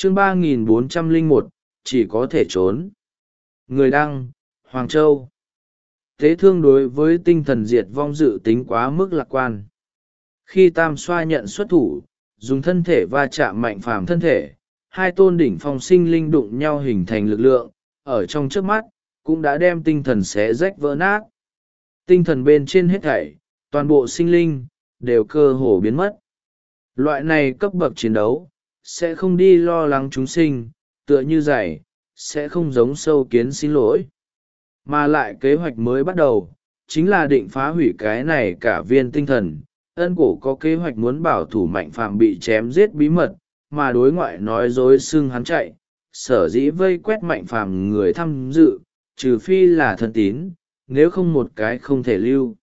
Chương 3401, chỉ có thể trốn. Người đăng, Hoàng Châu. Tế Thương đối với tinh thần diệt vong dự tính quá mức lạc quan. Khi Tam Xoa nhận xuất thủ, dùng thân thể va chạm mạnh phàm thân thể, hai tôn đỉnh phong sinh linh đụng nhau hình thành lực lượng, ở trong trước mắt, cũng đã đem tinh thần xé rách vỡ nát. Tinh thần bên trên hết thảy, toàn bộ sinh linh, đều cơ hồ biến mất. Loại này cấp bậc chiến đấu, sẽ không đi lo lắng chúng sinh, tựa như giày, sẽ không giống sâu kiến xin lỗi. Mà lại kế hoạch mới bắt đầu, chính là định phá hủy cái này cả viên tinh thần. Ân Cổ có kế hoạch muốn bảo thủ mạnh phàm bị chém giết bí mật, mà đối ngoại nói dối xưng hắn chạy, sở dĩ vây quét mạnh phàm người tham dự, trừ phi là thân tín, nếu không một cái không thể lưu.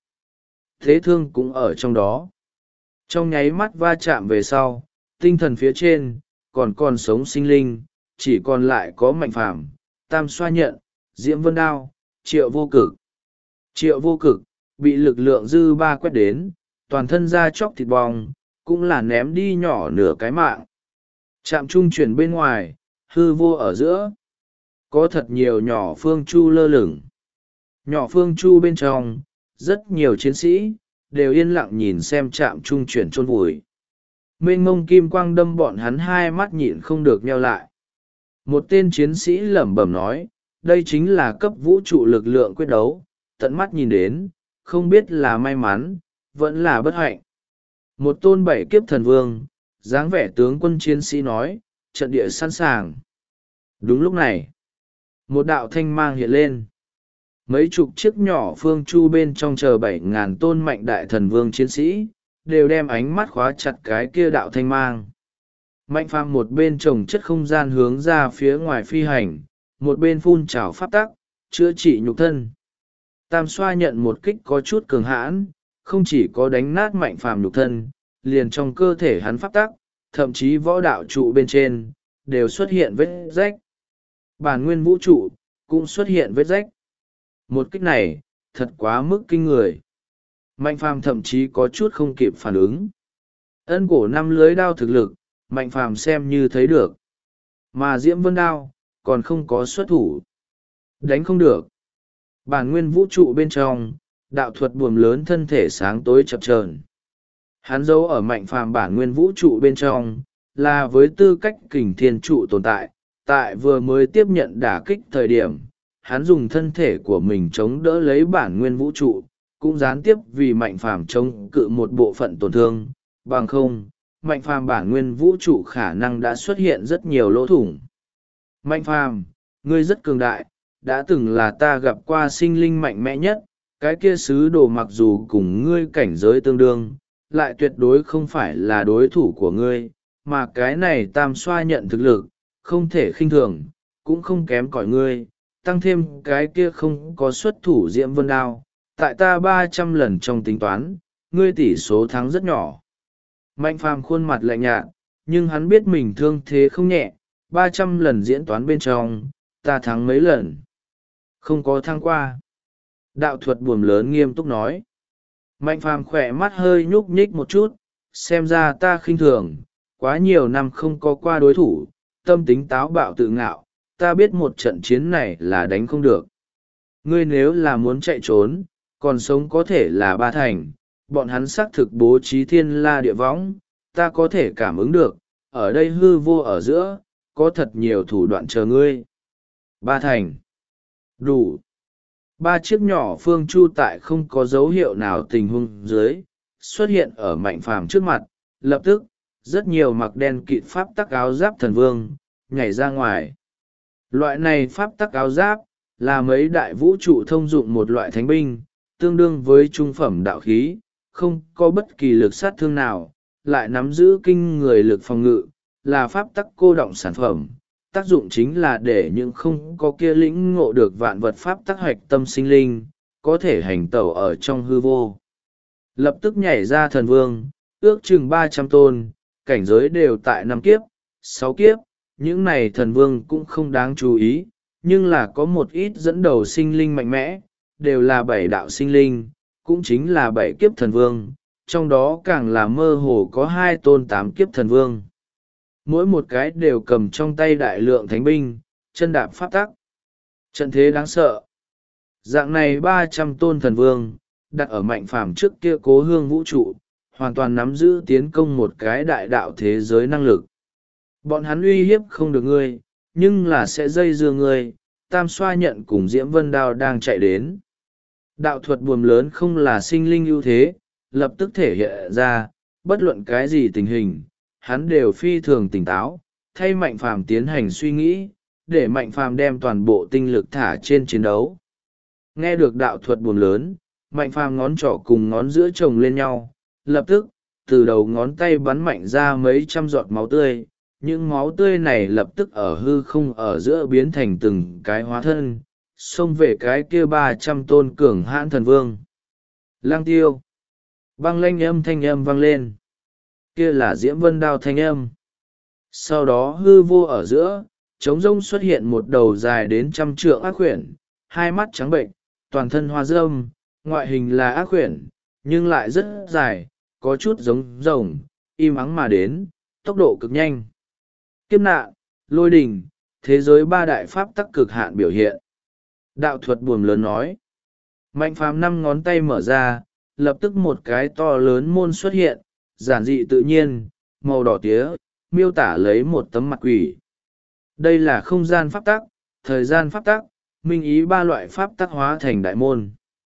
Thế Thương cũng ở trong đó. Trong nháy mắt va chạm về sau, tinh thần phía trên, còn sống sinh linh, chỉ còn lại có mạnh phàm, Tam Xoa Nhận, Diễm Vân Đao, Triệu Vô Cực. Triệu Vô Cực, bị lực lượng dư ba quét đến, toàn thân da chóc thịt bong, cũng là ném đi nhỏ nửa cái mạng. Chạm trung chuyển bên ngoài, hư vô ở giữa. Có thật nhiều nhỏ phương chu lơ lửng. Nhỏ phương chu bên trong, rất nhiều chiến sĩ, đều yên lặng nhìn xem chạm trung chuyển chôn vùi. Mênh mông kim quang đâm bọn hắn hai mắt nhịn không được nheo lại. Một tên chiến sĩ lẩm bẩm nói, đây chính là cấp vũ trụ lực lượng quyết đấu, tận mắt nhìn đến, không biết là may mắn, vẫn là bất hạnh. Một tôn bảy kiếp thần vương, dáng vẻ tướng quân chiến sĩ nói, trận địa sẵn sàng. Đúng lúc này, một đạo thanh mang hiện lên. Mấy chục chiếc nhỏ phương chu bên trong chờ 7.000 tôn mạnh đại thần vương chiến sĩ, đều đem ánh mắt khóa chặt cái kia đạo thanh mang. Mạnh phàm một bên trồng chất không gian hướng ra phía ngoài phi hành, một bên phun trào pháp tắc, chữa trị nhục thân. Tam Xoa Nhận một kích có chút cường hãn, không chỉ có đánh nát mạnh phàm nhục thân, liền trong cơ thể hắn pháp tắc, thậm chí võ đạo trụ bên trên, đều xuất hiện vết rách. Bản nguyên vũ trụ, cũng xuất hiện vết rách. Một kích này, thật quá mức kinh người. Mạnh phàm thậm chí có chút không kịp phản ứng. Ân Cổ năm lưới đao thực lực, mạnh phàm xem như thấy được. Mà Diễm Vân Đao, còn không có xuất thủ. Đánh không được. Bản nguyên vũ trụ bên trong, đạo thuật buồm lớn thân thể sáng tối chập chờn. Hắn giấu ở mạnh phàm bản nguyên vũ trụ bên trong, là với tư cách kình thiên trụ tồn tại. Tại vừa mới tiếp nhận đả kích thời điểm, hắn dùng thân thể của mình chống đỡ lấy bản nguyên vũ trụ, cũng gián tiếp vì mạnh phàm chống cự một bộ phận tổn thương, bằng không, mạnh phàm bản nguyên vũ trụ khả năng đã xuất hiện rất nhiều lỗ thủng. Mạnh phàm, ngươi rất cường đại, đã từng là ta gặp qua sinh linh mạnh mẽ nhất, cái kia sứ đồ mặc dù cùng ngươi cảnh giới tương đương, lại tuyệt đối không phải là đối thủ của ngươi, mà cái này Tam Xoa Nhận thực lực, không thể khinh thường, cũng không kém cỏi ngươi, tăng thêm cái kia không có xuất thủ Diễm Vân Đao, tại ta 300 lần trong tính toán, ngươi tỷ số thắng rất nhỏ. Mạnh phàm khuôn mặt lạnh nhạt, nhưng hắn biết mình thương thế không nhẹ, 300 lần diễn toán bên trong, ta thắng mấy lần. Không có thắng qua. Đạo thuật buồm lớn nghiêm túc nói. Mạnh phàm khỏe mắt hơi nhúc nhích một chút, xem ra ta khinh thường, quá nhiều năm không có qua đối thủ, tâm tính táo bạo tự ngạo, ta biết một trận chiến này là đánh không được. Ngươi nếu là muốn chạy trốn, còn sống có thể là Ba Thành, bọn hắn xác thực bố trí thiên la địa võng, ta có thể cảm ứng được, ở đây hư vô ở giữa, có thật nhiều thủ đoạn chờ ngươi. Ba Thành. Đủ. Ba chiếc nhỏ phương chu tại không có dấu hiệu nào tình huống dưới, xuất hiện ở mạnh phàm trước mặt, lập tức, rất nhiều mặc đen kịt pháp tắc áo giáp thần vương, nhảy ra ngoài. Loại này pháp tắc áo giáp, là mấy đại vũ trụ thông dụng một loại thánh binh, tương đương với trung phẩm đạo khí, không có bất kỳ lực sát thương nào, lại nắm giữ kinh người lực phòng ngự, là pháp tắc cô động sản phẩm. Tác dụng chính là để những không có kia lĩnh ngộ được vạn vật pháp tắc hoạch tâm sinh linh, có thể hành tẩu ở trong hư vô. Lập tức nhảy ra thần vương, ước chừng 300 tôn, cảnh giới đều tại 5 kiếp, 6 kiếp, những này thần vương cũng không đáng chú ý, nhưng là có một ít dẫn đầu sinh linh mạnh mẽ, đều là 7 đạo sinh linh, cũng chính là 7 kiếp thần vương, trong đó càng là mơ hồ có 2 tôn 8 kiếp thần vương. mỗi một cái đều cầm trong tay đại lượng thánh binh, chân đạp pháp tắc. Trận thế đáng sợ. Dạng này 300 tôn thần vương, đặt ở Mạnh Phàm trước kia cố hương vũ trụ, hoàn toàn nắm giữ tiến công một cái đại đạo thế giới năng lực. Bọn hắn uy hiếp không được ngươi, nhưng là sẽ dây dưa ngươi. Tam xoa nhận cùng Diễm Vân Đao đang chạy đến. Đạo thuật buồm lớn không là sinh linh ưu thế, lập tức thể hiện ra, bất luận cái gì tình hình, hắn đều phi thường tỉnh táo, thay Mạnh Phàm tiến hành suy nghĩ, để Mạnh Phàm đem toàn bộ tinh lực thả trên chiến đấu. Nghe được đạo thuật buồm lớn, Mạnh Phàm ngón trỏ cùng ngón giữa chồng lên nhau, lập tức, từ đầu ngón tay bắn mạnh ra mấy trăm giọt máu tươi. Những máu tươi này lập tức ở hư không ở giữa biến thành từng cái hóa thân, xông về cái kia 300 tôn cường hãn thần vương. Lang tiêu. Băng lanh âm thanh âm vang lên. Kia là Diễm Vân Đao thanh âm. Sau đó hư vô ở giữa, trống rỗng xuất hiện một đầu dài đến 100 trượng ác quyển, hai mắt trắng bệnh, toàn thân hoa râm, ngoại hình là ác quyển, nhưng lại rất dài, có chút giống rồng, im ắng mà đến, tốc độ cực nhanh. Kiếp nạn, lôi đình, thế giới ba đại pháp tắc cực hạn biểu hiện. Đạo thuật buồm lớn nói. Mạnh Phàm 5 ngón tay mở ra, lập tức một cái to lớn môn xuất hiện, giản dị tự nhiên, màu đỏ tía, miêu tả lấy một tấm mặt quỷ. Đây là không gian pháp tắc, thời gian pháp tắc, minh ý ba loại pháp tắc hóa thành đại môn.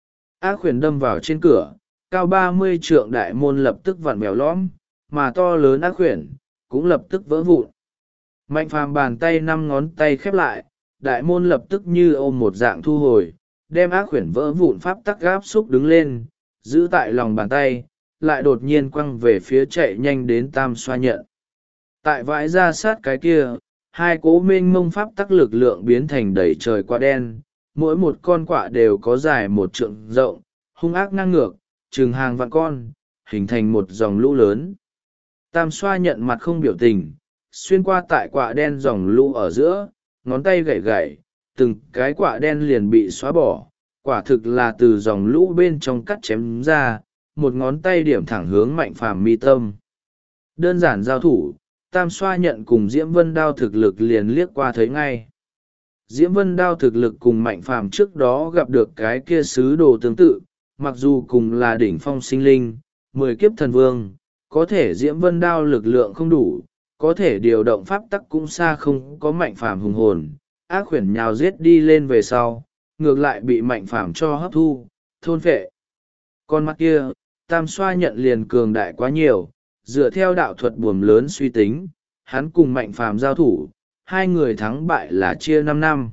Ác quyển đâm vào trên cửa, cao 30 trượng đại môn lập tức vặn vẹo lõm, mà to lớn ác quyển cũng lập tức vỡ vụn. Mạnh Phàm bàn tay 5 ngón tay khép lại, đại môn lập tức như ôm một dạng thu hồi, đem ác quyển vỡ vụn pháp tắc gáp xúc đứng lên, giữ tại lòng bàn tay, lại đột nhiên quăng về phía chạy nhanh đến Tam Xoa Nhận. Tại vãi ra sát cái kia, hai cỗ mênh mông pháp tắc lực lượng biến thành đầy trời quả đen, mỗi một con quạ đều có dài 1 trượng rộng, hung ác ngang ngược, chừng hàng vạn con, hình thành một dòng lũ lớn. Tam Xoa Nhận mặt không biểu tình, xuyên qua tại quạ đen dòng lũ ở giữa, ngón tay gảy gảy, từng cái quạ đen liền bị xóa bỏ, quả thực là từ dòng lũ bên trong cắt chém ra, một ngón tay điểm thẳng hướng Mạnh Phàm mi tâm. Đơn giản giao thủ, Tam Xoa Nhận cùng Diễm Vân Đao thực lực liền liếc qua thấy ngay. Diễm Vân Đao thực lực cùng Mạnh Phàm trước đó gặp được cái kia sứ đồ tương tự, mặc dù cùng là đỉnh phong sinh linh, 10 kiếp thần vương, có thể Diễm Vân Đao lực lượng không đủ, có thể điều động pháp tắc cũng xa không có Mạnh Phàm hùng hồn. Ác quyển nhào giết đi lên về sau, ngược lại bị Mạnh Phàm cho hấp thu, thôn phệ. Con mắt kia, Tam Xoa Nhận liền cường đại quá nhiều, dựa theo đạo thuật buồm lớn suy tính, hắn cùng Mạnh Phàm giao thủ, hai người thắng bại là chia 5 năm.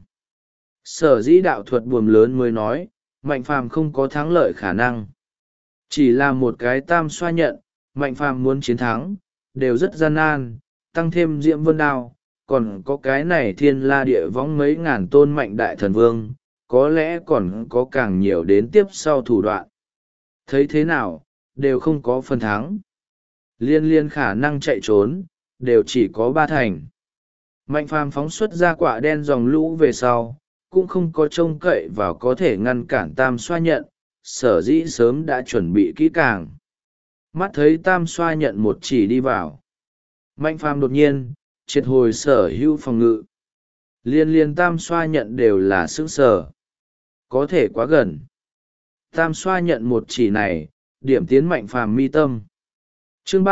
Sở dĩ đạo thuật buồm lớn mới nói, Mạnh Phàm không có thắng lợi khả năng. Chỉ là một cái Tam Xoa Nhận, Mạnh Phàm muốn chiến thắng, đều rất gian nan, tăng thêm Diễm Vân Đao, còn có cái này thiên la địa võng mấy ngàn tôn mạnh đại thần vương, có lẽ còn có càng nhiều đến tiếp sau thủ đoạn. Thấy thế nào, đều không có phần thắng. Liên khả năng chạy trốn, đều chỉ có 3 thành. Mạnh Phàm phóng xuất ra quả đen dòng lũ về sau, cũng không có trông cậy vào có thể ngăn cản Tam Xoa Nhận, sở dĩ sớm đã chuẩn bị kỹ càng. Mắt thấy Tam Xoa Nhận một chỉ đi vào. Mạnh Phàm đột nhiên, triệt hồi sở hữu phòng ngự. Liên Tam Xoa Nhận đều là sững sờ. Có thể quá gần. Tam Xoa Nhận một chỉ này, điểm tiến Mạnh Phàm mi tâm. Chương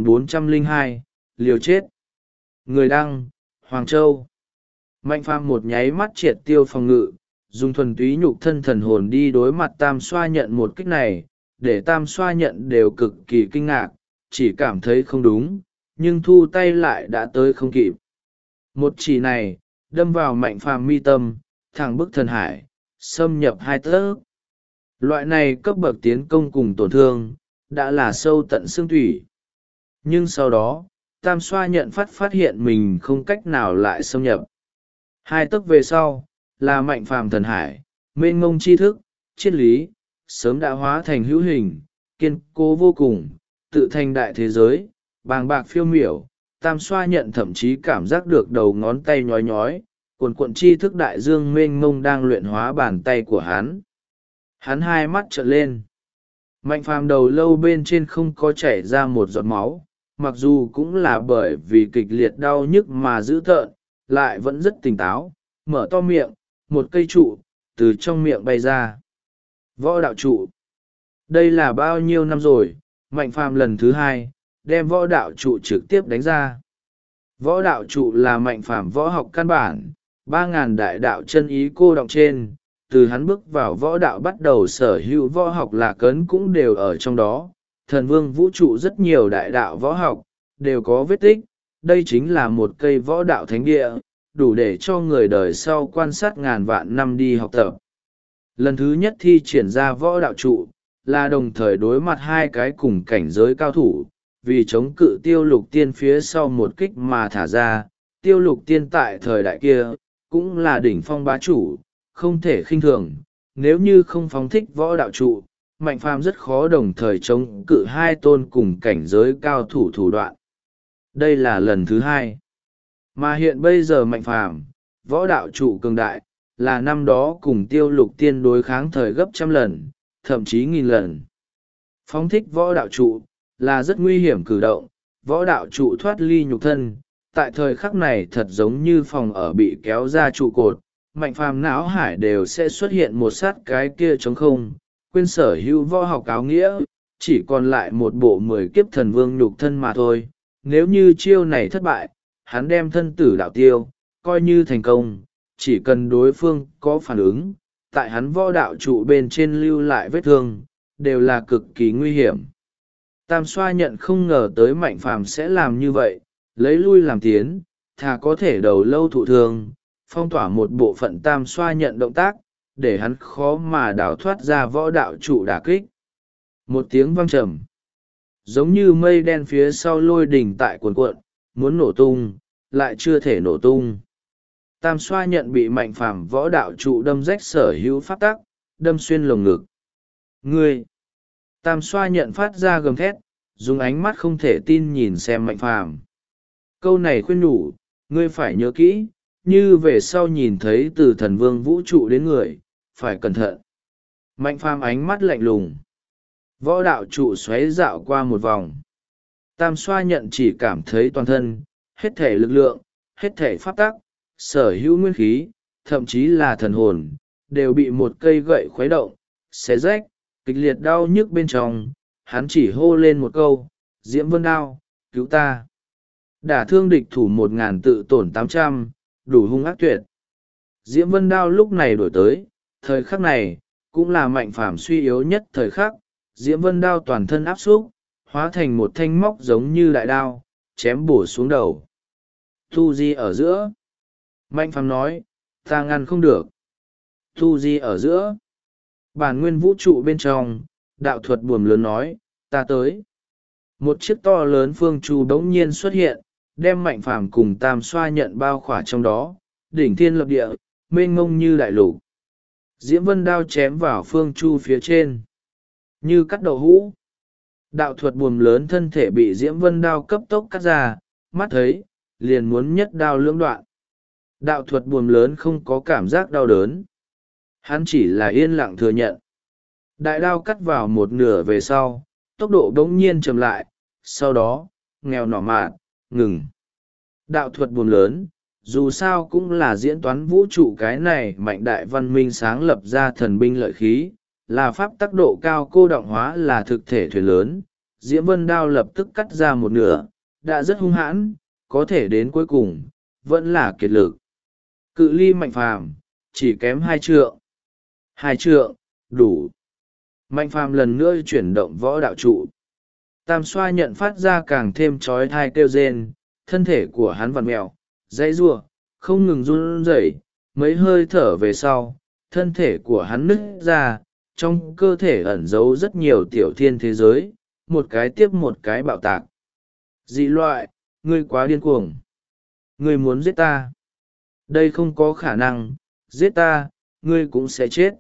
3402, liều chết. Người đăng, Hoàng Châu. Mạnh Phàm một nháy mắt triệt tiêu phòng ngự, dùng thuần túy nhục thân thần hồn đi đối mặt Tam Xoa Nhận một kích này, để Tam Xoa Nhận đều cực kỳ kinh ngạc, chỉ cảm thấy không đúng, nhưng thu tay lại đã tới không kịp. Một chỉ này, đâm vào Mạnh Phàm mi tâm, thẳng bức thần hải, xâm nhập 2 tấc. Loại này cấp bậc tiến công cùng tổn thương, đã là sâu tận xương thủy. Nhưng sau đó, Tam Xoa Nhận phát hiện mình không cách nào lại xâm nhập. 2 tấc về sau, là Mạnh Phàm thần hải, mênh mông tri thức, triết lý, sớm đã hóa thành hữu hình, kiên cố vô cùng, tự thành đại thế giới, bàng bạc phiêu miểu. Tam Xoa Nhận thậm chí cảm giác được đầu ngón tay nhói nhói, cuồn cuộn tri thức đại dương mênh mông đang luyện hóa bàn tay của hắn. Hắn hai mắt trợn lên. Mạnh Phàm đầu lâu bên trên không có chảy ra một giọt máu, mặc dù cũng là bởi vì kịch liệt đau nhức mà dữ tợn, lại vẫn rất tỉnh táo, mở to miệng, một cây trụ từ trong miệng bay ra. Võ đạo trụ. Đây là bao nhiêu năm rồi, Mạnh Phàm lần thứ hai đem võ đạo trụ trực tiếp đánh ra. Võ đạo trụ là Mạnh Phàm võ học căn bản, 3.000 đại đạo chân ý cô đọng trên, từ hắn bước vào võ đạo bắt đầu sở hữu võ học là cấn cũng đều ở trong đó. Thần vương vũ trụ rất nhiều đại đạo võ học, đều có vết tích, đây chính là một cây võ đạo thánh địa, đủ để cho người đời sau quan sát ngàn vạn năm đi học tập. Lần thứ nhất thi triển ra võ đạo trụ, là đồng thời đối mặt hai cái cùng cảnh giới cao thủ, vì chống cự Tiêu Lục Tiên phía sau một kích mà thả ra. Tiêu Lục Tiên tại thời đại kia, cũng là đỉnh phong bá chủ, không thể khinh thường, nếu như không phóng thích võ đạo trụ, Mạnh Phàm rất khó đồng thời chống cự hai tôn cùng cảnh giới cao thủ thủ đoạn. Đây là lần thứ hai. Mà hiện bây giờ Mạnh Phàm, võ đạo trụ cường đại, là năm đó cùng Tiêu Lục Tiên đối kháng thời gấp 100 lần, thậm chí 1000 lần. Phóng thích võ đạo trụ, là rất nguy hiểm cử động, võ đạo trụ thoát ly nhục thân, tại thời khắc này thật giống như phòng ở bị kéo ra trụ cột, Mạnh Phàm não hải đều sẽ xuất hiện một sát cái kia trống không, quên sở hữu võ học áo nghĩa, chỉ còn lại một bộ 10 kiếp thần vương nhục thân mà thôi. Nếu như chiêu này thất bại, hắn đem thân tử đạo tiêu, coi như thành công, chỉ cần đối phương có phản ứng, tại hắn võ đạo trụ bên trên lưu lại vết thương, đều là cực kỳ nguy hiểm. Tam xoa nhận không ngờ tới Mạnh Phàm sẽ làm như vậy, lấy lui làm tiến, thà có thể đầu lâu thụ thương, phong tỏa một bộ phận tam xoa nhận động tác, để hắn khó mà đào thoát ra võ đạo trụ đả kích. Một tiếng vang trầm, giống như mây đen phía sau lôi đỉnh tại cuồn cuộn, muốn nổ tung, lại chưa thể nổ tung. Tam xoa nhận bị Mạnh Phàm võ đạo trụ đâm rách sở hữu pháp tắc, đâm xuyên lồng ngực. Ngươi! Tam xoa nhận phát ra gầm thét, dùng ánh mắt không thể tin nhìn xem Mạnh Phàm. Câu này khuyên nhủ, ngươi phải nhớ kỹ, như về sau nhìn thấy từ thần vương vũ trụ đến người, phải cẩn thận. Mạnh Phàm ánh mắt lạnh lùng. Võ đạo trụ xoáy dạo qua một vòng. Tam xoa nhận chỉ cảm thấy toàn thân, hết thể lực lượng, hết thể pháp tắc, sở hữu nguyên khí, thậm chí là thần hồn, đều bị một cây gậy khuấy động, xé rách, kịch liệt đau nhức bên trong, hắn chỉ hô lên một câu, Diễm Vân Đao, cứu ta. Đả thương địch thủ 1000 tự tổn 800, đủ hung ác tuyệt. Diễm Vân Đao lúc này đổi tới, thời khắc này, cũng là Mạnh Phàm suy yếu nhất thời khắc, Diễm Vân Đao toàn thân áp xúc, hóa thành một thanh móc giống như đại đao, chém bổ xuống đầu. Tu Di ở giữa. Mạnh Phàm nói, ta ngăn không được. Tu Di ở giữa. Bản nguyên vũ trụ bên trong, đạo thuật buồm lớn nói, ta tới. Một chiếc to lớn phương chu bỗng nhiên xuất hiện, đem Mạnh Phàm cùng Tam xoa nhận bao khỏa trong đó, đỉnh thiên lập địa, mênh mông như đại lục. Diễm Vân Đao chém vào phương chu phía trên, như cắt đậu hũ. Đạo thuật buồm lớn thân thể bị Diễm Vân Đao cấp tốc cắt ra, mắt thấy, liền muốn nhất đao lưỡng đoạn. Đạo thuật buồm lớn không có cảm giác đau đớn. Hắn chỉ là yên lặng thừa nhận. Đại đao cắt vào một nửa về sau, tốc độ đống nhiên chậm lại, sau đó, nghèo nỏ mạn, ngừng. Đạo thuật buồm lớn, dù sao cũng là diễn toán vũ trụ cái này mạnh đại văn minh sáng lập ra thần binh lợi khí, là pháp tác độ cao cô động hóa là thực thể thuyền lớn. Diễm Vân Đao lập tức cắt ra một nửa, đã rất hung hãn, có thể đến cuối cùng, vẫn là kiệt lực. Cự ly Mạnh Phàm chỉ kém 2 trượng. 2 trượng, đủ. Mạnh Phàm lần nữa chuyển động võ đạo trụ. Tam xoa nhận phát ra càng thêm trói thai kêu rên, thân thể của hắn vặn mẹo, dãy giụa, không ngừng run rẩy. Mấy hơi thở về sau, thân thể của hắn nứt ra, trong cơ thể ẩn giấu rất nhiều tiểu thiên thế giới, một cái tiếp một cái bạo tạc. Dị loại, ngươi quá điên cuồng. Ngươi muốn giết ta. Đây không có khả năng, giết ta, ngươi cũng sẽ chết.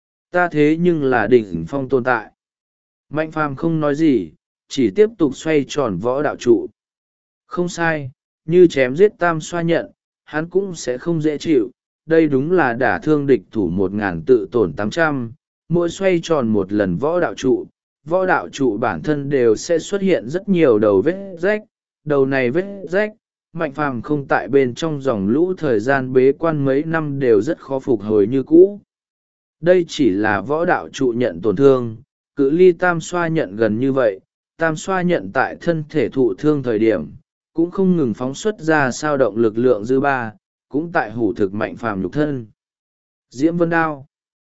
Ta thế nhưng là đỉnh phong tồn tại. Mạnh Phàm không nói gì, chỉ tiếp tục xoay tròn võ đạo trụ. Không sai, như chém giết Tam xoa nhận, hắn cũng sẽ không dễ chịu. Đây đúng là đả thương địch thủ 1000 tự tổn 800, mỗi xoay tròn một lần võ đạo trụ, võ đạo trụ bản thân đều sẽ xuất hiện rất nhiều đầu vết rách. Đầu này vết rách, Mạnh Phàm không tại bên trong dòng lũ thời gian bế quan mấy năm đều rất khó phục hồi như cũ. Đây chỉ là võ đạo trụ nhận tổn thương, cự ly tam xoa nhận gần như vậy. Tam xoa nhận tại thân thể thụ thương thời điểm, cũng không ngừng phóng xuất ra sao động lực lượng dư ba, cũng tại hủ thực Mạnh Phàm nhục thân. Diễm Vân Đao.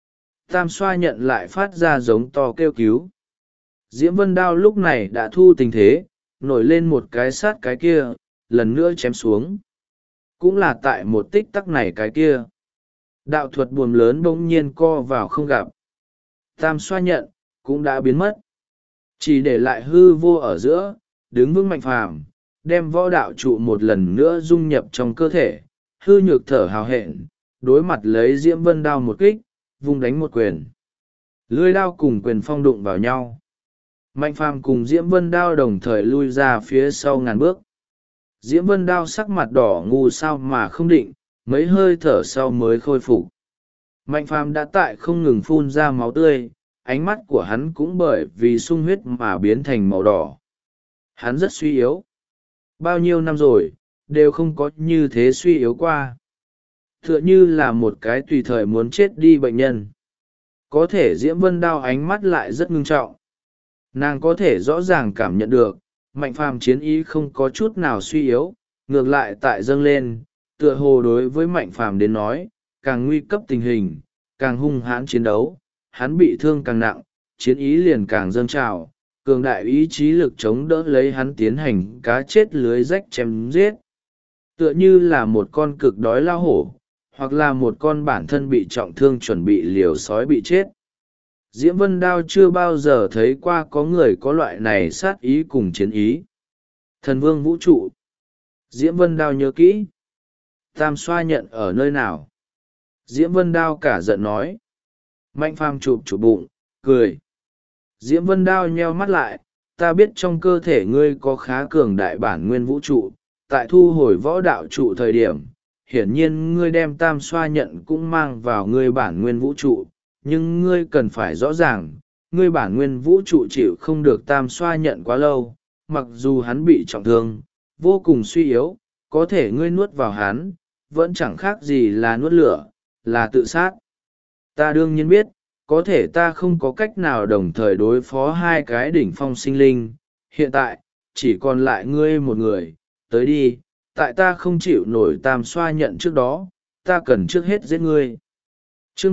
Tam xoa nhận lại phát ra giống to kêu cứu. Diễm Vân Đao lúc này đã thu tình thế, nổi lên một cái sát cái kia, lần nữa chém xuống. Cũng là tại một tích tắc này cái kia. Đạo thuật buồm lớn bỗng nhiên co vào không gặp. Tam xoa nhận, cũng đã biến mất. Chỉ để lại hư vô ở giữa, đứng vững Mạnh Phàm, đem võ đạo trụ một lần nữa dung nhập trong cơ thể, hư nhược thở hào hẹn, đối mặt lấy Diễm Vân Đao một kích, vung đánh một quyền. Lưỡi đao cùng quyền phong đụng vào nhau. Mạnh Phàm cùng Diễm Vân Đao đồng thời lui ra phía sau ngàn bước. Diễm Vân Đao sắc mặt đỏ ngu sao mà không định, mấy hơi thở sau mới khôi phục. Mạnh Phàm đã tại không ngừng phun ra máu tươi, ánh mắt của hắn cũng bởi vì sung huyết mà biến thành màu đỏ. Hắn rất suy yếu. Bao nhiêu năm rồi, đều không có như thế suy yếu qua. Tựa như là một cái tùy thời muốn chết đi bệnh nhân. Có thể Diễm Vân Đao ánh mắt lại rất ngưng trọng. Nàng có thể rõ ràng cảm nhận được, Mạnh Phàm chiến ý không có chút nào suy yếu, ngược lại tại dâng lên, tựa hồ đối với Mạnh Phàm đến nói, càng nguy cấp tình hình, càng hung hãn chiến đấu, hắn bị thương càng nặng, chiến ý liền càng dâng trào, cường đại ý chí lực chống đỡ lấy hắn tiến hành cá chết lưới rách chém giết. Tựa như là một con cực đói lao hổ, hoặc là một con bản thân bị trọng thương chuẩn bị liều sói bị chết. Diễm Vân Đao chưa bao giờ thấy qua có người có loại này sát ý cùng chiến ý. Thần vương vũ trụ. Diễm Vân Đao nhớ kỹ. Tam xoa nhận ở nơi nào? Diễm Vân Đao cả giận nói. Mạnh Phàm chụp bụng, cười. Diễm Vân Đao nheo mắt lại, ta biết trong cơ thể ngươi có khá cường đại bản nguyên vũ trụ, tại thu hồi võ đạo trụ thời điểm, hiển nhiên ngươi đem tam xoa nhận cũng mang vào ngươi bản nguyên vũ trụ, nhưng ngươi cần phải rõ ràng, ngươi bản nguyên vũ trụ chịu không được tam xoa nhận quá lâu, mặc dù hắn bị trọng thương, vô cùng suy yếu, có thể ngươi nuốt vào hắn, vẫn chẳng khác gì là nuốt lửa, là tự sát. Ta đương nhiên biết, có thể ta không có cách nào đồng thời đối phó hai cái đỉnh phong sinh linh, hiện tại, chỉ còn lại ngươi một người, tới đi, tại ta không chịu nổi tam xoa nhận trước đó, ta cần trước hết giết ngươi. Chương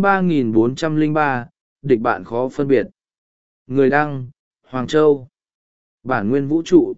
3403, địch bạn khó phân biệt. Người đăng, Hoàng Châu. Bản nguyên vũ trụ.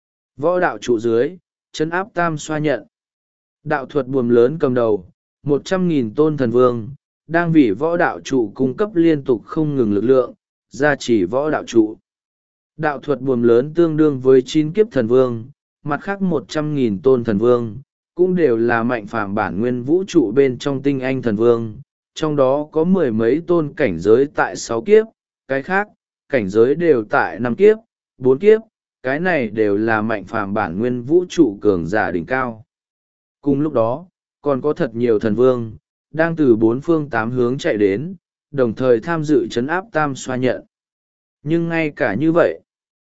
Võ đạo trụ dưới, trấn áp tam xoa nhận. Đạo thuật buồm lớn cầm đầu, 100.000 tôn thần vương, đang vì võ đạo trụ cung cấp liên tục không ngừng lực lượng, gia trì võ đạo trụ. Đạo thuật buồm lớn tương đương với 9 kiếp thần vương, mặt khác 100.000 tôn thần vương, cũng đều là Mạnh Phàm bản nguyên vũ trụ bên trong tinh anh thần vương, trong đó có mười mấy tôn cảnh giới tại 6 kiếp, cái khác, cảnh giới đều tại 5 kiếp, 4 kiếp, cái này đều là Mạnh Phàm bản nguyên vũ trụ cường giả đỉnh cao. Cùng lúc đó, còn có thật nhiều thần vương, đang từ 4 phương 8 hướng chạy đến, đồng thời tham dự trấn áp tam xoa nhận. Nhưng ngay cả như vậy,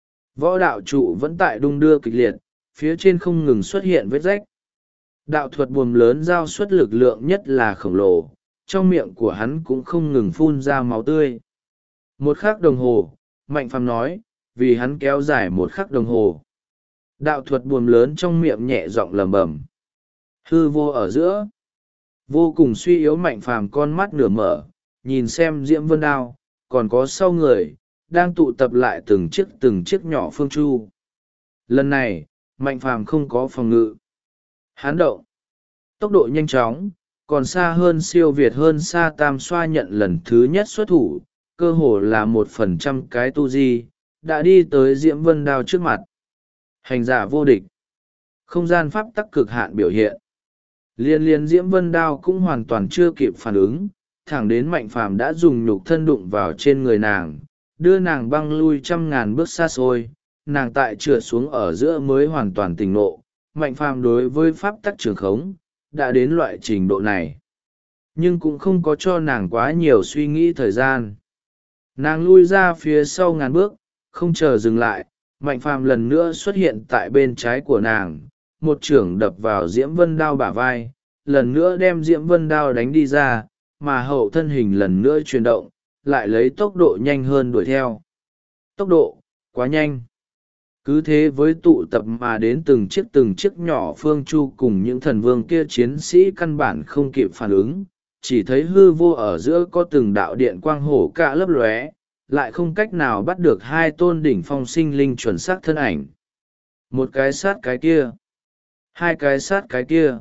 võ đạo trụ vẫn tại đung đưa kịch liệt, phía trên không ngừng xuất hiện vết rách. Đạo thuật buồm lớn giao xuất lực lượng nhất là khổng lồ, trong miệng của hắn cũng không ngừng phun ra máu tươi. Một khắc đồng hồ, Mạnh Phàm nói, vì hắn kéo dài một khắc đồng hồ. Đạo thuật buồm lớn trong miệng nhẹ giọng lẩm bẩm. Hư vô ở giữa. Vô cùng suy yếu Mạnh Phàm con mắt nửa mở, nhìn xem Diễm Vân Đao, còn có sau người, đang tụ tập lại từng chiếc nhỏ phương chu. Lần này, Mạnh Phàm không có phòng ngự. Hán động. Tốc độ nhanh chóng, còn xa hơn siêu việt hơn xa tam xoa nhận lần thứ nhất xuất thủ, cơ hồ là 1% cái tu di, đã đi tới Diễm Vân Đao trước mặt. Hành giả vô địch. Không gian pháp tắc cực hạn biểu hiện. Liên Diễm Vân Đao cũng hoàn toàn chưa kịp phản ứng, thẳng đến Mạnh Phàm đã dùng nhục thân đụng vào trên người nàng, đưa nàng băng lui 100.000 bước xa xôi, nàng tại trượt xuống ở giữa mới hoàn toàn tỉnh ngộ. Mạnh Phàm đối với pháp tắc trường khống, đã đến loại trình độ này. Nhưng cũng không có cho nàng quá nhiều suy nghĩ thời gian. Nàng lui ra phía sau 1.000 bước, Không chờ dừng lại, Mạnh Phàm lần nữa xuất hiện tại bên trái của nàng, một chưởng đập vào Diễm Vân Đao bả vai, lần nữa đem Diễm Vân Đao đánh đi ra, mà hậu thân hình lần nữa chuyển động, lại lấy tốc độ nhanh hơn đuổi theo. Tốc độ quá nhanh. Cứ thế với tụ tập mà đến từng chiếc nhỏ phương chu cùng những thần vương kia, chiến sĩ căn bản không kịp phản ứng, chỉ thấy hư vô ở giữa có từng đạo điện quang hổ cả lấp lóe, lại không cách nào bắt được hai tôn đỉnh phong sinh linh chuẩn xác thân ảnh. Một cái sát cái kia, hai cái sát cái kia,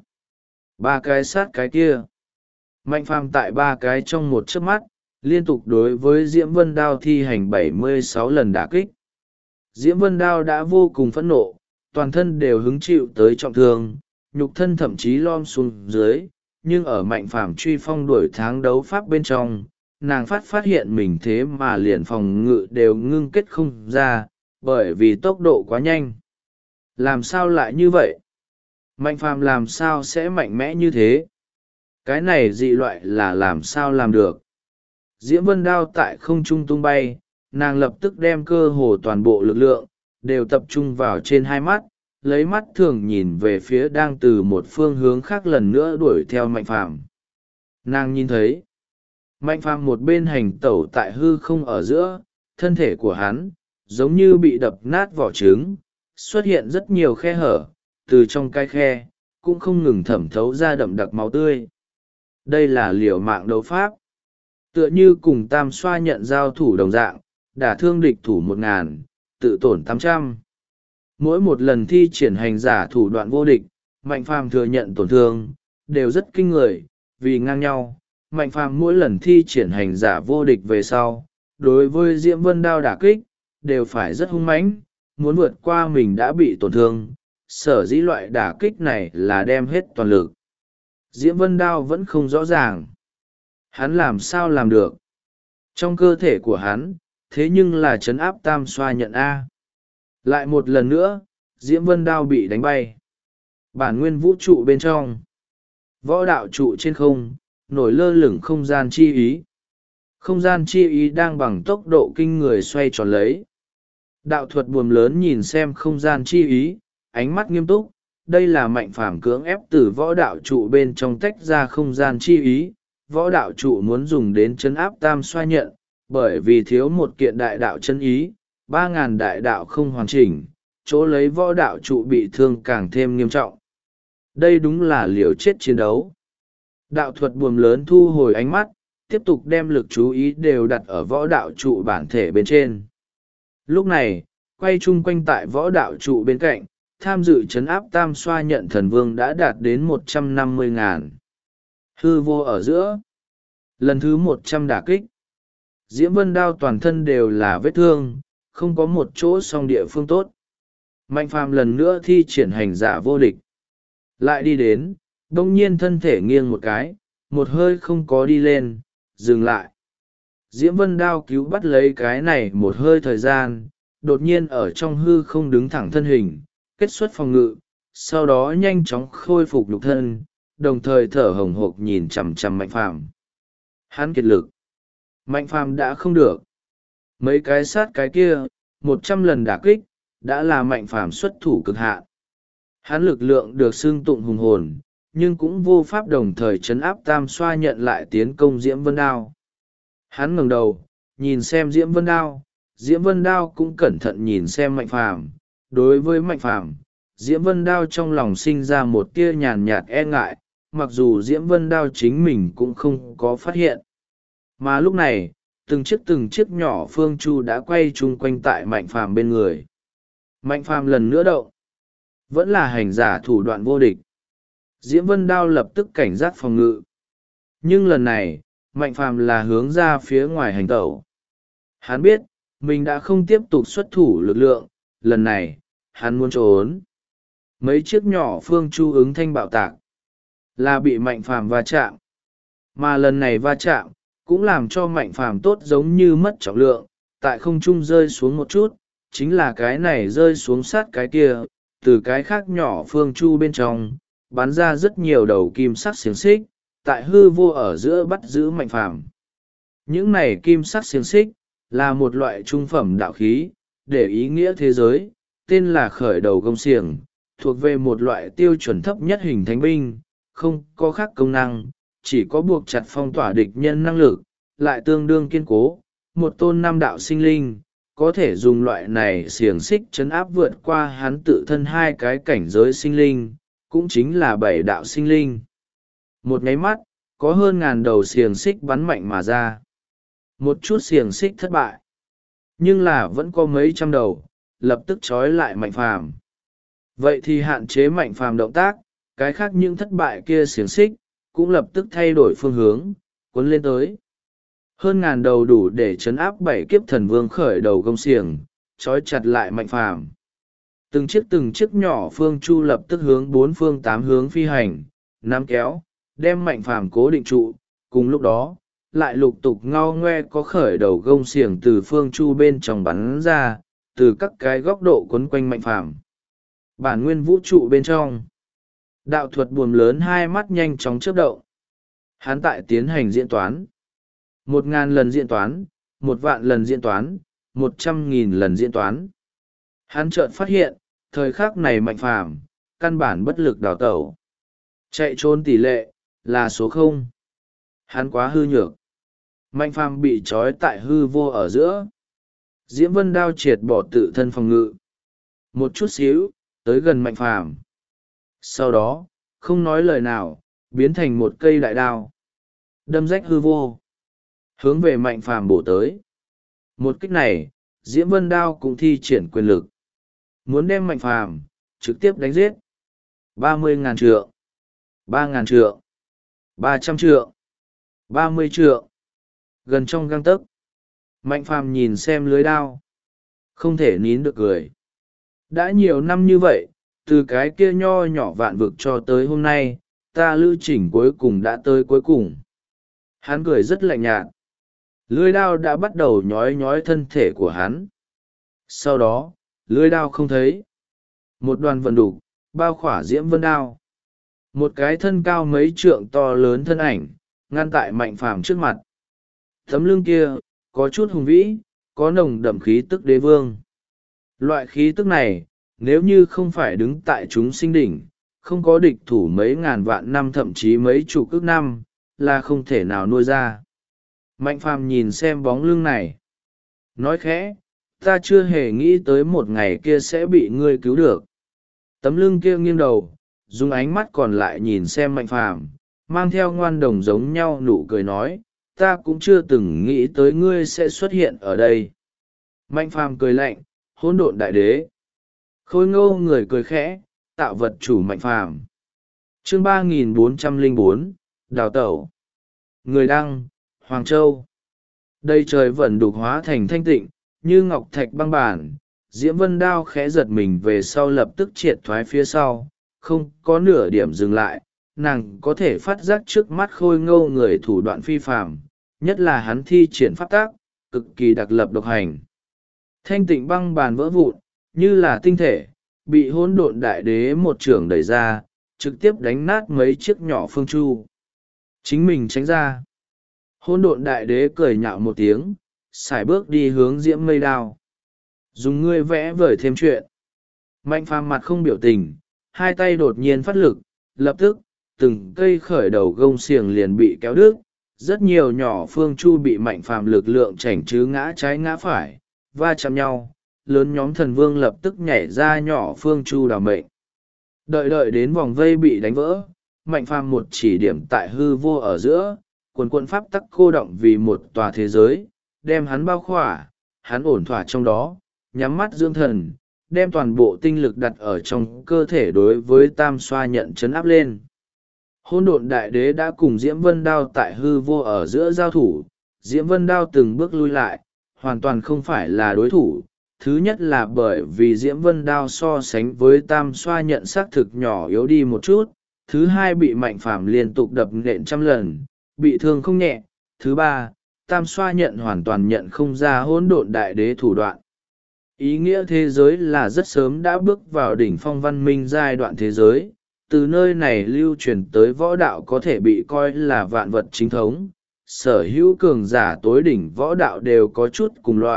ba cái sát cái kia. Mạnh Phàm tại ba cái trong một chớp mắt, liên tục đối với Diễm Vân Đao thi hành 76 lần đả kích. Diễm Vân Đao đã vô cùng phẫn nộ, toàn thân đều hứng chịu tới trọng thương, nhục thân thậm chí lom xuống dưới, nhưng ở Mạnh Phàm truy phong đuổi tháng đấu pháp bên trong, nàng phát hiện mình thế mà liền phòng ngự đều ngưng kết không ra, bởi vì tốc độ quá nhanh. Làm sao lại như vậy? Mạnh Phàm làm sao sẽ mạnh mẽ như thế? Cái này dị loại là làm sao làm được? Diễm Vân Đao tại không trung tung bay, nàng lập tức đem cơ hồ toàn bộ lực lượng đều tập trung vào trên hai mắt, lấy mắt thường nhìn về phía đang từ một phương hướng khác lần nữa đuổi theo Mạnh Phàm. Nàng nhìn thấy Mạnh Phàm một bên hành tẩu tại hư không ở giữa, thân thể của hắn giống như bị đập nát vỏ trứng, xuất hiện rất nhiều khe hở, từ trong cái khe cũng không ngừng thẩm thấu ra đậm đặc máu tươi. Đây là liều mạng đấu pháp, tựa như cùng tam xoa nhận giao thủ đồng dạng, đả thương địch thủ 1000, tự tổn 800. Mỗi một lần thi triển hành giả thủ đoạn vô địch, Mạnh Phàm thừa nhận tổn thương đều rất kinh người, vì ngang nhau. Mạnh Phàm mỗi lần thi triển hành giả vô địch về sau, đối với Diễm Vân Đao đả kích đều phải rất hung mãnh, muốn vượt qua mình đã bị tổn thương, sở dĩ loại đả kích này là đem hết toàn lực. Diễm Vân Đao vẫn không rõ ràng hắn làm sao làm được. Trong cơ thể của hắn thế nhưng là trấn áp tam xoa nhận A. Lại một lần nữa, Diễm Vân Đao bị đánh bay. Bản nguyên vũ trụ bên trong, võ đạo trụ trên không, nổi lơ lửng không gian chi ý. Không gian chi ý đang bằng tốc độ kinh người xoay tròn lấy. Đạo thuật buồm lớn nhìn xem không gian chi ý, ánh mắt nghiêm túc. Đây là Mạnh Phàm cưỡng ép từ võ đạo trụ bên trong tách ra không gian chi ý. Võ đạo trụ muốn dùng đến trấn áp tam xoa nhận, bởi vì thiếu một kiện đại đạo chân ý, 3.000 đại đạo không hoàn chỉnh, chỗ lấy võ đạo trụ bị thương càng thêm nghiêm trọng. Đây đúng là liều chết chiến đấu. Đạo thuật buồm lớn thu hồi ánh mắt, tiếp tục đem lực chú ý đều đặt ở võ đạo trụ bản thể bên trên. Lúc này, quay chung quanh tại võ đạo trụ bên cạnh, tham dự trấn áp tam xoa nhận thần vương đã đạt đến 150.000. Hư vô ở giữa. Lần thứ 100 đả kích. Diễm Vân Đao toàn thân đều là vết thương, không có một chỗ song địa phương tốt. Mạnh Phàm lần nữa thi triển hành giả vô địch. Lại đi đến, đông nhiên thân thể nghiêng một cái, một hơi không có đi lên, dừng lại. Diễm Vân Đao cứu bắt lấy cái này một hơi thời gian, đột nhiên ở trong hư không đứng thẳng thân hình, kết xuất phòng ngự, sau đó nhanh chóng khôi phục nhục thân, đồng thời thở hồng hộc nhìn chằm chằm Mạnh Phàm. Hắn kiệt lực. Mạnh Phàm đã không được. Mấy cái sát cái kia, 100 lần đả kích, đã là Mạnh Phàm xuất thủ cực hạn. Hắn lực lượng được xưng tụng hùng hồn, nhưng cũng vô pháp đồng thời chấn áp tam xoa nhận lại tiến công Diễm Vân Đao. Hắn ngẩng đầu, nhìn xem Diễm Vân Đao, Diễm Vân Đao cũng cẩn thận nhìn xem Mạnh Phàm. Đối với Mạnh Phàm, Diễm Vân Đao trong lòng sinh ra một tia nhàn nhạt e ngại, mặc dù Diễm Vân Đao chính mình cũng không có phát hiện. Mà lúc này, từng chiếc nhỏ phương chu đã quay chung quanh tại Mạnh Phàm bên người. Mạnh Phàm lần nữa động. Vẫn là hành giả thủ đoạn vô địch. Diễm Vân Đao lập tức cảnh giác phòng ngự. Nhưng lần này, Mạnh Phàm là hướng ra phía ngoài hành tẩu. Hắn biết, mình đã không tiếp tục xuất thủ lực lượng, lần này, hắn muốn trốn. Mấy chiếc nhỏ phương chu ứng thanh bạo tạc, là bị Mạnh Phàm va chạm. Mà lần này va chạm, cũng làm cho Mạnh Phàm tốt giống như mất trọng lượng, tại không trung rơi xuống một chút, chính là cái này rơi xuống sát cái kia, từ cái khác nhỏ phương chu bên trong, bắn ra rất nhiều đầu kim sắc xiềng xích, tại hư vô ở giữa bắt giữ Mạnh Phàm. Những này kim sắc xiềng xích, là một loại trung phẩm đạo khí, để ý nghĩa thế giới, tên là khởi đầu gông xiềng, thuộc về một loại tiêu chuẩn thấp nhất hình thánh binh, không có khác công năng, chỉ có buộc chặt phong tỏa địch nhân năng lực, lại tương đương kiên cố. Một tôn năm đạo sinh linh, có thể dùng loại này xiềng xích chấn áp vượt qua hắn tự thân hai cái cảnh giới sinh linh, cũng chính là bảy đạo sinh linh. Một nháy mắt, có hơn ngàn đầu xiềng xích bắn mạnh mà ra. Một chút xiềng xích thất bại, nhưng là vẫn có mấy trăm đầu, lập tức trói lại Mạnh Phàm. Vậy thì hạn chế Mạnh Phàm động tác, cái khác những thất bại kia xiềng xích, cũng lập tức thay đổi phương hướng, cuốn lên tới. Hơn ngàn đầu đủ để chấn áp bảy kiếp thần vương khởi đầu gông xiềng, trói chặt lại Mạnh Phàm. Từng chiếc nhỏ phương chu lập tức hướng bốn phương tám hướng phi hành, nắm kéo, đem Mạnh Phàm cố định trụ. Cùng lúc đó, lại lục tục ngao ngoe có khởi đầu gông xiềng từ phương chu bên trong bắn ra, từ các cái góc độ quấn quanh Mạnh Phàm. Bản nguyên vũ trụ bên trong, đạo thuật buồm lớn hai mắt nhanh chóng chớp động. Hắn tại tiến hành diễn toán. 1.000 lần diễn toán, 1.000.000 lần diễn toán, 100.000 lần diễn toán. Hắn chợt phát hiện, thời khắc này Mạnh Phàm căn bản bất lực đào tẩu. Chạy trốn tỷ lệ là số 0. Hắn quá hư nhược. Mạnh Phàm bị trói tại hư vô ở giữa. Diễm Vân Đao triệt bỏ tự thân phòng ngự. Một chút xíu, tới gần Mạnh Phàm. Sau đó, không nói lời nào, biến thành một cây đại đao. Đâm rách hư vô. Hướng về Mạnh Phàm bổ tới. Một kích này, Diễm Vân Đao cũng thi triển quyền lực. Muốn đem Mạnh Phàm trực tiếp đánh giết. 30.000 trượng, 3.000 trượng, 300 trượng, 30 trượng. Gần trong gang tấc, Mạnh Phàm nhìn xem lưới đao, không thể nín được cười. Đã nhiều năm như vậy, từ cái kia nho nhỏ vạn vực cho tới hôm nay, ta lữ trình cuối cùng đã tới cuối cùng. Hắn cười rất lạnh nhạt. Lưới đao đã bắt đầu nhói nhói thân thể của hắn. Sau đó, lưới đao không thấy. Một đoàn vận đục bao khỏa Diễm Vân Đao. Một cái thân cao mấy trượng to lớn thân ảnh, ngăn tại Mạnh Phàm trước mặt. Tấm lưng kia, có chút hùng vĩ, có nồng đậm khí tức đế vương. Loại khí tức này, nếu như không phải đứng tại chúng sinh đỉnh, không có địch thủ mấy ngàn vạn năm thậm chí mấy chục ức năm, là không thể nào nuôi ra. Mạnh Phàm nhìn xem bóng lưng này. Nói khẽ, ta chưa hề nghĩ tới một ngày kia sẽ bị ngươi cứu được. Tấm lưng kia nghiêng đầu, dùng ánh mắt còn lại nhìn xem Mạnh Phàm, mang theo ngoan đồng giống nhau nụ cười nói, ta cũng chưa từng nghĩ tới ngươi sẽ xuất hiện ở đây. Mạnh Phàm cười lạnh, hỗn độn đại đế. Khôi Ngô người cười khẽ, tạo vật chủ Mạnh Phàm. Chương 3404, Đào Tẩu. Người đăng, Hoàng Châu. Đây trời vẫn đục hóa thành thanh tịnh, như ngọc thạch băng bản. Diễm Vân Đao khẽ giật mình về sau lập tức triệt thoái phía sau, không có nửa điểm dừng lại. Nàng có thể phát giác trước mắt Khôi Ngô người thủ đoạn phi phàm, nhất là hắn thi triển pháp tác, cực kỳ đặc lập độc hành. Thanh tịnh băng bàn vỡ vụn, như là tinh thể, bị hỗn độn đại đế một chưởng đẩy ra, trực tiếp đánh nát mấy chiếc nhỏ phương chu. Chính mình tránh ra. Hỗn độn đại đế cười nhạo một tiếng, sải bước đi hướng Diễm Mây Đao. Dùng ngươi vẽ vời thêm chuyện. Mạnh Phàm mặt không biểu tình, hai tay đột nhiên phát lực, lập tức, từng cây khởi đầu gông xiềng liền bị kéo đứt. Rất nhiều nhỏ phương chu bị Mạnh Phàm lực lượng chảnh chứ ngã trái ngã phải, va chạm nhau, lớn nhóm thần vương lập tức nhảy ra nhỏ phương chu đào mệnh. Đợi đến vòng vây bị đánh vỡ, Mạnh Phàm một chỉ điểm tại hư vô ở giữa, quần quận pháp tắc cô động vì một tòa thế giới, đem hắn bao khỏa, hắn ổn thỏa trong đó, nhắm mắt dưỡng thần, đem toàn bộ tinh lực đặt ở trong cơ thể đối với tam xoa nhận chấn áp lên. Hỗn độn đại đế đã cùng Diễm Vân Đao tại hư vô ở giữa giao thủ, Diễm Vân Đao từng bước lui lại, hoàn toàn không phải là đối thủ. Thứ nhất là bởi vì Diễm Vân Đao so sánh với tam xoa nhận xác thực nhỏ yếu đi một chút, thứ hai bị Mạnh Phàm liên tục đập nện trăm lần, bị thương không nhẹ, thứ ba, tam xoa nhận hoàn toàn nhận không ra hỗn độn đại đế thủ đoạn. Ý nghĩa thế giới là rất sớm đã bước vào đỉnh phong văn minh giai đoạn thế giới, từ nơi này lưu truyền tới võ đạo có thể bị coi là vạn vật chính thống, sở hữu cường giả tối đỉnh võ đạo đều có chút cùng loại,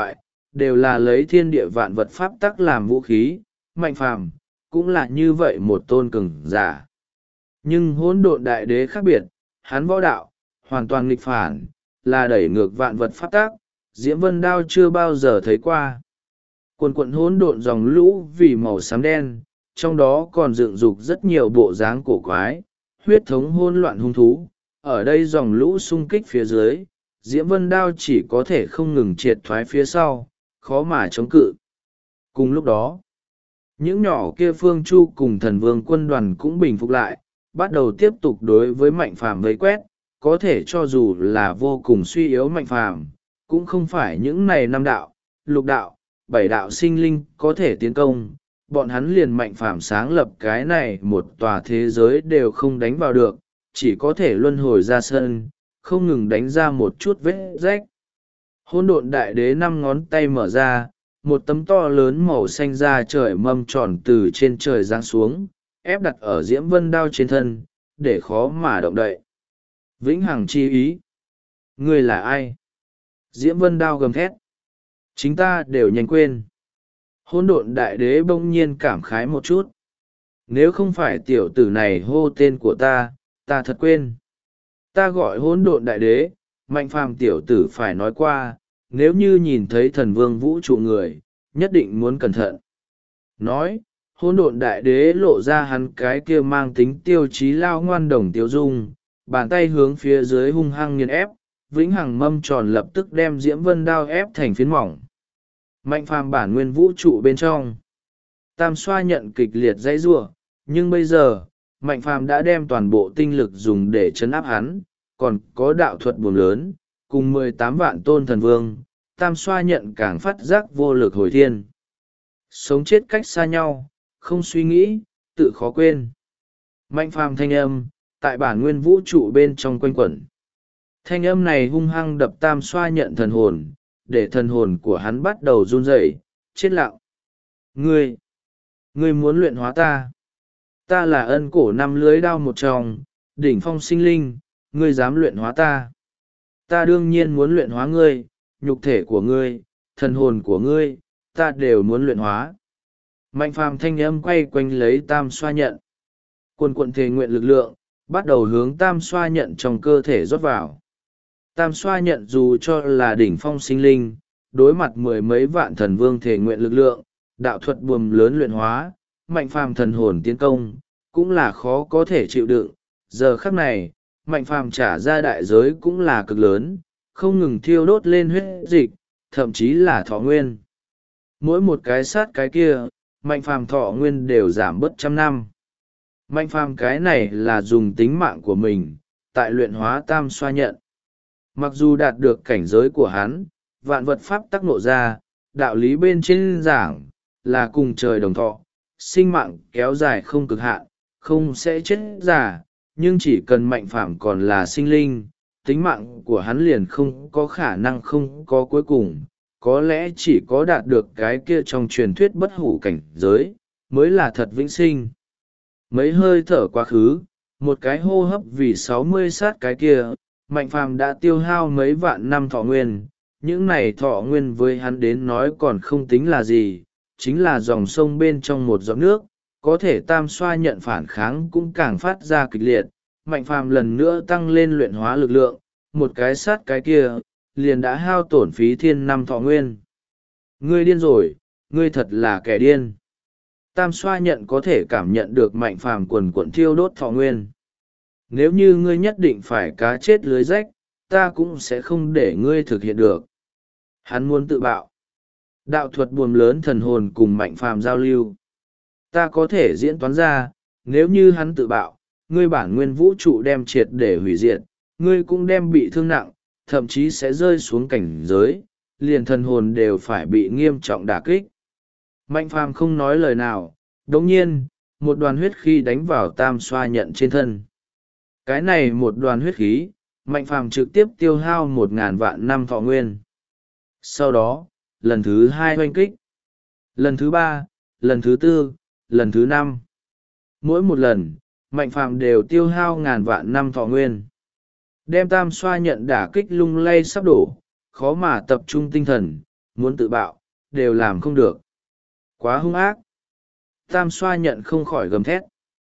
đều là lấy thiên địa vạn vật pháp tắc làm vũ khí. Mạnh phàm cũng là như vậy một tôn cường giả. Nhưng hỗn độn đại đế khác biệt, hắn võ đạo hoàn toàn nghịch phản, là đẩy ngược vạn vật pháp tắc, Diễm Vân Đao chưa bao giờ thấy qua. Quần quận hỗn độn dòng lũ vì màu xám đen, trong đó còn dựng dục rất nhiều bộ dáng cổ quái, huyết thống hỗn loạn hung thú. Ở đây dòng lũ xung kích phía dưới, Diễm Vân Đao chỉ có thể không ngừng triệt thoái phía sau, khó mà chống cự. Cùng lúc đó, những nhỏ kia Phương Chu cùng Thần Vương quân đoàn cũng bình phục lại, bắt đầu tiếp tục đối với Mạnh Phàm vây quét. Có thể cho dù là vô cùng suy yếu Mạnh Phàm, cũng không phải những này năm đạo, lục đạo, bảy đạo sinh linh có thể tiến công. Bọn hắn liền Mạnh Phàm sáng lập cái này một tòa thế giới đều không đánh vào được, chỉ có thể luân hồi ra sân, không ngừng đánh ra một chút vết rách. Hỗn độn đại đế 5 ngón tay mở ra, một tấm to lớn màu xanh da trời mâm tròn từ trên trời giáng xuống, ép đặt ở Diễm Vân Đao trên thân, để khó mà động đậy. Vĩnh hằng chi ý. Ngươi là ai? Diễm Vân Đao gầm thét. Chính ta đều nhanh quên. Hỗn độn đại đế bỗng nhiên cảm khái một chút. Nếu không phải tiểu tử này hô tên của ta, ta thật quên. Ta gọi hỗn độn đại đế, Mạnh Phàm tiểu tử phải nói qua, nếu như nhìn thấy thần vương vũ trụ người, nhất định muốn cẩn thận. Nói, hỗn độn đại đế lộ ra hắn cái kia mang tính tiêu chí lao ngoan đồng tiêu dung, bàn tay hướng phía dưới hung hăng nghiền ép, vĩnh hằng mâm tròn lập tức đem Diễm Vân Đao ép thành phiến mỏng. Mạnh Phàm bản nguyên vũ trụ bên trong, Tam Xoa nhận kịch liệt dãy giụa, nhưng bây giờ, Mạnh Phàm đã đem toàn bộ tinh lực dùng để chấn áp hắn, còn có đạo thuật buồm lớn, cùng 18 vạn tôn thần vương, Tam Xoa nhận càng phát giác vô lực hồi thiên. Sống chết cách xa nhau, không suy nghĩ, tự khó quên. Mạnh Phàm thanh âm, tại bản nguyên vũ trụ bên trong quanh quẩn. Thanh âm này hung hăng đập Tam Xoa nhận thần hồn, để thần hồn của hắn bắt đầu run rẩy, chết lặng. Ngươi muốn luyện hóa ta. Ta là ân cổ năm lưới đao một trong, đỉnh phong sinh linh, ngươi dám luyện hóa ta. Ta đương nhiên muốn luyện hóa ngươi, nhục thể của ngươi, thần hồn của ngươi, ta đều muốn luyện hóa. Mạnh Phàm thanh âm quay quanh lấy Tam Xoa nhận. Quần quận thể nguyện lực lượng, bắt đầu hướng Tam Xoa nhận trong cơ thể rót vào. Tam Xoa nhận dù cho là đỉnh phong sinh linh, đối mặt mười mấy vạn thần vương thể nguyện lực lượng, đạo thuật buồm lớn luyện hóa, Mạnh Phàm thần hồn tiến công, cũng là khó có thể chịu đựng. Giờ khắc này, Mạnh Phàm trả ra đại giới cũng là cực lớn, không ngừng thiêu đốt lên huyết dịch, thậm chí là thọ nguyên. Mỗi một cái sát cái kia, Mạnh Phàm thọ nguyên đều giảm bớt 100 năm. Mạnh Phàm cái này là dùng tính mạng của mình, tại luyện hóa Tam Xoa nhận. Mặc dù đạt được cảnh giới của hắn, vạn vật pháp tác nộ ra, đạo lý bên trên giảng, là cùng trời đồng thọ, sinh mạng kéo dài không cực hạn, không sẽ chết già, nhưng chỉ cần Mạnh Phàm còn là sinh linh, tính mạng của hắn liền không có khả năng không có cuối cùng, có lẽ chỉ có đạt được cái kia trong truyền thuyết bất hủ cảnh giới, mới là thật vĩnh sinh. Mấy hơi thở quá khứ, một cái hô hấp vì 60 sát cái kia, Mạnh Phàm đã tiêu hao mấy vạn năm thọ nguyên, những này thọ nguyên với hắn đến nói còn không tính là gì, chính là dòng sông bên trong một giọt nước, có thể Tam Xoa nhận phản kháng cũng càng phát ra kịch liệt. Mạnh Phàm lần nữa tăng lên luyện hóa lực lượng, một cái sát cái kia, liền đã hao tổn phí thiên năm thọ nguyên. Ngươi điên rồi, ngươi thật là kẻ điên. Tam Xoa nhận có thể cảm nhận được Mạnh Phàm quần quận thiêu đốt thọ nguyên. Nếu như ngươi nhất định phải cá chết lưới rách, ta cũng sẽ không để ngươi thực hiện được. Hắn muốn tự bạo. Đạo thuật buồm lớn thần hồn cùng Mạnh Phàm giao lưu. Ta có thể diễn toán ra, nếu như hắn tự bạo, ngươi bản nguyên vũ trụ đem triệt để hủy diệt, ngươi cũng đem bị thương nặng, thậm chí sẽ rơi xuống cảnh giới, liền thần hồn đều phải bị nghiêm trọng đả kích. Mạnh Phàm không nói lời nào, đồng nhiên, một đoàn huyết khí đánh vào Tam Xoa nhận trên thân. Cái này một đoàn huyết khí, Mạnh Phàm trực tiếp tiêu hao 1.000 vạn năm thọ nguyên. Sau đó, lần thứ 2 hoanh kích, lần thứ 3, lần thứ 4, lần thứ 5. Mỗi một lần, Mạnh Phàm đều tiêu hao ngàn vạn năm thọ nguyên. Đem Tam Xoa nhận đả kích lung lay sắp đổ, khó mà tập trung tinh thần, muốn tự bạo, đều làm không được. Quá hung ác. Tam xoa nhận không khỏi gầm thét.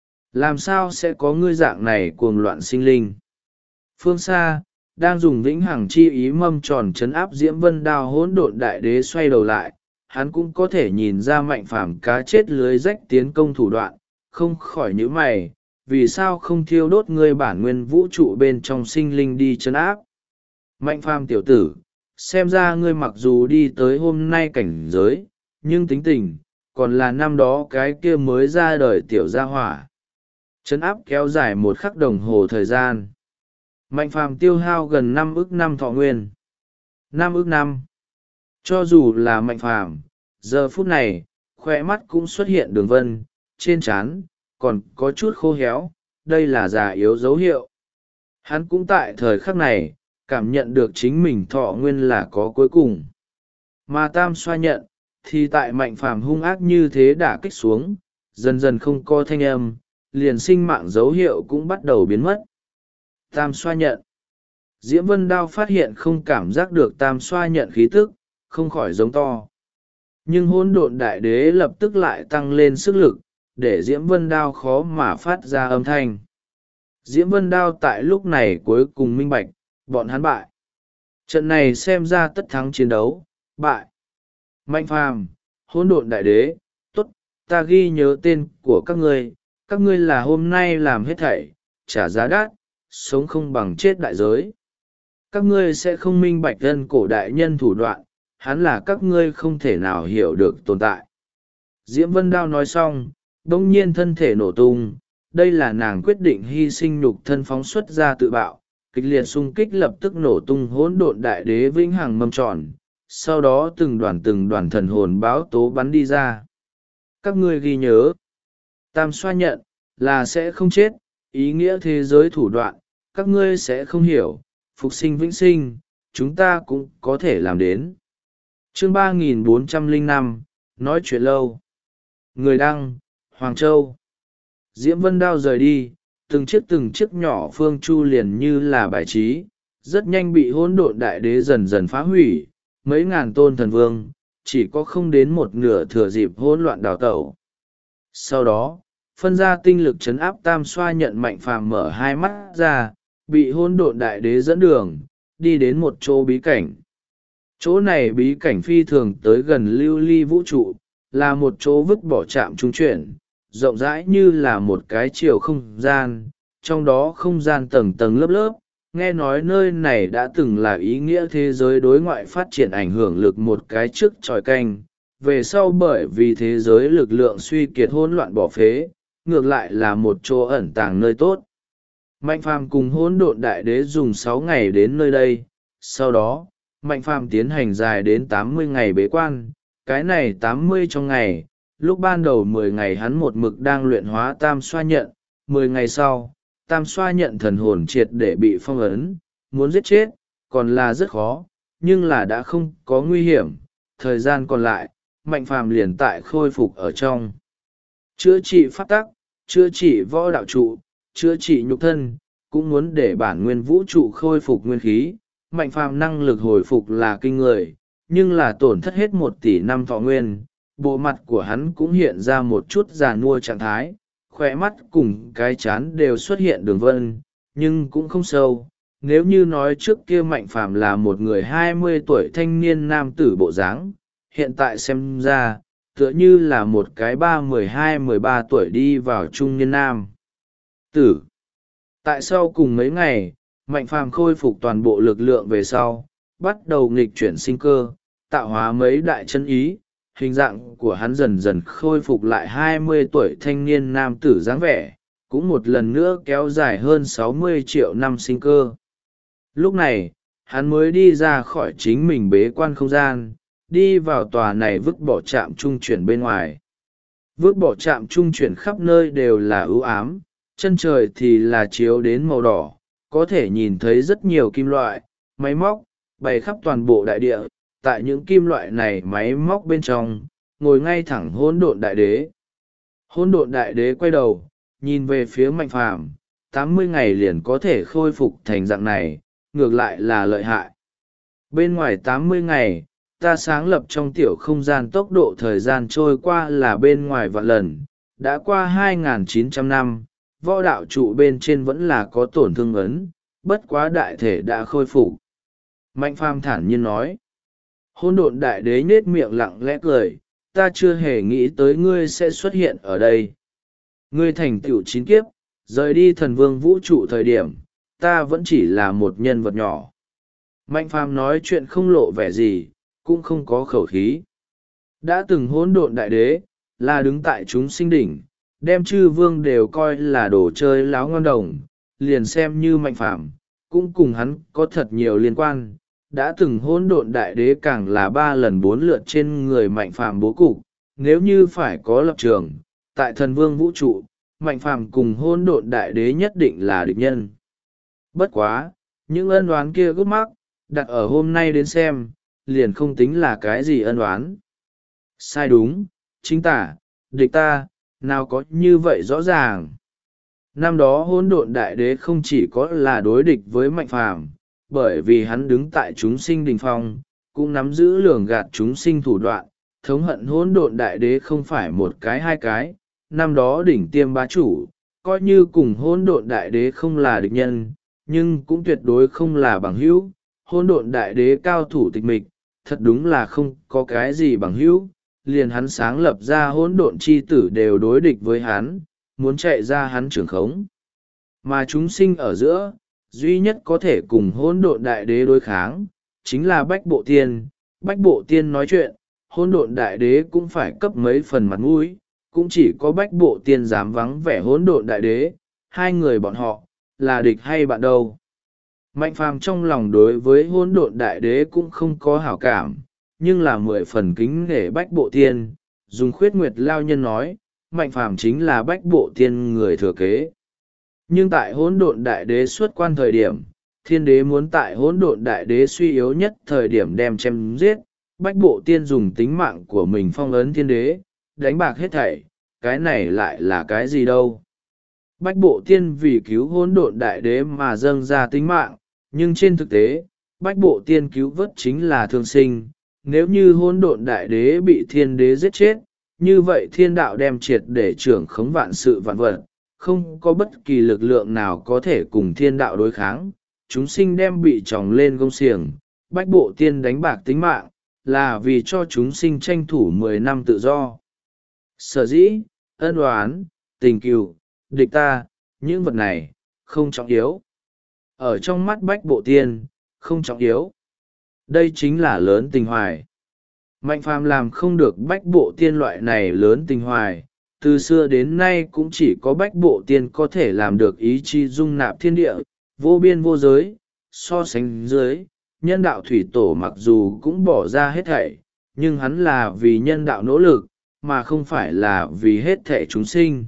Làm sao sẽ có ngươi dạng này cuồng loạn sinh linh? Phương xa, đang dùng vĩnh hằng chi ý mâm tròn chấn áp diễm vân đao hỗn độn đại đế xoay đầu lại, hắn cũng có thể nhìn ra Mạnh Phàm cá chết lưới rách tiến công thủ đoạn, không khỏi nhíu mày, vì sao không thiêu đốt ngươi bản nguyên vũ trụ bên trong sinh linh đi chấn áp? Mạnh Phàm tiểu tử, xem ra ngươi mặc dù đi tới hôm nay cảnh giới, nhưng tính tình, còn là năm đó cái kia mới ra đời tiểu gia hỏa. Chấn áp kéo dài 1 khắc đồng hồ thời gian. Mạnh Phàm tiêu hao gần 5 ức năm thọ nguyên. 5 ức năm. Cho dù là Mạnh Phàm, giờ phút này, khoe mắt cũng xuất hiện đường vân, trên trán còn có chút khô héo, đây là già yếu dấu hiệu. Hắn cũng tại thời khắc này, cảm nhận được chính mình thọ nguyên là có cuối cùng. Mà Tam xoa nhận, thì tại Mạnh Phàm hung ác như thế đả kích xuống, dần dần không có thanh âm, liền sinh mạng dấu hiệu cũng bắt đầu biến mất. Tam xoa nhận. Diễm Vân Đao phát hiện không cảm giác được Tam xoa nhận khí tức, không khỏi giống to. Nhưng hỗn độn đại đế lập tức lại tăng lên sức lực, để Diễm Vân Đao khó mà phát ra âm thanh. Diễm Vân Đao tại lúc này cuối cùng minh bạch, bọn hắn bại. Trận này xem ra tất thắng chiến đấu, bại. Mạnh Phàm, hỗn độn đại đế, tốt, ta ghi nhớ tên của các ngươi là hôm nay làm hết thảy, trả giá đắt, sống không bằng chết đại giới. Các ngươi sẽ không minh bạch ân cổ đại nhân thủ đoạn, hắn là các ngươi không thể nào hiểu được tồn tại. Diễm Vân Đao nói xong, bỗng nhiên thân thể nổ tung, đây là nàng quyết định hy sinh nhục thân phóng xuất ra tự bạo, kịch liệt xung kích lập tức nổ tung hỗn độn đại đế vĩnh hằng mâm tròn, sau đó từng đoàn thần hồn báo tố bắn đi ra. Các ngươi ghi nhớ, Tam xoa nhận, là sẽ không chết, ý nghĩa thế giới thủ đoạn, các ngươi sẽ không hiểu, phục sinh vĩnh sinh, chúng ta cũng có thể làm đến. Chương 3405, nói chuyện lâu. Người đăng, Hoàng Châu. Diễm Vân Đao rời đi, từng chiếc nhỏ phương chu liền như là bài trí, rất nhanh bị hỗn độn đại đế dần dần phá hủy, mấy ngàn tôn thần vương, chỉ có không đến một nửa thừa dịp hỗn loạn đào tẩu. Sau đó, phân ra tinh lực chấn áp Tam xoa nhận Mạnh Phàm mở hai mắt ra, bị hỗn độn đại đế dẫn đường, đi đến một chỗ bí cảnh. Chỗ này bí cảnh phi thường tới gần lưu ly vũ trụ, là một chỗ vứt bỏ trạm trung chuyển, rộng rãi như là một cái chiều không gian, trong đó không gian tầng tầng lớp lớp. Nghe nói nơi này đã từng là ý nghĩa thế giới đối ngoại phát triển ảnh hưởng lực một cái trước tròi canh, về sau bởi vì thế giới lực lượng suy kiệt hỗn loạn bỏ phế, ngược lại là một chỗ ẩn tàng nơi tốt. Mạnh Phàm cùng hỗn độn đại đế dùng 6 ngày đến nơi đây, sau đó, Mạnh Phàm tiến hành dài đến 80 ngày bế quan, cái này 80 trong ngày, lúc ban đầu 10 ngày hắn một mực đang luyện hóa Tam xoa nhận, 10 ngày sau, Tam xoa nhận thần hồn triệt để bị phong ấn, muốn giết chết, còn là rất khó, nhưng là đã không có nguy hiểm, thời gian còn lại, Mạnh Phàm liền tại khôi phục ở trong. Chữa trị pháp tắc, chữa trị võ đạo trụ, chữa trị nhục thân, cũng muốn để bản nguyên vũ trụ khôi phục nguyên khí. Mạnh Phàm năng lực hồi phục là kinh người, nhưng là tổn thất hết 1 tỷ năm thọ nguyên, bộ mặt của hắn cũng hiện ra một chút già nua trạng thái, khỏe mắt cùng cái chán đều xuất hiện đường vân, nhưng cũng không sâu. Nếu như nói trước kia Mạnh Phàm là một người 20 tuổi thanh niên nam tử bộ dáng, hiện tại xem ra, tựa như là một cái 12-13 tuổi đi vào trung niên nam tử. Tại sau cùng mấy ngày, Mạnh Phàm khôi phục toàn bộ lực lượng về sau, bắt đầu nghịch chuyển sinh cơ, tạo hóa mấy đại chân ý, hình dạng của hắn dần dần khôi phục lại 20 tuổi thanh niên nam tử dáng vẻ, cũng một lần nữa kéo dài hơn 60 triệu năm sinh cơ. Lúc này, hắn mới đi ra khỏi chính mình bế quan không gian, đi vào tòa này vứt bỏ trạm trung chuyển bên ngoài. Vứt bỏ trạm trung chuyển khắp nơi đều là ưu ám, chân trời thì là chiếu đến màu đỏ, có thể nhìn thấy rất nhiều kim loại, máy móc, bày khắp toàn bộ đại địa. Tại những kim loại này máy móc bên trong, ngồi ngay thẳng hỗn độn đại đế. Hỗn độn đại đế quay đầu, nhìn về phía Mạnh Phàm, 80 ngày liền có thể khôi phục thành dạng này, ngược lại là lợi hại. Bên ngoài 80 ngày, ta sáng lập trong tiểu không gian tốc độ thời gian trôi qua là bên ngoài vạn lần, đã qua 2.900 năm, võ đạo trụ bên trên vẫn là có tổn thương ấn, bất quá đại thể đã khôi phục. Mạnh Phàm thản nhiên nói. Hỗn độn đại đế nhết miệng lặng lẽ cười, ta chưa hề nghĩ tới ngươi sẽ xuất hiện ở đây. Ngươi thành tựu 9 kiếp, rời đi thần vương vũ trụ thời điểm, ta vẫn chỉ là một nhân vật nhỏ. Mạnh Phàm nói chuyện không lộ vẻ gì, cũng không có khẩu khí. Đã từng hỗn độn đại đế, là đứng tại chúng sinh đỉnh, đem chư vương đều coi là đồ chơi láo ngon đồng, liền xem như Mạnh Phàm cũng cùng hắn có thật nhiều liên quan. Đã từng hỗn độn đại đế càng là 3 lần 4 lượt trên người Mạnh Phàm bố cục, nếu như phải có lập trường, tại thần vương vũ trụ, Mạnh Phàm cùng hỗn độn đại đế nhất định là địch nhân. Bất quá, những ân oán kia gút mắc, đặt ở hôm nay đến xem, liền không tính là cái gì ân oán. Sai đúng, chính tả, địch ta, nào có như vậy rõ ràng. Năm đó hỗn độn đại đế không chỉ có là đối địch với Mạnh Phàm, bởi vì hắn đứng tại chúng sinh đỉnh phong, cũng nắm giữ lường gạt chúng sinh thủ đoạn, thống hận hỗn độn đại đế không phải một cái hai cái. Năm đó đỉnh tiêm bá chủ, coi như cùng hỗn độn đại đế không là địch nhân, nhưng cũng tuyệt đối không là bằng hữu. Hỗn độn đại đế cao thủ tịch mịch, thật đúng là không có cái gì bằng hữu, liền hắn sáng lập ra hỗn độn chi tử đều đối địch với hắn, muốn chạy ra hắn trưởng khống. Mà chúng sinh ở giữa, duy nhất có thể cùng hỗn độn đại đế đối kháng, chính là Bách Bộ Tiên. Bách Bộ Tiên nói chuyện, hỗn độn đại đế cũng phải cấp mấy phần mặt mũi, cũng chỉ có Bách Bộ Tiên dám vắng vẻ hỗn độn đại đế, hai người bọn họ, là địch hay bạn đâu. Mạnh Phàm trong lòng đối với hỗn độn đại đế cũng không có hảo cảm, nhưng là 10 phần kính nể Bách Bộ Tiên, dùng khuyết nguyệt lao nhân nói, Mạnh Phàm chính là Bách Bộ Tiên người thừa kế. Nhưng tại hỗn độn đại đế xuất quan thời điểm, thiên đế muốn tại hỗn độn đại đế suy yếu nhất thời điểm đem chém giết, Bách Bộ Tiên dùng tính mạng của mình phong ấn thiên đế, đánh bạc hết thảy, cái này lại là cái gì đâu. Bách Bộ Tiên vì cứu hỗn độn đại đế mà dâng ra tính mạng, nhưng trên thực tế, Bách Bộ Tiên cứu vớt chính là thương sinh. Nếu như hỗn độn đại đế bị thiên đế giết chết, như vậy thiên đạo đem triệt để trưởng khống vạn sự vạn vật, không có bất kỳ lực lượng nào có thể cùng thiên đạo đối kháng. Chúng sinh đem bị tròng lên gông xiềng, Bách Bộ Tiên đánh bạc tính mạng, là vì cho chúng sinh tranh thủ 10 năm tự do. Sở dĩ, ân oán, tình cừu, địch ta, những vật này, không trọng yếu. Ở trong mắt Bách Bộ Tiên, không trọng yếu. Đây chính là lớn tình hoài. Mạnh Phàm làm không được Bách Bộ Tiên loại này lớn tình hoài, từ xưa đến nay cũng chỉ có Bách Bộ Tiên có thể làm được ý chí dung nạp thiên địa, vô biên vô giới, so sánh dưới, nhân đạo thủy tổ mặc dù cũng bỏ ra hết thảy, nhưng hắn là vì nhân đạo nỗ lực, mà không phải là vì hết thảy chúng sinh.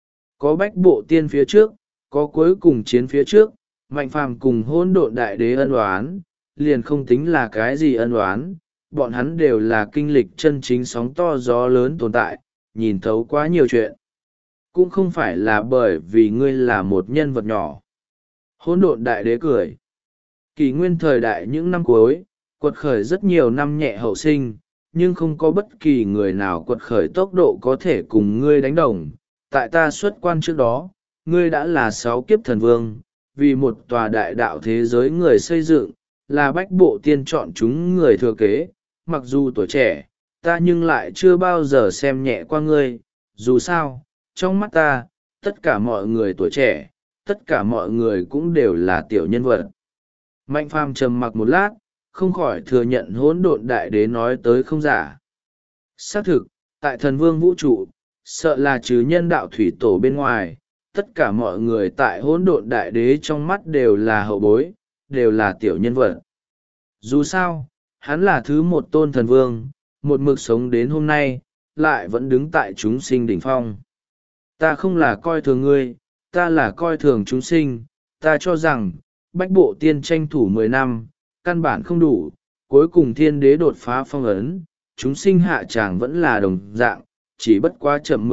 Có Bách Bộ Tiên phía trước, có cuối cùng chiến phía trước, Mạnh Phàm cùng hỗn độn đại đế ân oán, liền không tính là cái gì ân oán, bọn hắn đều là kinh lịch chân chính sóng to gió lớn tồn tại, nhìn thấu quá nhiều chuyện. Cũng không phải là bởi vì ngươi là một nhân vật nhỏ. Hỗn độn đại đế cười. Kỷ nguyên thời đại những năm cuối, quật khởi rất nhiều năm nhẹ hậu sinh, nhưng không có bất kỳ người nào quật khởi tốc độ có thể cùng ngươi đánh đồng. Tại ta xuất quan trước đó, ngươi đã là 6 kiếp thần vương, vì một tòa đại đạo thế giới người xây dựng, là Bách Bộ Tiên chọn chúng người thừa kế. Mặc dù tuổi trẻ, ta nhưng lại chưa bao giờ xem nhẹ qua ngươi, dù sao, trong mắt ta, tất cả mọi người tuổi trẻ, tất cả mọi người cũng đều là tiểu nhân vật. Mạnh Phàm trầm mặc một lát, không khỏi thừa nhận hỗn độn đại đế nói tới không giả. Xác thực, tại thần vương vũ trụ, sợ là trừ nhân đạo thủy tổ bên ngoài, tất cả mọi người tại hỗn độn đại đế trong mắt đều là hậu bối, đều là tiểu nhân vật. Dù sao, hắn là thứ một tôn thần vương, một mực sống đến hôm nay, lại vẫn đứng tại chúng sinh đỉnh phong. Ta không là coi thường ngươi, ta là coi thường chúng sinh, ta cho rằng, Bách Bộ Tiên tranh thủ 10 năm, căn bản không đủ, cuối cùng thiên đế đột phá phong ấn, chúng sinh hạ tràng vẫn là đồng dạng, chỉ bất quá chậm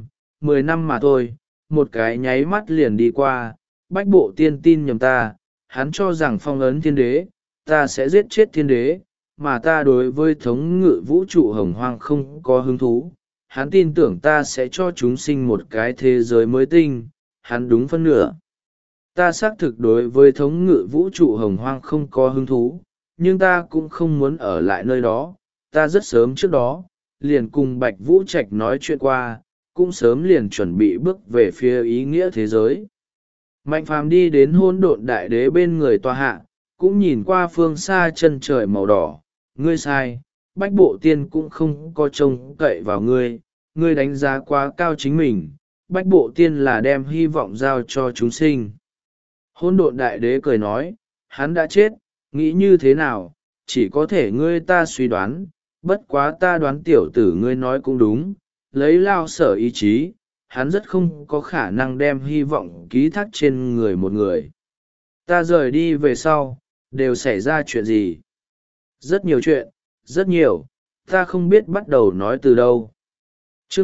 10 năm mà thôi, một cái nháy mắt liền đi qua. Bách Bộ Tiên tin nhầm ta, hắn cho rằng phong ấn thiên đế, ta sẽ giết chết thiên đế, mà ta đối với thống ngự vũ trụ hồng hoang không có hứng thú. Hắn tin tưởng ta sẽ cho chúng sinh một cái thế giới mới tinh, hắn đúng phân nửa. Ta xác thực đối với thống ngự vũ trụ hồng hoang không có hứng thú, nhưng ta cũng không muốn ở lại nơi đó. Ta rất sớm trước đó liền cùng Bạch Vũ Trạch nói chuyện qua, cũng sớm liền chuẩn bị bước về phía ý nghĩa thế giới. Mạnh Phàm đi đến hỗn độn đại đế bên người tòa hạ, cũng nhìn qua phương xa chân trời màu đỏ. Ngươi sai, Bách Bộ Tiên cũng không có trông cậy vào ngươi, ngươi đánh giá quá cao chính mình. Bách Bộ Tiên là đem hy vọng giao cho chúng sinh. Hỗn độn đại đế cười nói, hắn đã chết, nghĩ như thế nào, chỉ có thể ngươi ta suy đoán, bất quá ta đoán tiểu tử ngươi nói cũng đúng, lấy lao sở ý chí, hắn rất không có khả năng đem hy vọng ký thác trên người một người. Ta rời đi về sau, đều xảy ra chuyện gì? Rất nhiều chuyện, rất nhiều, ta không biết bắt đầu nói từ đâu. Chương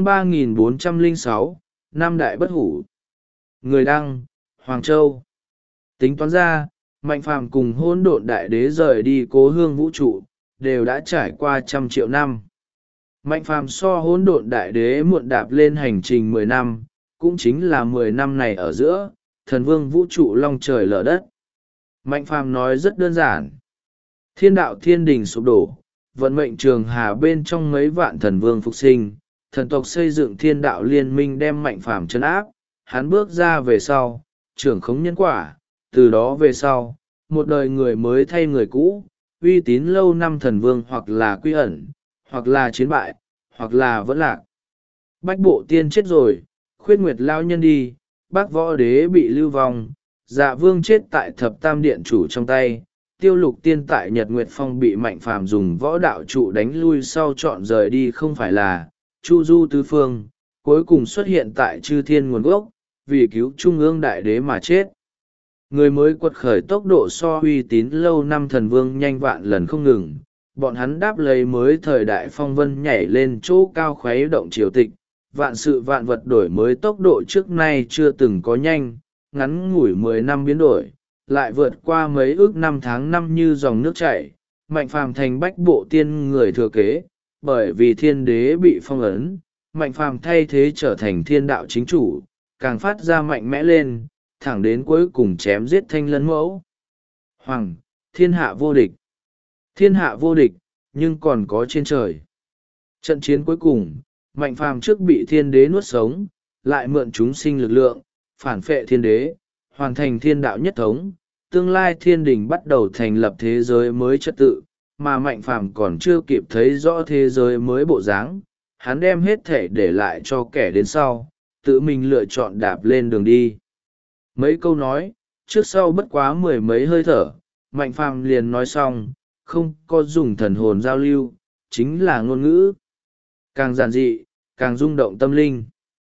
3406, Nam Đại Bất Hủ. Người đăng, Hoàng Châu. Tính toán ra, Mạnh Phàm cùng hỗn độn đại đế rời đi cố hương vũ trụ, đều đã trải qua 100 triệu năm. Mạnh Phàm so hỗn độn đại đế muộn đạp lên hành trình 10 năm, cũng chính là 10 năm này ở giữa, thần vương vũ trụ long trời lở đất. Mạnh Phàm nói rất đơn giản. Thiên đạo thiên đình sụp đổ, vận mệnh trường hà bên trong mấy vạn thần vương phục sinh, thần tộc xây dựng thiên đạo liên minh đem Mạnh Phàm trấn áp, hắn bước ra về sau, trưởng khống nhân quả, từ đó về sau, một đời người mới thay người cũ, uy tín lâu năm thần vương hoặc là quy ẩn, hoặc là chiến bại, hoặc là vẫn lạc. Bách Bộ Tiên chết rồi, Khuyết Nguyệt lao nhân đi, Bác Võ Đế bị lưu vong, Dạ Vương chết tại Thập Tam Điện chủ trong tay, Tiêu Lục Tiên tại Nhật Nguyệt Phong bị Mạnh Phàm dùng võ đạo trụ đánh lui sau chọn rời đi, không phải là Chu Du tứ phương, cuối cùng xuất hiện tại Chư Thiên nguồn gốc, vì cứu Trung ương Đại Đế mà chết. Người mới quật khởi tốc độ so uy tín lâu năm thần vương nhanh vạn lần không ngừng, bọn hắn đáp lấy mới thời đại phong vân nhảy lên chỗ cao khuấy động triều tịch, vạn sự vạn vật đổi mới tốc độ trước nay chưa từng có nhanh, ngắn ngủi 10 năm biến đổi, lại vượt qua mấy ước năm tháng năm như dòng nước chảy. Mạnh Phàm thành Bách Bộ Tiên người thừa kế, bởi vì thiên đế bị phong ấn, Mạnh Phàm thay thế trở thành thiên đạo chính chủ, càng phát ra mạnh mẽ lên, thẳng đến cuối cùng chém giết Thanh Lân Mẫu. Hoàng, thiên hạ vô địch. Thiên hạ vô địch, nhưng còn có trên trời. Trận chiến cuối cùng, Mạnh Phàm trước bị thiên đế nuốt sống, lại mượn chúng sinh lực lượng, phản phệ thiên đế, hoàn thành thiên đạo nhất thống. Tương lai thiên đình bắt đầu thành lập thế giới mới trật tự, mà Mạnh Phàm còn chưa kịp thấy rõ thế giới mới bộ dáng, hắn đem hết thể để lại cho kẻ đến sau, tự mình lựa chọn đạp lên đường đi. Mấy câu nói, trước sau bất quá 10 mấy hơi thở, Mạnh Phàm liền nói xong, không có dùng thần hồn giao lưu, chính là ngôn ngữ. Càng giản dị, càng rung động tâm linh.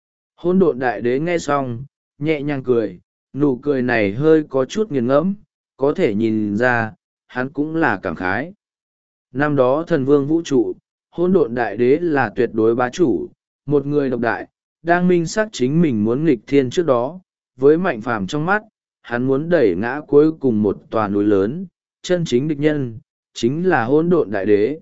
Hỗn độn đại đế nghe xong, nhẹ nhàng cười, nụ cười này hơi có chút nghiền ngẫm, có thể nhìn ra, hắn cũng là cảm khái. Năm đó thần vương vũ trụ, hỗn độn đại đế là tuyệt đối bá chủ, một người độc đại, đang minh xác chính mình muốn nghịch thiên trước đó, với Mạnh Phàm trong mắt, hắn muốn đẩy ngã cuối cùng một tòa núi lớn, chân chính địch nhân, chính là hỗn độn đại đế.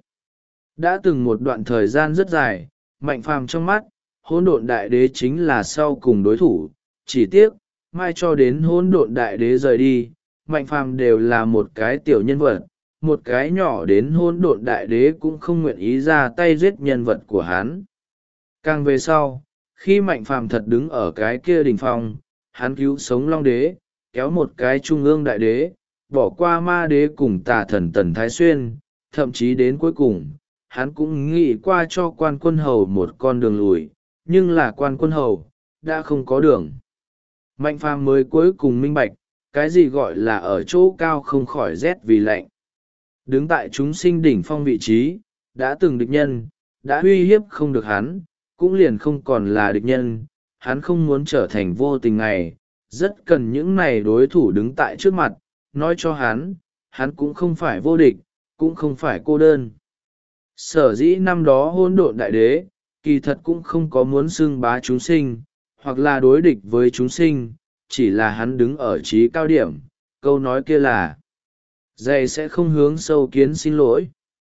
Đã từng một đoạn thời gian rất dài, Mạnh Phàm trong mắt, hỗn độn đại đế chính là sau cùng đối thủ, chỉ tiếc, mai cho đến hỗn độn đại đế rời đi, Mạnh Phàm đều là một cái tiểu nhân vật, một cái nhỏ đến hỗn độn đại đế cũng không nguyện ý ra tay giết nhân vật của hắn. Càng về sau, khi Mạnh Phàm thật đứng ở cái kia đỉnh phong, hắn cứu sống Long Đế, kéo một cái trung ương đại đế, bỏ qua ma đế cùng tà thần Tần Thái Xuyên, thậm chí đến cuối cùng, hắn cũng nghĩ qua cho Quan Quân Hầu một con đường lùi, nhưng là Quan Quân Hầu đã không có đường. Mạnh Phàm mới cuối cùng minh bạch, cái gì gọi là ở chỗ cao không khỏi rét vì lạnh. Đứng tại chúng sinh đỉnh phong vị trí, đã từng địch nhân, đã uy hiếp không được hắn, cũng liền không còn là địch nhân, hắn không muốn trở thành vô tình ngày, rất cần những này đối thủ đứng tại trước mặt, nói cho hắn cũng không phải vô địch, cũng không phải cô đơn. Sở dĩ năm đó hỗn độn đại đế, kỳ thật cũng không có muốn xưng bá chúng sinh, hoặc là đối địch với chúng sinh, chỉ là hắn đứng ở trí cao điểm, câu nói kia là dày sẽ không hướng sâu kiến xin lỗi.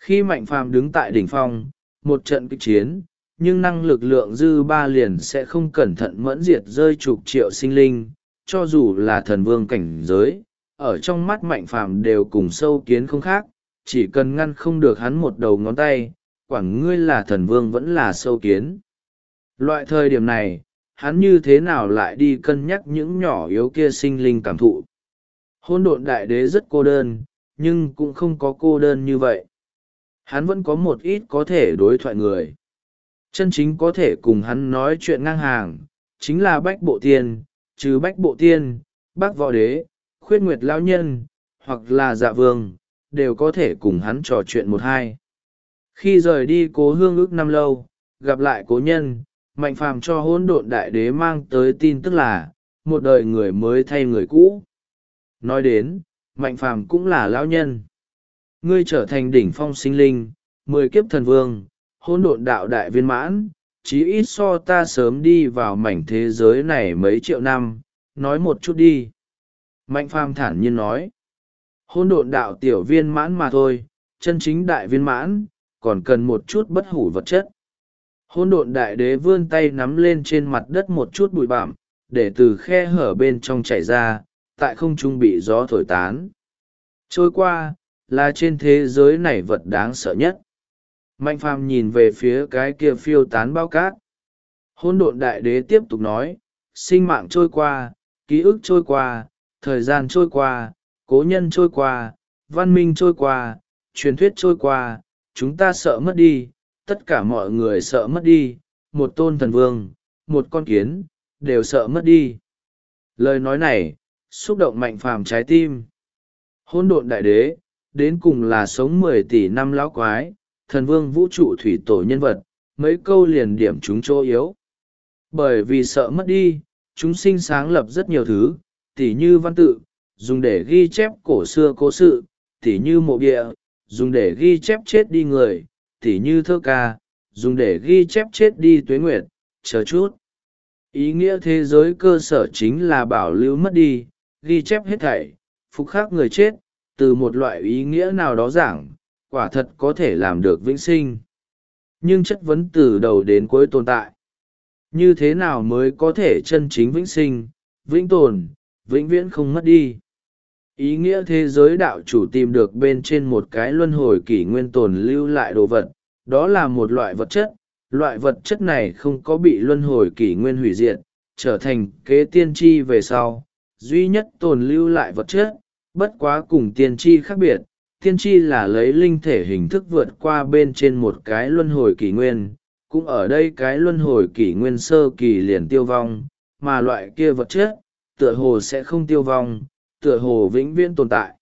Khi Mạnh Phàm đứng tại đỉnh phong, một trận kịch chiến, nhưng năng lực lượng dư ba liền sẽ không cẩn thận mẫn diệt rơi chục triệu sinh linh, cho dù là thần vương cảnh giới, ở trong mắt Mạnh Phàm đều cùng sâu kiến không khác, chỉ cần ngăn không được hắn một đầu ngón tay, quản ngươi là thần vương vẫn là sâu kiến. Loại thời điểm này, hắn như thế nào lại đi cân nhắc những nhỏ yếu kia sinh linh cảm thụ. Hôn độn đại đế rất cô đơn, nhưng cũng không có cô đơn như vậy. Hắn vẫn có một ít có thể đối thoại người. Chân chính có thể cùng hắn nói chuyện ngang hàng, chính là Bách Bộ Tiên, trừ Bách Bộ Tiên, Bác Võ Đế, Khuyết Nguyệt Lão Nhân, hoặc là Dạ Vương, đều có thể cùng hắn trò chuyện một hai. Khi rời đi Cố Hương ước năm lâu, gặp lại cố nhân, Mạnh Phàm cho Hỗn Độn Đại Đế mang tới tin tức là, một đời người mới thay người cũ. Nói đến, Mạnh Phàm cũng là lão nhân. Ngươi trở thành đỉnh phong sinh linh, 10 kiếp thần vương, hỗn độn đạo đại viên mãn, chí ít so ta sớm đi vào mảnh thế giới này mấy triệu năm, nói một chút đi. Mạnh Phàm thản nhiên nói, hỗn độn đạo tiểu viên mãn mà thôi, chân chính đại viên mãn, còn cần một chút bất hủ vật chất. Hỗn độn đại đế vươn tay nắm lên trên mặt đất một chút bụi bặm, để từ khe hở bên trong chảy ra, tại không trung bị gió thổi tán. Trôi qua, là trên thế giới này vật đáng sợ nhất. Mạnh Phàm nhìn về phía cái kia phiêu tán bao cát. Hỗn độn đại đế tiếp tục nói, sinh mạng trôi qua, ký ức trôi qua, thời gian trôi qua, cố nhân trôi qua, văn minh trôi qua, truyền thuyết trôi qua, chúng ta sợ mất đi, tất cả mọi người sợ mất đi, một tôn thần vương, một con kiến, đều sợ mất đi. Lời nói này, xúc động Mạnh Phàm trái tim. Hỗn độn đại đế, đến cùng là sống 10 tỷ năm lão quái, thần vương vũ trụ thủy tổ nhân vật, mấy câu liền điểm chúng chỗ yếu. Bởi vì sợ mất đi, chúng sinh sáng lập rất nhiều thứ, tỉ như văn tự, dùng để ghi chép cổ xưa cố sự, tỉ như mộ địa, dùng để ghi chép chết đi người, tỉ như thơ ca, dùng để ghi chép chết đi tuế nguyệt, chờ chút. Ý nghĩa thế giới cơ sở chính là bảo lưu mất đi, ghi chép hết thảy, phục khắc người chết, từ một loại ý nghĩa nào đó giảng, quả thật có thể làm được vĩnh sinh. Nhưng chất vấn từ đầu đến cuối tồn tại. Như thế nào mới có thể chân chính vĩnh sinh, vĩnh tồn, vĩnh viễn không mất đi? Ý nghĩa thế giới đạo chủ tìm được bên trên một cái luân hồi kỷ nguyên tồn lưu lại đồ vật, đó là một loại vật chất. Loại vật chất này không có bị luân hồi kỷ nguyên hủy diệt, trở thành kế tiên tri về sau, duy nhất tồn lưu lại vật chất, bất quá cùng tiên tri khác biệt. Tiên tri là lấy linh thể hình thức vượt qua bên trên một cái luân hồi kỷ nguyên, cũng ở đây cái luân hồi kỷ nguyên sơ kỳ liền tiêu vong, mà loại kia vật chất, tựa hồ sẽ không tiêu vong, tựa hồ vĩnh viễn tồn tại.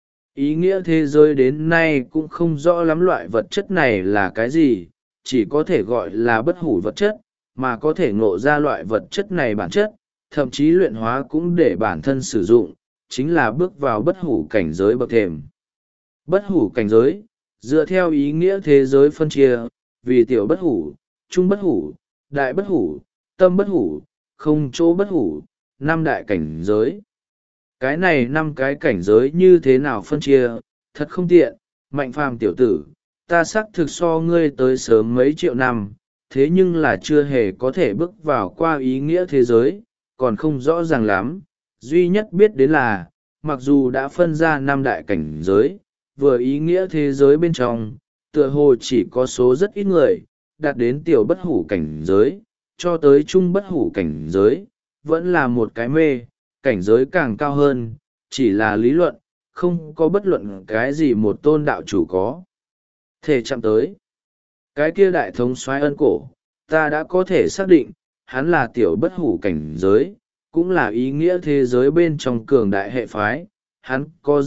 Ý nghĩa thế giới đến nay cũng không rõ lắm loại vật chất này là cái gì, chỉ có thể gọi là bất hủ vật chất, mà có thể ngộ ra loại vật chất này bản chất, thậm chí luyện hóa cũng để bản thân sử dụng, chính là bước vào bất hủ cảnh giới bậc thềm. Bất hủ cảnh giới, dựa theo ý nghĩa thế giới phân chia, vì tiểu bất hủ, trung bất hủ, đại bất hủ, tâm bất hủ, không chỗ bất hủ, 5 đại cảnh giới. Cái này 5 cái cảnh giới như thế nào phân chia, thật không tiện. Mạnh Phàm tiểu tử, ta xác thực so ngươi tới sớm mấy triệu năm, thế nhưng là chưa hề có thể bước vào qua ý nghĩa thế giới, còn không rõ ràng lắm. Duy nhất biết đến là, mặc dù đã phân ra 5 đại cảnh giới, vừa ý nghĩa thế giới bên trong, tựa hồ chỉ có số rất ít người, đạt đến tiểu bất hủ cảnh giới, cho tới trung bất hủ cảnh giới, vẫn là một cái mê, cảnh giới càng cao hơn, chỉ là lý luận, không có bất luận cái gì một tôn đạo chủ có thể chạm tới. Cái kia đại thống soái ân cổ, ta đã có thể xác định, hắn là tiểu bất hủ cảnh giới, cũng là ý nghĩa thế giới bên trong cường đại hệ phái, hắn có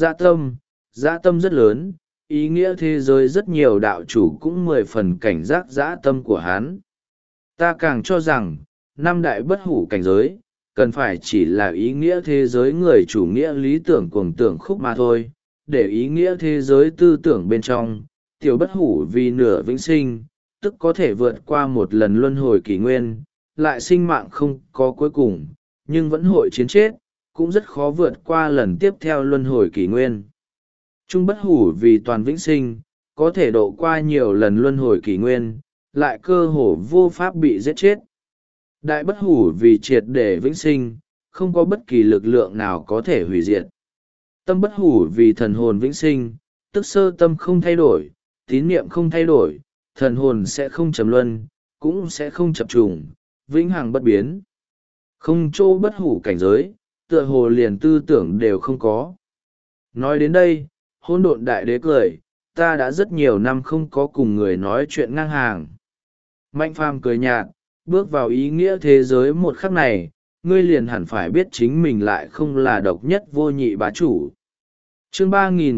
dã tâm rất lớn, ý nghĩa thế giới rất nhiều đạo chủ cũng 10 phần cảnh giác dã tâm của hắn. Ta càng cho rằng, 5 đại bất hủ cảnh giới, cần phải chỉ là ý nghĩa thế giới người chủ nghĩa lý tưởng cuồng tưởng khúc mà thôi, để ý nghĩa thế giới tư tưởng bên trong, tiểu bất hủ vì nửa vĩnh sinh, tức có thể vượt qua một lần luân hồi kỷ nguyên, lại sinh mạng không có cuối cùng, nhưng vẫn hội chiến chết, cũng rất khó vượt qua lần tiếp theo luân hồi kỷ nguyên. Trung bất hủ vì toàn vĩnh sinh, có thể độ qua nhiều lần luân hồi kỷ nguyên, lại cơ hồ vô pháp bị giết chết. Đại bất hủ vì triệt để vĩnh sinh, không có bất kỳ lực lượng nào có thể hủy diệt. Tâm bất hủ vì thần hồn vĩnh sinh, tức sơ tâm không thay đổi, tín niệm không thay đổi, thần hồn sẽ không trầm luân, cũng sẽ không chập trùng, vĩnh hằng bất biến. Không chỗ bất hủ cảnh giới, tựa hồ liền tư tưởng đều không có. Nói đến đây, hỗn độn đại đế cười, ta đã rất nhiều năm không có cùng người nói chuyện ngang hàng. Mạnh phàm cười nhạt, bước vào ý nghĩa thế giới một khắc này, ngươi liền hẳn phải biết chính mình lại không là độc nhất vô nhị bá chủ. Chương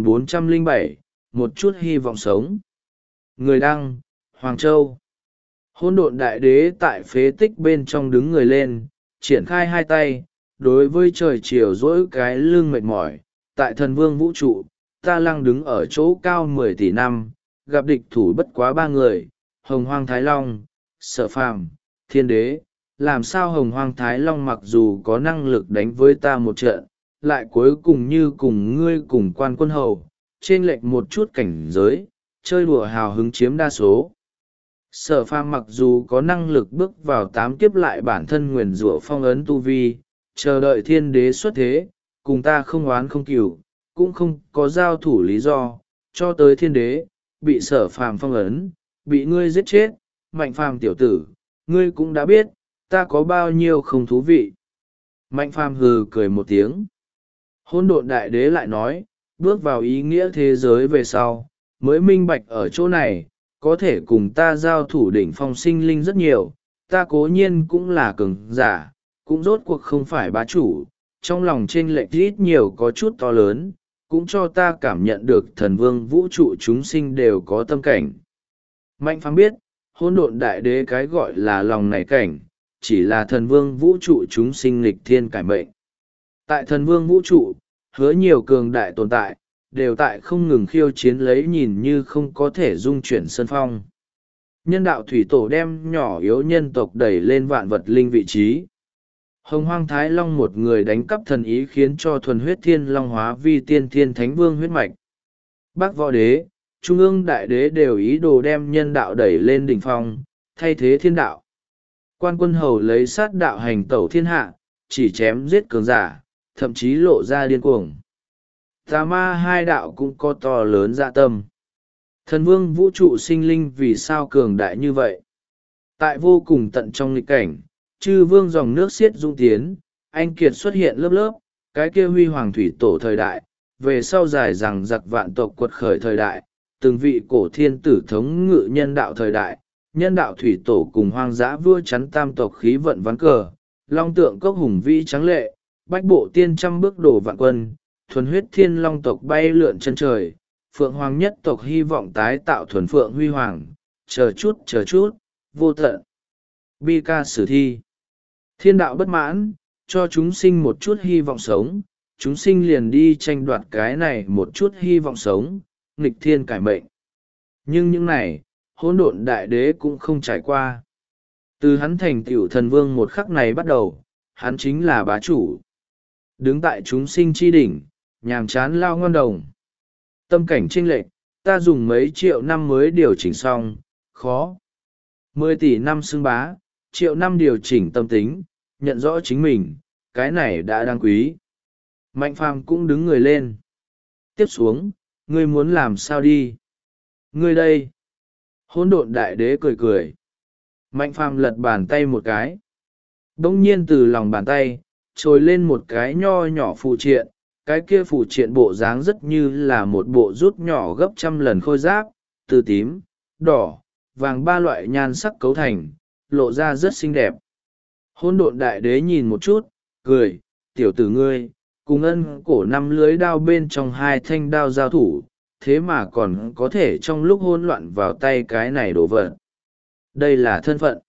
3407, một chút hy vọng sống. Người đăng, Hoàng Châu. Hỗn độn đại đế tại phế tích bên trong đứng người lên, triển khai hai tay, đối với trời chiều dỗi cái lưng mệt mỏi. Tại thần vương vũ trụ, ta lăng đứng ở chỗ cao 10 tỷ năm, gặp địch thủ bất quá 3 người, Hồng Hoang Thái Long, Sở Phàm, Thiên Đế. Làm sao Hồng Hoang Thái Long mặc dù có năng lực đánh với ta một trận, lại cuối cùng như cùng ngươi cùng Quan Quân Hầu, trên lệch một chút cảnh giới, chơi đùa hào hứng chiếm đa số. Sở Phàm mặc dù có năng lực bước vào 8 kiếp lại bản thân nguyền rủa phong ấn tu vi, chờ đợi Thiên Đế xuất thế, cùng ta không oán không cừu, cũng không có giao thủ lý do, cho tới Thiên Đế, bị Sở Phàm phong ấn, bị ngươi giết chết. Mạnh Phàm tiểu tử, ngươi cũng đã biết, ta có bao nhiêu không thú vị. Mạnh Phàm hừ cười một tiếng. Hỗn độn đại đế lại nói, bước vào ý nghĩa thế giới về sau, mới minh bạch ở chỗ này, có thể cùng ta giao thủ đỉnh phong sinh linh rất nhiều, ta cố nhiên cũng là cường giả, cũng rốt cuộc không phải bá chủ, trong lòng chênh lệch ít nhiều có chút to lớn, cũng cho ta cảm nhận được thần vương vũ trụ chúng sinh đều có tâm cảnh. Mạnh Phàm biết, hỗn độn đại đế cái gọi là lòng này cảnh, chỉ là thần vương vũ trụ chúng sinh nghịch thiên cải mệnh. Tại thần vương vũ trụ, hứa nhiều cường đại tồn tại, đều tại không ngừng khiêu chiến lấy nhìn như không có thể dung chuyển sân phong. Nhân đạo thủy tổ đem nhỏ yếu nhân tộc đẩy lên vạn vật linh vị trí. Hồng Hoang Thái Long một người đánh cắp thần ý khiến cho thuần huyết thiên long hóa vi tiên thiên thánh vương huyết mạch. Bắc Võ Đế, Trung ương Đại Đế đều ý đồ đem nhân đạo đẩy lên đỉnh phong, thay thế thiên đạo. Quan Quân Hầu lấy sát đạo hành tẩu thiên hạ, chỉ chém giết cường giả, thậm chí lộ ra điên cuồng. Tà ma hai đạo cũng có to lớn dạ tâm. Thần vương vũ trụ sinh linh vì sao cường đại như vậy? Tại vô cùng tận trong nghịch cảnh, chư vương dòng nước xiết dung tiến, anh kiệt xuất hiện lớp lớp, cái kia huy hoàng thủy tổ thời đại, về sau dài rằng giặc vạn tộc quật khởi thời đại, từng vị cổ thiên tử thống ngự nhân đạo thời đại, nhân đạo thủy tổ cùng hoang dã vua chắn tam tộc khí vận ván cờ, long tượng cốc hùng vĩ trắng lệ, bách bộ tiên trăm bước đổ vạn quân, thuần huyết thiên long tộc bay lượn chân trời, phượng hoàng nhất tộc hy vọng tái tạo thuần phượng huy hoàng, chờ chút, vô tận. Bi ca sử thi. Thiên đạo bất mãn, cho chúng sinh một chút hy vọng sống, chúng sinh liền đi tranh đoạt cái này một chút hy vọng sống, nghịch thiên cải mệnh. Nhưng những này, hỗn độn đại đế cũng không trải qua. Từ hắn thành tựu thần vương một khắc này bắt đầu, hắn chính là bá chủ. Đứng tại chúng sinh chi đỉnh, nhàm chán lao ngon đồng. Tâm cảnh chênh lệch, ta dùng mấy triệu năm mới điều chỉnh xong, khó. 10 tỷ năm xưng bá, triệu năm điều chỉnh tâm tính, nhận rõ chính mình, cái này đã đáng quý. Mạnh Phàm cũng đứng người lên. Tiếp xuống, ngươi muốn làm sao đi? Ngươi đây. Hỗn độn đại đế cười cười. Mạnh Phàm lật bàn tay một cái. Bỗng nhiên từ lòng bàn tay, trồi lên một cái nho nhỏ phụ triện. Cái kia phụ triện bộ dáng rất như là một bộ rút nhỏ gấp 100 lần khôi giáp, từ tím, đỏ, vàng 3 loại nhan sắc cấu thành, lộ ra rất xinh đẹp. Hỗn độn đại đế nhìn một chút, cười, tiểu tử ngươi, cùng ân cổ 5 lưới đao bên trong 2 thanh đao giao thủ, thế mà còn có thể trong lúc hỗn loạn vào tay cái này đổ vật. Đây là thân phận.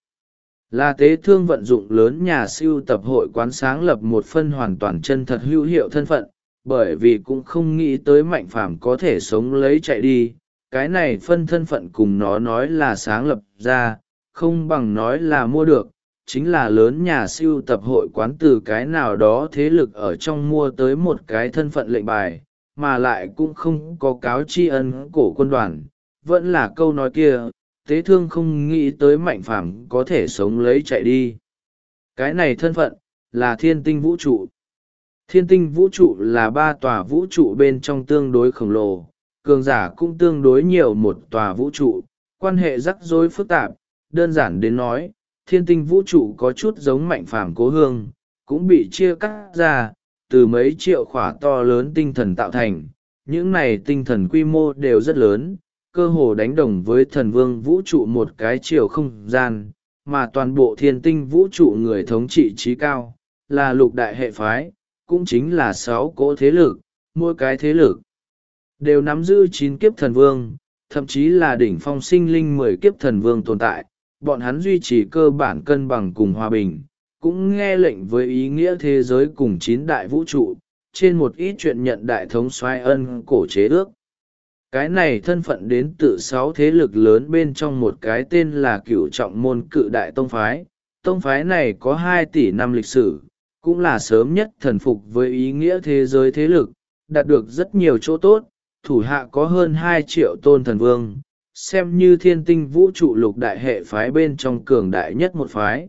Là tế thương vận dụng lớn nhà siêu tập hội quán sáng lập một phân hoàn toàn chân thật hữu hiệu thân phận, bởi vì cũng không nghĩ tới Mạnh Phàm có thể sống lấy chạy đi. Cái này phân thân phận cùng nó nói là sáng lập ra, không bằng nói là mua được, chính là lớn nhà siêu tập hội quán từ cái nào đó thế lực ở trong mua tới một cái thân phận lệnh bài, mà lại cũng không có cáo tri ân cổ quân đoàn, vẫn là câu nói kia, tế thương không nghĩ tới Mạnh Phàm có thể sống lấy chạy đi. Cái này thân phận là thiên tinh vũ trụ. Thiên tinh vũ trụ là 3 tòa vũ trụ bên trong tương đối khổng lồ, cường giả cũng tương đối nhiều một tòa vũ trụ, quan hệ rắc rối phức tạp. Đơn giản đến nói, thiên tinh vũ trụ có chút giống Mạnh Phàm cố hương, cũng bị chia cắt ra từ mấy triệu khỏa to lớn tinh thần tạo thành. Những này tinh thần quy mô đều rất lớn, cơ hồ đánh đồng với thần vương vũ trụ một cái chiều không gian, mà toàn bộ thiên tinh vũ trụ người thống trị trí cao là lục đại hệ phái, cũng chính là 6 cỗ thế lực. Mỗi cái thế lực đều nắm giữ 9 kiếp thần vương, thậm chí là đỉnh phong sinh linh 10 kiếp thần vương tồn tại. Bọn hắn duy trì cơ bản cân bằng cùng hòa bình, cũng nghe lệnh với ý nghĩa thế giới cùng 9 đại vũ trụ, trên một ít chuyện nhận đại thống soái ân cổ chế ước. Cái này thân phận đến từ 6 thế lực lớn bên trong một cái tên là Cửu Trọng Môn Cự Đại Tông Phái. Tông phái này có 2 tỷ năm lịch sử, cũng là sớm nhất thần phục với ý nghĩa thế giới thế lực, đạt được rất nhiều chỗ tốt, thủ hạ có hơn 2 triệu tôn thần vương, xem như thiên tinh vũ trụ lục đại hệ phái bên trong cường đại nhất một phái.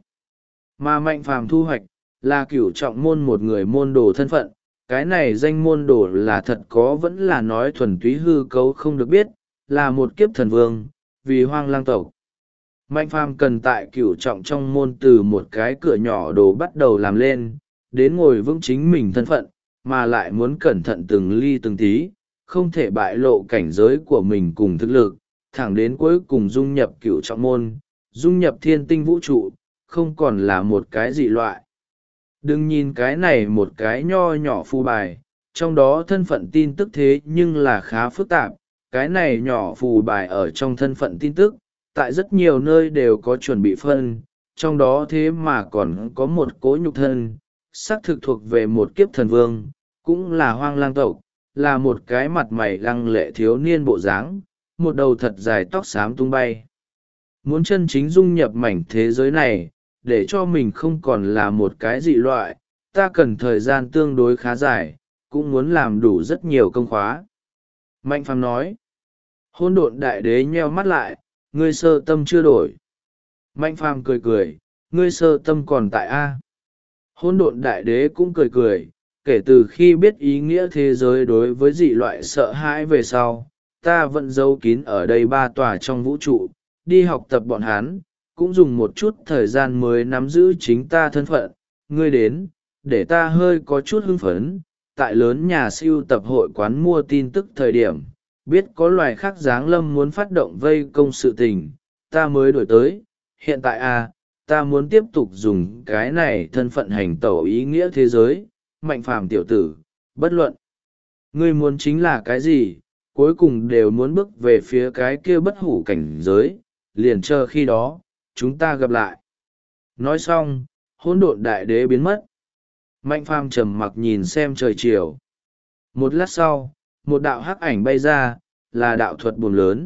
Mà Mạnh Phàm thu hoạch là Cửu Trọng Môn một người môn đồ thân phận. Cái này danh môn đồ là thật có vẫn là nói thuần túy hư cấu không được biết, là một kiếp thần vương, vì hoang lang tộc. Mạnh Phàm cần tại Cửu Trọng trong môn từ một cái cửa nhỏ đồ bắt đầu làm lên, đến ngồi vững chính mình thân phận, mà lại muốn cẩn thận từng ly từng tí, không thể bại lộ cảnh giới của mình cùng thực lực, thẳng đến cuối cùng dung nhập Cửu Trọng môn, dung nhập thiên tinh vũ trụ, không còn là một cái dị loại. Đừng nhìn cái này một cái nho nhỏ phù bài, trong đó thân phận tin tức thế nhưng là khá phức tạp. Cái này nhỏ phù bài ở trong thân phận tin tức, tại rất nhiều nơi đều có chuẩn bị phân, trong đó thế mà còn có một cỗ nhục thân, xác thực thuộc về một kiếp thần vương, cũng là hoang lang tộc, là một cái mặt mày lăng lệ thiếu niên bộ dáng, một đầu thật dài tóc xám tung bay. Muốn chân chính dung nhập mảnh thế giới này, để cho mình không còn là một cái dị loại, ta cần thời gian tương đối khá dài, cũng muốn làm đủ rất nhiều công khóa. Mạnh Phàm nói. Hỗn độn đại đế nheo mắt lại, ngươi sơ tâm chưa đổi. Mạnh Phàm cười cười, ngươi sơ tâm còn tại A. Hỗn độn đại đế cũng cười cười, kể từ khi biết ý nghĩa thế giới đối với dị loại sợ hãi về sau, ta vẫn giấu kín ở đây 3 tòa trong vũ trụ, đi học tập bọn hắn, cũng dùng một chút thời gian mới nắm giữ chính ta thân phận. Ngươi đến, để ta hơi có chút hưng phấn. Tại lớn nhà siêu tập hội quán mua tin tức thời điểm, biết có loài khác giáng lâm muốn phát động vây công sự tình, ta mới đổi tới. Hiện tại ta muốn tiếp tục dùng cái này thân phận hành tẩu ý nghĩa thế giới. Mạnh Phàm tiểu tử, bất luận ngươi muốn chính là cái gì, cuối cùng đều muốn bước về phía cái kia bất hủ cảnh giới, liền chờ khi đó chúng ta gặp lại. Nói xong, hỗn độn đại đế biến mất. Mạnh Phàm trầm mặc nhìn xem trời chiều. Một lát sau, một đạo hắc ảnh bay ra, là đạo thuật buồm lớn.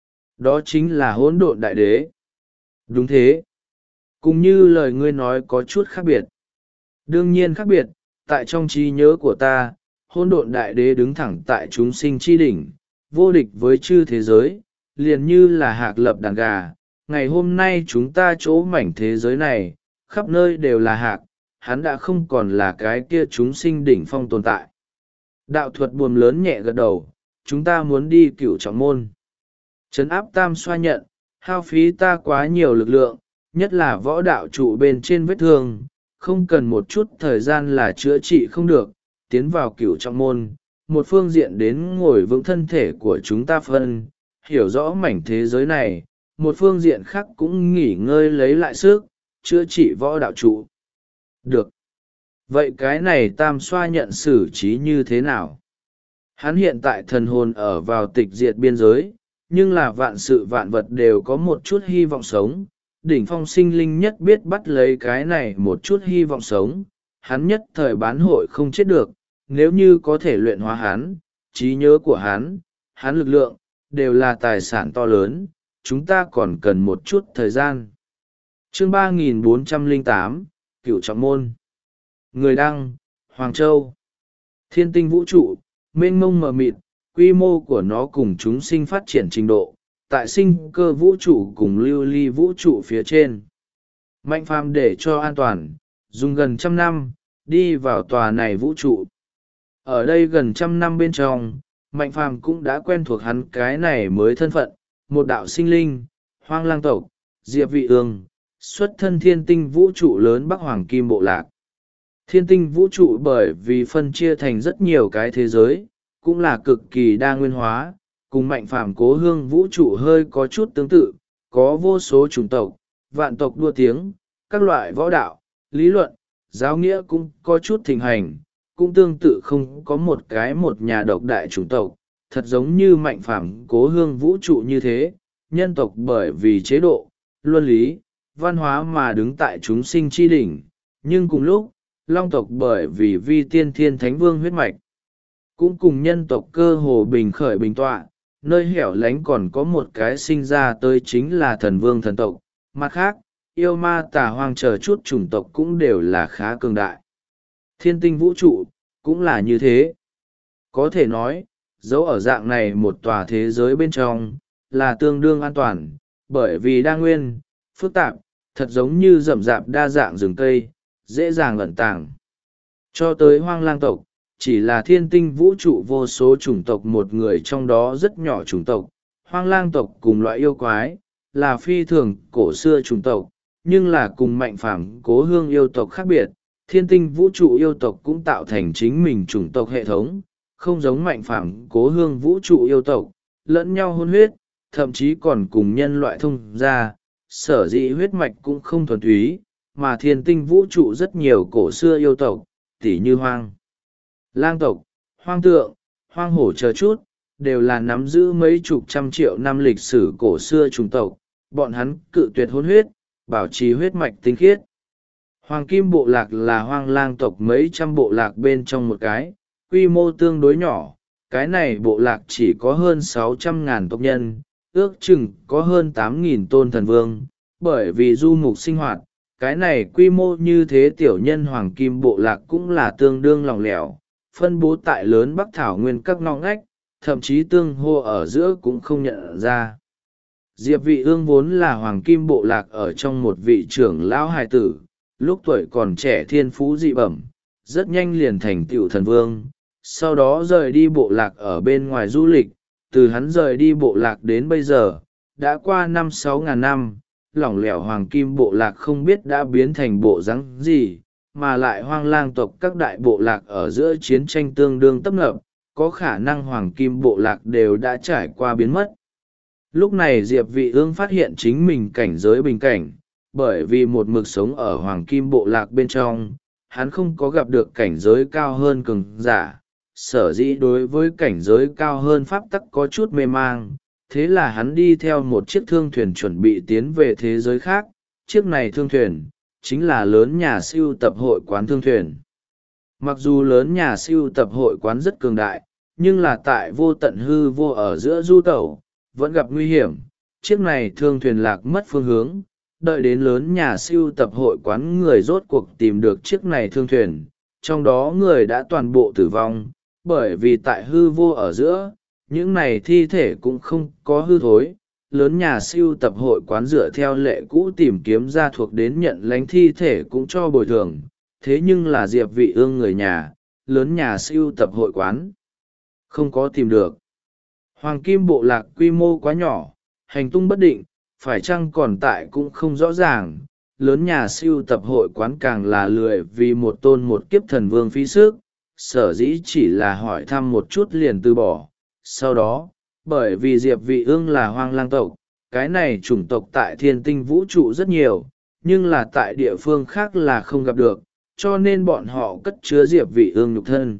Đó chính là hỗn độn đại đế. Đúng thế. Cũng như lời ngươi nói có chút khác biệt. Đương nhiên khác biệt, tại trong trí nhớ của ta, hỗn độn đại đế đứng thẳng tại chúng sinh chi đỉnh, vô địch với chư thế giới, liền như là hạc lập đàn gà. Ngày hôm nay chúng ta chỗ mảnh thế giới này, khắp nơi đều là hạc, hắn đã không còn là cái kia chúng sinh đỉnh phong tồn tại. Đạo thuật buồm lớn nhẹ gật đầu, chúng ta muốn đi Cửu Trọng môn. Trấn áp tam xoa nhận, hao phí ta quá nhiều lực lượng, nhất là võ đạo trụ bên trên vết thương, không cần một chút thời gian là chữa trị không được, tiến vào Cửu Trọng môn, một phương diện đến ngồi vững thân thể của chúng ta phân, hiểu rõ mảnh thế giới này, một phương diện khác cũng nghỉ ngơi lấy lại sức, chữa trị võ đạo trụ. Được. Vậy cái này tam xoa nhận xử trí như thế nào? Hắn hiện tại thần hồn ở vào tịch diệt biên giới, nhưng là vạn sự vạn vật đều có một chút hy vọng sống. Đỉnh phong sinh linh nhất biết bắt lấy cái này một chút hy vọng sống, hắn nhất thời bán hội không chết được, nếu như có thể luyện hóa hắn, trí nhớ của hắn lực lượng, đều là tài sản to lớn, chúng ta còn cần một chút thời gian. Chương 3408, Cửu Trọng môn. Người đăng, Hoàng Châu. Thiên tinh vũ trụ, mênh mông mờ mịt, quy mô của nó cùng chúng sinh phát triển trình độ, tại sinh cơ vũ trụ cùng lưu ly vũ trụ phía trên. Mạnh phàm để cho an toàn, dùng gần 100 năm, đi vào tòa này vũ trụ. Ở đây gần 100 năm bên trong, Mạnh phàm cũng đã quen thuộc hắn cái này mới thân phận, một đạo sinh linh, hoang lang tộc, Diệp Vị Ương, xuất thân thiên tinh vũ trụ lớn Bắc Hoàng Kim Bộ Lạc. Thiên tinh vũ trụ bởi vì phân chia thành rất nhiều cái thế giới, cũng là cực kỳ đa nguyên hóa, cùng Mạnh phàm cố hương vũ trụ hơi có chút tương tự, có vô số chủng tộc, vạn tộc đua tiếng, các loại võ đạo, lý luận, giáo nghĩa cũng có chút thịnh hành, cũng tương tự không có một nhà độc đại chủng tộc, thật giống như Mạnh phàm cố hương vũ trụ như thế, nhân tộc bởi vì chế độ, luân lý, văn hóa mà đứng tại chúng sinh chi đỉnh, nhưng cùng lúc, long tộc bởi vì vi tiên thiên thánh vương huyết mạch, cũng cùng nhân tộc cơ hồ bình khởi bình tọa, nơi hẻo lánh còn có một cái sinh ra tới chính là thần vương thần tộc, mặt khác, yêu ma tà hoang chờ chút chủng tộc cũng đều là khá cường đại. Thiên tinh vũ trụ, cũng là như thế. Có thể nói, dấu ở dạng này một tòa thế giới bên trong, là tương đương an toàn, bởi vì đa nguyên, phức tạp, thật giống như rậm rạp đa dạng rừng cây, dễ dàng ẩn tàng. Cho tới hoang lang tộc, chỉ là thiên tinh vũ trụ vô số chủng tộc một người trong đó rất nhỏ chủng tộc. Hoang lang tộc cùng loại yêu quái, là phi thường cổ xưa chủng tộc, nhưng là cùng Mạnh phàm cố hương yêu tộc khác biệt. Thiên tinh vũ trụ yêu tộc cũng tạo thành chính mình chủng tộc hệ thống, không giống Mạnh phàm cố hương vũ trụ yêu tộc, lẫn nhau hôn huyết, thậm chí còn cùng nhân loại thông gia, sở dĩ huyết mạch cũng không thuần túy, mà thiên tinh vũ trụ rất nhiều cổ xưa yêu tộc, tỉ như hoang lang tộc, hoang tượng, hoang hổ chờ chút, đều là nắm giữ mấy chục trăm triệu năm lịch sử cổ xưa chủng tộc, bọn hắn cự tuyệt hôn huyết, bảo trì huyết mạch tinh khiết. Hoàng Kim Bộ Lạc là hoang lang tộc mấy trăm bộ lạc bên trong một cái, quy mô tương đối nhỏ, cái này bộ lạc chỉ có hơn 600.000 tộc nhân, ước chừng có hơn 8.000 tôn thần vương, bởi vì du mục sinh hoạt, cái này quy mô như thế tiểu nhân Hoàng Kim Bộ Lạc cũng là tương đương lỏng lẻo, phân bố tại lớn Bắc Thảo Nguyên các ngõ ngách, thậm chí tương hô ở giữa cũng không nhận ra. Diệp Vị Ương vốn là Hoàng Kim Bộ Lạc ở trong một vị trưởng lão hài tử, lúc tuổi còn trẻ thiên phú dị bẩm, rất nhanh liền thành tựu thần vương, sau đó rời đi bộ lạc ở bên ngoài du lịch, từ hắn rời đi bộ lạc đến bây giờ, đã qua 5-6 ngàn năm, lỏng lẻo Hoàng Kim Bộ Lạc không biết đã biến thành bộ dáng gì, mà lại hoang lang tộc các đại bộ lạc ở giữa chiến tranh tương đương tấp nập, có khả năng Hoàng Kim Bộ Lạc đều đã trải qua biến mất. Lúc này Diệp Vị Ương phát hiện chính mình cảnh giới bình cảnh, bởi vì một mực sống ở Hoàng Kim Bộ Lạc bên trong, hắn không có gặp được cảnh giới cao hơn cường giả, sở dĩ đối với cảnh giới cao hơn pháp tắc có chút mê mang, thế là hắn đi theo một chiếc thương thuyền chuẩn bị tiến về thế giới khác. Chiếc này thương thuyền, chính là lớn nhà sưu tập hội quán thương thuyền. Mặc dù lớn nhà sưu tập hội quán rất cường đại, nhưng là tại vô tận hư vô ở giữa du tẩu, vẫn gặp nguy hiểm. Chiếc này thương thuyền lạc mất phương hướng, đợi đến lớn nhà sưu tập hội quán người rốt cuộc tìm được chiếc này thương thuyền, trong đó người đã toàn bộ tử vong, bởi vì tại hư vô ở giữa, những này thi thể cũng không có hư thối. Lớn nhà sưu tập hội quán dựa theo lệ cũ tìm kiếm ra thuộc đến nhận lãnh thi thể cũng cho bồi thường, thế nhưng là Diệp Vị Ương người nhà, lớn nhà sưu tập hội quán không có tìm được. Hoàng Kim Bộ Lạc quy mô quá nhỏ, hành tung bất định, phải chăng còn tại cũng không rõ ràng, lớn nhà sưu tập hội quán càng là lười vì một tôn một kiếp thần vương phí sức, sở dĩ chỉ là hỏi thăm một chút liền từ bỏ. Sau đó, bởi vì Diệp Vị Ương là hoang lang tộc, cái này chủng tộc tại thiên tinh vũ trụ rất nhiều, nhưng là tại địa phương khác là không gặp được, cho nên bọn họ cất chứa Diệp Vị Ương nhục thân.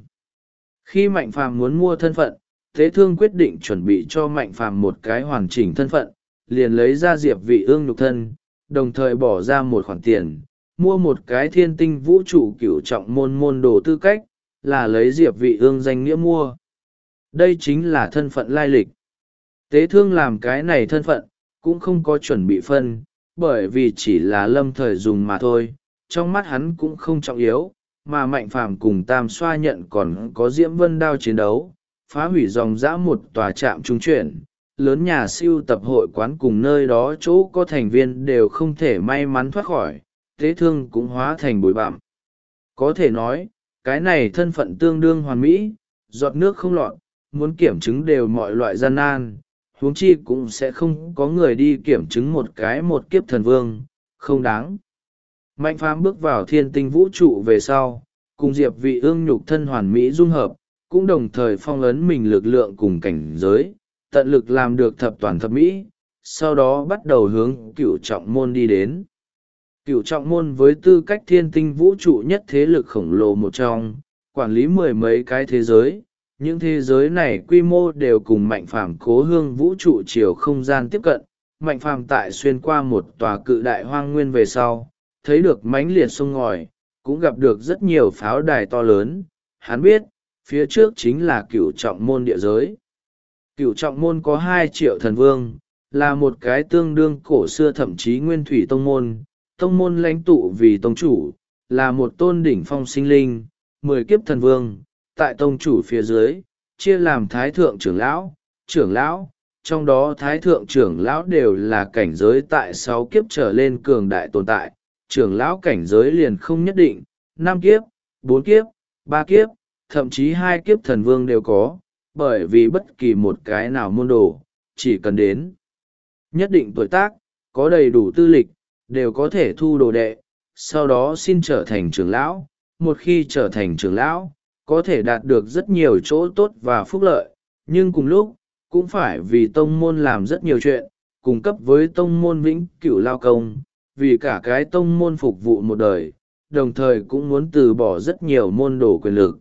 Khi Mạnh phàm muốn mua thân phận, Thế Thương quyết định chuẩn bị cho Mạnh phàm một cái hoàn chỉnh thân phận, liền lấy ra Diệp Vị Ương nhục thân, đồng thời bỏ ra một khoản tiền, mua một cái thiên tinh vũ trụ cửu trọng môn đồ tư cách, là lấy Diệp Vị Ương danh nghĩa mua. Đây chính là thân phận lai lịch. Tế Thương làm cái này thân phận, cũng không có chuẩn bị phân, bởi vì chỉ là lâm thời dùng mà thôi, trong mắt hắn cũng không trọng yếu, mà Mạnh phàm cùng Tam Xoa nhận còn có Diễm Vân Đao chiến đấu, phá hủy dòng dã một tòa trạm trung chuyển, lớn nhà sưu tập hội quán cùng nơi đó chỗ có thành viên đều không thể may mắn thoát khỏi, tế thương cũng hóa thành bụi bặm. Có thể nói, cái này thân phận tương đương hoàn mỹ, giọt nước không lọt, muốn kiểm chứng đều mọi loại gian nan, huống chi cũng sẽ không có người đi kiểm chứng một kiếp thần vương, không đáng. Mạnh phàm bước vào thiên tinh vũ trụ về sau, cùng Diệp Vị Ương nhục thân hoàn mỹ dung hợp, cũng đồng thời phong ấn mình lực lượng cùng cảnh giới, tận lực làm được thập toàn thập mỹ, sau đó bắt đầu hướng Cửu Trọng Môn đi đến. Cửu Trọng Môn với tư cách thiên tinh vũ trụ nhất thế lực khổng lồ một trong, quản lý mười mấy cái thế giới, những thế giới này quy mô đều cùng Mạnh phàm cố hương vũ trụ chiều không gian tiếp cận. Mạnh phàm tại xuyên qua một tòa cự đại hoang nguyên về sau, thấy được mãnh liệt sông ngòi, cũng gặp được rất nhiều pháo đài to lớn. Hắn biết, phía trước chính là Cửu Trọng Môn địa giới. Cửu Trọng Môn có 2 triệu thần vương, là một cái tương đương cổ xưa thậm chí nguyên thủy tông môn. Tông môn lãnh tụ vì tông chủ, là một tôn đỉnh phong sinh linh, 10 kiếp thần vương, tại tông chủ phía dưới, chia làm thái thượng trưởng lão, trong đó thái thượng trưởng lão đều là cảnh giới tại 6 kiếp trở lên cường đại tồn tại, trưởng lão cảnh giới liền không nhất định, 5 kiếp, 4 kiếp, 3 kiếp, thậm chí 2 kiếp thần vương đều có, bởi vì bất kỳ một cái nào môn đồ, chỉ cần đến nhất định tuổi tác, có đầy đủ tư lịch, đều có thể thu đồ đệ, sau đó xin trở thành trưởng lão. Một khi trở thành trưởng lão, có thể đạt được rất nhiều chỗ tốt và phúc lợi, nhưng cùng lúc, cũng phải vì tông môn làm rất nhiều chuyện, cung cấp với tông môn vĩnh cửu lao công, vì cả cái tông môn phục vụ một đời, đồng thời cũng muốn từ bỏ rất nhiều môn đồ quyền lực.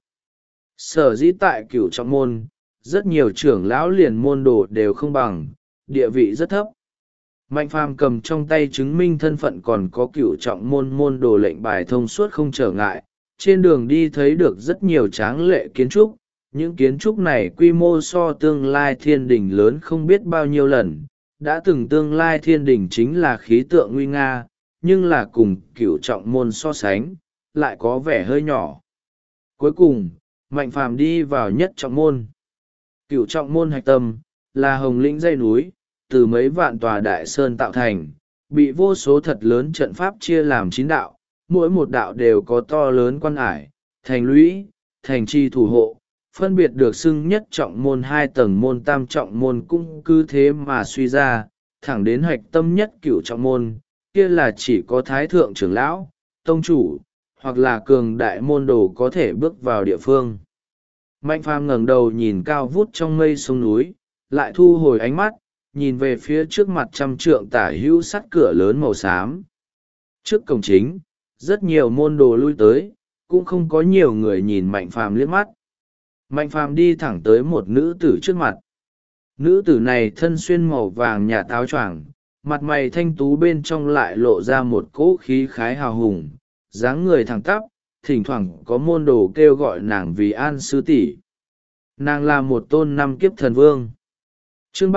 Sở dĩ tại Cửu Trọng Môn, rất nhiều trưởng lão liền môn đồ đều không bằng, địa vị rất thấp. Mạnh phàm cầm trong tay chứng minh thân phận còn có Cửu Trọng Môn môn đồ lệnh bài thông suốt không trở ngại, trên đường đi thấy được rất nhiều tráng lệ kiến trúc, những kiến trúc này quy mô so tương lai thiên đình lớn không biết bao nhiêu lần. Đã từng tương lai thiên đình chính là khí tượng nguy nga, nhưng là cùng Cửu Trọng Môn so sánh, lại có vẻ hơi nhỏ. Cuối cùng, Mạnh phàm đi vào Nhất Trọng Môn. Cửu Trọng Môn hạch tâm, là hồng lĩnh dãy núi, từ mấy vạn tòa đại sơn tạo thành, bị vô số thật lớn trận pháp chia làm 9 đạo, mỗi một đạo đều có to lớn quan ải, thành lũy, thành trì thủ hộ, phân biệt được xưng Nhất Trọng Môn, 2 tầng môn, Tam Trọng Môn, cũng cứ thế mà suy ra, thẳng đến hạch tâm nhất Cửu Trọng Môn, kia là chỉ có thái thượng trưởng lão, tông chủ, hoặc là cường đại môn đồ có thể bước vào địa phương. Mạnh phàm ngẩng đầu nhìn cao vút trong mây sông núi, lại thu hồi ánh mắt, nhìn về phía trước mặt 100 trượng tả hữu sắt cửa lớn màu xám. Trước cổng chính, rất nhiều môn đồ lui tới, cũng không có nhiều người nhìn Mạnh phàm liếc mắt. Mạnh phàm đi thẳng tới một nữ tử trước mặt. Nữ tử này thân xuyên màu vàng nhạt áo choàng, mặt mày thanh tú bên trong lại lộ ra một cỗ khí khái hào hùng, dáng người thẳng tắp, thỉnh thoảng có môn đồ kêu gọi nàng vì an sư tỷ. Nàng là một tôn 5 kiếp thần vương. Chương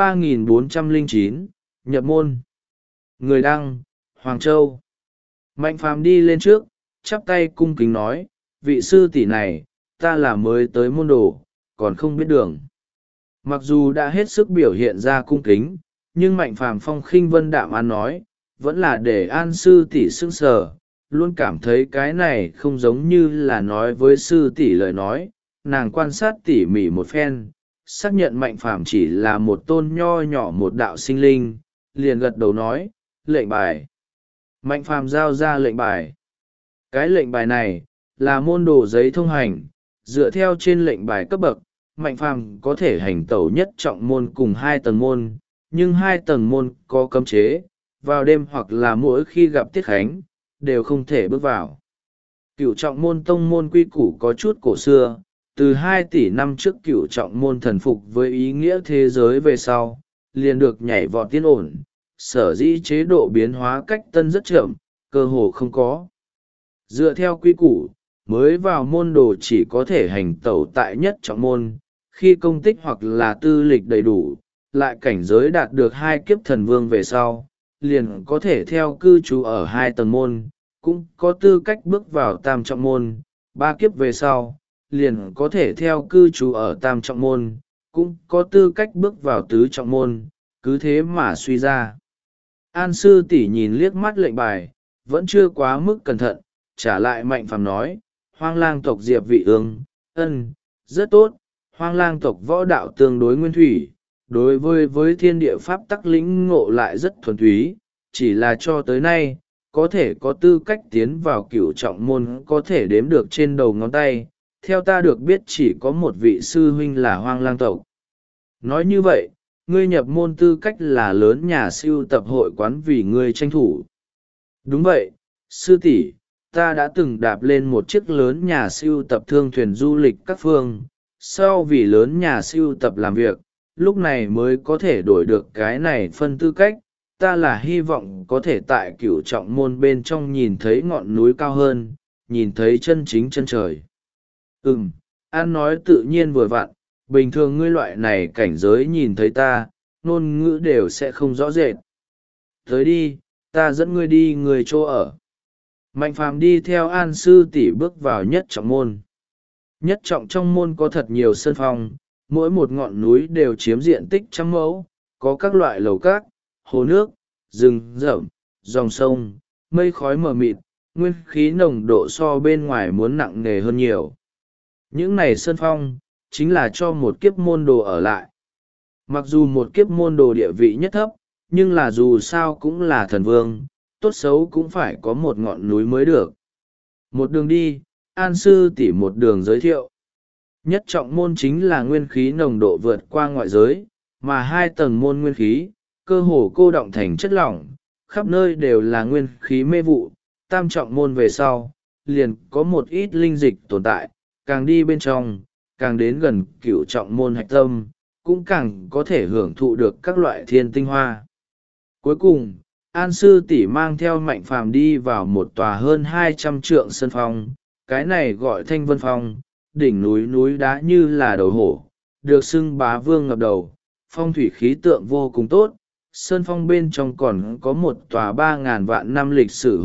3409, nhập môn. Người đăng, Hoàng Châu. Mạnh phàm đi lên trước, chắp tay cung kính nói, vị sư tỷ này, ta là mới tới môn đồ, còn không biết đường. Mặc dù đã hết sức biểu hiện ra cung kính, nhưng Mạnh phàm phong khinh vân đạm an nói, vẫn là để an sư tỷ sững sờ, luôn cảm thấy cái này không giống như là nói với sư tỷ lời nói. Nàng quan sát tỉ mỉ một phen, xác nhận Mạnh phàm chỉ là một tôn nho nhỏ một đạo sinh linh, liền gật đầu nói, lệnh bài. Mạnh phàm giao ra lệnh bài. Cái lệnh bài này, là môn đồ giấy thông hành, dựa theo trên lệnh bài cấp bậc, Mạnh phàm có thể hành tẩu Nhất Trọng Môn cùng 2 tầng môn, nhưng 2 tầng môn có cấm chế, vào đêm hoặc là mỗi khi gặp tiết khánh, đều không thể bước vào. Cửu Trọng Môn tông môn quy củ có chút cổ xưa, từ 2 tỷ năm trước Cửu Trọng Môn thần phục với ý nghĩa thế giới về sau, liền được nhảy vọt tiến ổn, sở dĩ chế độ biến hóa cách tân rất chậm, cơ hồ không có. Dựa theo quy củ, mới vào môn đồ chỉ có thể hành tẩu tại Nhất Trọng Môn, khi công tích hoặc là tư lịch đầy đủ, lại cảnh giới đạt được 2 kiếp thần vương về sau, liền có thể theo cư trú ở 2 tầng môn, cũng có tư cách bước vào Tam Trọng Môn, 3 kiếp về sau, liền có thể theo cư trú ở Tam Trọng Môn, cũng có tư cách bước vào tứ trọng môn, cứ thế mà suy ra. An sư tỷ nhìn liếc mắt lệnh bài, vẫn chưa quá mức cẩn thận, trả lại Mạnh Phàm nói, Hoang lang tộc Diệp Vị Ương, rất tốt, Hoang lang tộc võ đạo tương đối nguyên thủy, đối với thiên địa pháp tắc lĩnh ngộ lại rất thuần túy, chỉ là cho tới nay, có thể có tư cách tiến vào cửu trọng môn có thể đếm được trên đầu ngón tay, theo ta được biết chỉ có một vị sư huynh là Hoang lang tộc. Nói như vậy, ngươi nhập môn tư cách là lớn nhà siêu tập hội quán vì ngươi tranh thủ. Đúng vậy, sư tỷ, ta đã từng đạp lên một chiếc lớn nhà siêu tập thương thuyền du lịch các phương, sau vì lớn nhà siêu tập làm việc, lúc này mới có thể đổi được cái này phân tư cách. Ta là hy vọng có thể tại cửu trọng môn bên trong nhìn thấy ngọn núi cao hơn, nhìn thấy chân chính chân trời. An nói tự nhiên vừa vặn, bình thường ngươi loại này cảnh giới nhìn thấy ta, ngôn ngữ đều sẽ không rõ rệt. Tới đi, ta dẫn ngươi đi người chỗ ở. Mạnh Phàm đi theo An sư tỷ bước vào nhất trọng môn. Nhất trọng trong môn có thật nhiều sân phong, mỗi một ngọn núi đều chiếm diện tích trăm mẫu, có các loại lầu cát, hồ nước, rừng rậm, dòng sông, mây khói mờ mịt, nguyên khí nồng độ so bên ngoài muốn nặng nề hơn nhiều. Những này sân phong, chính là cho một kiếp môn đồ ở lại. Mặc dù một kiếp môn đồ địa vị nhất thấp, nhưng là dù sao cũng là thần vương, tốt xấu cũng phải có một ngọn núi mới được. Một đường đi, An sư tỷ một đường giới thiệu. Nhất trọng môn chính là nguyên khí nồng độ vượt qua ngoại giới, mà hai tầng môn nguyên khí, cơ hồ cô đọng thành chất lỏng, khắp nơi đều là nguyên khí mê vụ. Tam trọng môn về sau, liền có một ít linh dịch tồn tại, càng đi bên trong, càng đến gần cửu trọng môn hạch tâm, cũng càng có thể hưởng thụ được các loại thiên tinh hoa. Cuối cùng, An sư tỷ mang theo Mạnh Phàm đi vào một tòa hơn 200 trượng sân phong, cái này gọi Thanh Vân Phong, đỉnh núi đá như là đầu hổ, được xưng bá vương ngập đầu, phong thủy khí tượng vô cùng tốt. Sơn phong bên trong còn có một tòa 3.000 vạn năm lịch sử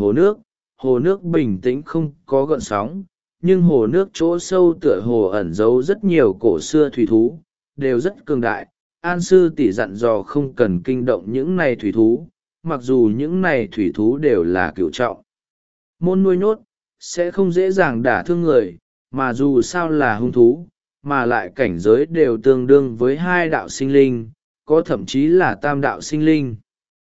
hồ nước bình tĩnh không có gợn sóng, nhưng hồ nước chỗ sâu tựa hồ ẩn giấu rất nhiều cổ xưa thủy thú, đều rất cường đại. An sư tỷ dặn dò không cần kinh động những này thủy thú, mặc dù những này thủy thú đều là cửu trọng môn nuôi nhốt, sẽ không dễ dàng đả thương người, mà dù sao là hung thú, mà lại cảnh giới đều tương đương với hai đạo sinh linh, có thậm chí là tam đạo sinh linh.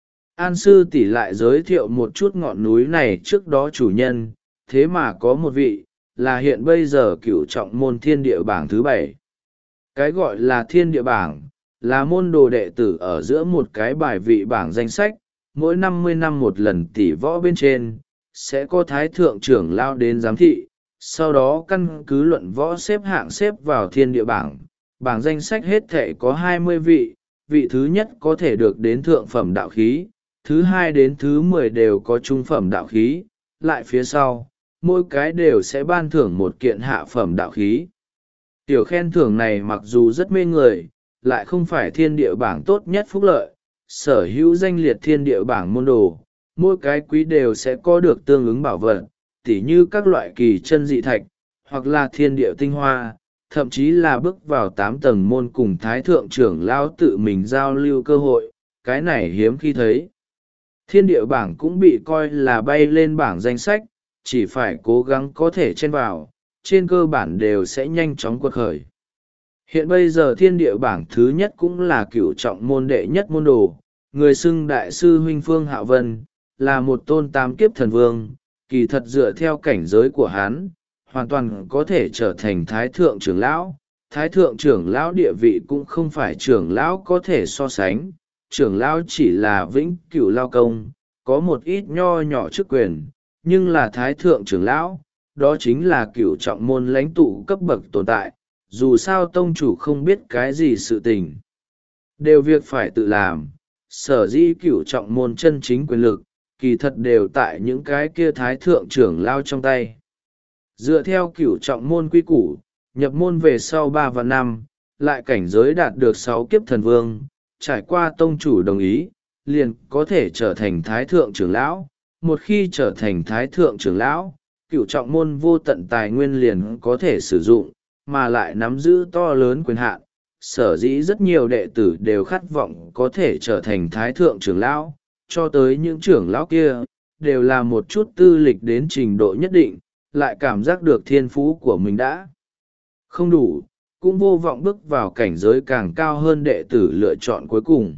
An sư tỷ lại giới thiệu một chút ngọn núi này trước đó chủ nhân, thế mà có một vị, là hiện bây giờ cửu trọng môn thiên địa bảng thứ 7. Cái gọi là thiên địa bảng, là môn đồ đệ tử ở giữa một cái bài vị bảng danh sách, mỗi 50 năm một lần tỷ võ bên trên, sẽ có thái thượng trưởng lao đến giám thị, sau đó căn cứ luận võ xếp hạng xếp vào thiên địa bảng. Bảng danh sách hết thể có 20 vị, vị thứ nhất có thể được đến thượng phẩm đạo khí, thứ hai đến thứ 10 đều có trung phẩm đạo khí, lại phía sau, mỗi cái đều sẽ ban thưởng một kiện hạ phẩm đạo khí. Tiểu khen thưởng này mặc dù rất mê người, lại không phải thiên địa bảng tốt nhất phúc lợi, sở hữu danh liệt thiên địa bảng môn đồ, mỗi cái quý đều sẽ có được tương ứng bảo vật, tỉ như các loại kỳ chân dị thạch, hoặc là thiên địa tinh hoa, thậm chí là bước vào 8 tầng môn cùng thái thượng trưởng lao tự mình giao lưu cơ hội, cái này hiếm khi thấy. Thiên địa bảng cũng bị coi là bay lên bảng danh sách, chỉ phải cố gắng có thể chen vào, trên cơ bản đều sẽ nhanh chóng quật khởi. Hiện bây giờ thiên địa bảng thứ nhất cũng là cửu trọng môn đệ nhất môn đồ, người xưng đại sư huynh Phương Hạo Vân, là một tôn tam kiếp thần vương, kỳ thật dựa theo cảnh giới của hắn, hoàn toàn có thể trở thành thái thượng trưởng lão. Thái thượng trưởng lão địa vị cũng không phải trưởng lão có thể so sánh, trưởng lão chỉ là vĩnh cửu lao công, có một ít nho nhỏ chức quyền, nhưng là thái thượng trưởng lão, đó chính là cửu trọng môn lãnh tụ cấp bậc tồn tại. Dù sao tông chủ không biết cái gì sự tình, đều việc phải tự làm, sở dĩ cửu trọng môn chân chính quyền lực, kỳ thật đều tại những cái kia thái thượng trưởng lao trong tay. Dựa theo cửu trọng môn quy củ, nhập môn về sau 3 và 5, lại cảnh giới đạt được 6 kiếp thần vương, trải qua tông chủ đồng ý, liền có thể trở thành thái thượng trưởng lão. Một khi trở thành thái thượng trưởng lão, cửu trọng môn vô tận tài nguyên liền có thể sử dụng, mà lại nắm giữ to lớn quyền hạn, sở dĩ rất nhiều đệ tử đều khát vọng có thể trở thành thái thượng trưởng lão, cho tới những trưởng lão kia đều là một chút tư lịch đến trình độ nhất định, lại cảm giác được thiên phú của mình đã không đủ, cũng vô vọng bước vào cảnh giới càng cao hơn đệ tử lựa chọn cuối cùng.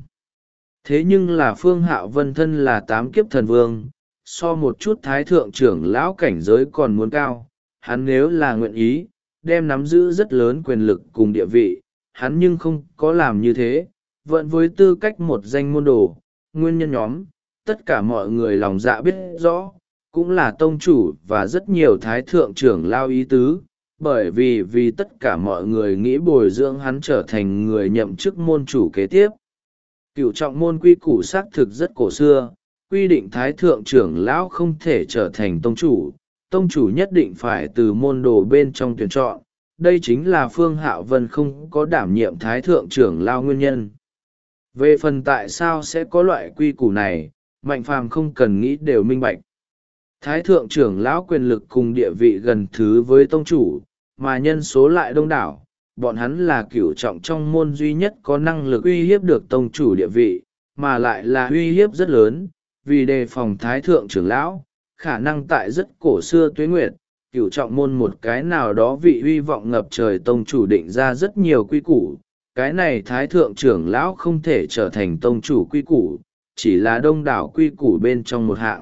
Thế nhưng là Phương Hạo Vân thân là 8 kiếp thần vương, so một chút thái thượng trưởng lão cảnh giới còn muốn cao, hắn nếu là nguyện ý, đem nắm giữ rất lớn quyền lực cùng địa vị, hắn nhưng không có làm như thế, vẫn với tư cách một danh môn đồ, nguyên nhân nhóm, tất cả mọi người lòng dạ biết rõ, cũng là tông chủ và rất nhiều thái thượng trưởng lao ý tứ, bởi vì tất cả mọi người nghĩ bồi dưỡng hắn trở thành người nhậm chức môn chủ kế tiếp. Cửu trọng môn quy củ xác thực rất cổ xưa, quy định thái thượng trưởng lão không thể trở thành tông chủ nhất định phải từ môn đồ bên trong tuyển chọn. Đây chính là Phương Hạo Vân không có đảm nhiệm thái thượng trưởng lao nguyên nhân. Về phần tại sao sẽ có loại quy củ này, Mạnh Phàm không cần nghĩ đều minh bạch. Thái thượng trưởng lão quyền lực cùng địa vị gần thứ với tông chủ, mà nhân số lại đông đảo, bọn hắn là cửu trọng trong môn duy nhất có năng lực uy hiếp được tông chủ địa vị, mà lại là uy hiếp rất lớn, vì đề phòng thái thượng trưởng lão, khả năng tại rất cổ xưa tuế nguyệt, cửu trọng môn một cái nào đó vị uy vọng ngập trời tông chủ định ra rất nhiều quy củ, cái này thái thượng trưởng lão không thể trở thành tông chủ quy củ, chỉ là đông đảo quy củ bên trong một hạng.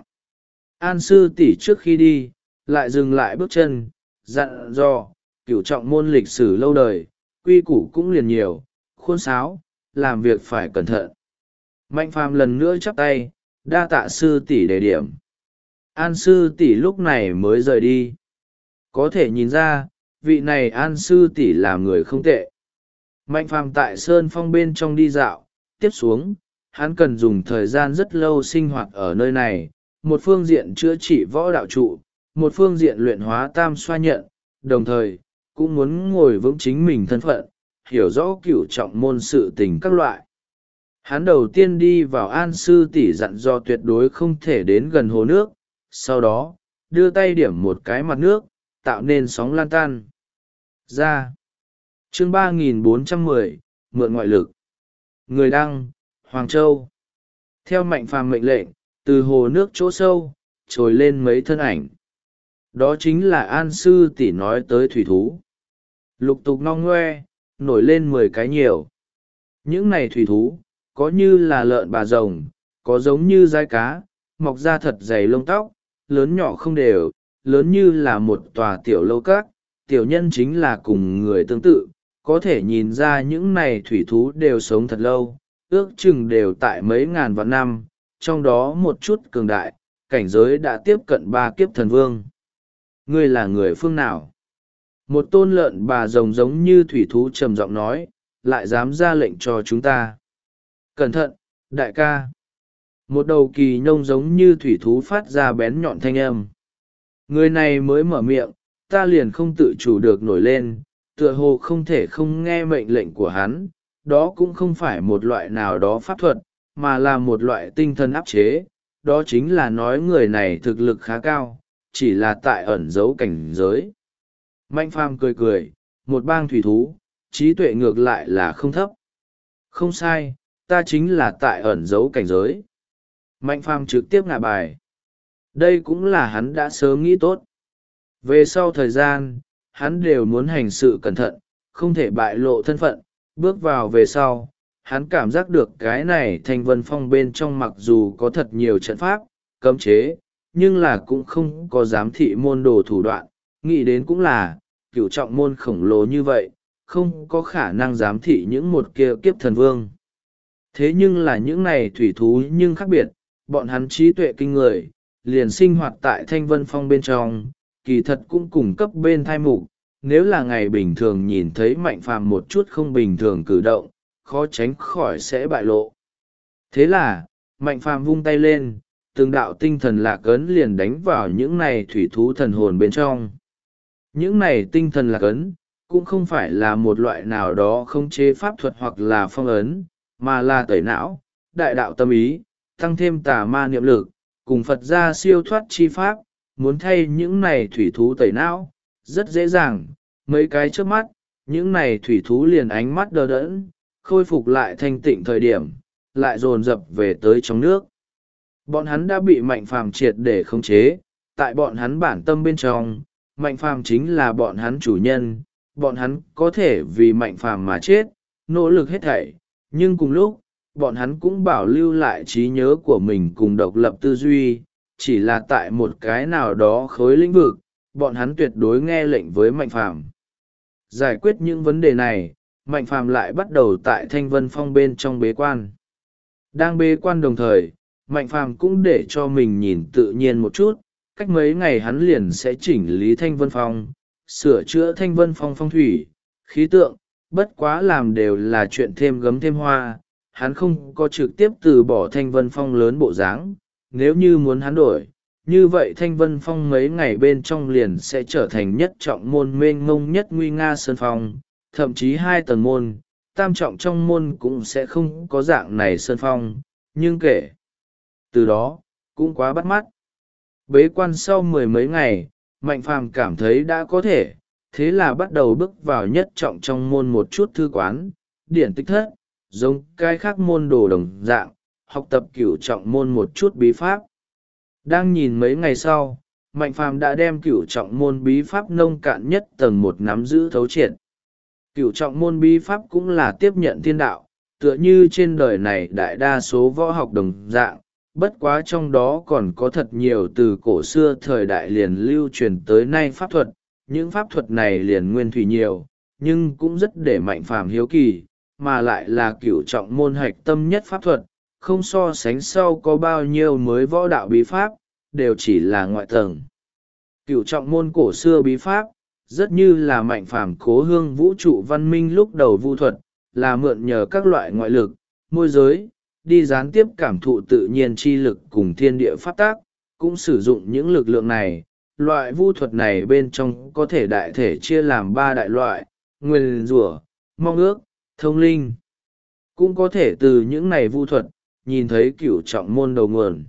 An sư tỷ trước khi đi, lại dừng lại bước chân, dặn dò, cửu trọng môn lịch sử lâu đời, quy củ cũng liền nhiều, khuôn sáo, làm việc phải cẩn thận. Mạnh Phàm lần nữa chắp tay, đa tạ sư tỷ đề điểm. An sư tỷ lúc này mới rời đi. Có thể nhìn ra, vị này An sư tỷ là người không tệ. Mạnh Phàm tại Sơn Phong bên trong đi dạo, tiếp xuống, hắn cần dùng thời gian rất lâu sinh hoạt ở nơi này, một phương diện chữa trị võ đạo trụ, một phương diện luyện hóa tam xoa nhận, đồng thời, cũng muốn ngồi vững chính mình thân phận, hiểu rõ cửu trọng môn sự tình các loại. Hắn đầu tiên đi vào An sư tỷ dặn dò tuyệt đối không thể đến gần hồ nước, sau đó, đưa tay điểm một cái mặt nước, tạo nên sóng lan tan. Ra. Chương 3410, mượn ngoại lực. Người đăng, Hoàng Châu. Theo Mạnh Phàm mệnh lệnh, từ hồ nước chỗ sâu, trồi lên mấy thân ảnh. Đó chính là An sư tỷ nói tới thủy thú. Lục tục ngong ngoe, nổi lên 10 cái nhiều. Những này thủy thú, có như là lợn bà rồng, có giống như dai cá, mọc ra thật dày lông tóc, lớn nhỏ không đều, lớn như là một tòa tiểu lâu các, tiểu nhân chính là cùng người tương tự, có thể nhìn ra những này thủy thú đều sống thật lâu, ước chừng đều tại mấy ngàn vạn năm, trong đó một chút cường đại, cảnh giới đã tiếp cận 3 kiếp thần vương. Ngươi là người phương nào? Một tôn lợn bà rồng giống như thủy thú trầm giọng nói, lại dám ra lệnh cho chúng ta. Cẩn thận, đại ca. Một đầu kỳ nhông giống như thủy thú phát ra bén nhọn thanh âm. Người này mới mở miệng, ta liền không tự chủ được nổi lên, tựa hồ không thể không nghe mệnh lệnh của hắn. Đó cũng không phải một loại nào đó pháp thuật, mà là một loại tinh thần áp chế. Đó chính là nói người này thực lực khá cao, chỉ là tại ẩn giấu cảnh giới. Mạnh Phàm cười cười, một bang thủy thú, trí tuệ ngược lại là không thấp. Không sai, ta chính là tại ẩn giấu cảnh giới. Mạnh Phàm trực tiếp ngả bài. Đây cũng là hắn đã sớm nghĩ tốt. Về sau thời gian, hắn đều muốn hành sự cẩn thận, không thể bại lộ thân phận. Bước vào về sau, hắn cảm giác được cái này Thanh Vân Phong bên trong mặc dù có thật nhiều trận pháp, cấm chế, nhưng là cũng không có giám thị môn đồ thủ đoạn. Nghĩ đến cũng là, cửu trọng môn khổng lồ như vậy, không có khả năng giám thị những một kia kiếp thần vương. Thế nhưng là những này thủy thú nhưng khác biệt, bọn hắn trí tuệ kinh người, liền sinh hoạt tại Thanh Vân Phong bên trong, kỳ thật cũng cùng cấp bên thai mục. Nếu là ngày bình thường nhìn thấy Mạnh Phàm một chút không bình thường cử động, khó tránh khỏi sẽ bại lộ. Thế là, Mạnh Phàm vung tay lên, từng đạo tinh thần lạc ấn liền đánh vào những này thủy thú thần hồn bên trong. Những này tinh thần lạc ấn, cũng không phải là một loại nào đó không chế pháp thuật hoặc là phong ấn, mà là tẩy não, đại đạo tâm ý, tăng thêm tà ma niệm lực, cùng Phật gia siêu thoát chi pháp, muốn thay những này thủy thú tẩy não, rất dễ dàng, mấy cái trước mắt, những này thủy thú liền ánh mắt đờ đẫn, khôi phục lại thanh tịnh thời điểm, lại dồn dập về tới trong nước. Bọn hắn đã bị Mạnh Phàm triệt để khống chế, tại bọn hắn bản tâm bên trong, Mạnh Phàm chính là bọn hắn chủ nhân, bọn hắn có thể vì Mạnh Phàm mà chết, nỗ lực hết thảy, nhưng cùng lúc, bọn hắn cũng bảo lưu lại trí nhớ của mình cùng độc lập tư duy, chỉ là tại một cái nào đó khối lĩnh vực, bọn hắn tuyệt đối nghe lệnh với Mạnh Phàm. Giải quyết những vấn đề này, Mạnh Phàm lại bắt đầu tại Thanh Vân Phong bên trong bế quan. Đang bế quan đồng thời, Mạnh Phàm cũng để cho mình nhìn tự nhiên một chút, cách mấy ngày hắn liền sẽ chỉnh lý Thanh Vân Phong, sửa chữa Thanh Vân Phong phong thủy, khí tượng, bất quá làm đều là chuyện thêm gấm thêm hoa, hắn không có trực tiếp từ bỏ Thanh Vân Phong lớn bộ dáng. Nếu như muốn hắn đổi, như vậy Thanh Vân Phong mấy ngày bên trong liền sẽ trở thành nhất trọng môn mênh mông nhất nguy nga sơn phong, thậm chí 2 tầng môn, tam trọng trong môn cũng sẽ không có dạng này sơn phong, nhưng kể từ đó, cũng quá bắt mắt. Bế quan sau 10 mấy ngày, Mạnh Phàm cảm thấy đã có thể, thế là bắt đầu bước vào nhất trọng trong môn một chút thư quán, điển tích thất, giống cái khác môn đồ đồng dạng, học tập cửu trọng môn một chút bí pháp. Đang nhìn mấy ngày sau, Mạnh Phàm đã đem cửu trọng môn bí pháp nông cạn nhất tầng 1 nắm giữ thấu triệt. Cửu trọng môn bí pháp cũng là tiếp nhận thiên đạo, tựa như trên đời này đại đa số võ học đồng dạng, bất quá trong đó còn có thật nhiều từ cổ xưa thời đại liền lưu truyền tới nay pháp thuật. Những pháp thuật này liền nguyên thủy nhiều, nhưng cũng rất để Mạnh Phàm hiếu kỳ, mà lại là cửu trọng môn hạch tâm nhất pháp thuật, không so sánh sau có bao nhiêu mới võ đạo bí pháp, đều chỉ là ngoại tầng. Cửu trọng môn cổ xưa bí pháp, rất như là Mạnh Phàm cố hương vũ trụ văn minh lúc đầu vu thuật, là mượn nhờ các loại ngoại lực, môi giới, đi gián tiếp cảm thụ tự nhiên chi lực cùng thiên địa pháp tác, cũng sử dụng những lực lượng này. Loại vu thuật này bên trong có thể đại thể chia làm 3 đại loại: nguyền rủa, mong ước, thông linh. Cũng có thể từ những này vu thuật, nhìn thấy cửu trọng môn đầu nguồn.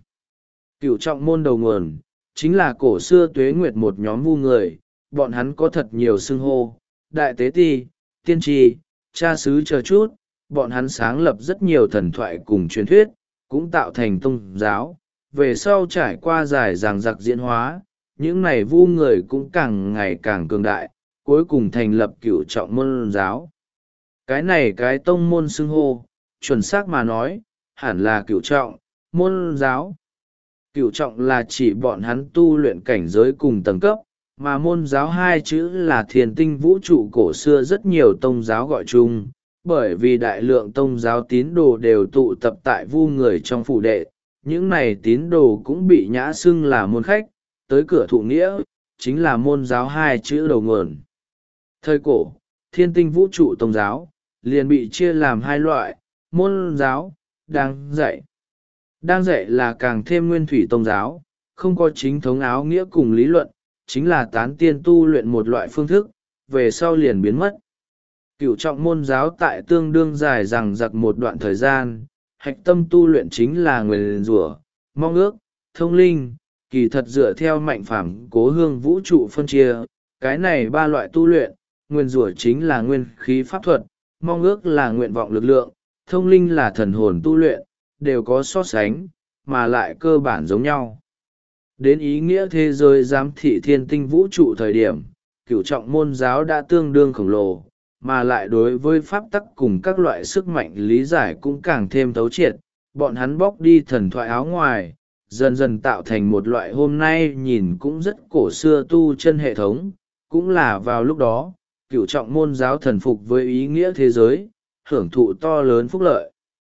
Cửu trọng môn đầu nguồn, chính là cổ xưa tuế nguyệt một nhóm vu người, bọn hắn có thật nhiều xưng hô, đại tế ti, tiên tri, cha xứ chờ chút, bọn hắn sáng lập rất nhiều thần thoại cùng truyền thuyết, cũng tạo thành tôn giáo. Về sau trải qua dài dằng dặc diễn hóa, những này vu người cũng càng ngày càng cường đại, cuối cùng thành lập cửu trọng môn giáo. Cái này cái tông môn xưng hô, chuẩn xác mà nói, hẳn là cửu trọng môn giáo. Cửu trọng là chỉ bọn hắn tu luyện cảnh giới cùng tầng cấp, mà môn giáo 2 chữ là thiền tinh vũ trụ cổ xưa rất nhiều tông giáo gọi chung, bởi vì đại lượng tông giáo tín đồ đều tụ tập tại vu người trong phủ đệ, những này tín đồ cũng bị nhã xưng là môn khách, tới cửa thụ nghĩa, chính là môn giáo 2 chữ đầu nguồn. Thời cổ, thiên tinh vũ trụ tông giáo, liền bị chia làm 2 loại, môn giáo, đang dạy. Đang dạy là càng thêm nguyên thủy tông giáo, không có chính thống áo nghĩa cùng lý luận, chính là tán tiên tu luyện một loại phương thức, về sau liền biến mất. Cửu trọng môn giáo tại tương đương dài rằng giặc một đoạn thời gian, hạch tâm tu luyện chính là nguyền rủa, mong ước, thông linh, kỳ thật dựa theo Mạnh Phàm cố hương vũ trụ phân chia, cái này 3 loại tu luyện, nguyền rủa chính là nguyên khí pháp thuật, mong ước là nguyện vọng lực lượng, thông linh là thần hồn tu luyện, đều có so sánh, mà lại cơ bản giống nhau. Đến ý nghĩa thế giới giám thị thiên tinh vũ trụ thời điểm, cửu trọng môn giáo đã tương đương khổng lồ, mà lại đối với pháp tắc cùng các loại sức mạnh lý giải cũng càng thêm thấu triệt, bọn hắn bóc đi thần thoại áo ngoài, dần dần tạo thành một loại hôm nay nhìn cũng rất cổ xưa tu chân hệ thống, cũng là vào lúc đó, cửu trọng môn giáo thần phục với ý nghĩa thế giới, hưởng thụ to lớn phúc lợi.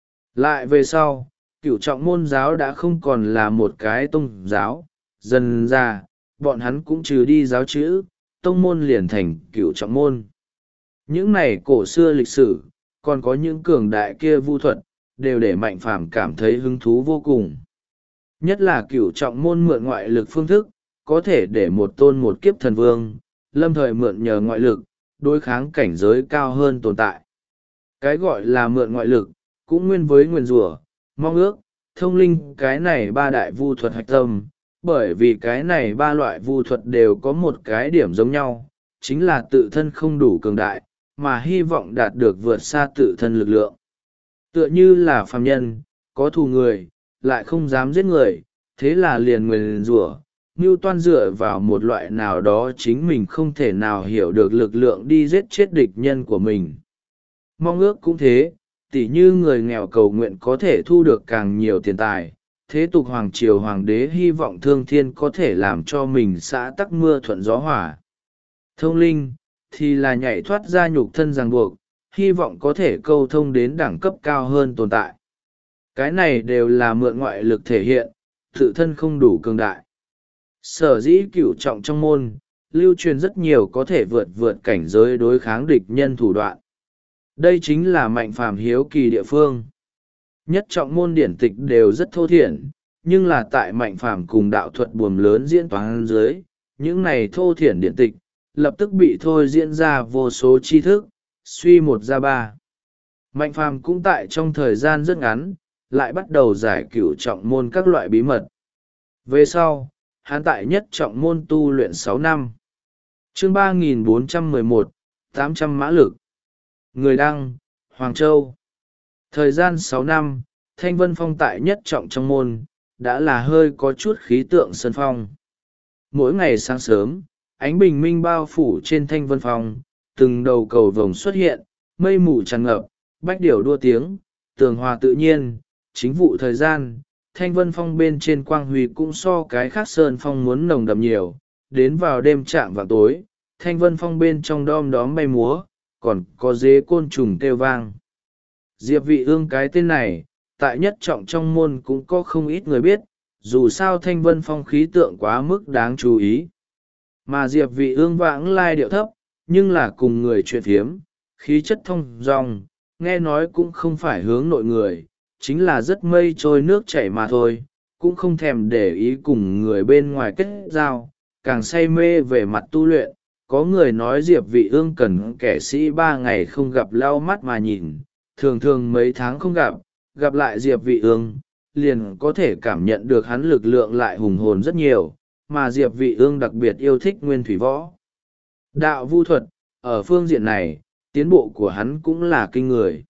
Lại về sau, cửu trọng môn giáo đã không còn là một cái tông giáo, dần ra, bọn hắn cũng trừ đi giáo chữ, tông môn liền thành cửu trọng môn. Những này cổ xưa lịch sử, còn có những cường đại kia vu thuật, đều để Mạnh Phàm cảm thấy hứng thú vô cùng. Nhất là cửu trọng môn mượn ngoại lực phương thức, có thể để một tôn một kiếp thần vương, lâm thời mượn nhờ ngoại lực, đối kháng cảnh giới cao hơn tồn tại. Cái gọi là mượn ngoại lực, cũng nguyên với nguyền rủa, mong ước, thông linh cái này 3 đại vu thuật hạch tâm, bởi vì cái này 3 loại vu thuật đều có một cái điểm giống nhau, chính là tự thân không đủ cường đại, mà hy vọng đạt được vượt xa tự thân lực lượng. Tựa như là phàm nhân, có thù người, lại không dám giết người, thế là liền nguyền rủa, mưu toan dựa vào một loại nào đó chính mình không thể nào hiểu được lực lượng đi giết chết địch nhân của mình. Mong ước cũng thế, tỉ như người nghèo cầu nguyện có thể thu được càng nhiều tiền tài, thế tục hoàng triều hoàng đế hy vọng thương thiên có thể làm cho mình xã tắc mưa thuận gió hỏa. Thông linh thì là nhảy thoát ra nhục thân ràng buộc, hy vọng có thể câu thông đến đẳng cấp cao hơn tồn tại. Cái này đều là mượn ngoại lực thể hiện, tự thân không đủ cường đại. Sở dĩ cửu trọng trong môn, lưu truyền rất nhiều có thể vượt cảnh giới đối kháng địch nhân thủ đoạn. Đây chính là mạnh phàm hiếu kỳ địa phương. Nhất trọng môn điển tịch đều rất thô thiển, nhưng là tại mạnh phàm cùng đạo thuật buồm lớn diễn toán dưới, những này thô thiển điển tịch, lập tức bị thôi diễn ra vô số tri thức, suy một ra ba. Mạnh phàm cũng tại trong thời gian rất ngắn, lại bắt đầu giải cửu trọng môn các loại bí mật. Về sau, hắn tại nhất trọng môn tu luyện 6 năm. Chương 3411, 800 mã lực. Người đăng, Hoàng Châu. Thời gian 6 năm, Thanh Vân Phong tại nhất trọng trong môn, đã là hơi có chút khí tượng sơn phong. Mỗi ngày sáng sớm, ánh bình minh bao phủ trên Thanh Vân Phong, từng đầu cầu vồng xuất hiện, mây mù tràn ngập, bách điểu đua tiếng, tường hòa tự nhiên. Chính vụ thời gian, Thanh Vân Phong bên trên quang huy cũng so cái khác sơn phong muốn nồng đậm nhiều. Đến vào đêm chạm vào tối, Thanh Vân Phong bên trong đom đóm bay múa, còn có dế côn trùng kêu vang. Diệp Vị Ương cái tên này, tại nhất trọng trong môn cũng có không ít người biết, dù sao Thanh Vân Phong khí tượng quá mức đáng chú ý. Mà Diệp Vị Ương vãng lai điệu thấp, nhưng là cùng người chuyện phiếm, khí chất thông dong, nghe nói cũng không phải hướng nội người, chính là rất mây trôi nước chảy mà thôi, cũng không thèm để ý cùng người bên ngoài kết giao, càng say mê về mặt tu luyện. Có người nói Diệp Vị Ương cần kẻ sĩ 3 ngày không gặp lau mắt mà nhìn, thường thường mấy tháng không gặp lại Diệp Vị Ương, liền có thể cảm nhận được hắn lực lượng lại hùng hồn rất nhiều, mà Diệp Vị Ương đặc biệt yêu thích nguyên thủy võ. Đạo vu thuật, ở phương diện này, tiến bộ của hắn cũng là kinh người.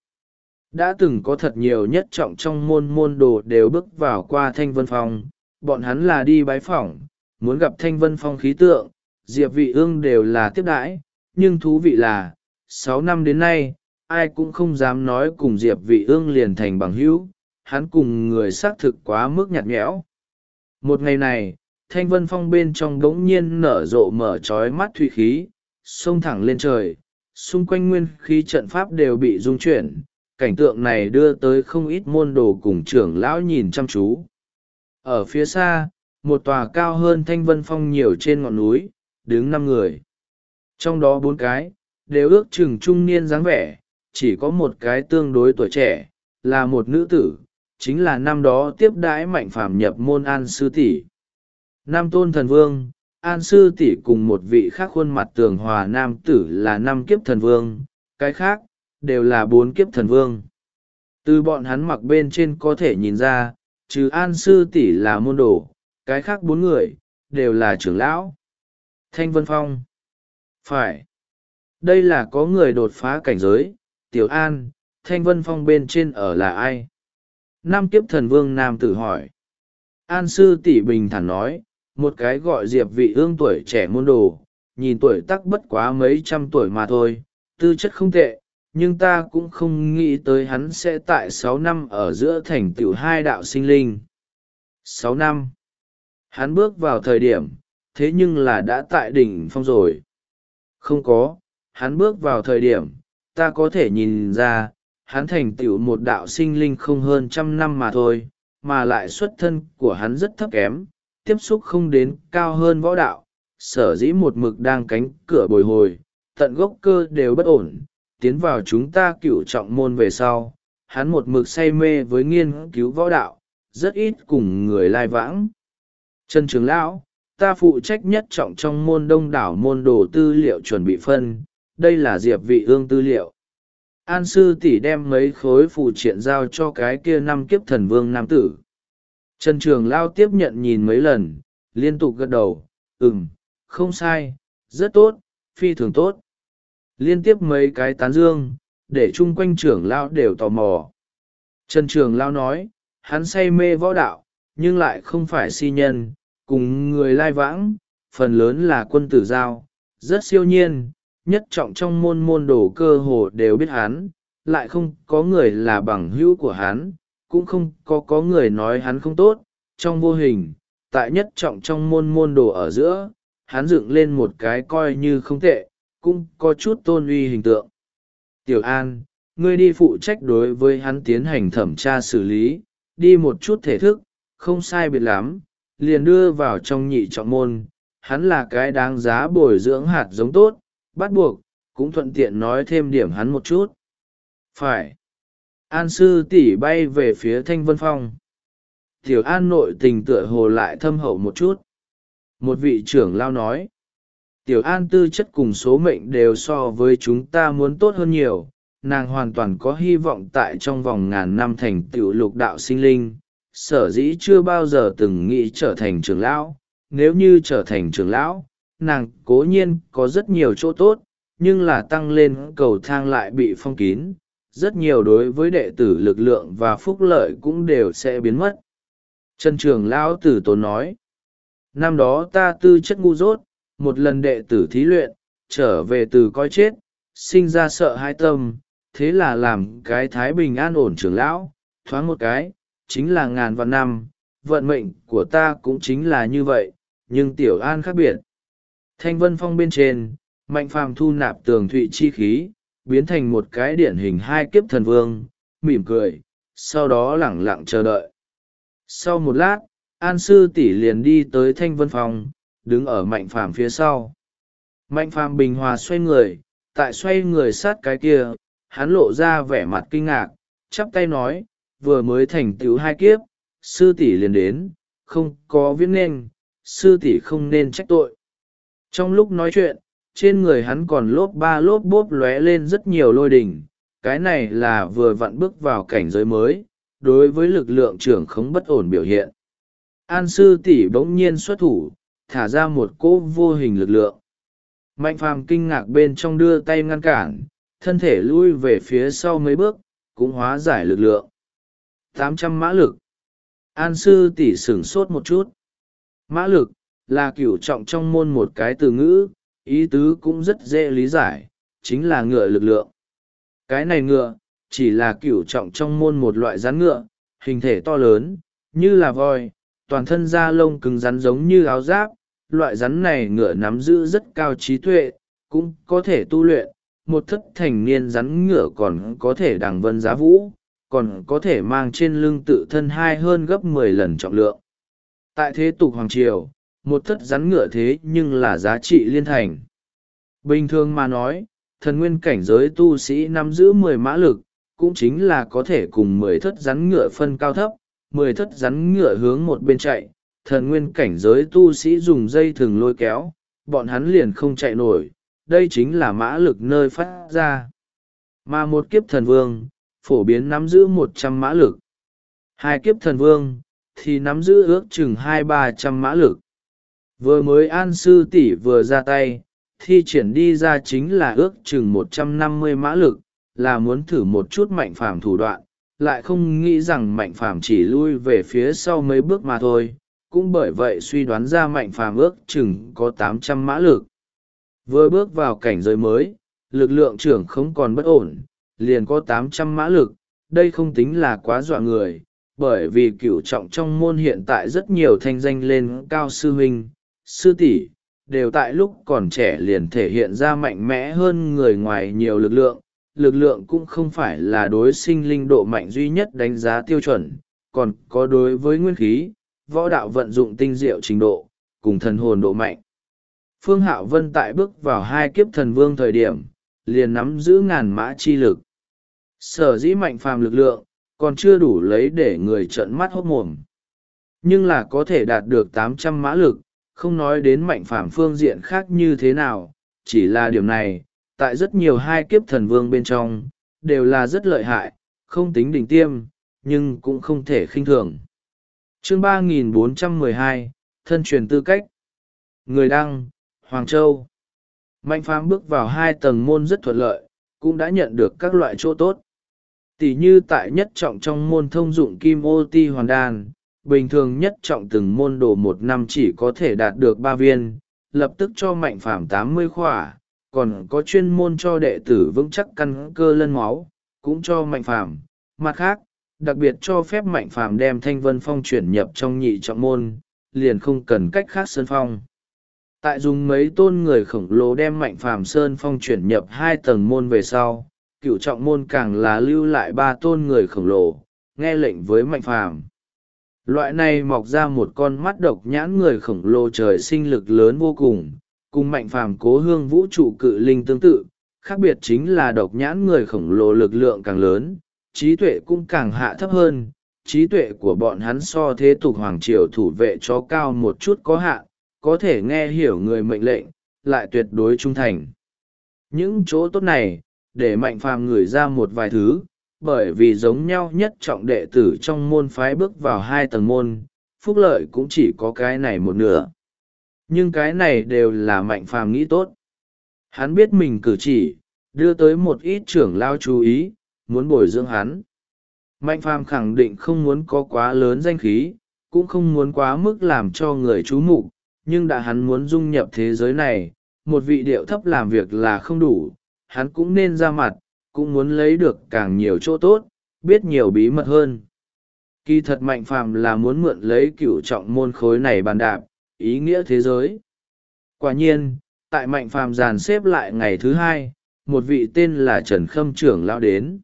Đã từng có thật nhiều nhất trọng trong môn đồ đều bước vào qua Thanh Vân Phong, bọn hắn là đi bái phỏng, muốn gặp Thanh Vân Phong khí tượng, Diệp Vị Ương đều là tiếp đãi, nhưng thú vị là, 6 năm đến nay, ai cũng không dám nói cùng Diệp Vị Ương liền thành bằng hữu, hắn cùng người xác thực quá mức nhạt nhẽo. Một ngày này, Thanh Vân Phong bên trong đống nhiên nở rộ mở trói mắt thủy khí, xông thẳng lên trời, xung quanh nguyên khí trận pháp đều bị rung chuyển, cảnh tượng này đưa tới không ít môn đồ cùng trưởng lão nhìn chăm chú. Ở phía xa, một tòa cao hơn Thanh Vân Phong nhiều trên ngọn núi, đứng 5 người. Trong đó 4 cái, đều ước chừng trung niên dáng vẻ, chỉ có một cái tương đối tuổi trẻ, là một nữ tử, chính là năm đó tiếp đãi mạnh phàm nhập môn An Sư Tỷ. Nam Tôn Thần Vương, An Sư Tỷ cùng một vị khác khuôn mặt tường hòa nam tử là 5 kiếp thần vương, cái khác, đều là 4 kiếp thần vương. Từ bọn hắn mặc bên trên có thể nhìn ra, trừ An Sư Tỷ là môn đồ, cái khác 4 người, đều là trưởng lão. Thanh Vân Phong. Phải. Đây là có người đột phá cảnh giới, Tiểu An, Thanh Vân Phong bên trên ở là ai? Nam kiếp thần vương nam tử hỏi. An Sư Tỷ bình thản nói, một cái gọi Diệp Vị Ương tuổi trẻ môn đồ, nhìn tuổi tác bất quá mấy trăm tuổi mà thôi, tư chất không tệ, nhưng ta cũng không nghĩ tới hắn sẽ tại 6 năm ở giữa thành tựu 2 đạo sinh linh. 6 năm. Hắn bước vào thời điểm, thế nhưng là đã tại đỉnh phong rồi. Không có, hắn bước vào thời điểm, ta có thể nhìn ra, hắn thành tựu một đạo sinh linh không hơn 100 năm mà thôi, mà lại xuất thân của hắn rất thấp kém, tiếp xúc không đến cao hơn võ đạo, sở dĩ một mực đang cánh cửa bồi hồi, tận gốc cơ đều bất ổn, tiến vào chúng ta cửu trọng môn về sau, hắn một mực say mê với nghiên cứu võ đạo, rất ít cùng người lai vãng. Trần Trường Lão, ta phụ trách nhất trọng trong môn đông đảo môn đồ tư liệu chuẩn bị phân, đây là Diệp Vị Ương tư liệu. An Sư Tỷ đem mấy khối phù triện giao cho cái kia 5 kiếp thần vương nam tử. Trần Trường Lão tiếp nhận nhìn mấy lần, liên tục gật đầu, không sai, rất tốt, phi thường tốt. Liên tiếp mấy cái tán dương, để chung quanh trưởng lão đều tò mò. Trần Trường Lão nói, hắn say mê võ đạo, nhưng lại không phải si nhân, cùng người lai vãng, phần lớn là quân tử giao, rất siêu nhiên, nhất trọng trong môn đồ cơ hồ đều biết hắn, lại không có người là bằng hữu của hắn, cũng không có người nói hắn không tốt, trong vô hình, tại nhất trọng trong môn đồ ở giữa, hắn dựng lên một cái coi như không tệ, cũng có chút tôn uy hình tượng. Tiểu An, ngươi đi phụ trách đối với hắn tiến hành thẩm tra xử lý, đi một chút thể thức, không sai biệt lắm, liền đưa vào trong nhị trọng môn, hắn là cái đáng giá bồi dưỡng hạt giống tốt, bắt buộc, cũng thuận tiện nói thêm điểm hắn một chút. Phải. An sư tỷ bay về phía Thanh Vân Phong. Tiểu An nội tình tựa hồ lại thâm hậu một chút. Một vị trưởng lao nói, Tiểu An tư chất cùng số mệnh đều so với chúng ta muốn tốt hơn nhiều, nàng hoàn toàn có hy vọng tại trong vòng ngàn năm thành tựu lục đạo sinh linh, sở dĩ chưa bao giờ từng nghĩ trở thành trưởng lão. Nếu như trở thành trưởng lão, nàng cố nhiên có rất nhiều chỗ tốt, nhưng là tăng lên cầu thang lại bị phong kín, rất nhiều đối với đệ tử lực lượng và phúc lợi cũng đều sẽ biến mất. Trần trưởng lão tử tốn nói, năm đó ta tư chất ngu dốt, một lần đệ tử thí luyện, trở về từ coi chết, sinh ra sợ hãi tâm, thế là làm cái thái bình an ổn trưởng lão, thoáng một cái, chính là ngàn vạn năm, vận mệnh của ta cũng chính là như vậy, nhưng Tiểu An khác biệt. Thanh Vân Phong bên trên, Mạnh Phàm thu nạp tường thụy chi khí, biến thành một cái điển hình hai kiếp thần vương, mỉm cười, sau đó lẳng lặng chờ đợi. Sau một lát, An sư tỷ liền đi tới Thanh Vân Phong, đứng ở Mạnh Phàm phía sau. Mạnh Phàm bình hòa xoay người, tại xoay người sát cái kia, hắn lộ ra vẻ mặt kinh ngạc, chắp tay nói, vừa mới thành tựu hai kiếp, sư tỷ liền đến, không có viết nên, sư tỷ không nên trách tội. Trong lúc nói chuyện, trên người hắn còn lốp bốp lóe lên rất nhiều lôi đỉnh, cái này là vừa vặn bước vào cảnh giới mới, đối với lực lượng trưởng khống bất ổn biểu hiện. An sư tỷ bỗng nhiên xuất thủ, thả ra một cỗ vô hình lực lượng. Mạnh Phàm kinh ngạc bên trong đưa tay ngăn cản, thân thể lui về phía sau mấy bước, cũng hóa giải lực lượng. 800 mã lực. An sư tỷ sửng sốt một chút. Mã lực, là cửu trọng trong môn một cái từ ngữ, ý tứ cũng rất dễ lý giải, chính là ngựa lực lượng. Cái này ngựa, chỉ là cửu trọng trong môn một loại rắn ngựa, hình thể to lớn, như là voi, toàn thân da lông cứng rắn giống như áo giáp. Loại rắn này ngựa nắm giữ rất cao trí tuệ, cũng có thể tu luyện, một thất thành niên rắn ngựa còn có thể đằng vân giá vũ, còn có thể mang trên lưng tự thân hai hơn gấp 10 lần trọng lượng. Tại thế tục hoàng triều, một thất rắn ngựa thế nhưng là giá trị liên thành. Bình thường mà nói, thần nguyên cảnh giới tu sĩ nắm giữ 10 mã lực, cũng chính là có thể cùng 10 thất rắn ngựa phân cao thấp, 10 thất rắn ngựa hướng một bên chạy, thần nguyên cảnh giới tu sĩ dùng dây thừng lôi kéo, bọn hắn liền không chạy nổi, đây chính là mã lực nơi phát ra. Mà một kiếp thần vương, phổ biến nắm giữ 100 mã lực. Hai kiếp thần vương, thì nắm giữ ước chừng 200-300 mã lực. Vừa mới An sư tỷ vừa ra tay, thi triển đi ra chính là ước chừng 150 mã lực, là muốn thử một chút Mạnh Phàm thủ đoạn, lại không nghĩ rằng Mạnh Phàm chỉ lui về phía sau mấy bước mà thôi, cũng bởi vậy suy đoán ra Mạnh Phàm ước chừng có 800 mã lực. Vừa bước vào cảnh giới mới, lực lượng trưởng không còn bất ổn, liền có 800 mã lực, đây không tính là quá dọa người, bởi vì cửu trọng trong môn hiện tại rất nhiều thanh danh lên cao sư huynh, sư tỷ đều tại lúc còn trẻ liền thể hiện ra mạnh mẽ hơn người ngoài nhiều lực lượng cũng không phải là đối sinh linh độ mạnh duy nhất đánh giá tiêu chuẩn, còn có đối với nguyên khí, võ đạo vận dụng tinh diệu trình độ, cùng thần hồn độ mạnh. Phương Hạo Vân tại bước vào hai kiếp thần vương thời điểm, liền nắm giữ ngàn mã chi lực. Sở dĩ Mạnh Phàm lực lượng, còn chưa đủ lấy để người trợn mắt hốt mồm. Nhưng là có thể đạt được 800 mã lực, không nói đến Mạnh Phàm phương diện khác như thế nào, chỉ là điểm này, tại rất nhiều hai kiếp thần vương bên trong, đều là rất lợi hại, không tính đỉnh tiêm, nhưng cũng không thể khinh thường. Chương 3412, thân truyền tư cách. Người đăng, Hoàng Châu. Mạnh phàm bước vào 2 tầng môn rất thuận lợi, cũng đã nhận được các loại chỗ tốt. Tỷ như tại nhất trọng trong môn thông dụng kim ô ti hoàn đan, bình thường nhất trọng từng môn đồ 1 năm chỉ có thể đạt được 3 viên, lập tức cho mạnh phàm 80 khỏa, còn có chuyên môn cho đệ tử vững chắc căn cơ lân máu, cũng cho mạnh phàm. Mặt khác, đặc biệt cho phép mạnh phàm đem thanh vân phong chuyển nhập trong nhị trọng môn, liền không cần cách khác sơn phong. Tại dùng mấy tôn người khổng lồ đem mạnh phàm sơn phong chuyển nhập 2 tầng môn về sau, cửu trọng môn càng là lưu lại 3 tôn người khổng lồ, nghe lệnh với mạnh phàm. Loại này mọc ra một con mắt độc nhãn người khổng lồ trời sinh lực lớn vô cùng mạnh phàm cố hương vũ trụ cự linh tương tự, khác biệt chính là độc nhãn người khổng lồ lực lượng càng lớn, trí tuệ cũng càng hạ thấp hơn. Trí tuệ của bọn hắn so thế tục hoàng triều thủ vệ chó cao một chút có hạn, có thể nghe hiểu người mệnh lệnh, lại tuyệt đối trung thành. Những chỗ tốt này, để mạnh phàm ngửi ra một vài thứ, bởi vì giống nhau nhất trọng đệ tử trong môn phái bước vào 2 tầng môn, phúc lợi cũng chỉ có cái này một nửa. Nhưng cái này đều là mạnh phàm nghĩ tốt. Hắn biết mình cử chỉ, đưa tới một ít trưởng lao chú ý, muốn bồi dưỡng hắn. Mạnh phàm khẳng định không muốn có quá lớn danh khí, cũng không muốn quá mức làm cho người chú mục, nhưng đã hắn muốn dung nhập thế giới này, một vị điệu thấp làm việc là không đủ, hắn cũng nên ra mặt, cũng muốn lấy được càng nhiều chỗ tốt, biết nhiều bí mật hơn. Kỳ thật mạnh phàm là muốn mượn lấy cửu trọng môn khối này bàn đạp, ý nghĩa thế giới. Quả nhiên, tại mạnh phàm dàn xếp lại ngày thứ 2, một vị tên là Trần Khâm trưởng lão đến.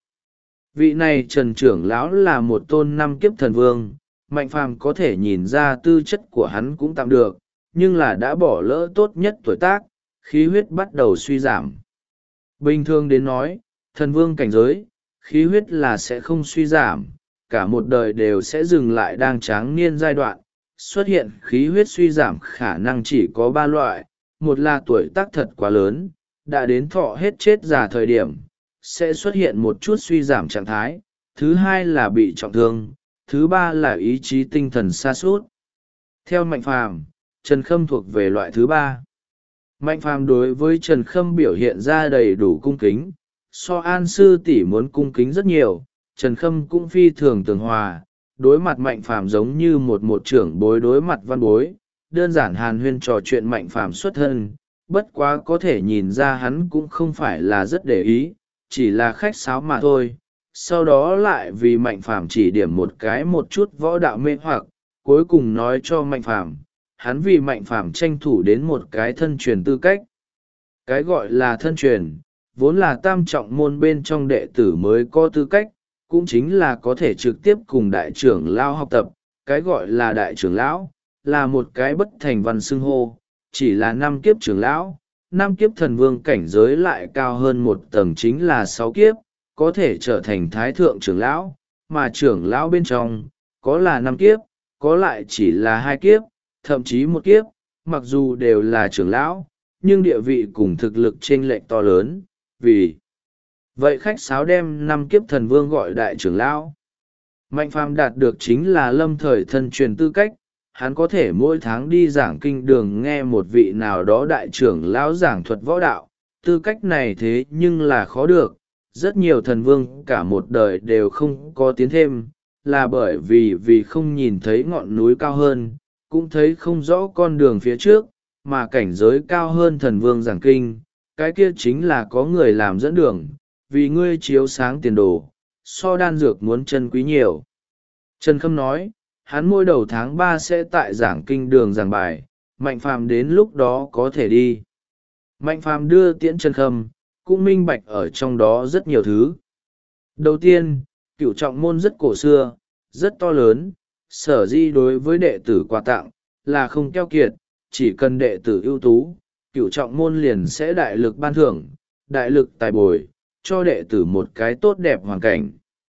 Vị này Trần trưởng lão là một tôn 5 kiếp thần vương, mạnh phàm có thể nhìn ra tư chất của hắn cũng tạm được, nhưng là đã bỏ lỡ tốt nhất tuổi tác, khí huyết bắt đầu suy giảm. Bình thường đến nói, thần vương cảnh giới, khí huyết là sẽ không suy giảm, cả một đời đều sẽ dừng lại đang tráng niên giai đoạn. Xuất hiện khí huyết suy giảm khả năng chỉ có 3 loại, một là tuổi tác thật quá lớn, đã đến thọ hết chết già thời điểm, sẽ xuất hiện một chút suy giảm trạng thái, thứ hai là bị trọng thương, thứ ba là ý chí tinh thần sa sút. Theo mạnh phàm, Trần Khâm thuộc về loại thứ 3. Mạnh phàm đối với Trần Khâm biểu hiện ra đầy đủ cung kính, so An sư tỷ muốn cung kính rất nhiều. Trần Khâm cũng phi thường tường hòa, đối mặt mạnh phàm giống như một trưởng bối đối mặt văn bối, đơn giản hàn huyên trò chuyện mạnh phàm xuất thân, bất quá có thể nhìn ra hắn cũng không phải là rất để ý, chỉ là khách sáo mà thôi. Sau đó lại vì mạnh phàm chỉ điểm một chút võ đạo mê hoặc, cuối cùng nói cho mạnh phàm, hắn vì mạnh phàm tranh thủ đến một cái thân truyền tư cách. Cái gọi là thân truyền, vốn là tam trọng môn bên trong đệ tử mới có tư cách, cũng chính là có thể trực tiếp cùng đại trưởng lão học tập. Cái gọi là đại trưởng lão, là một cái bất thành văn xưng hô, chỉ là 5 kiếp trưởng lão, 5 kiếp thần vương cảnh giới lại cao hơn 1 tầng chính là 6 kiếp, có thể trở thành thái thượng trưởng lão, mà trưởng lão bên trong, có là 5 kiếp, có lại chỉ là 2 kiếp, thậm chí 1 kiếp, mặc dù đều là trưởng lão, nhưng địa vị cùng thực lực chênh lệch to lớn, vì vậy khách sáo đem 5 kiếp thần vương gọi đại trưởng lão. Mạnh phàm đạt được chính là lâm thời thân truyền tư cách, hắn có thể mỗi tháng đi giảng kinh đường nghe một vị nào đó đại trưởng lão giảng thuật võ đạo. Tư cách này thế nhưng là khó được, rất nhiều thần vương cả một đời đều không có tiến thêm, là bởi vì không nhìn thấy ngọn núi cao hơn, cũng thấy không rõ con đường phía trước, mà cảnh giới cao hơn thần vương giảng kinh, cái kia chính là có người làm dẫn đường, vì ngươi chiếu sáng tiền đồ, so đan dược muốn chân quý nhiều. Trần Khâm nói, hắn mỗi đầu tháng 3 sẽ tại giảng kinh đường giảng bài, Mạnh phàm đến lúc đó có thể đi. Mạnh phàm đưa tiễn Trần Khâm, cũng minh bạch ở trong đó rất nhiều thứ. Đầu tiên, cửu trọng môn rất cổ xưa, rất to lớn, sở di đối với đệ tử quà tặng, là không keo kiệt, chỉ cần đệ tử ưu tú, cửu trọng môn liền sẽ đại lực ban thưởng, đại lực tài bồi, cho đệ tử một cái tốt đẹp hoàn cảnh.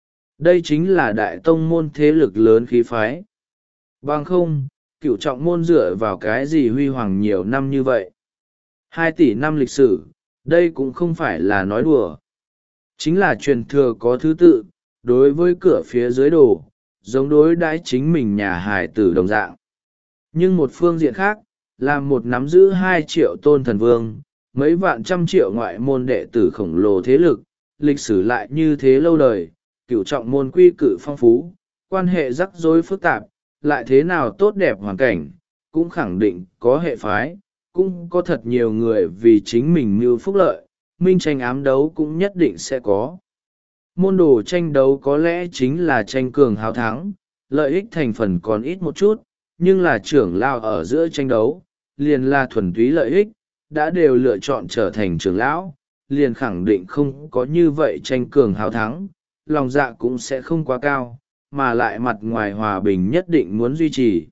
Đây chính là đại tông môn thế lực lớn khí phái. Bằng không, cửu trọng môn dựa vào cái gì huy hoàng nhiều năm như vậy. 2 tỷ năm lịch sử, đây cũng không phải là nói đùa. Chính là truyền thừa có thứ tự, đối với cửa phía dưới đồ, giống đối đãi chính mình nhà hài tử đồng dạng. Nhưng một phương diện khác, là một nắm giữ 2 triệu tôn thần vương, mấy vạn trăm triệu ngoại môn đệ tử khổng lồ thế lực, lịch sử lại như thế lâu đời, cửu trọng môn quy cự phong phú, quan hệ rắc rối phức tạp, lại thế nào tốt đẹp hoàn cảnh, cũng khẳng định có hệ phái, cũng có thật nhiều người vì chính mình mưu phúc lợi, minh tranh ám đấu cũng nhất định sẽ có. Môn đồ tranh đấu có lẽ chính là tranh cường hào thắng, lợi ích thành phần còn ít một chút, nhưng là trưởng lão ở giữa tranh đấu, liền là thuần túy lợi ích, đã đều lựa chọn trở thành trưởng lão, liền khẳng định không có như vậy tranh cường hào thắng, lòng dạ cũng sẽ không quá cao, mà lại mặt ngoài hòa bình nhất định muốn duy trì.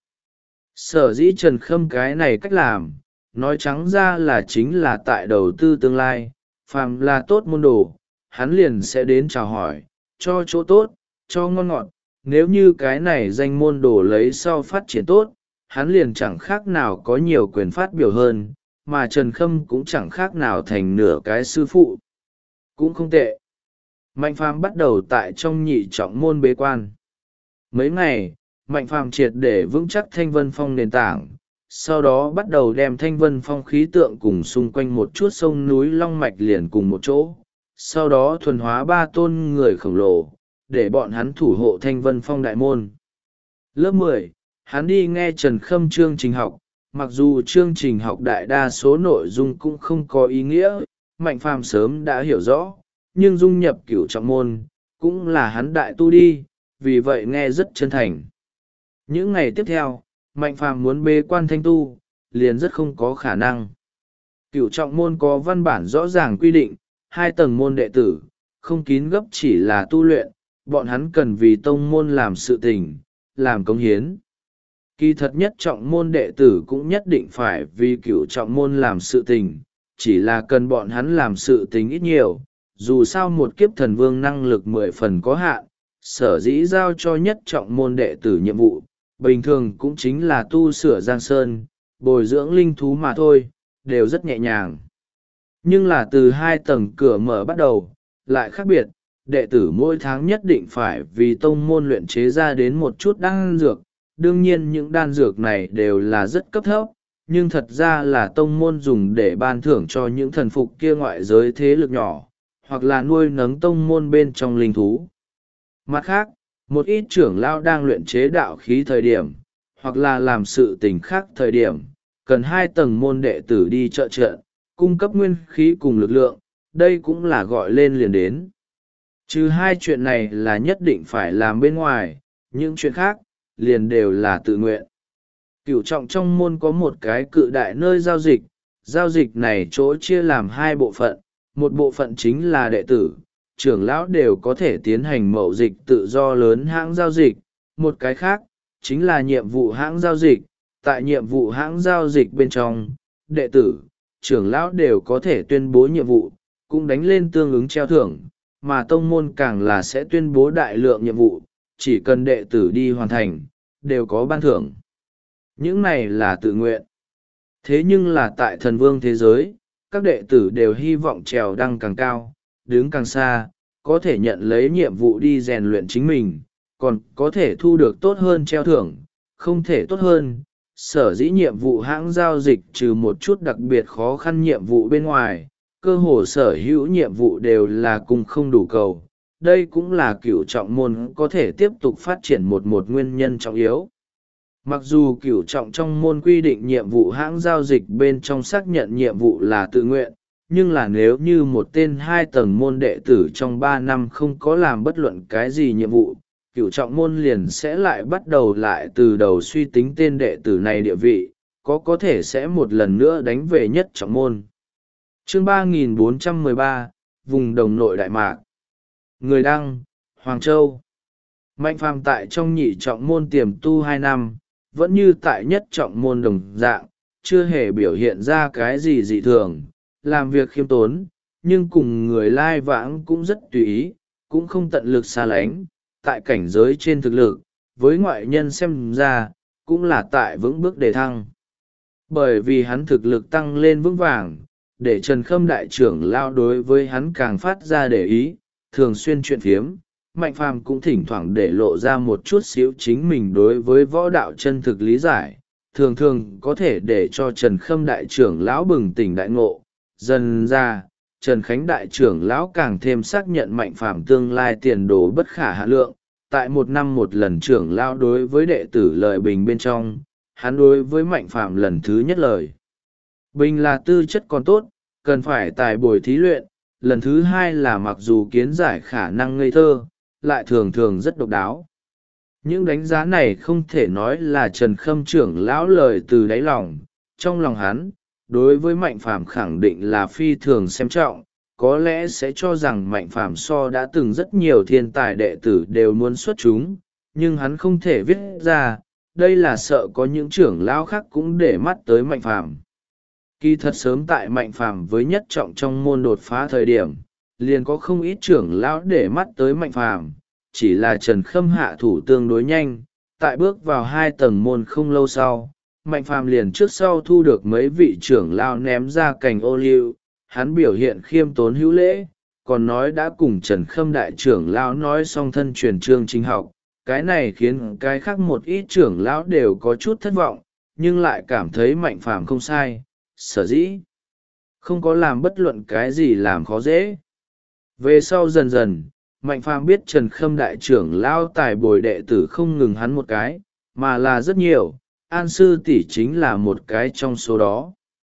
Sở dĩ Trần Khâm cái này cách làm, nói trắng ra là chính là tại đầu tư tương lai, phàm là tốt môn đồ, hắn liền sẽ đến chào hỏi, cho chỗ tốt, cho ngon ngọt. Nếu như cái này danh môn đồ lấy sau phát triển tốt, hắn liền chẳng khác nào có nhiều quyền phát biểu hơn, mà Trần Khâm cũng chẳng khác nào thành nửa cái sư phụ. Cũng không tệ. Mạnh Phàm bắt đầu tại trong nhị trọng môn bế quan. Mấy ngày, Mạnh Phàm triệt để vững chắc Thanh Vân Phong nền tảng, sau đó bắt đầu đem Thanh Vân Phong khí tượng cùng xung quanh một chút sông núi Long Mạch liền cùng một chỗ, sau đó thuần hóa 3 tôn người khổng lồ, để bọn hắn thủ hộ Thanh Vân Phong đại môn. Lớp 10, hắn đi nghe Trần Khâm chương trình học, mặc dù chương trình học đại đa số nội dung cũng không có ý nghĩa, Mạnh Phàm sớm đã hiểu rõ, nhưng dung nhập cửu trọng môn, cũng là hắn đại tu đi, vì vậy nghe rất chân thành. Những ngày tiếp theo, Mạnh Phàm muốn bế quan thanh tu, liền rất không có khả năng. Cửu trọng môn có văn bản rõ ràng quy định, 2 tầng môn đệ tử, không kín gấp chỉ là tu luyện, bọn hắn cần vì tông môn làm sự tình, làm cống hiến. Kỳ thật nhất trọng môn đệ tử cũng nhất định phải vì cửu trọng môn làm sự tình, chỉ là cần bọn hắn làm sự tình ít nhiều, dù sao một kiếp thần vương năng lực 10 phần có hạn, sở dĩ giao cho nhất trọng môn đệ tử nhiệm vụ, bình thường cũng chính là tu sửa giang sơn, bồi dưỡng linh thú mà thôi, đều rất nhẹ nhàng. Nhưng là từ 2 tầng cửa mở bắt đầu, lại khác biệt, đệ tử mỗi tháng nhất định phải vì tông môn luyện chế ra đến một chút đan dược. Đương nhiên những đan dược này đều là rất cấp thấp, nhưng thật ra là tông môn dùng để ban thưởng cho những thần phục kia ngoại giới thế lực nhỏ, hoặc là nuôi nấng tông môn bên trong linh thú. Mặt khác, một ít trưởng lao đang luyện chế đạo khí thời điểm, hoặc là làm sự tình khác thời điểm, cần 2 tầng môn đệ tử đi trợ trận, cung cấp nguyên khí cùng lực lượng, đây cũng là gọi lên liền đến. Trừ 2 chuyện này là nhất định phải làm bên ngoài, những chuyện khác, liền đều là tự nguyện. Cửu trọng trong môn có một cái cự đại nơi giao dịch này chỗ chia làm 2 bộ phận, một bộ phận chính là đệ tử, trưởng lão đều có thể tiến hành mậu dịch tự do lớn hãng giao dịch, một cái khác, chính là nhiệm vụ hãng giao dịch, tại nhiệm vụ hãng giao dịch bên trong, đệ tử, trưởng lão đều có thể tuyên bố nhiệm vụ, cũng đánh lên tương ứng treo thưởng, mà tông môn càng là sẽ tuyên bố đại lượng nhiệm vụ, chỉ cần đệ tử đi hoàn thành, đều có ban thưởng. Những này là tự nguyện. Thế nhưng là tại thần vương thế giới, các đệ tử đều hy vọng trèo đăng càng cao, đứng càng xa, có thể nhận lấy nhiệm vụ đi rèn luyện chính mình, còn có thể thu được tốt hơn treo thưởng, không thể tốt hơn. Sở dĩ nhiệm vụ hãng giao dịch trừ một chút đặc biệt khó khăn nhiệm vụ bên ngoài, cơ hồ sở hữu nhiệm vụ đều là cùng không đủ cầu. Đây cũng là cửu trọng môn có thể tiếp tục phát triển một nguyên nhân trọng yếu. Mặc dù cửu trọng trong môn quy định nhiệm vụ hãng giao dịch bên trong xác nhận nhiệm vụ là tự nguyện, nhưng là nếu như một tên 2 tầng môn đệ tử trong 3 năm không có làm bất luận cái gì nhiệm vụ, cửu trọng môn liền sẽ lại bắt đầu lại từ đầu suy tính tên đệ tử này địa vị, có thể sẽ một lần nữa đánh về nhất trọng môn. Chương 3413, vùng đồng nội Đại Mạc. Người đăng, Hoàng Châu. Mạnh Phàm tại trong nhị trọng môn tiềm tu 2 năm, vẫn như tại nhất trọng môn đồng dạng, chưa hề biểu hiện ra cái gì dị thường, làm việc khiêm tốn, nhưng cùng người lai vãng cũng rất tùy ý, cũng không tận lực xa lánh, tại cảnh giới trên thực lực, với ngoại nhân xem ra, cũng là tại vững bước đề thăng. Bởi vì hắn thực lực tăng lên vững vàng, để Trần Khâm đại trưởng lao đối với hắn càng phát ra để ý, thường xuyên chuyện phiếm, Mạnh Phàm cũng thỉnh thoảng để lộ ra một chút xíu chính mình đối với võ đạo chân thực lý giải, thường thường có thể để cho Trần Khâm đại trưởng lão bừng tỉnh đại ngộ, Dần ra, Trần Khánh đại trưởng lão càng thêm xác nhận Mạnh Phàm tương lai tiền đồ bất khả hạ lượng. Tại một năm một lần trưởng lão đối với đệ tử lời bình bên trong, hắn đối với Mạnh Phàm lần thứ nhất lời bình là tư chất còn tốt, cần phải tài bồi thí luyện. Lần thứ hai là mặc dù kiến giải khả năng ngây thơ, lại thường thường rất độc đáo. Những đánh giá này không thể nói là Trần Khâm trưởng lão lời từ đáy lòng. Trong lòng hắn, đối với Mạnh Phàm khẳng định là phi thường xem trọng, có lẽ sẽ cho rằng Mạnh Phàm so đã từng rất nhiều thiên tài đệ tử đều muốn xuất chúng, nhưng hắn không thể viết ra, đây là sợ có những trưởng lão khác cũng để mắt tới Mạnh Phàm. Kỳ thật sớm tại Mạnh Phàm với nhất trọng trong môn đột phá thời điểm, liền có không ít trưởng lão để mắt tới Mạnh Phàm, chỉ là Trần Khâm hạ thủ tương đối nhanh, tại bước vào 2 tầng môn không lâu sau, Mạnh Phàm liền trước sau thu được mấy vị trưởng lão ném ra cành ô liu. Hắn biểu hiện khiêm tốn hữu lễ, còn nói đã cùng Trần Khâm đại trưởng lão nói xong thân truyền chương trình học. Cái này khiến cái khác một ít trưởng lão đều có chút thất vọng, nhưng lại cảm thấy Mạnh Phàm không sai, sở dĩ không có làm bất luận cái gì làm khó dễ. Về sau dần dần, Mạnh Phàm biết Trần Khâm đại trưởng lão tài bồi đệ tử không ngừng hắn một cái, mà là rất nhiều. An sư tỷ chính là một cái trong số đó.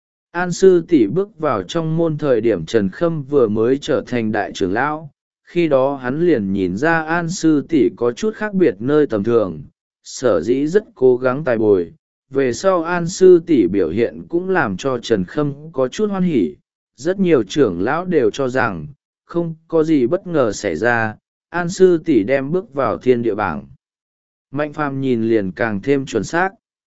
An sư tỷ bước vào trong môn thời điểm Trần Khâm vừa mới trở thành đại trưởng lão, khi đó hắn liền nhìn ra An sư tỷ có chút khác biệt nơi tầm thường, sở dĩ rất cố gắng tài bồi. Về sau An sư tỷ biểu hiện cũng làm cho Trần Khâm có chút hoan hỉ, rất nhiều trưởng lão đều cho rằng không có gì bất ngờ xảy ra, An sư tỷ đem bước vào thiên địa bảng. Mạnh Phàm nhìn liền càng thêm chuẩn xác.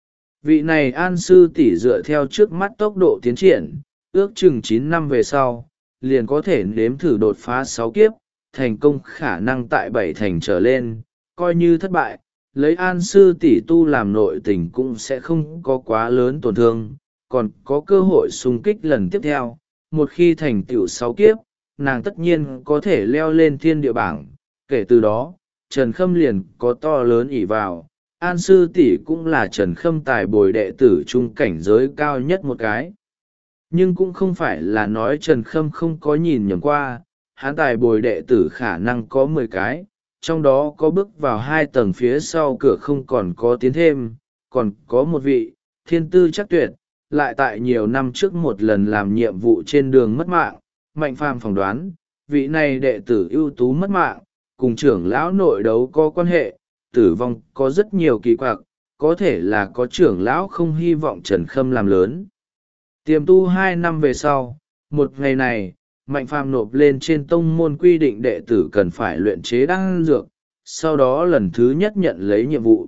Vị này An sư tỷ dựa theo trước mắt tốc độ tiến triển, ước chừng 9 năm về sau, liền có thể nếm thử đột phá 6 kiếp, thành công khả năng tại 7 thành trở lên, coi như thất bại, lấy An sư tỷ tu làm nội tình cũng sẽ không có quá lớn tổn thương, còn có cơ hội xung kích lần tiếp theo. Một khi thành tựu 6 kiếp, nàng tất nhiên có thể leo lên thiên địa bảng, kể từ đó, Trần Khâm liền có to lớn ỷ vào. An sư tỷ cũng là Trần Khâm tài bồi đệ tử trung cảnh giới cao nhất một cái. Nhưng cũng không phải là nói Trần Khâm không có nhìn nhầm qua, hắn tài bồi đệ tử khả năng có 10 cái, trong đó có bước vào 2 tầng phía sau cửa không còn có tiến thêm, còn có một vị, thiên tư chắc tuyệt, lại tại nhiều năm trước một lần làm nhiệm vụ trên đường mất mạng. Mạnh Phàm phỏng đoán, vị này đệ tử ưu tú mất mạng, cùng trưởng lão nội đấu có quan hệ. Tử vong có rất nhiều kỳ quặc, có thể là có trưởng lão không hy vọng Trần Khâm làm lớn. Tiềm tu 2 năm về sau, một ngày này, Mạnh Phàm nộp lên trên tông môn quy định đệ tử cần phải luyện chế đan dược, sau đó lần thứ nhất nhận lấy nhiệm vụ.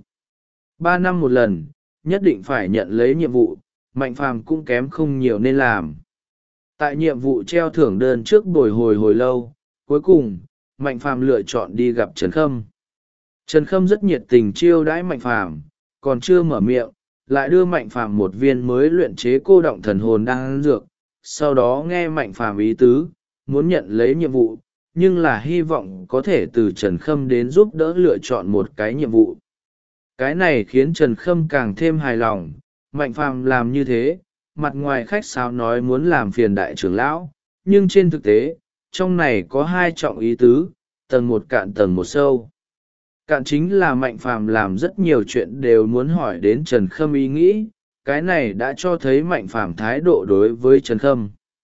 3 năm một lần, nhất định phải nhận lấy nhiệm vụ, Mạnh Phàm cũng kém không nhiều nên làm. Tại nhiệm vụ treo thưởng đơn trước bồi hồi lâu, cuối cùng, Mạnh Phàm lựa chọn đi gặp Trần Khâm. Trần Khâm rất nhiệt tình chiêu đãi Mạnh Phàm, còn chưa mở miệng, lại đưa Mạnh Phàm một viên mới luyện chế cô động thần hồn đan dược, sau đó nghe Mạnh Phàm ý tứ, muốn nhận lấy nhiệm vụ, nhưng là hy vọng có thể từ Trần Khâm đến giúp đỡ lựa chọn một cái nhiệm vụ. Cái này khiến Trần Khâm càng thêm hài lòng, Mạnh Phàm làm như thế, mặt ngoài khách sáo nói muốn làm phiền đại trưởng lão, nhưng trên thực tế, trong này có 2 trọng ý tứ, tầng 1 cạn tầng 1 sâu. Cạn chính là Mạnh Phàm làm rất nhiều chuyện đều muốn hỏi đến Trần Khâm ý nghĩ, cái này đã cho thấy Mạnh Phàm thái độ đối với Trần Khâm.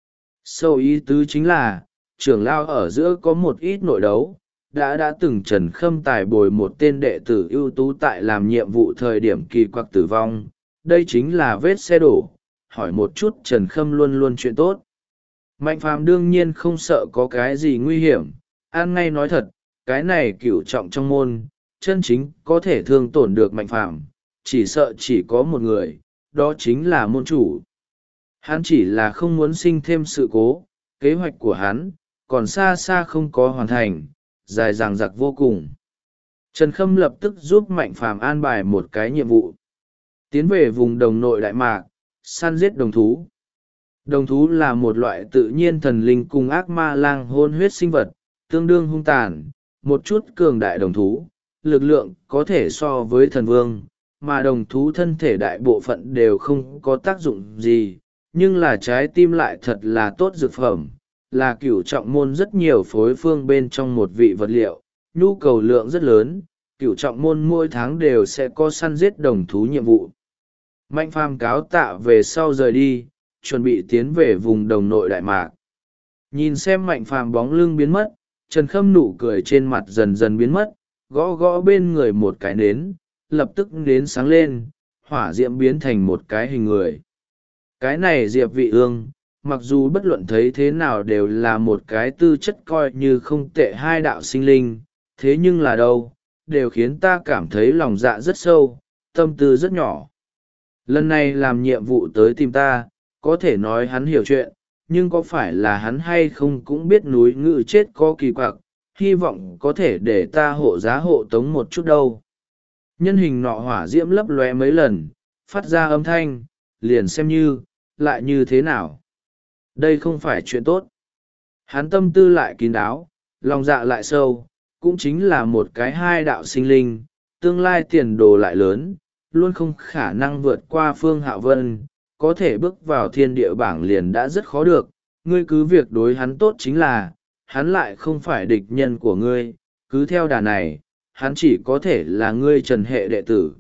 Sâu ý tứ chính là, trưởng lão ở giữa có một ít nội đấu, đã từng Trần Khâm tài bồi một tên đệ tử ưu tú tại làm nhiệm vụ thời điểm kỳ quặc tử vong, đây chính là vết xe đổ, hỏi một chút Trần Khâm luôn luôn chuyện tốt. Mạnh Phàm đương nhiên không sợ có cái gì nguy hiểm, ăn ngay nói thật, cái này cửu trọng trong môn, chân chính có thể thương tổn được Mạnh Phàm, chỉ sợ chỉ có một người, đó chính là môn chủ. Hắn chỉ là không muốn sinh thêm sự cố, kế hoạch của hắn, còn xa xa không có hoàn thành, dài dằng dặc vô cùng. Trần Khâm lập tức giúp Mạnh Phàm an bài một cái nhiệm vụ. Tiến về vùng đồng nội Đại Mạc, săn giết đồng thú. Đồng thú là một loại tự nhiên thần linh cùng ác ma lang hôn huyết sinh vật, tương đương hung tàn, một chút cường đại đồng thú, lực lượng có thể so với thần vương, mà đồng thú thân thể đại bộ phận đều không có tác dụng gì, nhưng là trái tim lại thật là tốt dược phẩm, là cửu trọng môn rất nhiều phối phương bên trong một vị vật liệu, nhu cầu lượng rất lớn, cửu trọng môn mỗi tháng đều sẽ có săn giết đồng thú nhiệm vụ. Mạnh Phàm cáo tạ về sau rời đi, chuẩn bị tiến về vùng đồng nội Đại Mạc. Nhìn xem Mạnh Phàm bóng lưng biến mất, Trần Khâm nụ cười trên mặt dần dần biến mất, gõ gõ bên người một cái nến, lập tức nến sáng lên, hỏa diễm biến thành một cái hình người. Cái này Diệp Vị Ương, mặc dù bất luận thấy thế nào đều là một cái tư chất coi như không tệ hai đạo sinh linh, thế nhưng là đâu, đều khiến ta cảm thấy lòng dạ rất sâu, tâm tư rất nhỏ. Lần này làm nhiệm vụ tới tìm ta, có thể nói hắn hiểu chuyện, nhưng có phải là hắn hay không cũng biết núi ngự chết có kỳ quặc, hy vọng có thể để ta hộ giá hộ tống một chút đâu. Nhân hình nọ hỏa diễm lấp lóe mấy lần, phát ra âm thanh, liền xem như, lại như thế nào. Đây không phải chuyện tốt. Hắn tâm tư lại kín đáo, lòng dạ lại sâu, cũng chính là một cái hai đạo sinh linh, tương lai tiền đồ lại lớn, luôn không khả năng vượt qua Phương Hạo Vân, có thể bước vào thiên địa bảng liền đã rất khó được. Ngươi cứ việc đối hắn tốt chính là, hắn lại không phải địch nhân của ngươi, cứ theo đà này, hắn chỉ có thể là ngươi Trần hệ đệ tử.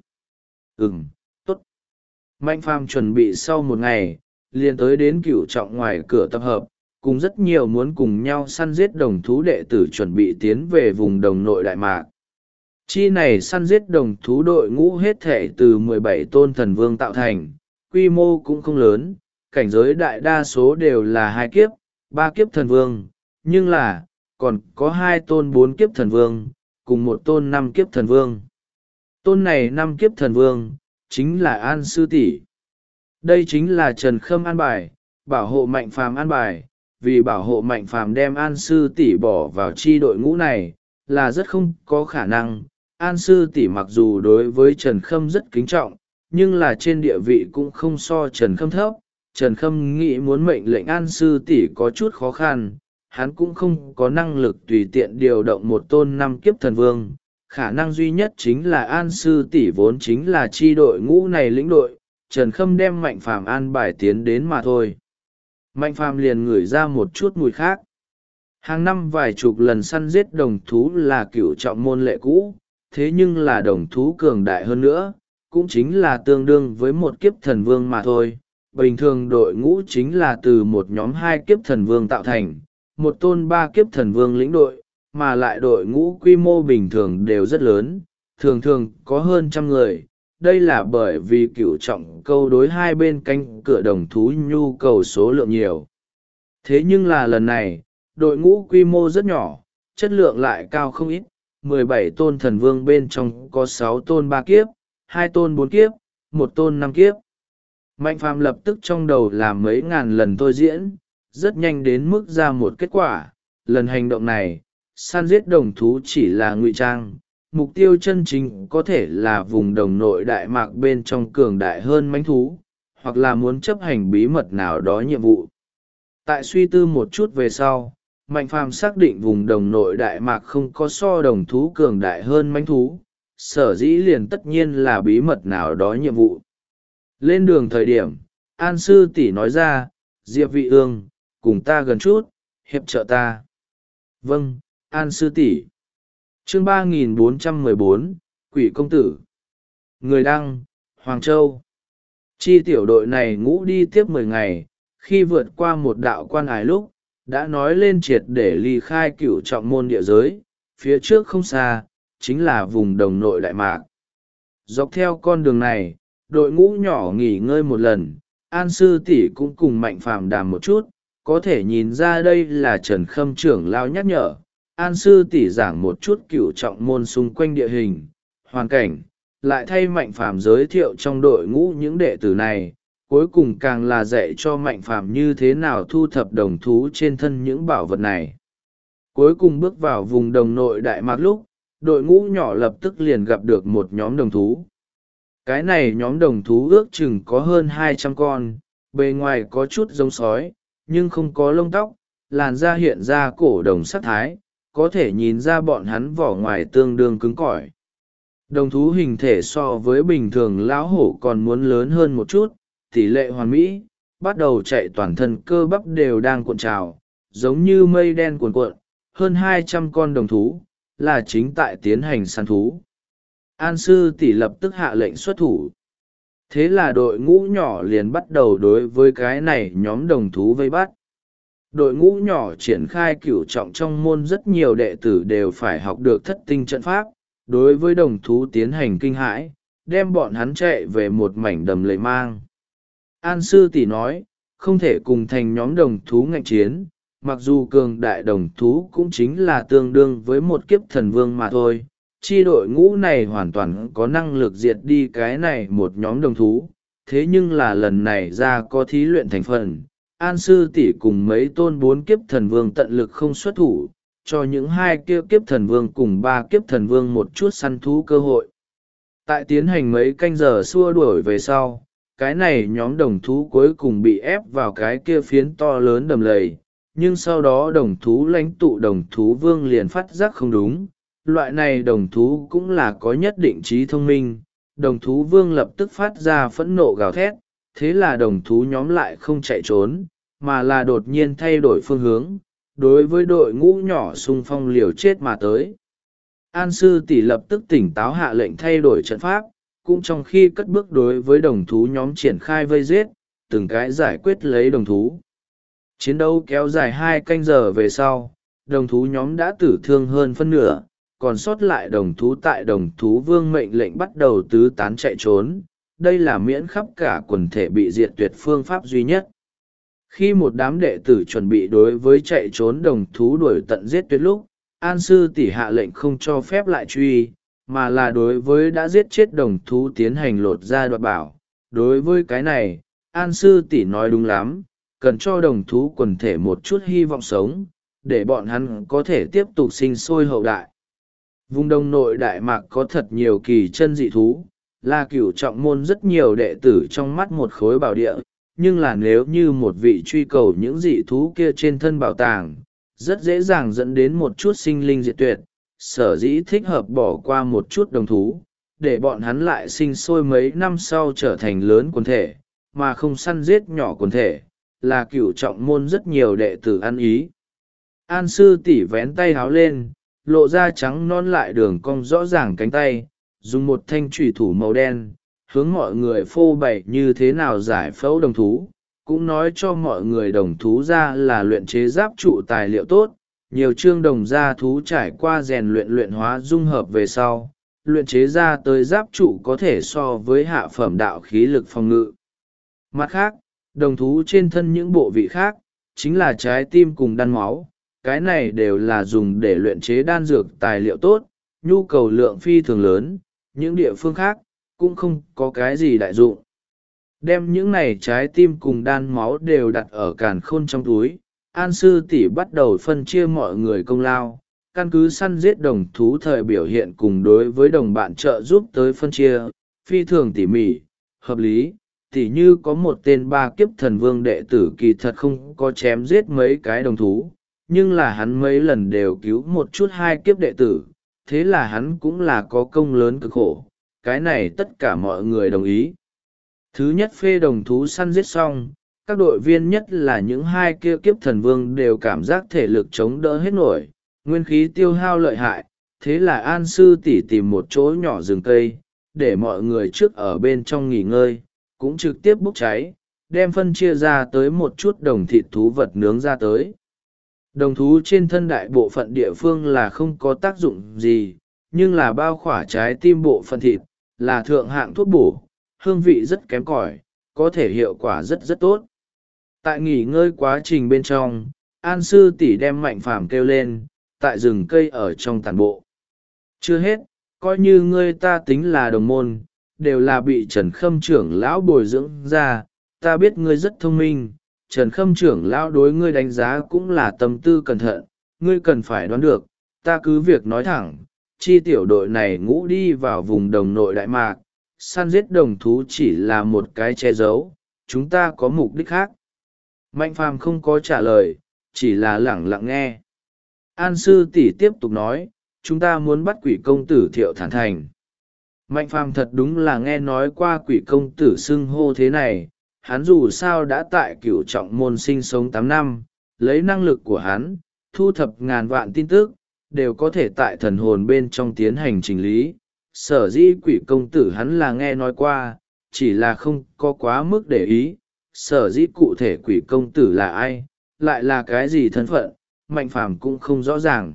Tốt. Mạnh Phàm chuẩn bị sau một ngày, liền tới đến cửu trọng ngoài cửa tập hợp, cùng rất nhiều muốn cùng nhau săn giết đồng thú đệ tử chuẩn bị tiến về vùng đồng nội Đại Mạc. Chi này săn giết đồng thú đội ngũ hết thể từ 17 tôn thần vương tạo thành, quy mô cũng không lớn, cảnh giới đại đa số đều là 2 kiếp, 3 kiếp thần vương, nhưng là, còn có 2 tôn 4 kiếp thần vương, cùng 1 tôn 5 kiếp thần vương. Tôn này 5 kiếp thần vương, chính là An Sư Tỷ. Đây chính là Trần Khâm an bài, bảo hộ Mạnh Phàm an bài, vì bảo hộ Mạnh Phàm đem An Sư Tỷ bỏ vào chi đội ngũ này, là rất không có khả năng. An Sư Tỷ mặc dù đối với Trần Khâm rất kính trọng, nhưng là trên địa vị cũng không so Trần Khâm thấp. Trần Khâm nghĩ muốn mệnh lệnh An Sư Tỷ có chút khó khăn, hắn cũng không có năng lực tùy tiện điều động một tôn 5 kiếp thần vương. Khả năng duy nhất chính là An Sư Tỷ vốn chính là chi đội ngũ này lĩnh đội, Trần Khâm đem Mạnh Phàm an bài tiến đến mà thôi. Mạnh Phàm liền ngửi ra một chút mùi khác. Hàng năm vài chục lần săn giết đồng thú là cửu trọng môn lệ cũ, thế nhưng là đồng thú cường đại hơn nữa, cũng chính là tương đương với một kiếp thần vương mà thôi. Bình thường đội ngũ chính là từ một nhóm 2 kiếp thần vương tạo thành, một tôn 3 kiếp thần vương lĩnh đội, mà lại đội ngũ quy mô bình thường đều rất lớn, thường thường có hơn 100 người. Đây là bởi vì cửu trọng câu đối hai bên cánh cửa đồng thú nhu cầu số lượng nhiều. Thế nhưng là lần này, đội ngũ quy mô rất nhỏ, chất lượng lại cao không ít, 17 tôn thần vương bên trong có 6 tôn 3 kiếp, 2 tôn 4 kiếp, 1 tôn 5 kiếp. Mạnh Phàm lập tức trong đầu làm mấy ngàn lần thôi diễn, rất nhanh đến mức ra một kết quả. Lần hành động này, săn giết đồng thú chỉ là ngụy trang, mục tiêu chân chính có thể là vùng đồng nội Đại Mạc bên trong cường đại hơn mãnh thú, hoặc là muốn chấp hành bí mật nào đó nhiệm vụ. Tại suy tư một chút về sau, Mạnh Phàm xác định vùng đồng nội Đại Mạc không có so đồng thú cường đại hơn mãnh thú, sở dĩ liền tất nhiên là bí mật nào đó nhiệm vụ. Lên đường thời điểm, An Sư Tỷ nói ra, Diệp Vị Ương, cùng ta gần chút, hiệp trợ ta. Vâng, An Sư Tỷ. Chương 3414, Quỷ Công Tử. Người đăng, Hoàng Châu. Chi tiểu đội này ngũ đi tiếp 10 ngày, khi vượt qua một đạo quan ải lúc, đã nói lên triệt để ly khai cửu trọng môn địa giới, phía trước không xa, chính là vùng đồng nội Đại Mạc. Dọc theo con đường này, đội ngũ nhỏ nghỉ ngơi một lần, An Sư Tỷ cũng cùng Mạnh Phàm đàm một chút, có thể nhìn ra đây là Trần Khâm trưởng lao nhắc nhở. An Sư Tỷ giảng một chút cửu trọng môn xung quanh địa hình, hoàn cảnh, lại thay Mạnh Phàm giới thiệu trong đội ngũ những đệ tử này, cuối cùng càng là dạy cho Mạnh Phàm như thế nào thu thập đồng thú trên thân những bảo vật này. Cuối cùng bước vào vùng đồng nội Đại Mạc lúc, đội ngũ nhỏ lập tức liền gặp được một nhóm đồng thú. Cái này nhóm đồng thú ước chừng có hơn 200 con, bề ngoài có chút giống sói, nhưng không có lông tóc, làn da hiện ra cổ đồng sắc thái, có thể nhìn ra bọn hắn vỏ ngoài tương đương cứng cỏi. Đồng thú hình thể so với bình thường lão hổ còn muốn lớn hơn một chút, tỷ lệ hoàn mỹ, bắt đầu chạy, toàn thân cơ bắp đều đang cuộn trào giống như mây đen cuồn cuộn. Hơn 200 con đồng thú là chính tại tiến hành săn thú. An sư tỷ lập tức hạ lệnh xuất thủ. Thế là đội ngũ nhỏ liền bắt đầu đối với cái này nhóm đồng thú vây bắt. Đội ngũ nhỏ triển khai cửu trọng trong môn, rất nhiều đệ tử đều phải học được thất tinh trận pháp, đối với đồng thú tiến hành kinh hãi, đem bọn hắn chạy về một mảnh đầm lầy mang. An sư tỷ nói, không thể cùng thành nhóm đồng thú ngạnh chiến, mặc dù cường đại đồng thú cũng chính là tương đương với một kiếp thần vương mà thôi. Chi đội ngũ này hoàn toàn có năng lực diệt đi cái này một nhóm đồng thú, thế nhưng là lần này ra có thí luyện thành phần. An sư tỷ cùng mấy tôn 4 kiếp thần vương tận lực không xuất thủ, cho những 2 kiếp thần vương cùng 3 kiếp thần vương một chút săn thú cơ hội. Tại tiến hành mấy canh giờ xua đuổi về sau, cái này nhóm đồng thú cuối cùng bị ép vào cái kia phiến to lớn đầm lầy, nhưng sau đó đồng thú lãnh tụ đồng thú vương liền phát giác không đúng. Loại này đồng thú cũng là có nhất định trí thông minh, đồng thú vương lập tức phát ra phẫn nộ gào thét, thế là đồng thú nhóm lại không chạy trốn, mà là đột nhiên thay đổi phương hướng, đối với đội ngũ nhỏ xung phong liều chết mà tới. An sư tỷ lập tức tỉnh táo hạ lệnh thay đổi trận pháp, cũng trong khi cất bước đối với đồng thú nhóm triển khai vây giết, từng cái giải quyết lấy đồng thú. Chiến đấu kéo dài 2 canh giờ về sau, đồng thú nhóm đã tử thương hơn phân nửa, còn sót lại đồng thú tại đồng thú vương mệnh lệnh bắt đầu tứ tán chạy trốn. Đây là miễn khắp cả quần thể bị diệt tuyệt phương pháp duy nhất. Khi một đám đệ tử chuẩn bị đối với chạy trốn đồng thú đuổi tận giết tuyệt lúc, An sư tỷ hạ lệnh không cho phép lại truy, mà là đối với đã giết chết đồng thú tiến hành lột ra đoạt bảo. Đối với cái này, An sư tỷ nói đúng lắm, cần cho đồng thú quần thể một chút hy vọng sống, để bọn hắn có thể tiếp tục sinh sôi hậu đại. Vùng đông nội Đại Mạc có thật nhiều kỳ chân dị thú, là cửu trọng môn rất nhiều đệ tử trong mắt một khối bảo địa, nhưng là nếu như một vị truy cầu những dị thú kia trên thân bảo tàng, rất dễ dàng dẫn đến một chút sinh linh diệt tuyệt. Sở dĩ thích hợp bỏ qua một chút đồng thú, để bọn hắn lại sinh sôi mấy năm sau trở thành lớn quần thể, mà không săn giết nhỏ quần thể, là cửu trọng môn rất nhiều đệ tử ăn ý. An sư tỷ vén tay háo lên, lộ ra trắng non lại đường cong rõ ràng cánh tay, dùng một thanh trùy thủ màu đen, hướng mọi người phô bày như thế nào giải phẫu đồng thú, cũng nói cho mọi người đồng thú ra là luyện chế giáp trụ tài liệu tốt. Nhiều chương đồng da thú trải qua rèn luyện hóa dung hợp về sau, luyện chế ra tới giáp trụ có thể so với hạ phẩm đạo khí lực phòng ngự. Mặt khác, đồng thú trên thân những bộ vị khác, chính là trái tim cùng đan máu, cái này đều là dùng để luyện chế đan dược tài liệu tốt, nhu cầu lượng phi thường lớn, những địa phương khác cũng không có cái gì đại dụng. Đem những này trái tim cùng đan máu đều đặt ở càn khôn trong túi, An sư tỷ bắt đầu phân chia mọi người công lao, căn cứ săn giết đồng thú thời biểu hiện cùng đối với đồng bạn trợ giúp tới phân chia, phi thường tỉ mỉ, hợp lý. Tỉ như có một tên 3 kiếp thần vương đệ tử kỳ thật không có chém giết mấy cái đồng thú, nhưng là hắn mấy lần đều cứu một chút 2 kiếp đệ tử, thế là hắn cũng là có công lớn cực khổ, cái này tất cả mọi người đồng ý. Thứ nhất phê đồng thú săn giết xong, các đội viên nhất là những 2 kia kiếp thần vương đều cảm giác thể lực chống đỡ hết nổi, nguyên khí tiêu hao lợi hại, thế là An sư tỷ tìm một chỗ nhỏ rừng cây, để mọi người trước ở bên trong nghỉ ngơi, cũng trực tiếp bốc cháy, đem phân chia ra tới một chút đồng thịt thú vật nướng ra tới. Đồng thú trên thân đại bộ phận địa phương là không có tác dụng gì, nhưng là bao khỏa trái tim bộ phận thịt, là thượng hạng thuốc bổ, hương vị rất kém cỏi, có thể hiệu quả rất rất tốt. Tại nghỉ ngơi quá trình bên trong, An sư tỷ đem Mạnh Phàm kêu lên, tại rừng cây ở trong tản bộ. Chưa hết, coi như ngươi ta tính là đồng môn, đều là bị Trần Khâm trưởng lão bồi dưỡng ra, ta biết ngươi rất thông minh, Trần Khâm trưởng lão đối ngươi đánh giá cũng là tâm tư cẩn thận, ngươi cần phải đoán được, ta cứ việc nói thẳng, chi tiểu đội này ngũ đi vào vùng đồng nội Đại Mạc, săn giết đồng thú chỉ là một cái che giấu, chúng ta có mục đích khác. Mạnh Phàm không có trả lời, chỉ là lẳng lặng nghe. An sư tỷ tiếp tục nói, chúng ta muốn bắt quỷ công tử Thiệu Thản Thành. Mạnh Phàm thật đúng là nghe nói qua quỷ công tử xưng hô thế này, hắn dù sao đã tại cửu trọng môn sinh sống 8 năm, lấy năng lực của hắn, thu thập ngàn vạn tin tức, đều có thể tại thần hồn bên trong tiến hành chỉnh lý. Sở dĩ quỷ công tử hắn là nghe nói qua, chỉ là không có quá mức để ý. Sở dĩ cụ thể quỷ công tử là ai, lại là cái gì thân phận, Mạnh Phàm cũng không rõ ràng.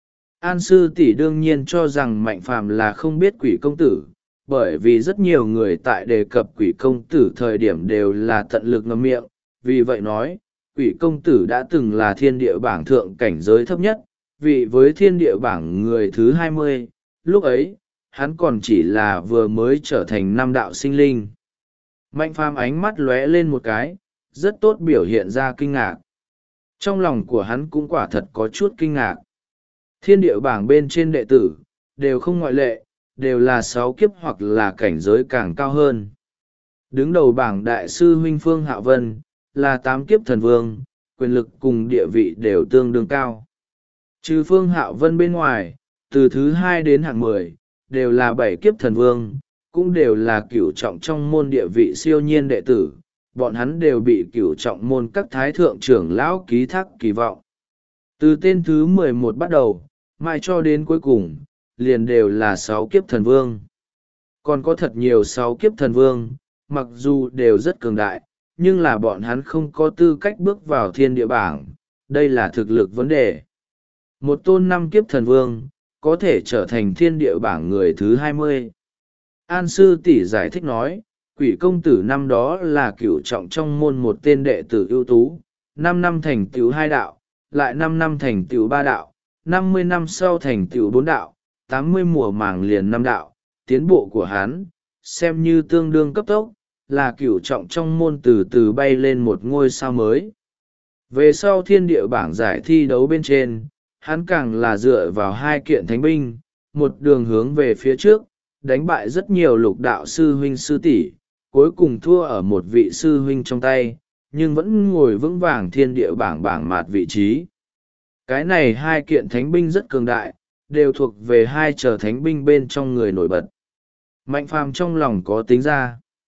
An sư tỷ đương nhiên cho rằng Mạnh Phàm là không biết quỷ công tử, bởi vì rất nhiều người tại đề cập quỷ công tử thời điểm đều là tận lực ngậm miệng, vì vậy nói, quỷ công tử đã từng là thiên địa bảng thượng cảnh giới thấp nhất, vị với thiên địa bảng người thứ 20, lúc ấy, hắn còn chỉ là vừa mới trở thành năm đạo sinh linh. Mạnh Phàm ánh mắt lóe lên một cái, rất tốt biểu hiện ra kinh ngạc. Trong lòng của hắn cũng quả thật có chút kinh ngạc. Thiên địa bảng bên trên đệ tử, đều không ngoại lệ, đều là 6 kiếp hoặc là cảnh giới càng cao hơn. Đứng đầu bảng đại sư huynh Phương Hạo Vân, là 8 kiếp thần vương, quyền lực cùng địa vị đều tương đương cao. Trừ Phương Hạo Vân bên ngoài, từ thứ 2 đến hạng 10, đều là 7 kiếp thần vương, cũng đều là cửu trọng trong môn địa vị siêu nhiên đệ tử, bọn hắn đều bị cửu trọng môn các thái thượng trưởng lão ký thác kỳ vọng. Từ tên thứ 11 bắt đầu, mãi cho đến cuối cùng, liền đều là 6 kiếp thần vương. Còn có thật nhiều 6 kiếp thần vương, mặc dù đều rất cường đại, nhưng là bọn hắn không có tư cách bước vào thiên địa bảng, đây là thực lực vấn đề. Một tôn 5 kiếp thần vương, có thể trở thành thiên địa bảng người thứ 20. An sư tỷ giải thích nói, quỷ công tử năm đó là cửu trọng trong môn một tên đệ tử ưu tú, 5 năm thành tựu 2 đạo, lại 5 năm thành tựu 3 đạo, 50 năm sau thành tựu 4 đạo, 80 mùa màng liền 5 đạo, tiến bộ của hắn, xem như tương đương cấp tốc, là cửu trọng trong môn từ từ bay lên một ngôi sao mới. Về sau thiên địa bảng giải thi đấu bên trên, hắn càng là dựa vào 2 kiện thánh binh, một đường hướng về phía trước, đánh bại rất nhiều lục đạo sư huynh sư tỷ, cuối cùng thua ở một vị sư huynh trong tay, nhưng vẫn ngồi vững vàng thiên địa bảng bảng mạt vị trí. Cái này 2 kiện thánh binh rất cường đại, đều thuộc về 2 trở thánh binh bên trong người nổi bật. Mạnh Phàm trong lòng có tính ra.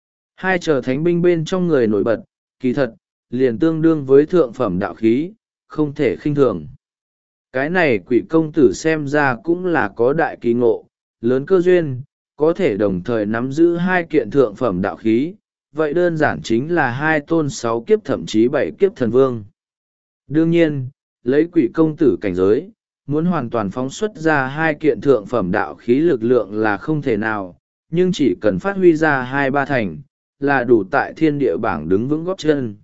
2 trở thánh binh bên trong người nổi bật, kỳ thật, liền tương đương với thượng phẩm đạo khí, không thể khinh thường. Cái này quỷ công tử xem ra cũng là có đại kỳ ngộ, lớn cơ duyên, có thể đồng thời nắm giữ 2 kiện thượng phẩm đạo khí, vậy đơn giản chính là 2 tôn 6 kiếp thậm chí 7 kiếp thần vương. Đương nhiên, lấy quỷ công tử cảnh giới, muốn hoàn toàn phóng xuất ra 2 kiện thượng phẩm đạo khí lực lượng là không thể nào, nhưng chỉ cần phát huy ra 2-3 thành, là đủ tại thiên địa bảng đứng vững góp chân.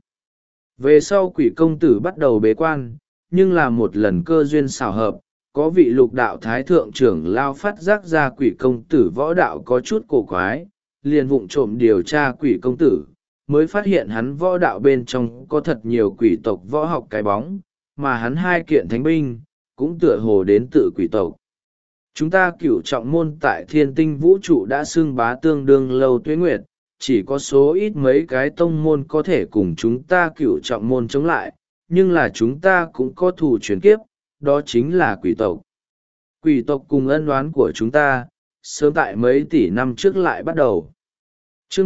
Về sau quỷ công tử bắt đầu bế quan, nhưng là một lần cơ duyên xảo hợp, có vị lục đạo thái thượng trưởng lao phát giác ra quỷ công tử võ đạo có chút cổ quái, liền vụng trộm điều tra quỷ công tử, mới phát hiện hắn võ đạo bên trong có thật nhiều quỷ tộc võ học cái bóng, mà hắn 2 kiện thánh binh, cũng tựa hồ đến tự quỷ tộc. Chúng ta cửu trọng môn tại thiên tinh vũ trụ đã xưng bá tương đương lâu tuế nguyệt, chỉ có số ít mấy cái tông môn có thể cùng chúng ta cửu trọng môn chống lại, nhưng là chúng ta cũng có thù chuyển kiếp, đó chính là quỷ tộc. Quỷ tộc cùng ân oán của chúng ta, sớm tại mấy tỷ năm trước lại bắt đầu. Chương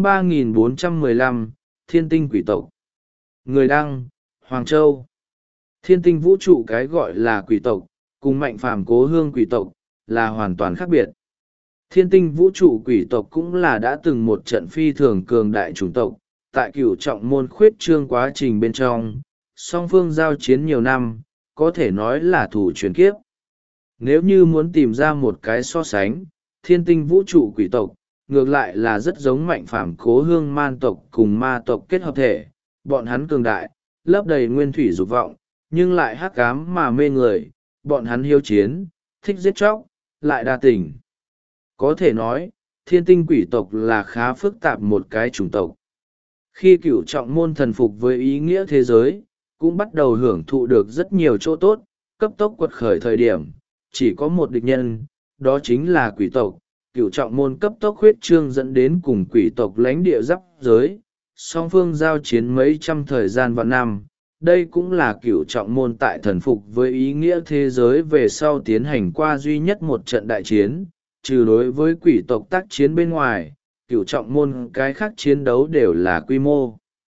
3415, Thiên tinh quỷ tộc. Người đăng, Hoàng Châu. Thiên tinh vũ trụ cái gọi là quỷ tộc, cùng Mạnh Phàm cố hương quỷ tộc, là hoàn toàn khác biệt. Thiên tinh vũ trụ quỷ tộc cũng là đã từng một trận phi thường cường đại chủng tộc, tại cửu trọng môn khuyết trương quá trình bên trong, song phương giao chiến nhiều năm, có thể nói là thủ truyền kiếp. Nếu như muốn tìm ra một cái so sánh, thiên tinh vũ trụ quỷ tộc, ngược lại là rất giống Mạnh Phàm cố hương man tộc cùng ma tộc kết hợp thể, bọn hắn cường đại, lấp đầy nguyên thủy dục vọng, nhưng lại hắc ám mà mê người, bọn hắn hiếu chiến, thích giết chóc, lại đa tình. Có thể nói, thiên tinh quỷ tộc là khá phức tạp một cái chủng tộc. Khi cửu trọng môn thần phục với ý nghĩa thế giới, cũng bắt đầu hưởng thụ được rất nhiều chỗ tốt, cấp tốc quật khởi thời điểm, chỉ có một địch nhân, đó chính là quỷ tộc. Cửu trọng môn cấp tốc huyết trương dẫn đến cùng quỷ tộc lãnh địa giáp giới, song phương giao chiến mấy trăm thời gian và năm. Đây cũng là cửu trọng môn tại thần phục với ý nghĩa thế giới về sau tiến hành qua duy nhất một trận đại chiến, trừ đối với quỷ tộc tác chiến bên ngoài, cửu trọng môn cái khác chiến đấu đều là quy mô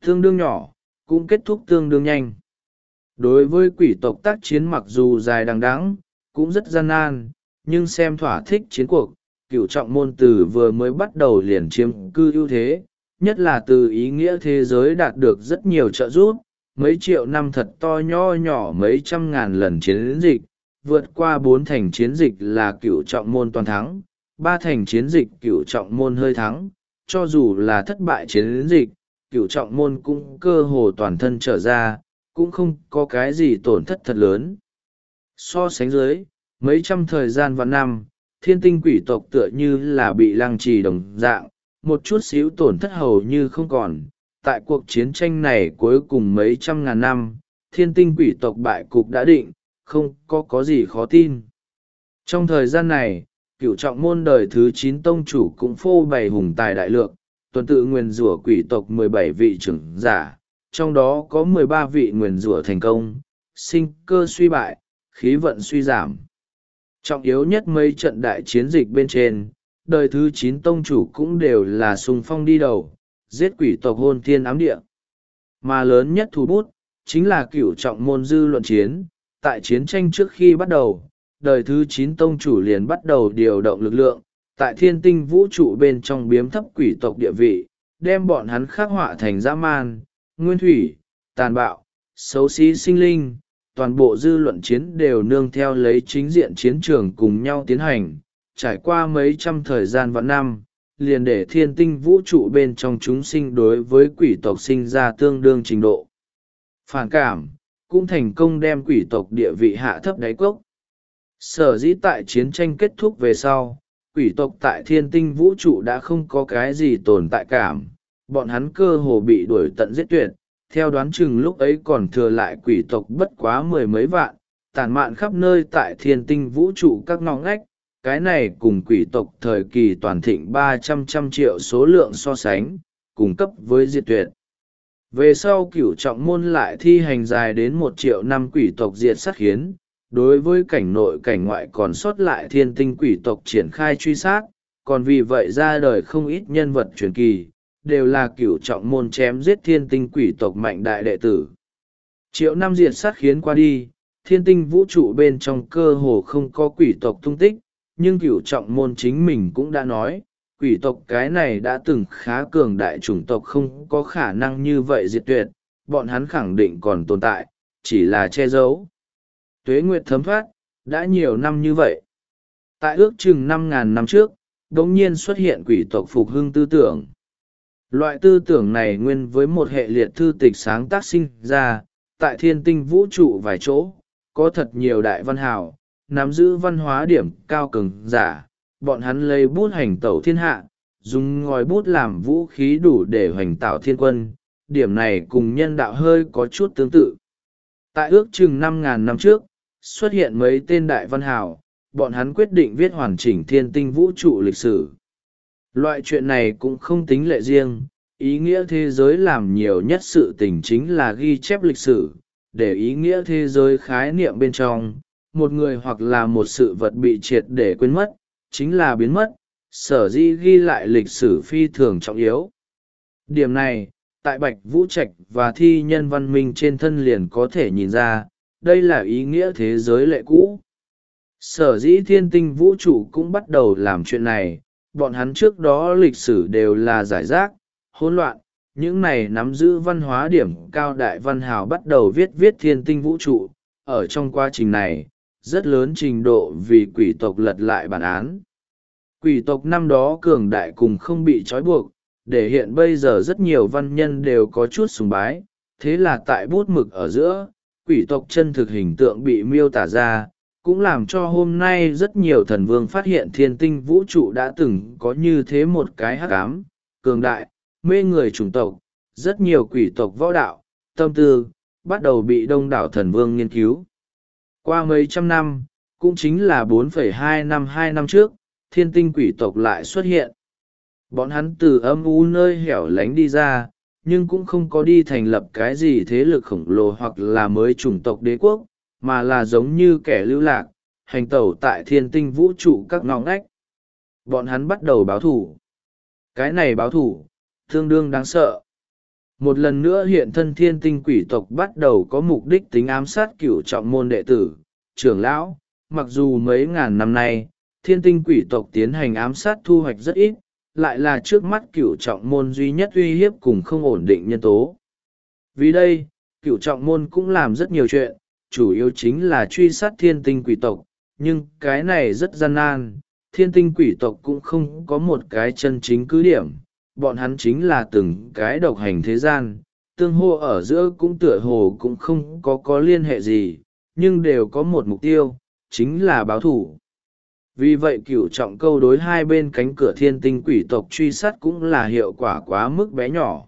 tương đương nhỏ, cũng kết thúc tương đương nhanh. Đối với quỷ tộc tác chiến mặc dù dài đằng đẵng, cũng rất gian nan, nhưng xem thỏa thích chiến cuộc, cửu trọng môn từ vừa mới bắt đầu liền chiếm cư ưu thế, nhất là từ ý nghĩa thế giới đạt được rất nhiều trợ giúp, mấy triệu năm thật to nho nhỏ mấy trăm ngàn lần chiến dịch, vượt qua 4 thành chiến dịch là cửu trọng môn toàn thắng, 3 thành chiến dịch cửu trọng môn hơi thắng, cho dù là thất bại chiến dịch, cửu trọng môn cũng cơ hồ toàn thân trở ra, cũng không có cái gì tổn thất thật lớn. So sánh dưới, mấy trăm thời gian và năm, thiên tinh quỷ tộc tựa như là bị lăng trì đồng dạng, một chút xíu tổn thất hầu như không còn. Tại cuộc chiến tranh này cuối cùng mấy trăm ngàn năm, thiên tinh quỷ tộc bại cục đã định, không có gì khó tin. Trong thời gian này, cửu trọng môn đời thứ 9 tông chủ cũng phô bày hùng tài đại lượng, tuần tự nguyền rủa quỷ tộc 17 vị trưởng giả, trong đó có 13 vị nguyền rủa thành công, sinh cơ suy bại, khí vận suy giảm. Trọng yếu nhất mấy trận đại chiến dịch bên trên, đời thứ 9 tông chủ cũng đều là xung phong đi đầu, giết quỷ tộc hôn thiên ám địa. Mà lớn nhất thủ bút, chính là cửu trọng môn dư luận chiến. Tại chiến tranh trước khi bắt đầu, đời thứ 9 tông chủ liền bắt đầu điều động lực lượng, tại thiên tinh vũ trụ bên trong biếm thấp quỷ tộc địa vị, đem bọn hắn khắc họa thành dã man, nguyên thủy, tàn bạo, xấu xí sinh linh. Toàn bộ dư luận chiến đều nương theo lấy chính diện chiến trường cùng nhau tiến hành, trải qua mấy trăm thời gian vạn năm, liền để thiên tinh vũ trụ bên trong chúng sinh đối với quỷ tộc sinh ra tương đương trình độ phản cảm, cũng thành công đem quỷ tộc địa vị hạ thấp đáy cốc. Sở dĩ tại chiến tranh kết thúc về sau, quỷ tộc tại thiên tinh vũ trụ đã không có cái gì tồn tại cảm, bọn hắn cơ hồ bị đuổi tận giết tuyệt. Theo đoán chừng lúc ấy còn thừa lại quỷ tộc bất quá 10 mấy vạn, tản mạn khắp nơi tại thiên tinh vũ trụ các ngõ ngách, cái này cùng quỷ tộc thời kỳ toàn thịnh 300 triệu số lượng so sánh, cung cấp với diệt tuyệt. Về sau cửu trọng môn lại thi hành dài đến 1 triệu năm quỷ tộc diệt sát khiến, đối với cảnh nội cảnh ngoại còn sót lại thiên tinh quỷ tộc triển khai truy sát, còn vì vậy ra đời không ít nhân vật truyền kỳ, đều là cửu trọng môn chém giết thiên tinh quỷ tộc mạnh đại đệ tử. Triệu năm diệt sát khiến qua đi, thiên tinh vũ trụ bên trong cơ hồ không có quỷ tộc tung tích, nhưng cửu trọng môn chính mình cũng đã nói, quỷ tộc cái này đã từng khá cường đại chủng tộc không có khả năng như vậy diệt tuyệt, bọn hắn khẳng định còn tồn tại, chỉ là che giấu. Tuế nguyệt thấm thoát, đã nhiều năm như vậy. Tại ước chừng 5.000 năm trước, đống nhiên xuất hiện quỷ tộc phục hưng tư tưởng. Loại tư tưởng này nguyên với một hệ liệt thư tịch sáng tác sinh ra, tại thiên tinh vũ trụ vài chỗ, có thật nhiều đại văn hào, nắm giữ văn hóa điểm cao cường giả, bọn hắn lấy bút hành tẩu thiên hạ, dùng ngòi bút làm vũ khí đủ để hoành tạo thiên quân, điểm này cùng nhân đạo hơi có chút tương tự. Tại ước chừng 5.000 năm trước, xuất hiện mấy tên đại văn hào, bọn hắn quyết định viết hoàn chỉnh thiên tinh vũ trụ lịch sử. Loại chuyện này cũng không tính lệ riêng, ý nghĩa thế giới làm nhiều nhất sự tình chính là ghi chép lịch sử, để ý nghĩa thế giới khái niệm bên trong, một người hoặc là một sự vật bị triệt để quên mất, chính là biến mất, sở dĩ ghi lại lịch sử phi thường trọng yếu. Điểm này, tại Bạch Vũ Trạch và thi nhân văn minh trên thân liền có thể nhìn ra, đây là ý nghĩa thế giới lệ cũ. Sở dĩ thiên tinh vũ trụ cũng bắt đầu làm chuyện này, bọn hắn trước đó lịch sử đều là giải rác, hỗn loạn, những này nắm giữ văn hóa điểm cao đại văn hào bắt đầu viết thiên tinh vũ trụ, ở trong quá trình này, rất lớn trình độ vì quỷ tộc lật lại bản án. Quỷ tộc năm đó cường đại cùng không bị trói buộc, để hiện bây giờ rất nhiều văn nhân đều có chút sùng bái, thế là tại bút mực ở giữa, quỷ tộc chân thực hình tượng bị miêu tả ra, cũng làm cho hôm nay rất nhiều thần vương phát hiện thiên tinh vũ trụ đã từng có như thế một cái hắc ám, cường đại, mê người chủng tộc, rất nhiều quỷ tộc võ đạo, tâm tư, bắt đầu bị đông đảo thần vương nghiên cứu. Qua mấy trăm năm, cũng chính là 4,2 năm trước, thiên tinh quỷ tộc lại xuất hiện. Bọn hắn từ âm u nơi hẻo lánh đi ra, nhưng cũng không có đi thành lập cái gì thế lực khổng lồ hoặc là mới chủng tộc đế quốc, mà là giống như kẻ lưu lạc, hành tẩu tại thiên tinh vũ trụ các ngõ ngách. Bọn hắn bắt đầu báo thủ. Cái này báo thủ, tương đương đáng sợ. Một lần nữa hiện thân thiên tinh quỷ tộc bắt đầu có mục đích tính ám sát cửu trọng môn đệ tử, trưởng lão. Mặc dù mấy ngàn năm nay, thiên tinh quỷ tộc tiến hành ám sát thu hoạch rất ít, lại là trước mắt cửu trọng môn duy nhất uy hiếp cùng không ổn định nhân tố. Vì đây, cửu trọng môn cũng làm rất nhiều chuyện, chủ yếu chính là truy sát thiên tinh quỷ tộc, nhưng cái này rất gian nan. Thiên tinh quỷ tộc cũng không có một cái chân chính cứ điểm, bọn hắn chính là từng cái độc hành thế gian, tương hô ở giữa cũng tựa hồ cũng không có liên hệ gì, nhưng đều có một mục tiêu, chính là báo thù. Vì vậy cửu trọng câu đối hai bên cánh cửa thiên tinh quỷ tộc truy sát cũng là hiệu quả quá mức bé nhỏ.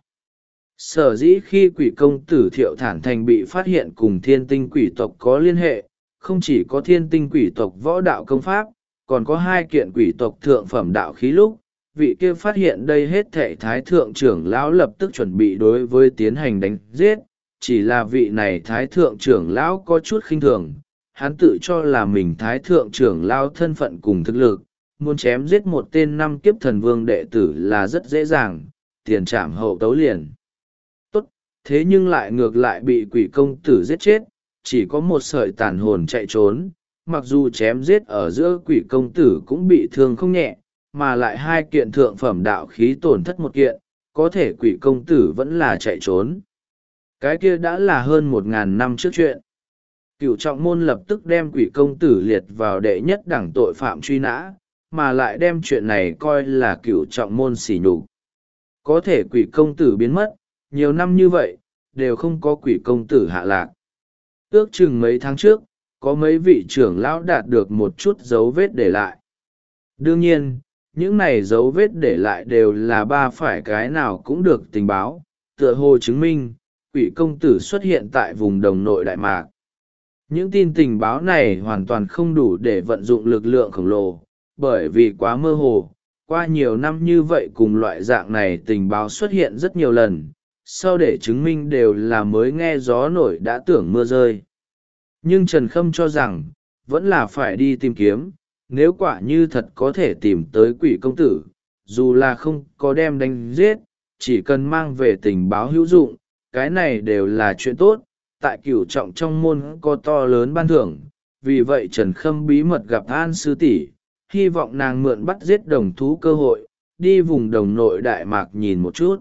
Sở dĩ khi quỷ công tử Thiệu Thản Thành bị phát hiện cùng thiên tinh quỷ tộc có liên hệ, không chỉ có thiên tinh quỷ tộc võ đạo công pháp, còn có hai kiện quỷ tộc thượng phẩm đạo khí lúc, vị kia phát hiện đây hết thệ thái thượng trưởng lão lập tức chuẩn bị đối với tiến hành đánh giết, chỉ là vị này thái thượng trưởng lão có chút khinh thường, hắn tự cho là mình thái thượng trưởng lão thân phận cùng thực lực, muốn chém giết một tên năm kiếp thần vương đệ tử là rất dễ dàng, tiền trảm hậu tấu liền. Tốt, thế nhưng lại ngược lại bị quỷ công tử giết chết, chỉ có một sợi tàn hồn chạy trốn, mặc dù chém giết ở giữa quỷ công tử cũng bị thương không nhẹ, mà lại hai kiện thượng phẩm đạo khí tổn thất một kiện, có thể quỷ công tử vẫn là chạy trốn. Cái kia đã là hơn 1.000 năm trước chuyện. Cửu trọng môn lập tức đem quỷ công tử liệt vào đệ nhất đẳng tội phạm truy nã, mà lại đem chuyện này coi là cửu trọng môn sỉ nhục. Có thể quỷ công tử biến mất, nhiều năm như vậy, đều không có quỷ công tử hạ lạc. Ước chừng mấy tháng trước, có mấy vị trưởng lão đạt được một chút dấu vết để lại. Đương nhiên, những này dấu vết để lại đều là ba phải cái nào cũng được tình báo, tựa hồ chứng minh, quỷ công tử xuất hiện tại vùng đồng nội Đại Mạc. Những tin tình báo này hoàn toàn không đủ để vận dụng lực lượng khổng lồ, bởi vì quá mơ hồ. Qua nhiều năm như vậy cùng loại dạng này tình báo xuất hiện rất nhiều lần, sau để chứng minh đều là mới nghe gió nổi đã tưởng mưa rơi. Nhưng Trần Khâm cho rằng, vẫn là phải đi tìm kiếm, nếu quả như thật có thể tìm tới quỷ công tử, dù là không có đem đánh giết, chỉ cần mang về tình báo hữu dụng, cái này đều là chuyện tốt, tại cửu trọng trong môn có to lớn ban thưởng, vì vậy Trần Khâm bí mật gặp An sư tỷ, hy vọng nàng mượn bắt giết đồng thú cơ hội, đi vùng đồng nội Đại Mạc nhìn một chút.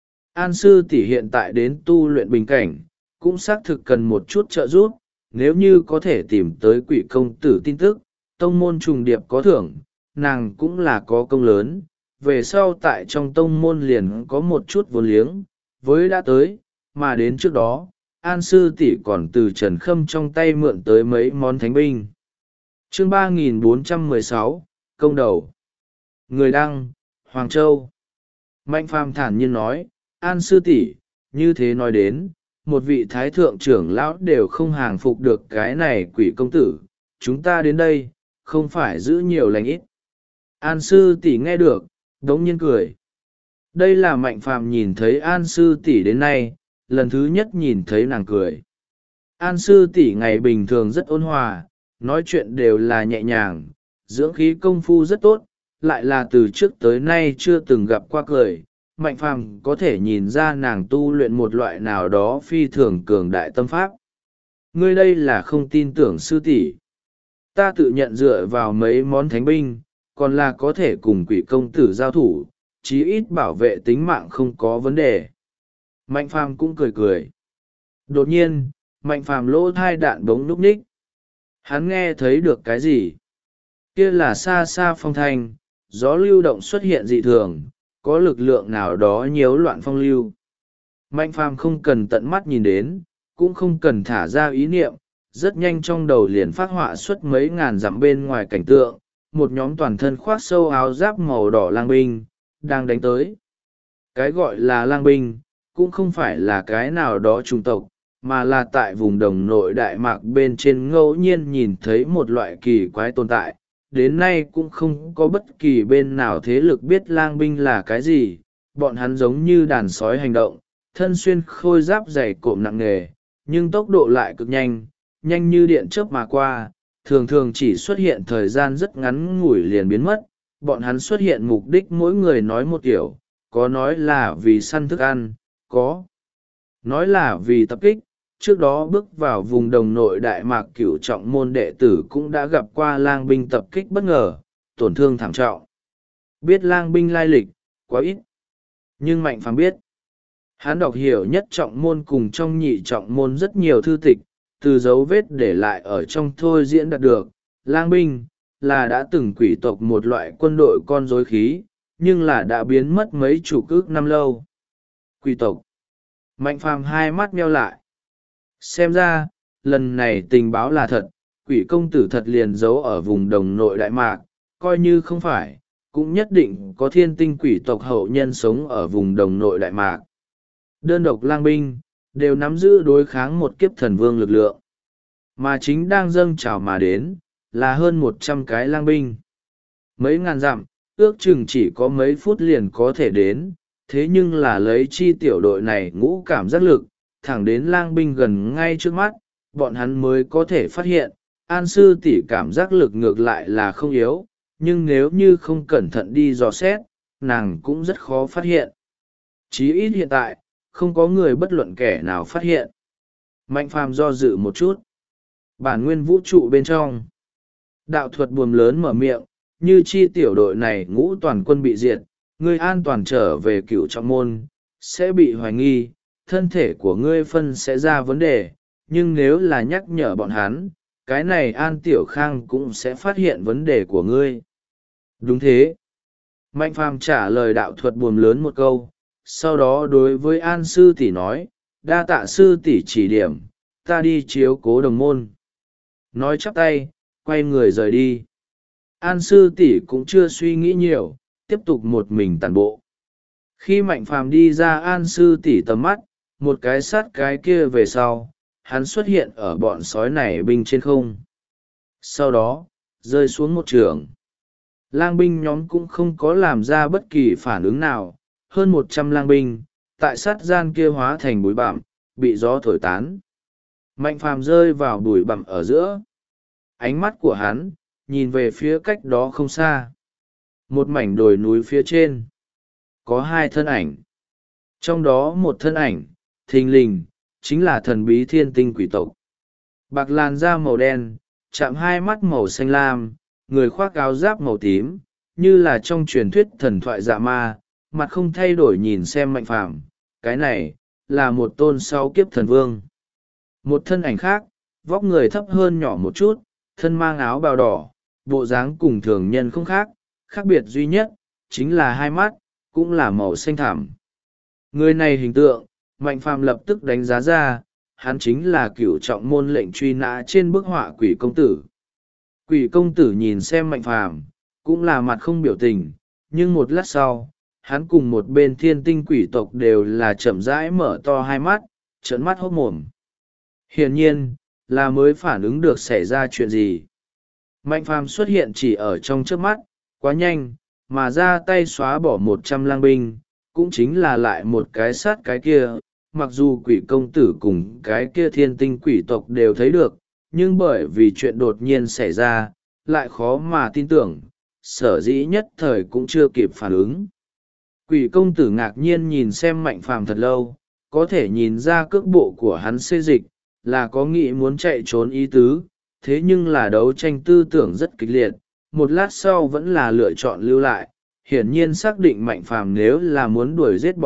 An sư tỷ hiện tại đến tu luyện bình cảnh, cũng xác thực cần một chút trợ giúp, nếu như có thể tìm tới quỷ công tử tin tức, tông môn trùng điệp có thưởng, nàng cũng là có công lớn, về sau tại trong tông môn liền có một chút vốn liếng, với đã tới, mà đến trước đó, An sư tỷ còn từ Trần Khâm trong tay mượn tới mấy món thánh binh. Chương 3416, Công đầu. Người đăng, Hoàng Châu. Mạnh Phàm thản nhiên nói, An sư tỷ, như thế nói đến, một vị thái thượng trưởng lão đều không hàng phục được cái này quỷ công tử, chúng ta đến đây, không phải giữ nhiều lành ít. An sư tỷ nghe được, đống nhiên cười. Đây là Mạnh Phàm nhìn thấy An sư tỷ đến nay, lần thứ nhất nhìn thấy nàng cười. An sư tỷ ngày bình thường rất ôn hòa, nói chuyện đều là nhẹ nhàng, dưỡng khí công phu rất tốt, lại là từ trước tới nay chưa từng gặp qua cười. Mạnh Phàm có thể nhìn ra nàng tu luyện một loại nào đó phi thường cường đại tâm pháp. Ngươi đây là không tin tưởng sư tỷ. Ta tự nhận dựa vào mấy món thánh binh, còn là có thể cùng quỷ công tử giao thủ, chí ít bảo vệ tính mạng không có vấn đề. Mạnh Phàm cũng cười cười. Đột nhiên, Mạnh Phàm lỗ thai đạn bỗng núp ních. Hắn nghe thấy được cái gì? Kia là xa xa phong thanh, gió lưu động xuất hiện dị thường, có lực lượng nào đó nhiễu loạn phong lưu. Mạnh Phàm không cần tận mắt nhìn đến, cũng không cần thả ra ý niệm, rất nhanh trong đầu liền phát họa xuất mấy ngàn dặm bên ngoài cảnh tượng, một nhóm toàn thân khoác sâu áo giáp màu đỏ lang binh, đang đánh tới. Cái gọi là lang binh, cũng không phải là cái nào đó chủng tộc, mà là tại vùng đồng nội Đại Mạc bên trên ngẫu nhiên nhìn thấy một loại kỳ quái tồn tại. Đến nay cũng không có bất kỳ bên nào thế lực biết lang binh là cái gì, bọn hắn giống như đàn sói hành động, thân xuyên khôi giáp dày cộm nặng nề, nhưng tốc độ lại cực nhanh, nhanh như điện chớp mà qua, thường thường chỉ xuất hiện thời gian rất ngắn ngủi liền biến mất. Bọn hắn xuất hiện mục đích mỗi người nói một kiểu, có nói là vì săn thức ăn, có nói là vì tập kích. Trước đó bước vào vùng đồng nội Đại Mạc, Cửu Trọng môn đệ tử cũng đã gặp qua lang binh tập kích bất ngờ, tổn thương thảm trọng. Biết lang binh lai lịch quá ít, nhưng Mạnh Phàm biết. Hắn đọc hiểu nhất trọng môn cùng trong nhị trọng môn rất nhiều thư tịch, từ dấu vết để lại ở trong thôi diễn đạt được, lang binh là đã từng quỷ tộc, một loại quân đội con rối khí, nhưng là đã biến mất mấy chục ức năm lâu. Quỷ tộc. Mạnh Phàm hai mắt nheo lại. Xem ra, lần này tình báo là thật, quỷ công tử thật liền giấu ở vùng đồng nội Đại Mạc, coi như không phải, cũng nhất định có thiên tinh quỷ tộc hậu nhân sống ở vùng đồng nội Đại Mạc. Đơn độc lang binh, đều nắm giữ đối kháng một kiếp thần vương lực lượng. Mà chính đang dâng trào mà đến, là hơn 100 cái lang binh. Mấy ngàn dặm, ước chừng chỉ có mấy phút liền có thể đến, thế nhưng là lấy chi tiểu đội này ngũ cảm giác lực, thẳng đến lang binh gần ngay trước mắt, bọn hắn mới có thể phát hiện, An sư tỷ cảm giác lực ngược lại là không yếu, nhưng nếu như không cẩn thận đi dò xét, nàng cũng rất khó phát hiện. Chí ít hiện tại, không có người bất luận kẻ nào phát hiện. Mạnh Phàm do dự một chút. Bản nguyên vũ trụ bên trong, đạo thuật buồm lớn mở miệng, như chi tiểu đội này ngũ toàn quân bị diệt, ngươi an toàn trở về Cửu Trọng môn, sẽ bị hoài nghi, thân thể của ngươi phân sẽ ra vấn đề, nhưng nếu là nhắc nhở bọn hắn, cái này An Tiểu Khang cũng sẽ phát hiện vấn đề của ngươi. Đúng thế. Mạnh Phàm trả lời đạo thuật buồm lớn một câu, sau đó đối với An sư tỷ nói, đa tạ sư tỷ chỉ điểm, ta đi chiếu cố đồng môn. Nói chắp tay, quay người rời đi. An sư tỷ cũng chưa suy nghĩ nhiều, tiếp tục một mình tản bộ. Khi Mạnh Phàm đi ra An sư tỷ tầm mắt, một cái sát cái kia về sau, hắn xuất hiện ở bọn sói này binh trên không. Sau đó, rơi xuống một trường. Lang binh nhóm cũng không có làm ra bất kỳ phản ứng nào, hơn 100 lang binh, tại sát gian kia hóa thành bụi bặm, bị gió thổi tán. Mạnh Phàm rơi vào bụi bặm ở giữa. Ánh mắt của hắn, nhìn về phía cách đó không xa. Một mảnh đồi núi phía trên. Có hai thân ảnh. Trong đó một thân ảnh, thình lình, chính là thần bí thiên tinh quỷ tộc. Bạc làn da màu đen, chạm hai mắt màu xanh lam, người khoác áo giáp màu tím, như là trong truyền thuyết thần thoại dạ ma, mặt không thay đổi nhìn xem Mạnh Phàm. Cái này, là một tôn sau kiếp thần vương. Một thân ảnh khác, vóc người thấp hơn nhỏ một chút, thân mang áo bào đỏ, bộ dáng cùng thường nhân không khác, khác biệt duy nhất, chính là hai mắt, cũng là màu xanh thẳm. Người này hình tượng, Mạnh Phàm lập tức đánh giá ra, hắn chính là Cửu Trọng môn lệnh truy nã trên bức họa Quỷ công tử. Quỷ công tử nhìn xem Mạnh Phàm, cũng là mặt không biểu tình, nhưng một lát sau, hắn cùng một bên thiên tinh quỷ tộc đều là chậm rãi mở to hai mắt, trợn mắt hốt mồm. Hiển nhiên, là mới phản ứng được xảy ra chuyện gì. Mạnh Phàm xuất hiện chỉ ở trong chớp mắt, quá nhanh, mà ra tay xóa bỏ 100 lang binh, cũng chính là lại một cái sát cái kia. Mặc dù quỷ công tử cùng cái kia thiên tinh quỷ tộc đều thấy được, nhưng bởi vì chuyện đột nhiên xảy ra, lại khó mà tin tưởng, sở dĩ nhất thời cũng chưa kịp phản ứng. Quỷ công tử ngạc nhiên nhìn xem Mạnh Phàm thật lâu, có thể nhìn ra cước bộ của hắn xê dịch, là có nghĩ muốn chạy trốn ý tứ, thế nhưng là đấu tranh tư tưởng rất kịch liệt, một lát sau vẫn là lựa chọn lưu lại, hiển nhiên xác định Mạnh Phàm nếu là muốn đuổi giết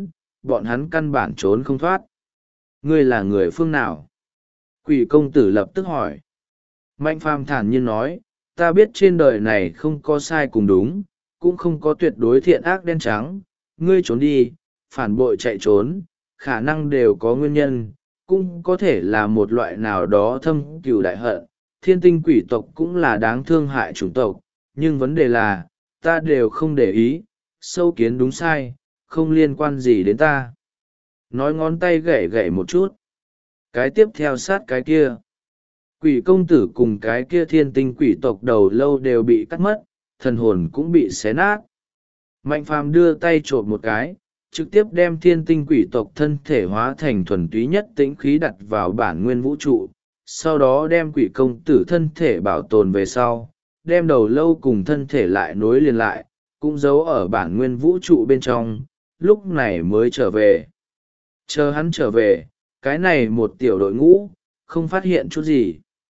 bọn hắn căn bản trốn không thoát. Ngươi là người phương nào? Quỷ công tử lập tức hỏi. Mạnh Phàm thản nhiên nói, ta biết trên đời này không có sai cùng đúng, cũng không có tuyệt đối thiện ác đen trắng, ngươi trốn đi, phản bội chạy trốn, khả năng đều có nguyên nhân, cũng có thể là một loại nào đó thâm cừu đại hận, thiên tinh quỷ tộc cũng là đáng thương hại chủng tộc, nhưng vấn đề là, ta đều không để ý, sâu kiến đúng sai, không liên quan gì đến ta. Nói ngón tay gảy gảy một chút. Cái tiếp theo sát cái kia. Quỷ công tử cùng cái kia thiên tinh quỷ tộc đầu lâu đều bị cắt mất, thần hồn cũng bị xé nát. Mạnh Phàm đưa tay trộm một cái, trực tiếp đem thiên tinh quỷ tộc thân thể hóa thành thuần túy nhất tĩnh khí đặt vào bản nguyên vũ trụ, sau đó đem quỷ công tử thân thể bảo tồn về sau, đem đầu lâu cùng thân thể lại nối liền lại, cũng giấu ở bản nguyên vũ trụ bên trong, lúc này mới trở về. Chờ hắn trở về, cái này một tiểu đội ngũ không phát hiện chút gì.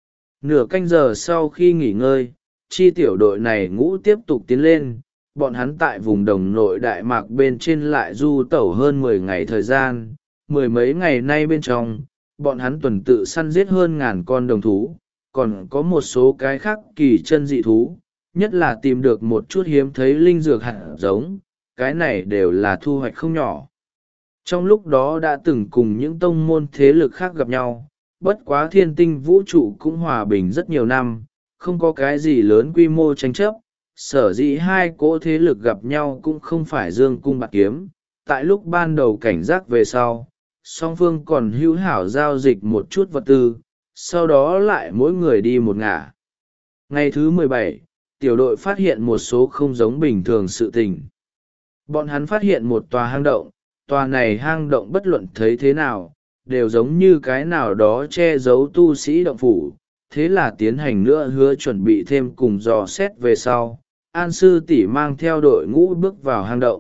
Nửa canh giờ sau khi nghỉ ngơi, chi tiểu đội này ngũ tiếp tục tiến lên. Bọn hắn tại vùng đồng nội Đại Mạc bên trên lại du tẩu hơn 10 ngày thời gian. Mười mấy ngày nay bên trong, bọn hắn tuần tự săn giết hơn 1000 con đồng thú, còn có một số cái khác kỳ chân dị thú, nhất là tìm được một chút hiếm thấy linh dược hạt giống, cái này đều là thu hoạch không nhỏ. Trong lúc đó đã từng cùng những tông môn thế lực khác gặp nhau, bất quá thiên tinh vũ trụ cũng hòa bình rất nhiều năm, không có cái gì lớn quy mô tranh chấp, sở dĩ hai cỗ thế lực gặp nhau cũng không phải dương cung bạc kiếm. Tại lúc ban đầu cảnh giác về sau, song phương còn hữu hảo giao dịch một chút vật tư, sau đó lại mỗi người đi một ngả. Ngày thứ 17, tiểu đội phát hiện một số không giống bình thường sự tình. Bọn hắn phát hiện một tòa hang động, tòa này hang động bất luận thấy thế nào, đều giống như cái nào đó che giấu tu sĩ động phủ. Thế là tiến hành nữa hứa chuẩn bị thêm cùng dò xét về sau, An sư tỷ mang theo đội ngũ bước vào hang động.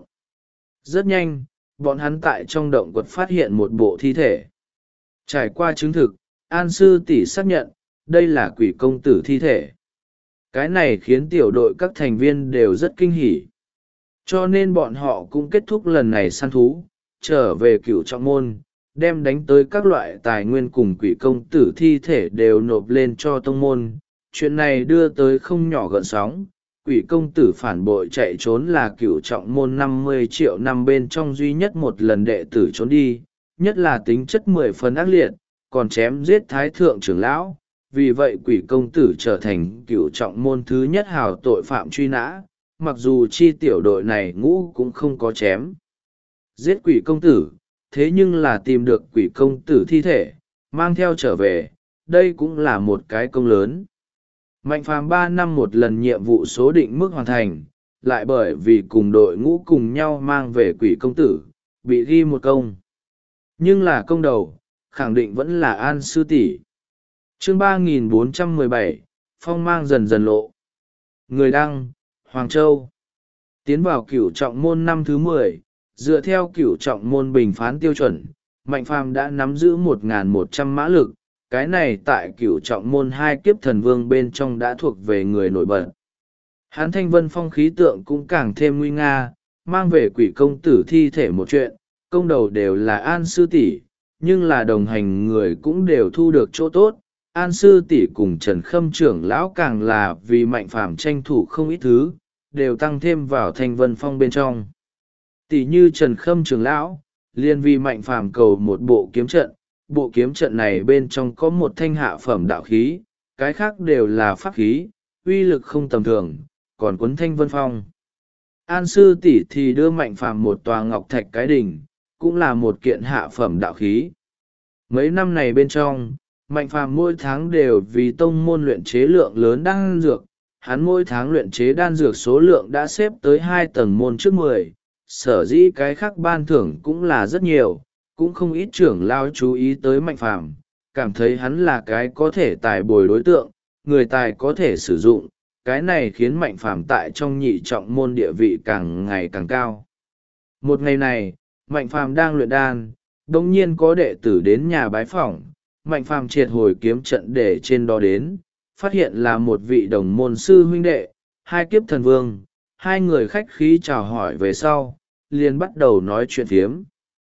Rất nhanh, bọn hắn tại trong động quật phát hiện một bộ thi thể. Trải qua chứng thực, An sư tỷ xác nhận, đây là quỷ công tử thi thể. Cái này khiến tiểu đội các thành viên đều rất kinh hỉ. Cho nên bọn họ cũng kết thúc lần này săn thú, trở về Cửu Trọng Môn, đem đánh tới các loại tài nguyên cùng quỷ công tử thi thể đều nộp lên cho tông môn. Chuyện này đưa tới không nhỏ gợn sóng. Quỷ công tử phản bội chạy trốn là Cửu Trọng Môn 50 triệu năm bên trong duy nhất một lần đệ tử trốn đi, nhất là tính chất 10 phần ác liệt, còn chém giết thái thượng trưởng lão. Vì vậy quỷ công tử trở thành Cửu Trọng Môn thứ nhất hào tội phạm truy nã, mặc dù chi tiểu đội này ngũ cũng không có chém giết quỷ công tử, thế nhưng là tìm được quỷ công tử thi thể, mang theo trở về, đây cũng là một cái công lớn. Mạnh Phàm 3 năm một lần nhiệm vụ số định mức hoàn thành, lại bởi vì cùng đội ngũ cùng nhau mang về quỷ công tử, bị ghi một công. Nhưng là công đầu, khẳng định vẫn là An sư tỷ. Chương 3417, phong mang dần dần lộ. Người đăng, Hoàng Châu. Tiến vào Cửu Trọng Môn năm thứ 10, dựa theo Cửu Trọng Môn bình phán tiêu chuẩn, Mạnh Phàm đã nắm giữ 1.100 mã lực. Cái này tại Cửu Trọng Môn 2 kiếp thần vương bên trong đã thuộc về người nổi bật. Hán Thanh Vân Phong khí tượng cũng càng thêm nguy nga, mang về quỷ công tử thi thể một chuyện, công đầu đều là An sư tỷ, nhưng là đồng hành người cũng đều thu được chỗ tốt. An sư tỷ cùng Trần Khâm trưởng lão càng là vì Mạnh Phàm tranh thủ không ít thứ, đều tăng thêm vào Thanh Vân Phong bên trong. Tỷ như Trần Khâm trưởng lão, liên vì Mạnh Phàm cầu một bộ kiếm trận, bộ kiếm trận này bên trong có một thanh hạ phẩm đạo khí, cái khác đều là pháp khí, uy lực không tầm thường, còn cuốn Thanh Vân Phong. An sư tỷ thì đưa Mạnh Phàm một tòa ngọc thạch cái đỉnh, cũng là một kiện hạ phẩm đạo khí. Mấy năm này bên trong, Mạnh Phàm mỗi tháng đều vì tông môn luyện chế lượng lớn đan dược, hắn mỗi tháng luyện chế đan dược số lượng đã xếp tới 2 tầng môn trước 10, sở dĩ cái khác ban thưởng cũng là rất nhiều, cũng không ít trưởng lao chú ý tới Mạnh Phàm, cảm thấy hắn là cái có thể tài bồi đối tượng, người tài có thể sử dụng, cái này khiến Mạnh Phàm tại trong nhị trọng môn địa vị càng ngày càng cao. Một ngày này, Mạnh Phàm đang luyện đan, đồng nhiên có đệ tử đến nhà bái phỏng, Mạnh Phàm triệt hồi kiếm trận để trên đó đến, phát hiện là một vị đồng môn sư huynh đệ, 2 kiếp thần vương, hai người khách khí chào hỏi về sau, liền bắt đầu nói chuyện phiếm.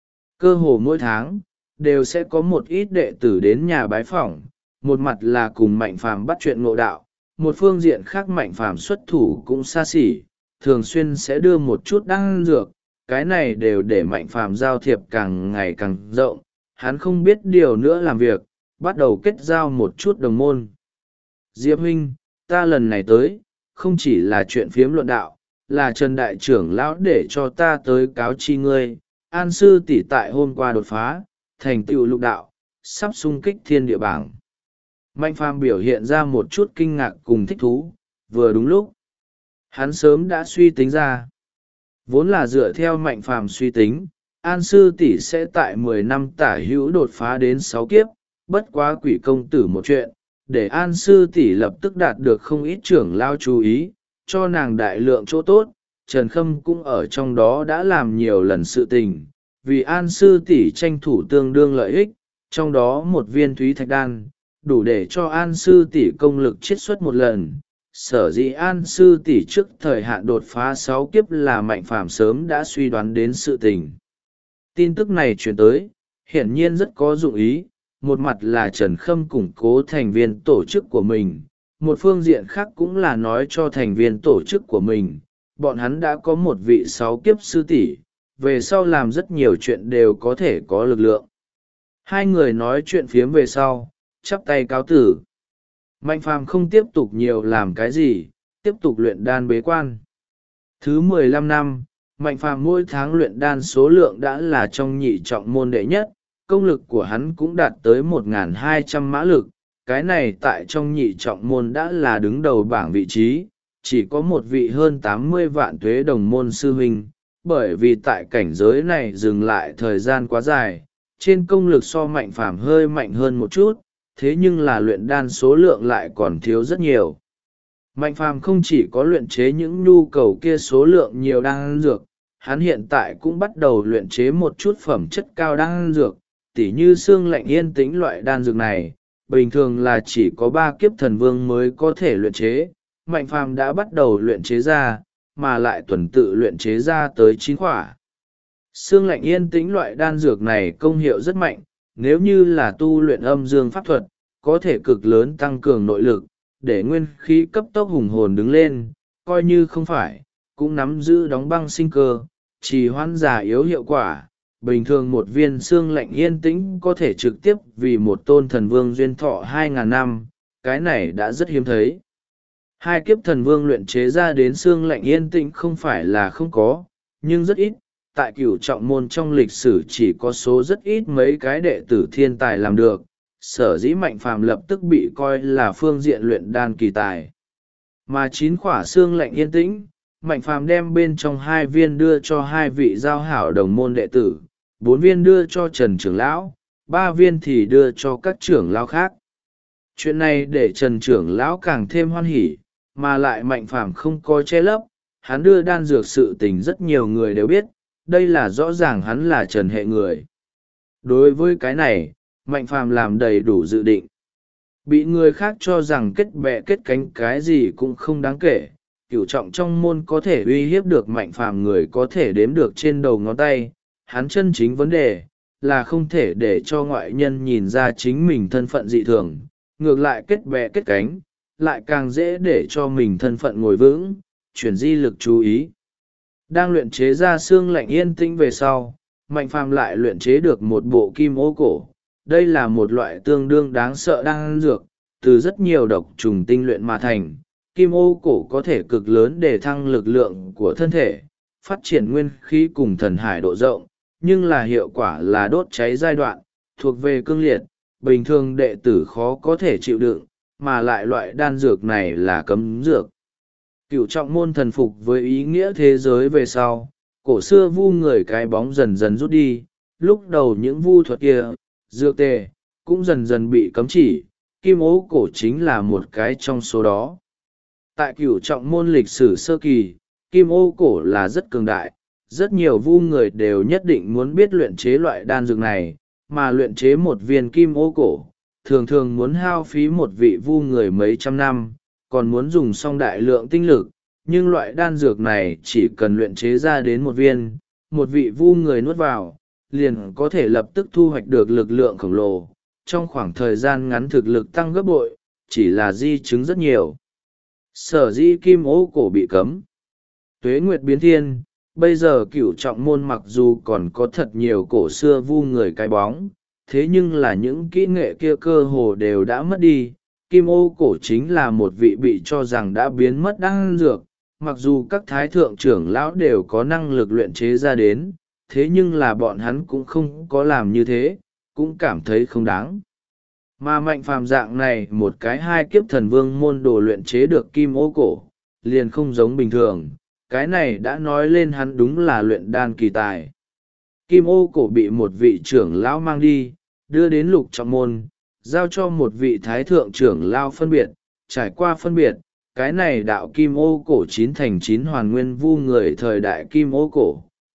Cơ hồ mỗi tháng, đều sẽ có một ít đệ tử đến nhà bái phỏng, một mặt là cùng Mạnh Phàm bắt chuyện ngộ đạo, một phương diện khác Mạnh Phàm xuất thủ cũng xa xỉ, thường xuyên sẽ đưa một chút đan dược, cái này đều để Mạnh Phàm giao thiệp càng ngày càng rộng, hắn không biết điều nữa làm việc, bắt đầu kết giao một chút đồng môn. Diệp huynh, ta lần này tới, không chỉ là chuyện phiếm luận đạo, là Trần Đại trưởng lão để cho ta tới cáo chi ngươi, An sư tỷ tại hôm qua đột phá, thành tựu lục đạo, sắp xung kích thiên địa bảng. Mạnh Phàm biểu hiện ra một chút kinh ngạc cùng thích thú, vừa đúng lúc. Hắn sớm đã suy tính ra. Vốn là dựa theo Mạnh Phàm suy tính, An sư tỷ sẽ tại 10 năm tả hữu đột phá đến 6 kiếp, bất quá quỷ công tử một chuyện, để An sư tỷ lập tức đạt được không ít trưởng lao chú ý, cho nàng đại lượng chỗ tốt. Trần Khâm cũng ở trong đó đã làm nhiều lần sự tình, vì An sư tỷ tranh thủ tương đương lợi ích, trong đó một viên thúy thạch đan đủ để cho An sư tỷ công lực chiết xuất một lần. Sở dĩ An sư tỷ trước thời hạn đột phá 6 kiếp là Mạnh Phàm sớm đã suy đoán đến sự tình. Tin tức này truyền tới, hiển nhiên rất có dụng ý. Một mặt là Trần Khâm củng cố thành viên tổ chức của mình, một phương diện khác cũng là nói cho thành viên tổ chức của mình, bọn hắn đã có một vị 6 kiếp sư tỷ, về sau làm rất nhiều chuyện đều có thể có lực lượng. Hai người nói chuyện phiếm về sau, chắp tay cáo tử. Mạnh Phàm không tiếp tục nhiều làm cái gì, tiếp tục luyện đan bế quan. Thứ 15 năm, Mạnh Phàm mỗi tháng luyện đan số lượng đã là trong nhị trọng môn đệ nhất, công lực của hắn cũng đạt tới 1.200 mã lực, cái này tại trong nhị trọng môn đã là đứng đầu bảng vị trí, chỉ có một vị hơn 80 vạn tuế đồng môn sư huynh, bởi vì tại cảnh giới này dừng lại thời gian quá dài, trên công lực so Mạnh Phàm hơi mạnh hơn một chút, thế nhưng là luyện đan số lượng lại còn thiếu rất nhiều. Mạnh Phàm không chỉ có luyện chế những nhu cầu kia số lượng nhiều đan dược, hắn hiện tại cũng bắt đầu luyện chế một chút phẩm chất cao đan dược, tỉ như xương lạnh yên tĩnh loại đan dược này, bình thường là chỉ có 3 kiếp thần vương mới có thể luyện chế, Mạnh Phàm đã bắt đầu luyện chế ra, mà lại tuần tự luyện chế ra tới 9 khỏa. Xương lạnh yên tĩnh loại đan dược này công hiệu rất mạnh, nếu như là tu luyện âm dương pháp thuật, có thể cực lớn tăng cường nội lực, để nguyên khí cấp tốc hùng hồn đứng lên, coi như không phải, cũng nắm giữ đóng băng sinh cơ, trì hoãn già yếu hiệu quả. Bình thường một viên xương lạnh yên tĩnh có thể trực tiếp vì một tôn thần vương duyên thọ 2.000 năm, cái này đã rất hiếm thấy. Hai kiếp thần vương luyện chế ra đến xương lạnh yên tĩnh không phải là không có, nhưng rất ít, tại cửu trọng môn trong lịch sử chỉ có số rất ít mấy cái đệ tử thiên tài làm được, sở dĩ Mạnh Phàm lập tức bị coi là phương diện luyện đan kỳ tài. Mà 9 khỏa xương lạnh yên tĩnh, Mạnh Phàm đem bên trong 2 viên đưa cho 2 vị giao hảo đồng môn đệ tử, 4 viên đưa cho Trần trưởng lão, 3 viên thì đưa cho các trưởng lão khác. Chuyện này để Trần trưởng lão càng thêm hoan hỉ, mà lại Mạnh Phàm không có che lấp, hắn đưa đan dược sự tình rất nhiều người đều biết, đây là rõ ràng hắn là Trần hệ người. Đối với cái này, Mạnh Phàm làm đầy đủ dự định. Bị người khác cho rằng kết bè kết cánh cái gì cũng không đáng kể, cửu trọng trong môn có thể uy hiếp được Mạnh Phàm người có thể đếm được trên đầu ngón tay, hắn chân chính vấn đề là không thể để cho ngoại nhân nhìn ra chính mình thân phận dị thường, ngược lại kết bè kết cánh, lại càng dễ để cho mình thân phận ngồi vững, chuyển di lực chú ý. Đang luyện chế ra xương lạnh yên tĩnh về sau, Mạnh Phàm lại luyện chế được một bộ kim ô cổ. Đây là một loại tương đương đáng sợ đan dược, từ rất nhiều độc trùng tinh luyện mà thành. Kim ô cổ có thể cực lớn để thăng lực lượng của thân thể, phát triển nguyên khí cùng thần hải độ rộng, nhưng là hiệu quả là đốt cháy giai đoạn, thuộc về cương liệt, bình thường đệ tử khó có thể chịu đựng, mà lại loại đan dược này là cấm dược. Cửu trọng môn thần phục với ý nghĩa thế giới về sau, cổ xưa vu người cái bóng dần dần rút đi, lúc đầu những vu thuật kia, dược tề, cũng dần dần bị cấm chỉ, kim ố cổ chính là một cái trong số đó. Tại cửu trọng môn lịch sử sơ kỳ, kim ô cổ là rất cường đại, rất nhiều vu người đều nhất định muốn biết luyện chế loại đan dược này, mà luyện chế một viên kim ô cổ, thường thường muốn hao phí một vị vu người mấy trăm năm, còn muốn dùng xong đại lượng tinh lực, nhưng loại đan dược này chỉ cần luyện chế ra đến một vị vu người nuốt vào, liền có thể lập tức thu hoạch được lực lượng khổng lồ, trong khoảng thời gian ngắn thực lực tăng gấp bội, chỉ là di chứng rất nhiều. Sở dĩ kim ô cổ bị cấm. Tuế nguyệt biến thiên, bây giờ cửu trọng môn mặc dù còn có thật nhiều cổ xưa vu người cái bóng, thế nhưng là những kỹ nghệ kia cơ hồ đều đã mất đi. Kim ô cổ chính là một vị bị cho rằng đã biến mất đan dược, mặc dù các thái thượng trưởng lão đều có năng lực luyện chế ra đến, thế nhưng là bọn hắn cũng không có làm như thế, cũng cảm thấy không đáng. Mà Mạnh Phàm dạng này một cái 2 kiếp thần vương môn đồ luyện chế được kim ô cổ, liền không giống bình thường, cái này đã nói lên hắn đúng là luyện đan kỳ tài. Kim ô cổ bị một vị trưởng lão mang đi, đưa đến lục trọng môn, giao cho một vị thái thượng trưởng lão phân biệt, trải qua phân biệt, cái này đạo kim ô cổ 9 thành 9 hoàn nguyên vu người thời đại kim ô cổ,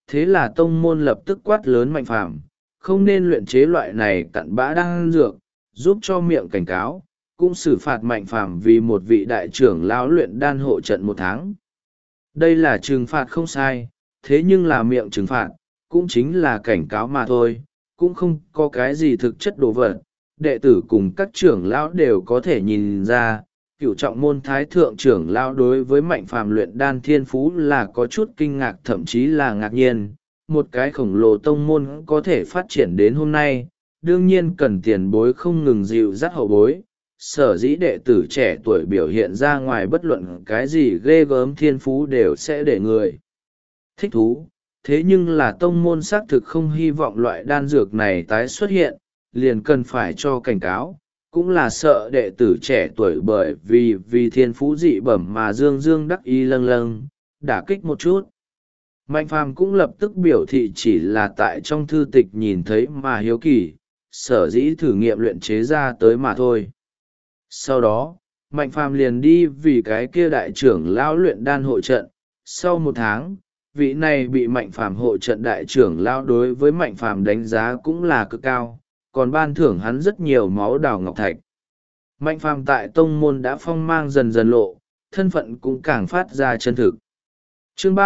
thế là tông môn lập tức quát lớn Mạnh Phàm không nên luyện chế loại này cặn bã đan dược, giúp cho miệng cảnh cáo, cũng xử phạt Mạnh Phàm vì một vị đại trưởng lão luyện đan hộ trận 1 tháng. Đây là trừng phạt không sai, thế nhưng là miệng trừng phạt, cũng chính là cảnh cáo mà thôi, cũng không có cái gì thực chất đồ vật. Đệ tử cùng các trưởng lão đều có thể nhìn ra, cửu trọng môn thái thượng trưởng lão đối với Mạnh Phàm luyện đan thiên phú là có chút kinh ngạc, thậm chí là ngạc nhiên. Một cái khổng lồ tông môn có thể phát triển đến hôm nay, đương nhiên cần tiền bối không ngừng dịu dắt hậu bối. Sở dĩ đệ tử trẻ tuổi biểu hiện ra ngoài bất luận cái gì ghê gớm thiên phú đều sẽ để người thích thú. Thế nhưng là tông môn xác thực không hy vọng loại đan dược này tái xuất hiện, liền cần phải cho cảnh cáo, cũng là sợ đệ tử trẻ tuổi bởi vì thiên phú dị bẩm mà dương dương đắc ý lâng lâng, đả kích một chút. Mạnh Phàm cũng lập tức biểu thị chỉ là tại trong thư tịch nhìn thấy mà hiếu kỳ, sở dĩ thử nghiệm luyện chế ra tới mà thôi. Sau đó, Mạnh Phàm liền đi vì cái kia đại trưởng lão luyện đan hộ trận. Sau 1 tháng, vị này bị Mạnh Phàm hộ trận đại trưởng lão đối với Mạnh Phàm đánh giá cũng là cực cao, còn ban thưởng hắn rất nhiều máu đào ngọc thạch. Mạnh Phàm tại tông môn đã phong mang dần dần lộ, thân phận cũng càng phát ra chân thực. Chương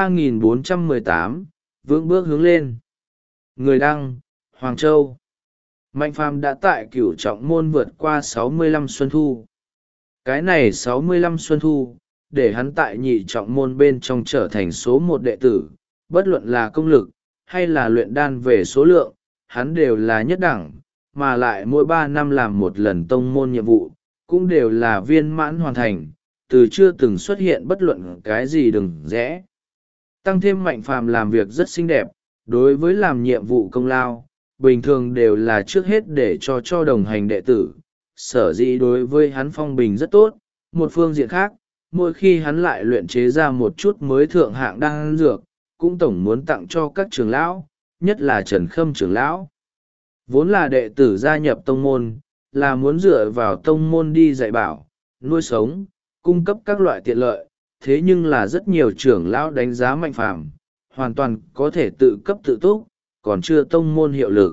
3418, vững bước hướng lên. Người đăng, Hoàng Châu. Mạnh Phàm đã tại cửu trọng môn vượt qua 65 xuân thu. Cái này 65 xuân thu, để hắn tại nhị trọng môn bên trong trở thành số 1 đệ tử, bất luận là công lực, hay là luyện đan về số lượng, hắn đều là nhất đẳng, mà lại mỗi 3 năm làm một lần tông môn nhiệm vụ, cũng đều là viên mãn hoàn thành, từ chưa từng xuất hiện bất luận cái gì đừng rẽ. Tăng thêm Mạnh Phàm làm việc rất xinh đẹp, đối với làm nhiệm vụ công lao, bình thường đều là trước hết để cho đồng hành đệ tử, sở dĩ đối với hắn phong bình rất tốt. Một phương diện khác, mỗi khi hắn lại luyện chế ra một chút mới thượng hạng đan dược, cũng tổng muốn tặng cho các trưởng lão, nhất là Trần Khâm trưởng lão. Vốn là đệ tử gia nhập tông môn, là muốn dựa vào tông môn đi dạy bảo, nuôi sống, cung cấp các loại tiện lợi, thế nhưng là rất nhiều trưởng lão đánh giá Mạnh Phàm hoàn toàn có thể tự cấp tự túc, còn chưa tông môn hiệu lực.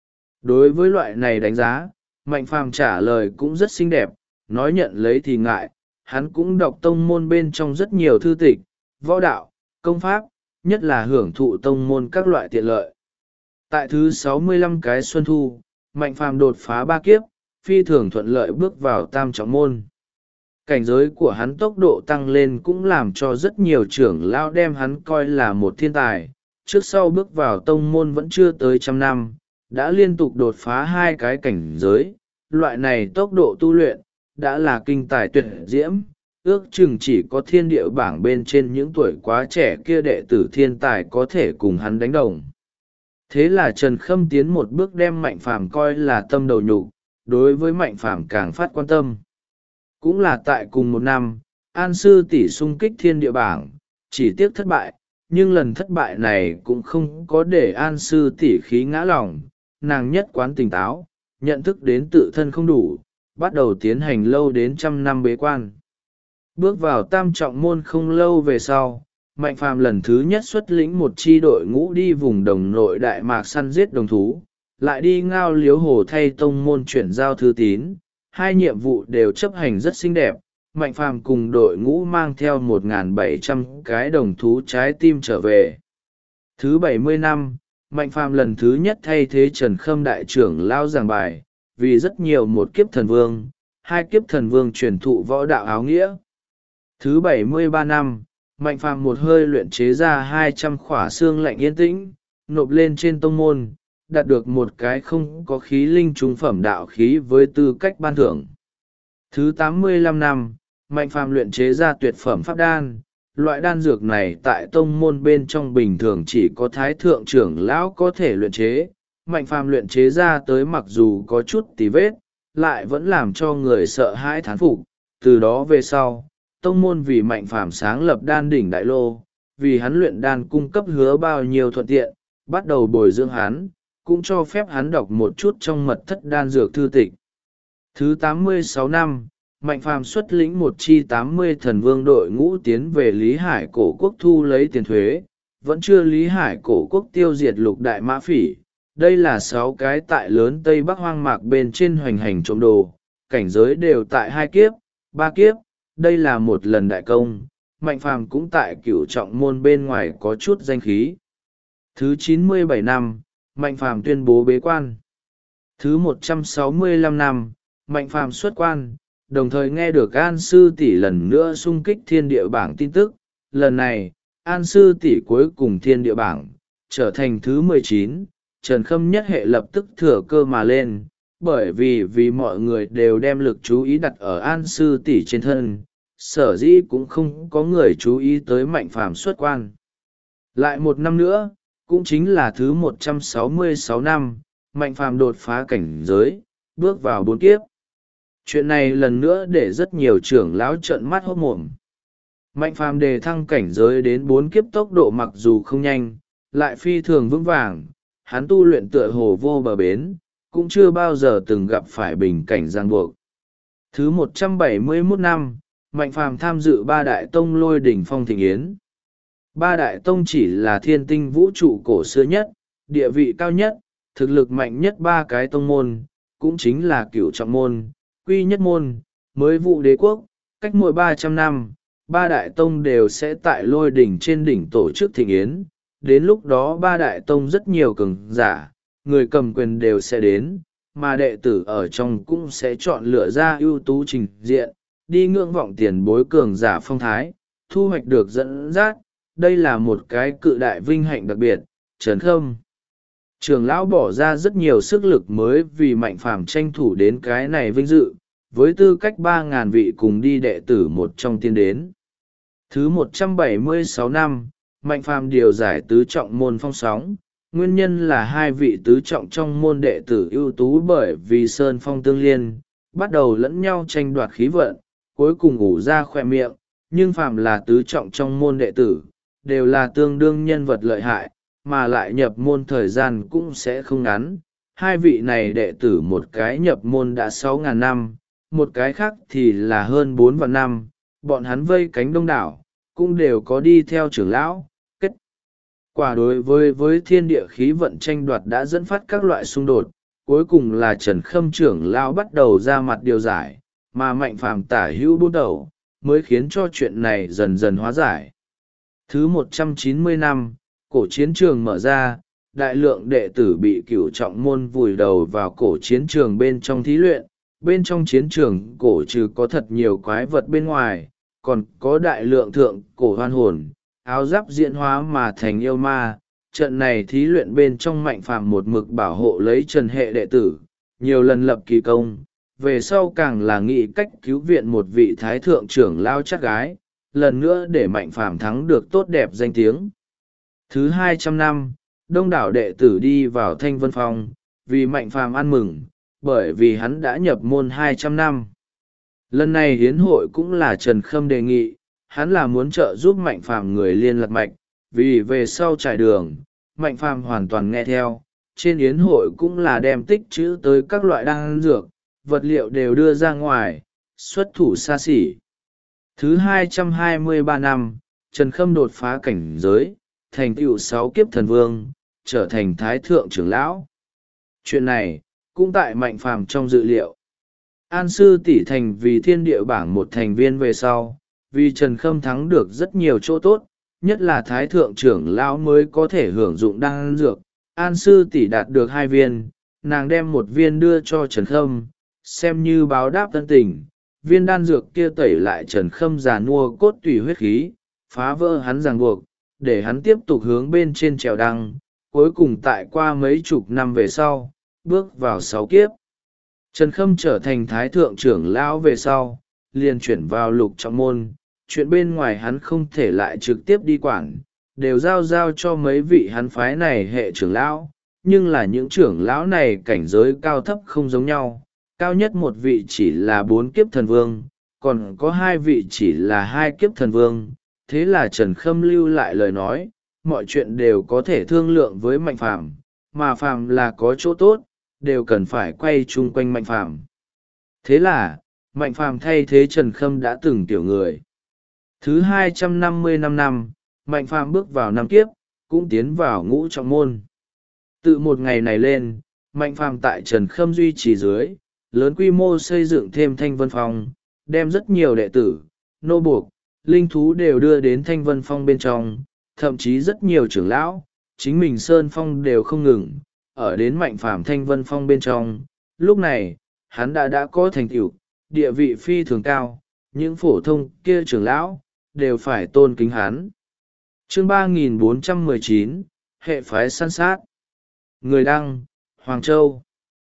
Đối với loại này đánh giá, Mạnh Phàm trả lời cũng rất xinh đẹp, nói nhận lấy thì ngại, hắn cũng đọc tông môn bên trong rất nhiều thư tịch, võ đạo, công pháp, nhất là hưởng thụ tông môn các loại tiện lợi. Tại thứ 65 cái xuân thu, Mạnh Phàm đột phá 3 kiếp, phi thường thuận lợi bước vào tam trọng môn. Cảnh giới của hắn tốc độ tăng lên cũng làm cho rất nhiều trưởng lão đem hắn coi là một thiên tài. Trước sau bước vào tông môn vẫn chưa tới 100 năm, đã liên tục đột phá 2 cái cảnh giới. Loại này tốc độ tu luyện, đã là kinh tài tuyệt diễm, ước chừng chỉ có thiên địa bảng bên trên những tuổi quá trẻ kia đệ tử thiên tài có thể cùng hắn đánh đồng. Thế là Trần Khâm tiến một bước đem Mạnh Phàm coi là tâm đầu nhục, đối với Mạnh Phàm càng phát quan tâm. Cũng là tại cùng một năm, An sư tỷ xung kích thiên địa bảng, chỉ tiếc thất bại, nhưng lần thất bại này cũng không có để An sư tỷ khí ngã lòng, nàng nhất quán tỉnh táo, nhận thức đến tự thân không đủ, bắt đầu tiến hành lâu đến 100 năm bế quan. Bước vào tam trọng môn không lâu về sau, Mạnh Phàm lần thứ nhất xuất lĩnh một chi đội ngũ đi vùng đồng nội Đại Mạc săn giết đồng thú, lại đi Ngao Liếu Hồ thay tông môn chuyển giao thư tín. 2 nhiệm vụ đều chấp hành rất xinh đẹp. Mạnh Phàm cùng đội ngũ mang theo 1.700 cái đồng thú trái tim trở về. Thứ 70 năm, Mạnh Phàm lần thứ nhất thay thế Trần Khâm đại trưởng lao giảng bài, vì rất nhiều một kiếp thần vương, 2 kiếp thần vương truyền thụ võ đạo áo nghĩa. Thứ 73 năm, Mạnh Phàm một hơi luyện chế ra 200 khỏa xương lạnh yên tĩnh, nộp lên trên tông môn, đạt được một cái không có khí linh trung phẩm đạo khí với tư cách ban thưởng. Thứ 85 năm, Mạnh Phàm luyện chế ra tuyệt phẩm pháp đan. Loại đan dược này tại tông môn bên trong bình thường chỉ có thái thượng trưởng lão có thể luyện chế. Mạnh Phàm luyện chế ra tới mặc dù có chút tì vết, lại vẫn làm cho người sợ hãi thán phục. Từ đó về sau, tông môn vì Mạnh Phàm sáng lập đan đỉnh đại lô, vì hắn luyện đan cung cấp hứa bao nhiêu thuận tiện, bắt đầu bồi dưỡng hắn, cũng cho phép hắn đọc một chút trong mật thất đan dược thư tịch. Thứ 86 năm, Mạnh Phàm xuất lĩnh một chi 80 thần vương đội ngũ tiến về Lý Hải cổ quốc thu lấy tiền thuế, vẫn chưa Lý Hải cổ quốc tiêu diệt lục đại mã phỉ. Đây là 6 cái tại lớn Tây Bắc hoang mạc bên trên hoành hành trộm đồ, cảnh giới đều tại 2 kiếp, 3 kiếp, đây là một lần đại công. Mạnh Phàm cũng tại Cửu Trọng môn bên ngoài có chút danh khí. Thứ 97 năm, Mạnh Phàm tuyên bố bế quan. Thứ 165 năm, Mạnh Phàm xuất quan, đồng thời nghe được An Sư Tỷ lần nữa xung kích thiên địa bảng tin tức. Lần này, An Sư Tỷ cuối cùng thiên địa bảng, trở thành thứ 19, Trần Khâm nhất hệ lập tức thừa cơ mà lên, bởi vì mọi người đều đem lực chú ý đặt ở An Sư Tỷ trên thân, sở dĩ cũng không có người chú ý tới Mạnh Phàm xuất quan. Lại một năm nữa, cũng chính là thứ 166 năm, Mạnh Phàm đột phá cảnh giới, bước vào 4 kiếp. Chuyện này lần nữa để rất nhiều trưởng lão trợn mắt hốt mồm. Mạnh Phàm đề thăng cảnh giới đến 4 kiếp tốc độ mặc dù không nhanh, lại phi thường vững vàng, hắn tu luyện tựa hồ vô bờ bến, cũng chưa bao giờ từng gặp phải bình cảnh ràng buộc. Thứ 171 năm, Mạnh Phàm tham dự 3 đại tông Lôi Đỉnh Phong Thịnh Yến. 3 đại tông chỉ là thiên tinh vũ trụ cổ xưa nhất, địa vị cao nhất, thực lực mạnh nhất 3 cái tông môn, cũng chính là Cửu Trọng môn, Quy Nhất môn, mới vụ đế quốc. Cách mỗi 300 năm, 3 đại tông đều sẽ tại Lôi Đỉnh trên đỉnh tổ chức thịnh yến. Đến lúc đó 3 đại tông rất nhiều cường giả, người cầm quyền đều sẽ đến, mà đệ tử ở trong cũng sẽ chọn lựa ra ưu tú trình diện, đi ngưỡng vọng tiền bối cường giả phong thái, thu hoạch được dẫn dắt. Đây là một cái cự đại vinh hạnh đặc biệt. Trần Khâm trưởng lão bỏ ra rất nhiều sức lực mới vì Mạnh Phàm tranh thủ đến cái này vinh dự, với tư cách 3.000 vị cùng đi đệ tử một trong tiên đến. Thứ 176 năm, Mạnh Phàm điều giải tứ trọng môn phong sóng, nguyên nhân là 2 vị tứ trọng trong môn đệ tử ưu tú bởi vì sơn phong tương liên, bắt đầu lẫn nhau tranh đoạt khí vận, cuối cùng ủ ra khoe miệng, nhưng phàm là tứ trọng trong môn đệ tử, đều là tương đương nhân vật lợi hại, mà lại nhập môn thời gian cũng sẽ không ngắn. 2 vị này đệ tử một cái nhập môn đã 6.000 năm, một cái khác thì là hơn 4 vạn năm, bọn hắn vây cánh đông đảo, cũng đều có đi theo trưởng lão. Kết quả đối với thiên địa khí vận tranh đoạt đã dẫn phát các loại xung đột, cuối cùng là Trần Khâm trưởng lão bắt đầu ra mặt điều giải, mà Mạnh Phàm tả hữu bút đầu, mới khiến cho chuyện này dần dần hóa giải. Thứ 190 năm, cổ chiến trường mở ra, đại lượng đệ tử bị Cửu Trọng môn vùi đầu vào cổ chiến trường bên trong thí luyện. Bên trong chiến trường cổ trừ có thật nhiều quái vật bên ngoài, còn có đại lượng thượng cổ hoan hồn, áo giáp diễn hóa mà thành yêu ma. Trận này thí luyện bên trong Mạnh Phàm một mực bảo hộ lấy Trần hệ đệ tử, nhiều lần lập kỳ công, về sau càng là nghĩ cách cứu viện một vị thái thượng trưởng lao chắc gái, lần nữa để Mạnh Phàm thắng được tốt đẹp danh tiếng. Thứ 200 năm, đông đảo đệ tử đi vào Thanh Vân Phong, vì Mạnh Phàm ăn mừng, bởi vì hắn đã nhập môn 200 năm. Lần này hiến hội cũng là Trần Khâm đề nghị, hắn là muốn trợ giúp Mạnh Phàm người liên lạc mạch, vì về sau trải đường, Mạnh Phàm hoàn toàn nghe theo. Trên yến hội cũng là đem tích trữ tới các loại đan dược, vật liệu đều đưa ra ngoài, xuất thủ xa xỉ. Thứ 223 năm, Trần Khâm đột phá cảnh giới, thành tựu 6 kiếp thần vương, trở thành thái thượng trưởng lão. Chuyện này, cũng tại Mạnh Phàm trong dự liệu. An Sư Tỷ thành vì thiên địa bảng một thành viên về sau, vì Trần Khâm thắng được rất nhiều chỗ tốt, nhất là thái thượng trưởng lão mới có thể hưởng dụng đan dược. An Sư Tỷ đạt được 2 viên, nàng đem 1 viên đưa cho Trần Khâm, xem như báo đáp tân tình. Viên đan dược kia tẩy lại Trần Khâm già nua cốt tủy huyết khí, phá vỡ hắn ràng buộc, để hắn tiếp tục hướng bên trên trèo đăng, cuối cùng tại qua mấy chục năm về sau, bước vào 6 kiếp. Trần Khâm trở thành thái thượng trưởng lão về sau, liền chuyển vào lục trọng môn, chuyện bên ngoài hắn không thể lại trực tiếp đi quản, đều giao cho mấy vị hắn phái này hệ trưởng lão, nhưng là những trưởng lão này cảnh giới cao thấp không giống nhau, cao nhất một vị chỉ là 4 kiếp thần vương, còn có 2 vị chỉ là 2 kiếp thần vương. Thế là Trần Khâm lưu lại lời nói, mọi chuyện đều có thể thương lượng với Mạnh Phàm, mà Phàm là có chỗ tốt, đều cần phải quay chung quanh Mạnh Phàm. Thế là, Mạnh Phàm thay thế Trần Khâm đã từng tiểu người. Thứ 255 năm, Mạnh Phàm bước vào 5 kiếp, cũng tiến vào ngũ trọng môn. Từ một ngày này lên, Mạnh Phàm tại Trần Khâm duy trì dưới, lớn quy mô xây dựng thêm Thanh Vân Phong, đem rất nhiều đệ tử, nô buộc, linh thú đều đưa đến Thanh Vân Phong bên trong, thậm chí rất nhiều trưởng lão, chính mình Sơn Phong đều không ngừng, ở đến Mạnh Phàm Thanh Vân Phong bên trong. Lúc này, hắn đã có thành tựu, địa vị phi thường cao, những phổ thông kia trưởng lão, đều phải tôn kính hắn. Chương 3419, hệ phái săn sát. Người đăng, Hoàng Châu.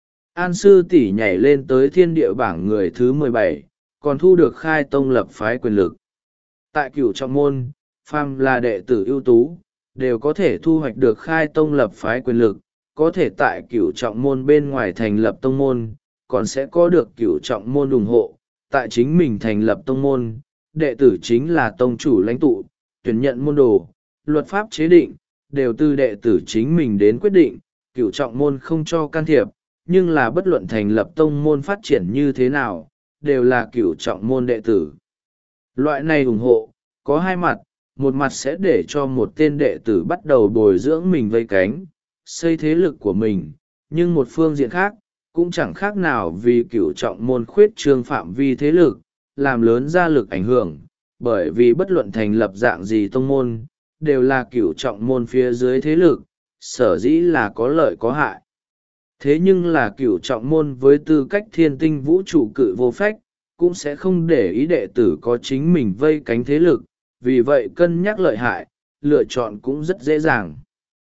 An sư tỷ nhảy lên tới thiên địa bảng người thứ 17, còn thu được khai tông lập phái quyền lực. Tại Cửu Trọng môn, phàm là đệ tử ưu tú, đều có thể thu hoạch được khai tông lập phái quyền lực, có thể tại Cửu Trọng môn bên ngoài thành lập tông môn, còn sẽ có được Cửu Trọng môn ủng hộ. Tại chính mình thành lập tông môn, đệ tử chính là tông chủ lãnh tụ, tuyển nhận môn đồ, luật pháp chế định, đều từ đệ tử chính mình đến quyết định. Cửu Trọng môn không cho can thiệp, nhưng là bất luận thành lập tông môn phát triển như thế nào, đều là Cửu Trọng môn đệ tử. Loại này ủng hộ, có hai mặt, một mặt sẽ để cho một tên đệ tử bắt đầu bồi dưỡng mình vây cánh, xây thế lực của mình, nhưng một phương diện khác, cũng chẳng khác nào vì Cửu Trọng môn khuyết trương phạm vi thế lực, làm lớn ra lực ảnh hưởng, bởi vì bất luận thành lập dạng gì tông môn, đều là Cửu Trọng môn phía dưới thế lực, sở dĩ là có lợi có hại. Thế nhưng là Cửu Trọng môn với tư cách thiên tinh vũ trụ cự vô phách, cũng sẽ không để ý đệ tử có chính mình vây cánh thế lực, vì vậy cân nhắc lợi hại, lựa chọn cũng rất dễ dàng.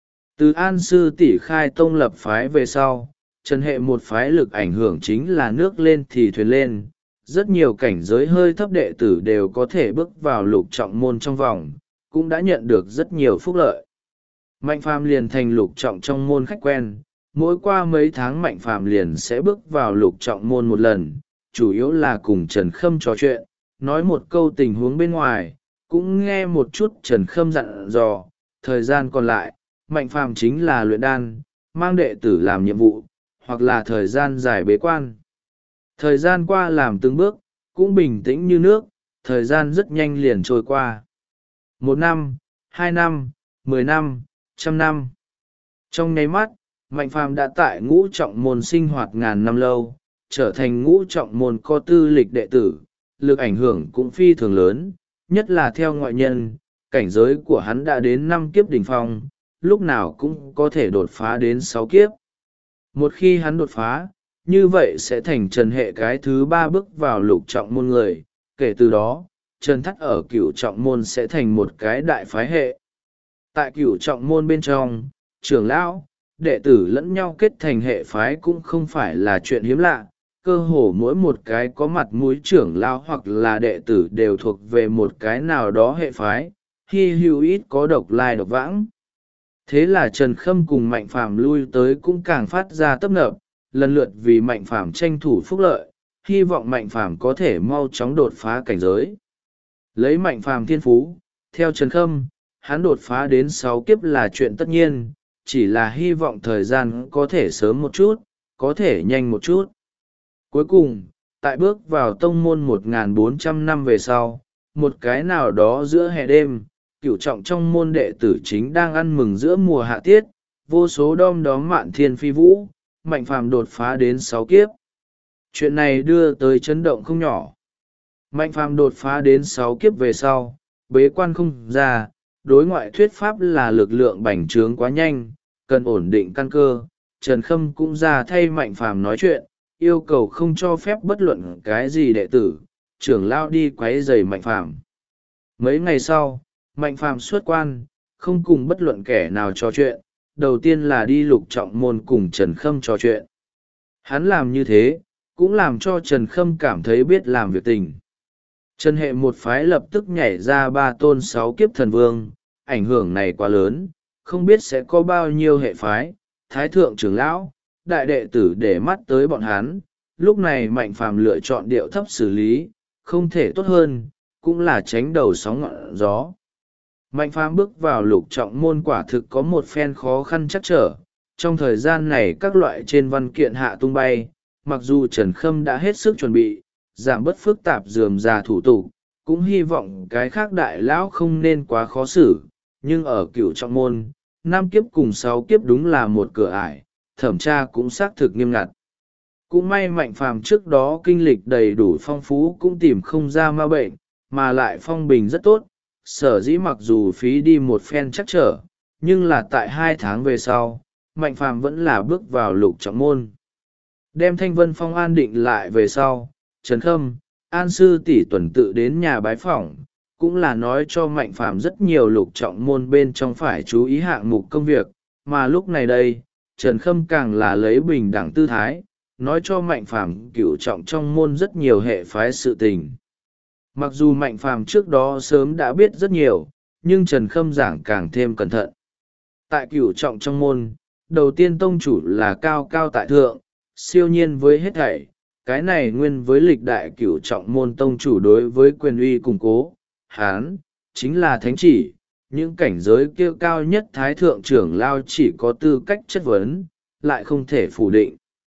Từ An sư tỷ khai tông lập phái về sau, Trần hệ một phái lực ảnh hưởng chính là nước lên thì thuyền lên, rất nhiều cảnh giới hơi thấp đệ tử đều có thể bước vào lục trọng môn trong vòng, cũng đã nhận được rất nhiều phúc lợi. Mạnh Phàm liền thành lục trọng trong môn khách quen, mỗi qua mấy tháng Mạnh Phàm liền sẽ bước vào lục trọng môn một lần, chủ yếu là cùng Trần Khâm trò chuyện, nói một câu tình huống bên ngoài, cũng nghe một chút Trần Khâm dặn dò. Thời gian còn lại, Mạnh Phàm chính là luyện đan, mang đệ tử làm nhiệm vụ, hoặc là thời gian dài bế quan. Thời gian qua làm từng bước, cũng bình tĩnh như nước, thời gian rất nhanh liền trôi qua. 1 năm, 2 năm, 10 năm, 100 năm. Trong nháy mắt, Mạnh Phàm đã tại ngũ trọng môn sinh hoạt ngàn năm lâu, trở thành ngũ trọng môn có tư lịch đệ tử, lực ảnh hưởng cũng phi thường lớn, nhất là theo ngoại nhân, cảnh giới của hắn đã đến 5 kiếp đỉnh phong, lúc nào cũng có thể đột phá đến 6 kiếp. Một khi hắn đột phá, như vậy sẽ thành Trần hệ cái thứ 3 bước vào lục trọng môn người, kể từ đó, Trần Thắt ở Cửu Trọng môn sẽ thành một cái đại phái hệ. Tại Cửu Trọng môn bên trong, trưởng lão, đệ tử lẫn nhau kết thành hệ phái cũng không phải là chuyện hiếm lạ, cơ hồ mỗi một cái có mặt mũi trưởng lão hoặc là đệ tử đều thuộc về một cái nào đó hệ phái, hy hữu ít có độc lai độc vãng. Thế là Trần Khâm cùng Mạnh Phàm lui tới cũng càng phát ra tấp nập, lần lượt vì Mạnh Phàm tranh thủ phúc lợi, hy vọng Mạnh Phàm có thể mau chóng đột phá cảnh giới. Lấy Mạnh Phàm thiên phú, theo Trần Khâm, hắn đột phá đến 6 kiếp là chuyện tất nhiên, chỉ là hy vọng thời gian có thể sớm một chút, có thể nhanh một chút. Cuối cùng, tại bước vào tông môn 1.400 năm về sau, một cái nào đó giữa hè đêm, Cửu Trọng trong môn đệ tử chính đang ăn mừng giữa mùa hạ tiết, vô số đom đóm mạn thiên phi vũ, Mạnh Phàm đột phá đến 6 kiếp. Chuyện này đưa tới chấn động không nhỏ. Mạnh Phàm đột phá đến 6 kiếp về sau, bế quan không ra, đối ngoại thuyết pháp là lực lượng bành trướng quá nhanh, cần ổn định căn cơ. Trần Khâm cũng ra thay Mạnh Phàm nói chuyện, yêu cầu không cho phép bất luận cái gì đệ tử, trưởng lão đi quấy rầy Mạnh Phàm. Mấy ngày sau, Mạnh Phàm xuất quan, không cùng bất luận kẻ nào trò chuyện, đầu tiên là đi lục trọng môn cùng Trần Khâm trò chuyện. Hắn làm như thế, cũng làm cho Trần Khâm cảm thấy biết làm việc tình. Trần hệ một phái lập tức nhảy ra 3 tôn 6 kiếp thần vương, ảnh hưởng này quá lớn, không biết sẽ có bao nhiêu hệ phái, thái thượng trưởng lão, đại đệ tử để mắt tới bọn hắn. Lúc này Mạnh Phàm lựa chọn điệu thấp xử lý, không thể tốt hơn, cũng là tránh đầu sóng ngọn gió. Mạnh Phàm bước vào lục trọng môn quả thực có một phen khó khăn chắc trở, trong thời gian này các loại trên văn kiện hạ tung bay, mặc dù Trần Khâm đã hết sức chuẩn bị, giảm bớt phức tạp rườm rà thủ tục, cũng hy vọng cái khác đại lão không nên quá khó xử, nhưng ở Cửu Trọng môn, 5 kiếp cùng 6 kiếp đúng là một cửa ải, thẩm tra cũng xác thực nghiêm ngặt. Cũng may Mạnh Phàm trước đó kinh lịch đầy đủ phong phú cũng tìm không ra ma bệnh, mà lại phong bình rất tốt, sở dĩ mặc dù phí đi một phen chắc trở, nhưng là tại 2 tháng về sau, Mạnh Phàm vẫn là bước vào lục trọng môn. Đem Thanh Vân Phong an định lại về sau, Trần Khâm, An sư tỷ tuần tự đến nhà bái phỏng, cũng là nói cho Mạnh Phàm rất nhiều lục trọng môn bên trong phải chú ý hạng mục công việc, mà lúc này đây, Trần Khâm càng là lấy bình đẳng tư thái, nói cho Mạnh Phàm cửu trọng trong môn rất nhiều hệ phái sự tình. Mặc dù Mạnh Phàm trước đó sớm đã biết rất nhiều, nhưng Trần Khâm giảng càng thêm cẩn thận. Tại cửu trọng trong môn, đầu tiên tông chủ là cao cao tại thượng, siêu nhiên với hết thảy, cái này nguyên với lịch đại cửu trọng môn tông chủ đối với quyền uy củng cố, hán, chính là thánh chỉ, những cảnh giới kia cao nhất thái thượng trưởng lao chỉ có tư cách chất vấn, lại không thể phủ định.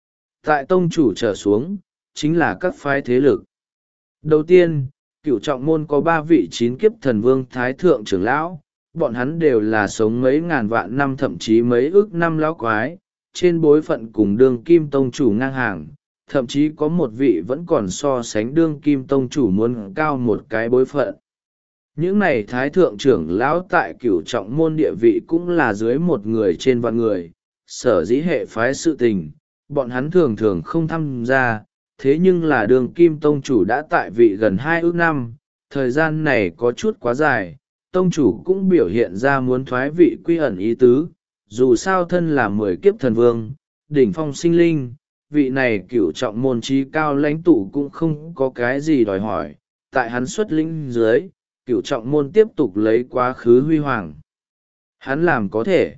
Tại tông chủ trở xuống, chính là các phái thế lực. Đầu tiên, cửu trọng môn có 3 vị 9 kiếp thần vương thái thượng trưởng lão, bọn hắn đều là sống mấy ngàn vạn năm thậm chí mấy ức năm lão quái, trên bối phận cùng đương kim tông chủ ngang hàng, thậm chí có một vị vẫn còn so sánh đương kim tông chủ muốn cao một cái bối phận. Những này thái thượng trưởng lão tại cửu trọng môn địa vị cũng là dưới một người trên vạn người, sở dĩ hệ phái sự tình, bọn hắn thường thường không tham gia, thế nhưng là đường kim tông chủ đã tại vị gần 2 ước năm, thời gian này có chút quá dài, tông chủ cũng biểu hiện ra muốn thoái vị quy ẩn ý tứ, dù sao thân là 10 kiếp thần vương, đỉnh phong sinh linh, vị này cửu trọng môn trí cao lãnh tụ cũng không có cái gì đòi hỏi, tại hắn xuất lĩnh dưới, cửu trọng môn tiếp tục lấy quá khứ huy hoàng. Hắn làm có thể.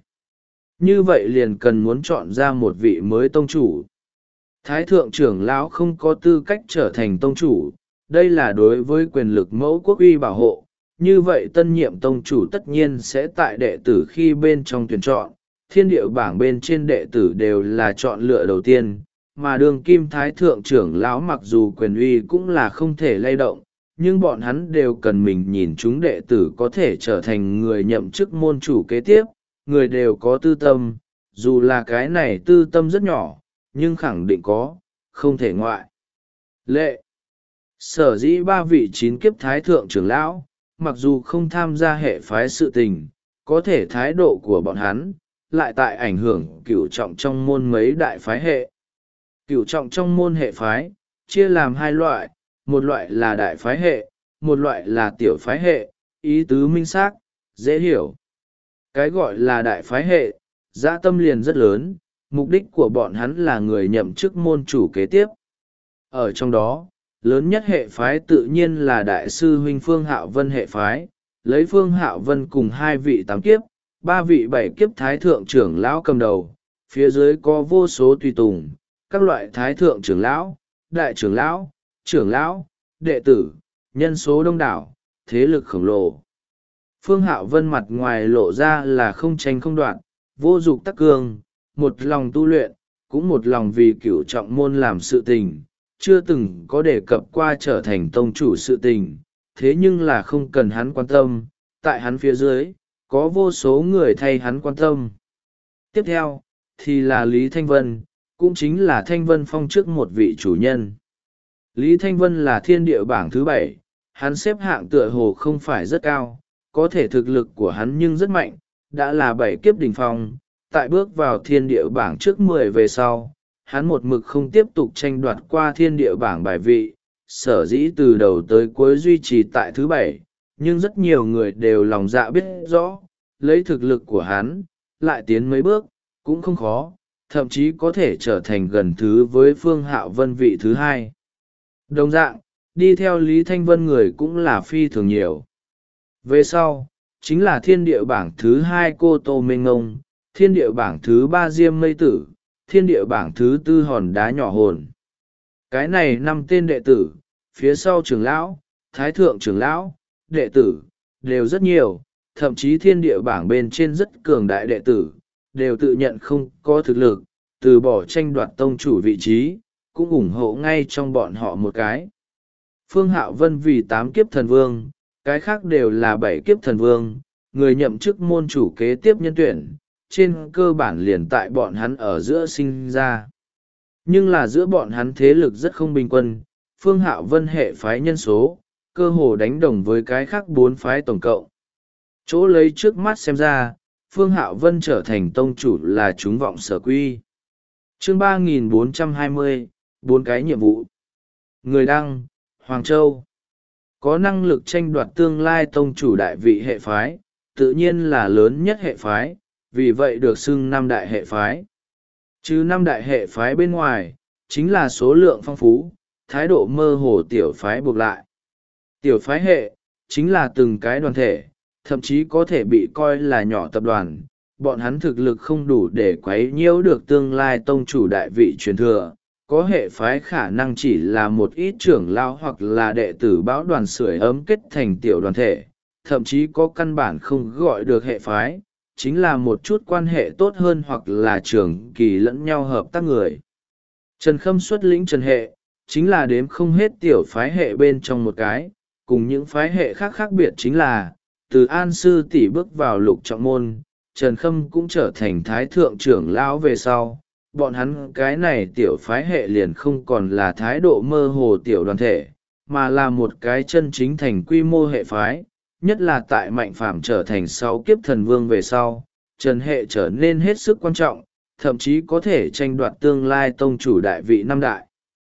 Như vậy liền cần muốn chọn ra một vị mới tông chủ. Thái thượng trưởng lão không có tư cách trở thành tông chủ, đây là đối với quyền lực mẫu quốc uy bảo hộ. Như vậy tân nhiệm tông chủ tất nhiên sẽ tại đệ tử khi bên trong tuyển chọn, thiên địa bảng bên trên đệ tử đều là chọn lựa đầu tiên, mà đường kim thái thượng trưởng lão mặc dù quyền uy cũng là không thể lay động, nhưng bọn hắn đều cần mình nhìn chúng đệ tử có thể trở thành người nhậm chức môn chủ kế tiếp, người đều có tư tâm, dù là cái này tư tâm rất nhỏ, nhưng khẳng định có, không thể ngoại lệ. Sở dĩ 3 vị 9 kiếp thái thượng trưởng lão, mặc dù không tham gia hệ phái sự tình, có thể thái độ của bọn hắn, lại tại ảnh hưởng cửu trọng trong môn mấy đại phái hệ. Cửu trọng trong môn hệ phái, chia làm 2 loại, một loại là đại phái hệ, một loại là tiểu phái hệ, ý tứ minh xác, dễ hiểu. Cái gọi là đại phái hệ, dã tâm liền rất lớn, mục đích của bọn hắn là người nhậm chức môn chủ kế tiếp. Ở trong đó, lớn nhất hệ phái tự nhiên là đại sư huynh Phương Hạo Vân hệ phái, lấy Phương Hạo Vân cùng 2 vị 8 kiếp, 3 vị 7 kiếp thái thượng trưởng lão cầm đầu, phía dưới có vô số tùy tùng, các loại thái thượng trưởng lão, đại trưởng lão, đệ tử, nhân số đông đảo, thế lực khổng lồ. Phương Hạo Vân mặt ngoài lộ ra là không tranh không đoạn, vô dục tắc cương, một lòng tu luyện, cũng một lòng vì cửu trọng môn làm sự tình, chưa từng có đề cập qua trở thành tông chủ sự tình, thế nhưng là không cần hắn quan tâm, tại hắn phía dưới, có vô số người thay hắn quan tâm. Tiếp theo, thì là Lý Thanh Vân, cũng chính là Thanh Vân Phong trước một vị chủ nhân. Lý Thanh Vân là thiên địa bảng thứ 7, hắn xếp hạng tựa hồ không phải rất cao, có thể thực lực của hắn nhưng rất mạnh, đã là 7 kiếp đỉnh phong, tại bước vào thiên địa bảng trước 10 về sau, hắn một mực không tiếp tục tranh đoạt qua thiên địa bảng bài vị, sở dĩ từ đầu tới cuối duy trì tại thứ 7, nhưng rất nhiều người đều lòng dạ biết rõ, lấy thực lực của hắn, lại tiến mấy bước, cũng không khó, thậm chí có thể trở thành gần thứ với Phương Hạo Vân vị thứ 2. Đồng dạng, đi theo Lý Thanh Vân người cũng là phi thường nhiều. Về sau, chính là thiên địa bảng thứ 2 Cô Tô Mênh Ngông, thiên địa bảng thứ 3 Diêm Mây Tử, thiên địa bảng thứ 4 Hòn Đá Nhỏ Hồn. Cái này 5 tên đệ tử, phía sau trưởng lão, thái thượng trưởng lão, đệ tử, đều rất nhiều, thậm chí thiên địa bảng bên trên rất cường đại đệ tử, đều tự nhận không có thực lực, từ bỏ tranh đoạt tông chủ vị trí, cũng ủng hộ ngay trong bọn họ một cái. Phương Hạo Vân vì 8 kiếp thần vương, cái khác đều là 7 kiếp thần vương, người nhậm chức môn chủ kế tiếp nhân tuyển, trên cơ bản liền tại bọn hắn ở giữa sinh ra. Nhưng là giữa bọn hắn thế lực rất không bình quân, Phương Hạo Vân hệ phái nhân số, cơ hồ đánh đồng với cái khác 4 phái tổng cộng. Chỗ lấy trước mắt xem ra, Phương Hạo Vân trở thành tông chủ là chúng vọng sở quy. Chương 3420, 4 cái nhiệm vụ. Người đăng, Hoàng Châu. Có năng lực tranh đoạt tương lai tông chủ đại vị hệ phái, tự nhiên là lớn nhất hệ phái, vì vậy được xưng 5 đại hệ phái. Chứ 5 đại hệ phái bên ngoài, chính là số lượng phong phú, thái độ mơ hồ tiểu phái buộc lại. Tiểu phái hệ, chính là từng cái đoàn thể, thậm chí có thể bị coi là nhỏ tập đoàn, bọn hắn thực lực không đủ để quấy nhiễu được tương lai tông chủ đại vị truyền thừa. Có hệ phái khả năng chỉ là một ít trưởng lao hoặc là đệ tử báo đoàn sưởi ấm kết thành tiểu đoàn thể, thậm chí có căn bản không gọi được hệ phái, chính là một chút quan hệ tốt hơn hoặc là trường kỳ lẫn nhau hợp tác người. Trần Khâm xuất lĩnh Trần hệ, chính là đếm không hết tiểu phái hệ bên trong một cái, cùng những phái hệ khác khác biệt chính là, từ An Sư tỷ bước vào lục trọng môn, Trần Khâm cũng trở thành thái thượng trưởng lão về sau. Bọn hắn cái này tiểu phái hệ liền không còn là thái độ mơ hồ tiểu đoàn thể, mà là một cái chân chính thành quy mô hệ phái, nhất là tại Mạnh Phàm trở thành 6 kiếp thần vương về sau, Trần hệ trở nên hết sức quan trọng, thậm chí có thể tranh đoạt tương lai tông chủ đại vị 5 đại.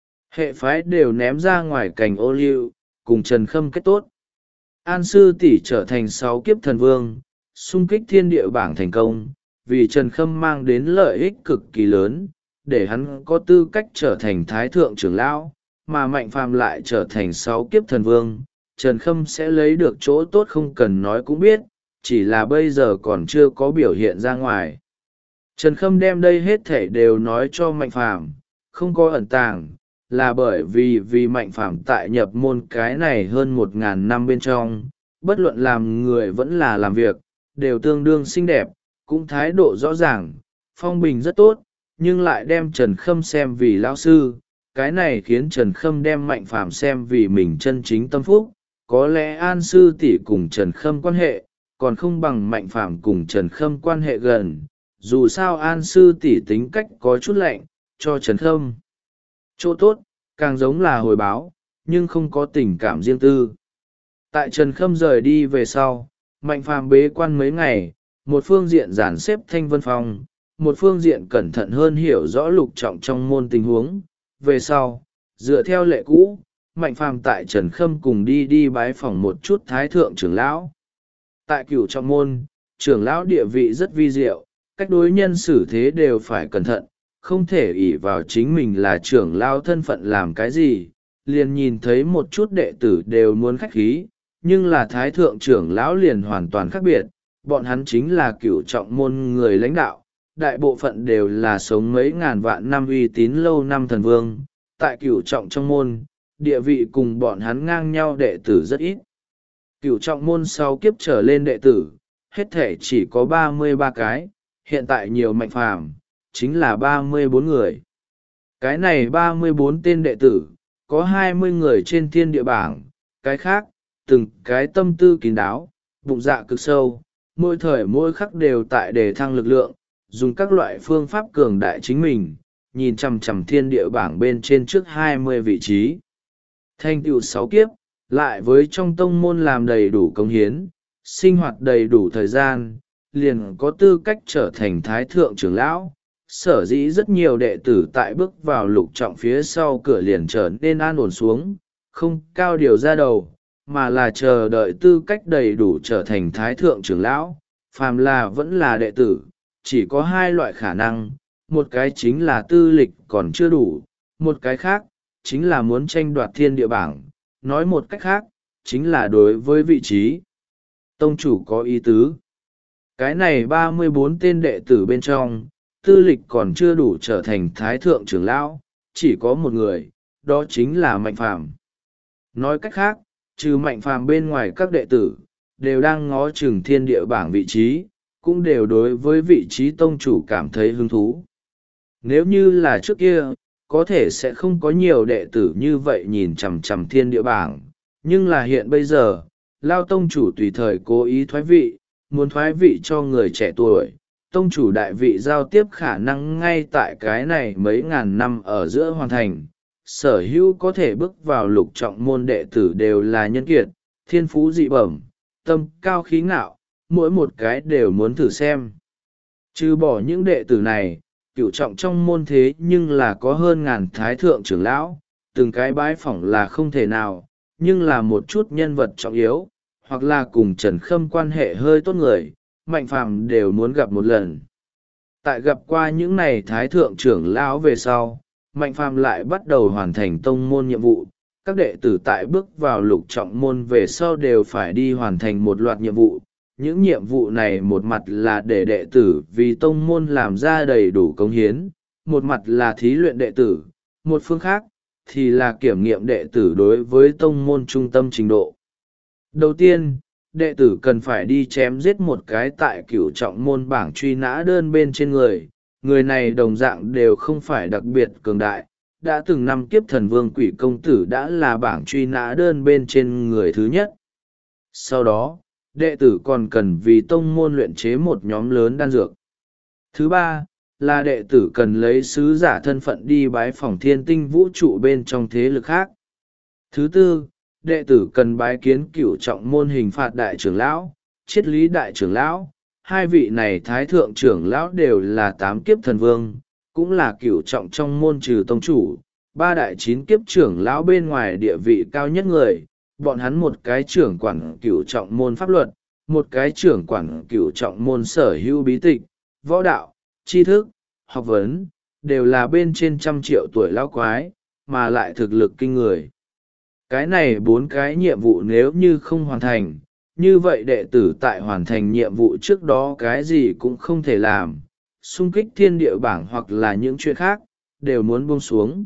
Hệ phái đều ném ra ngoài cành ô liu, cùng Trần Khâm kết tốt. An Sư tỷ trở thành 6 kiếp thần vương, xung kích thiên địa bảng thành công, vì Trần Khâm mang đến lợi ích cực kỳ lớn, để hắn có tư cách trở thành thái thượng trưởng lão, mà Mạnh Phàm lại trở thành 6 kiếp thần vương. Trần Khâm sẽ lấy được chỗ tốt không cần nói cũng biết, chỉ là bây giờ còn chưa có biểu hiện ra ngoài. Trần Khâm đem đây hết thể đều nói cho Mạnh Phàm, không có ẩn tàng, là bởi vì Mạnh Phàm tại nhập môn cái này hơn 1000 năm bên trong, bất luận làm người vẫn là làm việc, đều tương đương xinh đẹp, cũng thái độ rõ ràng, phong bình rất tốt, nhưng lại đem Trần Khâm xem vì lão sư, cái này khiến Trần Khâm đem Mạnh Phàm xem vì mình chân chính tâm phúc. Có lẽ An Sư tỷ cùng Trần Khâm quan hệ, còn không bằng Mạnh Phàm cùng Trần Khâm quan hệ gần, dù sao An Sư tỷ tính cách có chút lạnh, cho Trần Khâm chỗ tốt, càng giống là hồi báo, nhưng không có tình cảm riêng tư. Tại Trần Khâm rời đi về sau, Mạnh Phàm bế quan mấy ngày, một phương diện dàn xếp Thanh Vân Phong, một phương diện cẩn thận hơn hiểu rõ lục trọng trong môn tình huống. Về sau, dựa theo lệ cũ, Mạnh Phàm tại Trần Khâm cùng đi bái phỏng một chút thái thượng trưởng lão. Tại Cửu trọng môn, trưởng lão địa vị rất vi diệu, cách đối nhân xử thế đều phải cẩn thận, không thể ỷ vào chính mình là trưởng lão thân phận làm cái gì, liền nhìn thấy một chút đệ tử đều muốn khách khí, nhưng là thái thượng trưởng lão liền hoàn toàn khác biệt, bọn hắn chính là Cửu trọng môn người lãnh đạo, đại bộ phận đều là sống mấy ngàn vạn năm uy tín lâu năm thần vương, tại Cửu trọng trong môn, địa vị cùng bọn hắn ngang nhau đệ tử rất ít. Cửu trọng môn sau kiếp trở lên đệ tử, hết thể chỉ có 33 cái, hiện tại nhiều Mạnh Phàm chính là 34 người. Cái này 34 tên đệ tử, có 20 người trên thiên địa bảng, cái khác, từng cái tâm tư kín đáo, bụng dạ cực sâu, mỗi thời mỗi khắc đều tại đề thăng lực lượng, dùng các loại phương pháp cường đại chính mình, nhìn chằm chằm thiên địa bảng bên trên trước 20 vị trí. Thành tựu 6 kiếp, lại với trong tông môn làm đầy đủ công hiến, sinh hoạt đầy đủ thời gian, liền có tư cách trở thành thái thượng trưởng lão. Sở dĩ rất nhiều đệ tử tại bước vào lục trọng phía sau cửa liền trở nên an ổn xuống, không cao điều ra đầu, mà là chờ đợi tư cách đầy đủ trở thành thái thượng trưởng lão. Phàm là vẫn là đệ tử, chỉ có 2 loại khả năng, một cái chính là tư lịch còn chưa đủ, một cái khác, chính là muốn tranh đoạt thiên địa bảng, nói một cách khác, chính là đối với vị trí tông chủ có ý tứ. Cái này 34 tên đệ tử bên trong, tư lịch còn chưa đủ trở thành thái thượng trưởng lão, chỉ có một người, đó chính là Mạnh Phàm. Nói cách khác, trừ Mạnh Phàm bên ngoài các đệ tử, đều đang ngó chừng thiên địa bảng vị trí, cũng đều đối với vị trí tông chủ cảm thấy hứng thú. Nếu như là trước kia, có thể sẽ không có nhiều đệ tử như vậy nhìn chằm chằm thiên địa bảng, nhưng là hiện bây giờ, Lao tông chủ tùy thời cố ý thoái vị, muốn thoái vị cho người trẻ tuổi. Tông chủ đại vị giao tiếp khả năng ngay tại cái này mấy ngàn năm ở giữa hoàn thành. Sở hữu có thể bước vào lục trọng môn đệ tử đều là nhân kiệt, thiên phú dị bẩm, tâm cao khí ngạo, mỗi một cái đều muốn thử xem. Trừ bỏ những đệ tử này, cửu trọng trong môn thế nhưng là có hơn ngàn thái thượng trưởng lão, từng cái bái phỏng là không thể nào, nhưng là một chút nhân vật trọng yếu, hoặc là cùng Trần Khâm quan hệ hơi tốt người, Mạnh Phàm đều muốn gặp một lần. Tại gặp qua những này thái thượng trưởng lão về sau, Mạnh Phàm lại bắt đầu hoàn thành tông môn nhiệm vụ. Các đệ tử tại bước vào lục trọng môn về sau đều phải đi hoàn thành một loạt nhiệm vụ. Những nhiệm vụ này một mặt là để đệ tử vì tông môn làm ra đầy đủ cống hiến, một mặt là thí luyện đệ tử, một phương khác thì là kiểm nghiệm đệ tử đối với tông môn trung tâm trình độ. Đầu tiên, đệ tử cần phải đi chém giết một cái tại cửu trọng môn bảng truy nã đơn bên trên người này đồng dạng đều không phải đặc biệt cường đại, đã từng năm kiếp thần vương quỷ công tử đã là bảng truy nã đơn bên trên người thứ nhất. Sau đó, đệ tử còn cần vì tông môn luyện chế một nhóm lớn đan dược. Thứ ba, là đệ tử cần lấy sứ giả thân phận đi bái phỏng thiên tinh vũ trụ bên trong thế lực khác. Thứ tư, đệ tử cần bái kiến cửu trọng môn hình phạt đại trưởng lão, triết lý đại trưởng lão. Hai vị này thái thượng trưởng lão đều là 8 kiếp thần vương, cũng là cửu trọng trong môn trừ tông chủ, 3 đại 9 kiếp trưởng lão bên ngoài địa vị cao nhất người. Bọn hắn một cái trưởng quản cửu trọng môn pháp luật, một cái trưởng quản cửu trọng môn sở hữu bí tịch, võ đạo, tri thức, học vấn, đều là bên trên 100 triệu tuổi lão quái, mà lại thực lực kinh người. Cái này 4 cái nhiệm vụ nếu như không hoàn thành, như vậy đệ tử tại hoàn thành nhiệm vụ trước đó cái gì cũng không thể làm, xung kích thiên địa bảng hoặc là những chuyện khác, đều muốn buông xuống.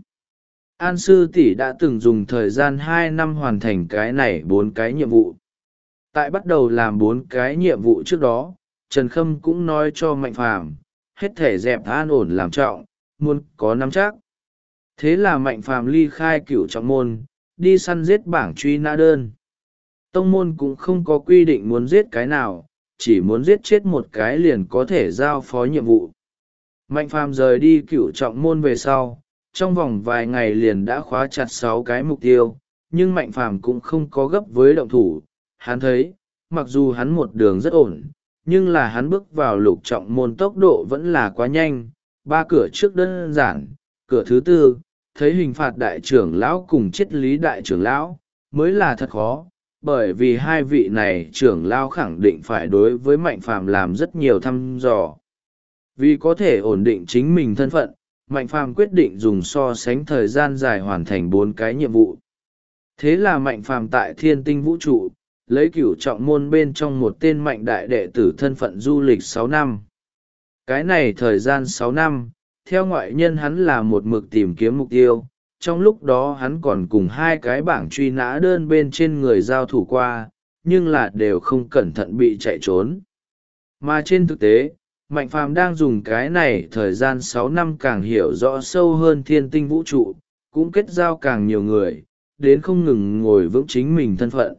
An sư tỷ đã từng dùng thời gian 2 năm hoàn thành cái này 4 cái nhiệm vụ. Tại bắt đầu làm 4 cái nhiệm vụ trước đó, Trần Khâm cũng nói cho Mạnh Phàm hết thể dẹp an ổn làm trọng, muốn có nắm chắc. Thế là Mạnh Phàm ly khai cửu trọng môn, đi săn giết bảng truy nã đơn. Tông môn cũng không có quy định muốn giết cái nào, chỉ muốn giết chết một cái liền có thể giao phó nhiệm vụ. Mạnh Phàm rời đi cửu trọng môn về sau, trong vòng vài ngày liền đã khóa chặt 6 cái mục tiêu, nhưng Mạnh Phàm cũng không có gấp với động thủ. Hắn thấy, mặc dù hắn một đường rất ổn, nhưng là hắn bước vào lục trọng môn tốc độ vẫn là quá nhanh. 3 cửa trước đơn giản, cửa thứ tư, thấy hình phạt đại trưởng lão cùng triết lý đại trưởng lão, mới là thật khó, bởi vì hai vị này trưởng lão khẳng định phải đối với Mạnh Phàm làm rất nhiều thăm dò. Vì có thể ổn định chính mình thân phận, Mạnh Phàm quyết định dùng so sánh thời gian dài hoàn thành 4 cái nhiệm vụ. Thế là Mạnh Phàm tại thiên tinh vũ trụ, lấy cửu trọng môn bên trong một tên mạnh đại đệ tử thân phận du lịch 6 năm. Cái này thời gian 6 năm, theo ngoại nhân hắn là một mực tìm kiếm mục tiêu, trong lúc đó hắn còn cùng 2 cái bảng truy nã đơn bên trên người giao thủ qua, nhưng là đều không cẩn thận bị chạy trốn. Mà trên thực tế, Mạnh Phàm đang dùng cái này thời gian 6 năm càng hiểu rõ sâu hơn thiên tinh vũ trụ, cũng kết giao càng nhiều người, đến không ngừng ngồi vững chính mình thân phận.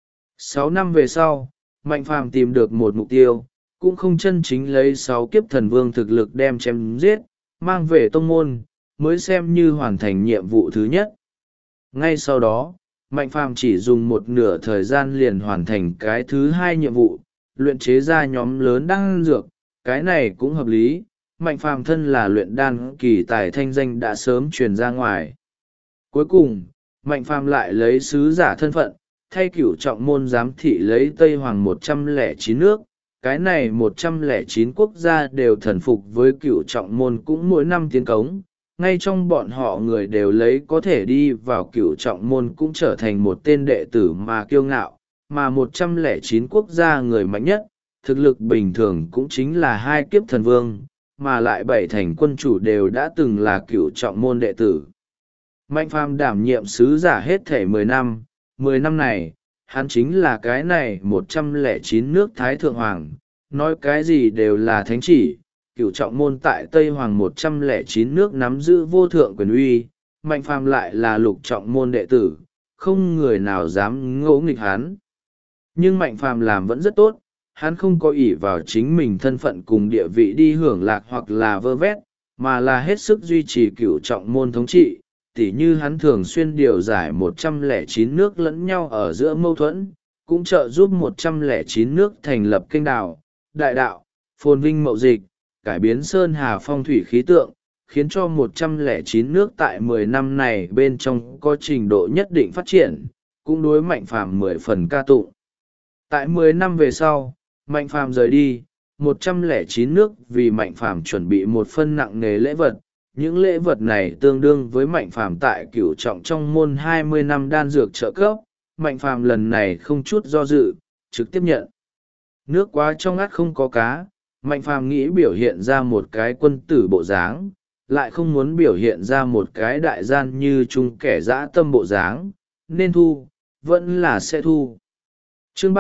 6 năm về sau, Mạnh Phàm tìm được một mục tiêu, cũng không chân chính lấy 6 kiếp thần vương thực lực đem chém giết, mang về tông môn, mới xem như hoàn thành nhiệm vụ thứ nhất. Ngay sau đó, Mạnh Phàm chỉ dùng một nửa thời gian liền hoàn thành cái thứ 2 nhiệm vụ, luyện chế ra nhóm lớn đan dược, cái này cũng hợp lý, Mạnh Phàm thân là luyện đan kỳ tài thanh danh đã sớm truyền ra ngoài. Cuối cùng, Mạnh Phàm lại lấy sứ giả thân phận, thay cửu trọng môn giám thị lấy Tây Hoàng 109 nước, cái này 109 quốc gia đều thần phục với cửu trọng môn cũng mỗi năm tiến cống, ngay trong bọn họ người đều lấy có thể đi vào cửu trọng môn cũng trở thành một tên đệ tử mà kiêu ngạo, mà 109 quốc gia người mạnh nhất, thực lực bình thường cũng chính là 2 kiếp thần vương, mà lại 7 thành quân chủ đều đã từng là cửu trọng môn đệ tử. Mạnh Phàm đảm nhiệm sứ giả hết thể 10 năm, 10 năm này, hắn chính là cái này 109 nước Thái Thượng Hoàng, nói cái gì đều là thánh chỉ, cửu trọng môn tại Tây Hoàng 109 nước nắm giữ vô thượng quyền uy, Mạnh Phàm lại là lục trọng môn đệ tử, không người nào dám ngỗ nghịch hắn. Nhưng Mạnh Phàm làm vẫn rất tốt, hắn không có ỷ vào chính mình thân phận cùng địa vị đi hưởng lạc hoặc là vơ vét, mà là hết sức duy trì cửu trọng môn thống trị, tỉ như hắn thường xuyên điều giải 109 nước lẫn nhau ở giữa mâu thuẫn, cũng trợ giúp 109 nước thành lập kênh đào, đại đạo, phồn vinh mậu dịch, cải biến sơn hà phong thủy khí tượng, khiến cho 109 nước tại 10 năm này bên trong có trình độ nhất định phát triển, cũng đối Mạnh Phàm 10 phần ca tụng. Tại 10 năm về sau, Mạnh Phàm rời đi, 109 nước vì Mạnh Phàm chuẩn bị một phân nặng nề lễ vật. Những lễ vật này tương đương với Mạnh Phàm tại cửu trọng trong môn 20 năm đan dược trợ cấp. Mạnh Phàm lần này không chút do dự, trực tiếp nhận. Nước quá trong ngắt không có cá, Mạnh Phàm nghĩ biểu hiện ra một cái quân tử bộ dáng, lại không muốn biểu hiện ra một cái đại gian như chung kẻ dã tâm bộ dáng, nên thu, vẫn là sẽ thu. Chương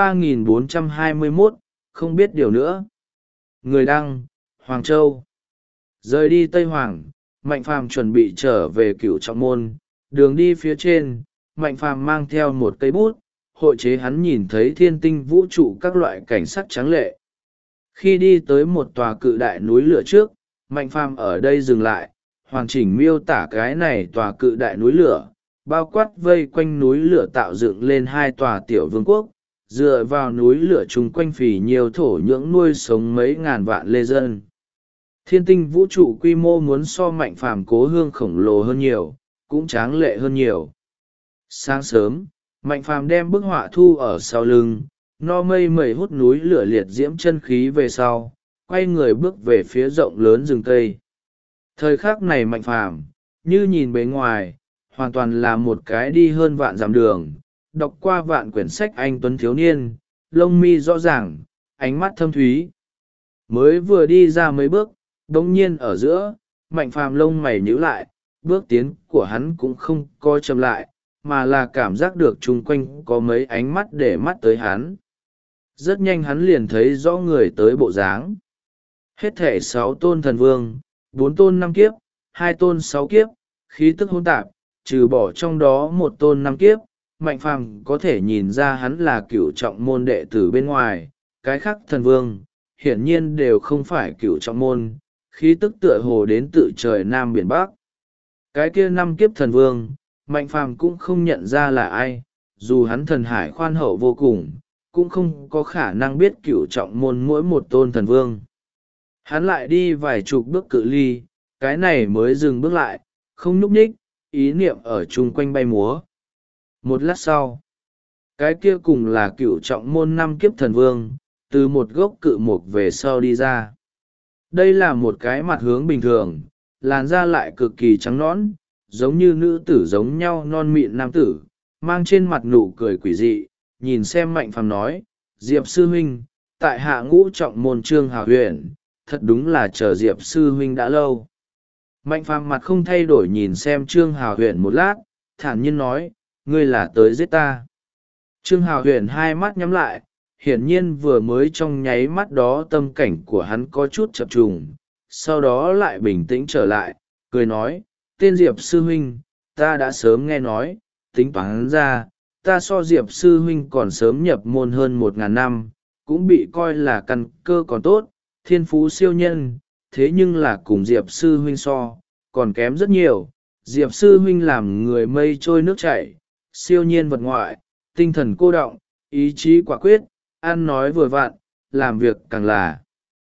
3421, không biết điều nữa. Người đăng, Hoàng Châu. Rời đi Tây Hoàng, Mạnh Phàm chuẩn bị trở về Cửu Trọng Môn, đường đi phía trên, Mạnh Phàm mang theo một cây bút, hội chế hắn nhìn thấy thiên tinh vũ trụ các loại cảnh sắc tráng lệ. Khi đi tới một tòa cự đại núi lửa trước, Mạnh Phàm ở đây dừng lại, hoàn chỉnh miêu tả cái này tòa cự đại núi lửa, bao quát vây quanh núi lửa tạo dựng lên hai tòa tiểu vương quốc, dựa vào núi lửa chung quanh phì nhiều thổ nhưỡng nuôi sống mấy ngàn vạn lê dân. Thiên tinh vũ trụ quy mô muốn so Mạnh Phàm cố hương khổng lồ hơn nhiều, cũng tráng lệ hơn nhiều. Sáng sớm, Mạnh Phàm đem bức họa thu ở sau lưng, no mây mẩy hút núi lửa liệt diễm chân khí về sau, quay người bước về phía rộng lớn rừng cây. Thời khắc này Mạnh Phàm, như nhìn bề ngoài, hoàn toàn là một cái đi hơn vạn dặm đường, đọc qua vạn quyển sách anh tuấn thiếu niên, lông mi rõ ràng, ánh mắt thâm thúy. Mới vừa đi ra mấy bước, bỗng nhiên ở giữa, Mạnh Phàm lông mày nhíu lại, bước tiến của hắn cũng không co chậm lại, mà là cảm giác được chung quanh có mấy ánh mắt để mắt tới hắn. Rất nhanh hắn liền thấy rõ người tới bộ dáng. Hết thể 6 tôn thần vương, 4 tôn 5 kiếp, 2 tôn 6 kiếp, khí tức hỗn tạp, trừ bỏ trong đó 1 tôn 5 kiếp, Mạnh Phàm có thể nhìn ra hắn là cửu trọng môn đệ tử bên ngoài, cái khác thần vương, hiển nhiên đều không phải cửu trọng môn, khí tức tựa hồ đến tự trời Nam Biển Bắc. Cái kia 5 kiếp thần vương, Mạnh Phàm cũng không nhận ra là ai, dù hắn thần hải khoan hậu vô cùng, cũng không có khả năng biết cửu trọng môn mỗi một tôn thần vương. Hắn lại đi vài chục bước cự ly, cái này mới dừng bước lại, không nhúc nhích, ý niệm ở chung quanh bay múa. Một lát sau, cái kia cùng là cửu trọng môn 5 kiếp thần vương, từ một gốc cự mục về sau đi ra. Đây là một cái mặt hướng bình thường, làn da lại cực kỳ trắng nõn, giống như nữ tử giống nhau non mịn nam tử, mang trên mặt nụ cười quỷ dị, nhìn xem Mạnh Phàm nói, Diệp sư huynh, tại hạ ngũ trọng môn Trương Hào Huyền, thật đúng là chờ Diệp sư huynh đã lâu. Mạnh Phàm mặt không thay đổi nhìn xem Trương Hào Huyền một lát, thản nhiên nói, ngươi là tới giết ta. Trương Hào Huyền hai mắt nhắm lại, hiển nhiên vừa mới trong nháy mắt đó tâm cảnh của hắn có chút chập trùng, sau đó lại bình tĩnh trở lại, cười nói, tên Diệp sư huynh, ta đã sớm nghe nói, tính toán ra, ta so Diệp sư huynh còn sớm nhập môn hơn 1000 năm, cũng bị coi là căn cơ còn tốt, thiên phú siêu nhân, thế nhưng là cùng Diệp sư huynh so, còn kém rất nhiều. Diệp sư huynh làm người mây trôi nước chảy, siêu nhiên vật ngoại, tinh thần cô đọng, ý chí quả quyết, ăn nói vừa vặn, làm việc càng là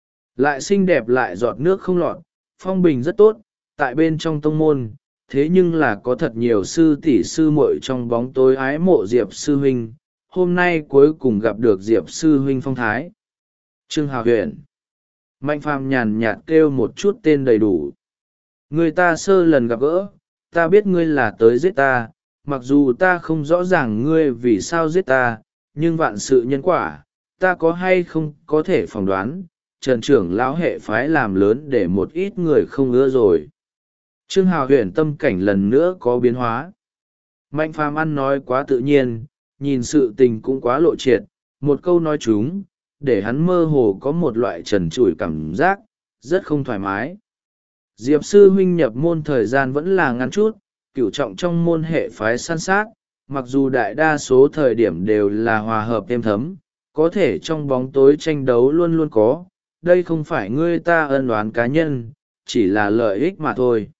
lại xinh đẹp lại giọt nước không lọt, phong bình rất tốt, tại bên trong tông môn, thế nhưng là có thật nhiều sư tỷ sư muội trong bóng tối ái mộ Diệp sư huynh, hôm nay cuối cùng gặp được Diệp sư huynh phong thái. Trương Hào Huyền. Mạnh Phàm nhàn nhạt kêu một chút tên đầy đủ. Người ta sơ lần gặp gỡ, ta biết ngươi là tới giết ta, mặc dù ta không rõ ràng ngươi vì sao giết ta, nhưng vạn sự nhân quả, ta có hay không có thể phỏng đoán, Trần trưởng lão hệ phái làm lớn để một ít người không ưa rồi. Trương Hào Huyền tâm cảnh lần nữa có biến hóa. Mạnh Phàm ăn nói quá tự nhiên, nhìn sự tình cũng quá lộ triệt, một câu nói chúng, để hắn mơ hồ có một loại trần trụi cảm giác, rất không thoải mái. Diệp sư huynh nhập môn thời gian vẫn là ngắn chút, cửu trọng trong môn hệ phái san sát, mặc dù đại đa số thời điểm đều là hòa hợp êm thấm, có thể trong bóng tối tranh đấu luôn luôn có, đây không phải ngươi ta ân oán cá nhân, chỉ là lợi ích mà thôi.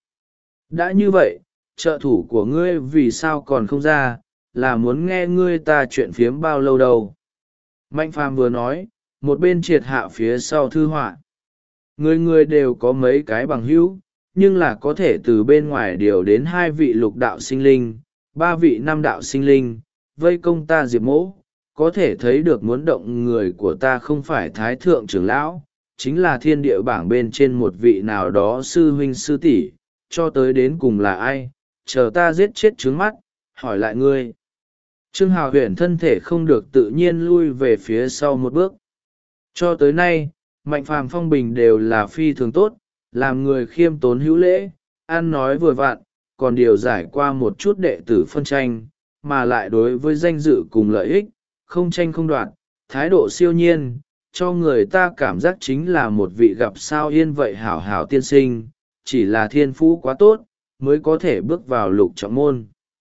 Đã như vậy, trợ thủ của ngươi vì sao còn không ra, là muốn nghe ngươi ta chuyện phiếm bao lâu đâu. Mạnh phàm vừa nói, một bên triệt hạ phía sau thư họa. Người người đều có mấy cái bằng hữu, nhưng là có thể từ bên ngoài điều đến 2 vị lục đạo sinh linh, 3 vị năm đạo sinh linh, vây công ta Diệp Mỗ, có thể thấy được muốn động người của ta không phải thái thượng trưởng lão, chính là thiên địa bảng bên trên một vị nào đó sư huynh sư tỷ, cho tới đến cùng là ai, chờ ta giết chết trướng mắt, hỏi lại ngươi. Trương Hào Huyền thân thể không được tự nhiên lui về phía sau một bước. Cho tới nay, Mạnh Phàm phong bình đều là phi thường tốt, làm người khiêm tốn hữu lễ, ăn nói vừa vặn, còn điều giải qua một chút đệ tử phân tranh, mà lại đối với danh dự cùng lợi ích, không tranh không đoạt, thái độ siêu nhiên, cho người ta cảm giác chính là một vị gặp sao yên vậy hảo hảo tiên sinh, chỉ là thiên phú quá tốt, mới có thể bước vào lục trọng môn.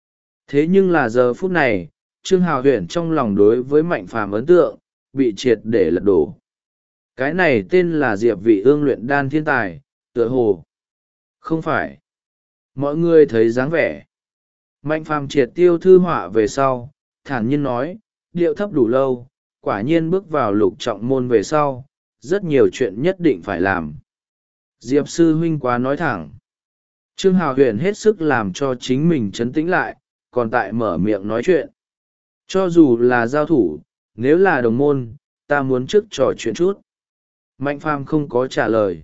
Thế nhưng là giờ phút này, Trương Hào Huyền trong lòng đối với Mạnh Phàm ấn tượng, bị triệt để lật đổ. Cái này tên là Diệp Vị Ương luyện đan thiên tài, tựa hồ. Không phải. Mọi người thấy dáng vẻ. Mạnh Phàm triệt tiêu thư họa về sau, thản nhiên nói, điệu thấp đủ lâu, quả nhiên bước vào lục trọng môn về sau, rất nhiều chuyện nhất định phải làm. Diệp sư huynh quá nói thẳng. Trương Hào Huyền hết sức làm cho chính mình trấn tĩnh lại, còn tại mở miệng nói chuyện. Cho dù là giao thủ, nếu là đồng môn, ta muốn trước trò chuyện chút. Mạnh Phàm không có trả lời.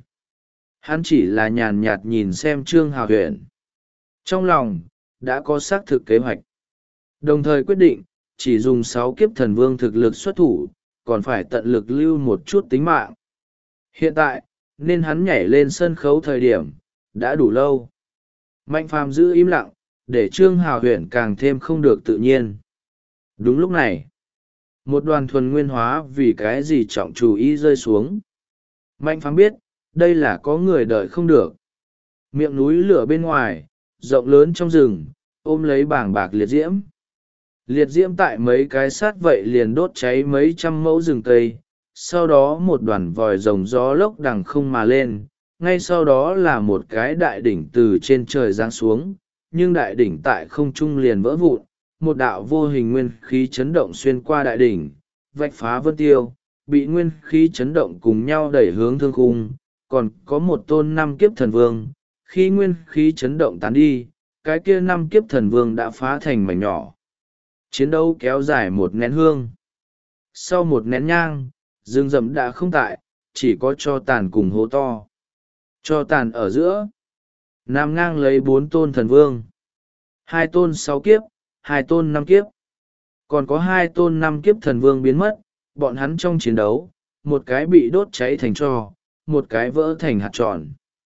Hắn chỉ là nhàn nhạt nhìn xem Trương Hào Huyền. Trong lòng, đã có xác thực kế hoạch. Đồng thời quyết định, chỉ dùng 6 kiếp thần vương thực lực xuất thủ, còn phải tận lực lưu một chút tính mạng. Hiện tại, nên hắn nhảy lên sân khấu thời điểm, đã đủ lâu. Mạnh Phàm giữ im lặng, để Trương Hào Huyền càng thêm không được tự nhiên. Đúng lúc này, một đoàn thuần nguyên hóa vì cái gì trọng chú ý rơi xuống. Mạnh Phàm biết, đây là có người đợi không được. Miệng núi lửa bên ngoài, rộng lớn trong rừng, ôm lấy bảng bạc liệt diễm. Liệt diễm tại mấy cái sát vậy liền đốt cháy mấy trăm mẫu rừng cây, sau đó một đoàn vòi rồng gió lốc đằng không mà lên, ngay sau đó là một cái đại đỉnh từ trên trời giáng xuống, nhưng đại đỉnh tại không trung liền vỡ vụn, một đạo vô hình nguyên khí chấn động xuyên qua đại đỉnh, vạch phá vân tiêu, bị nguyên khí chấn động cùng nhau đẩy hướng thương khung, còn có một tôn 5 kiếp thần vương, khi nguyên khí chấn động tán đi, cái kia 5 kiếp thần vương đã phá thành mảnh nhỏ. Chiến đấu kéo dài 1 nén hương. Sau 1 nén nhang, rừng rậm đã không tại, chỉ có tro tàn cùng hố to. Tro tàn ở giữa, nằm ngang lấy 4 tôn thần vương. 2 tôn 6 kiếp, 2 tôn 5 kiếp. Còn có 2 tôn 5 kiếp thần vương biến mất, bọn hắn trong chiến đấu, một cái bị đốt cháy thành tro, một cái vỡ thành hạt tròn.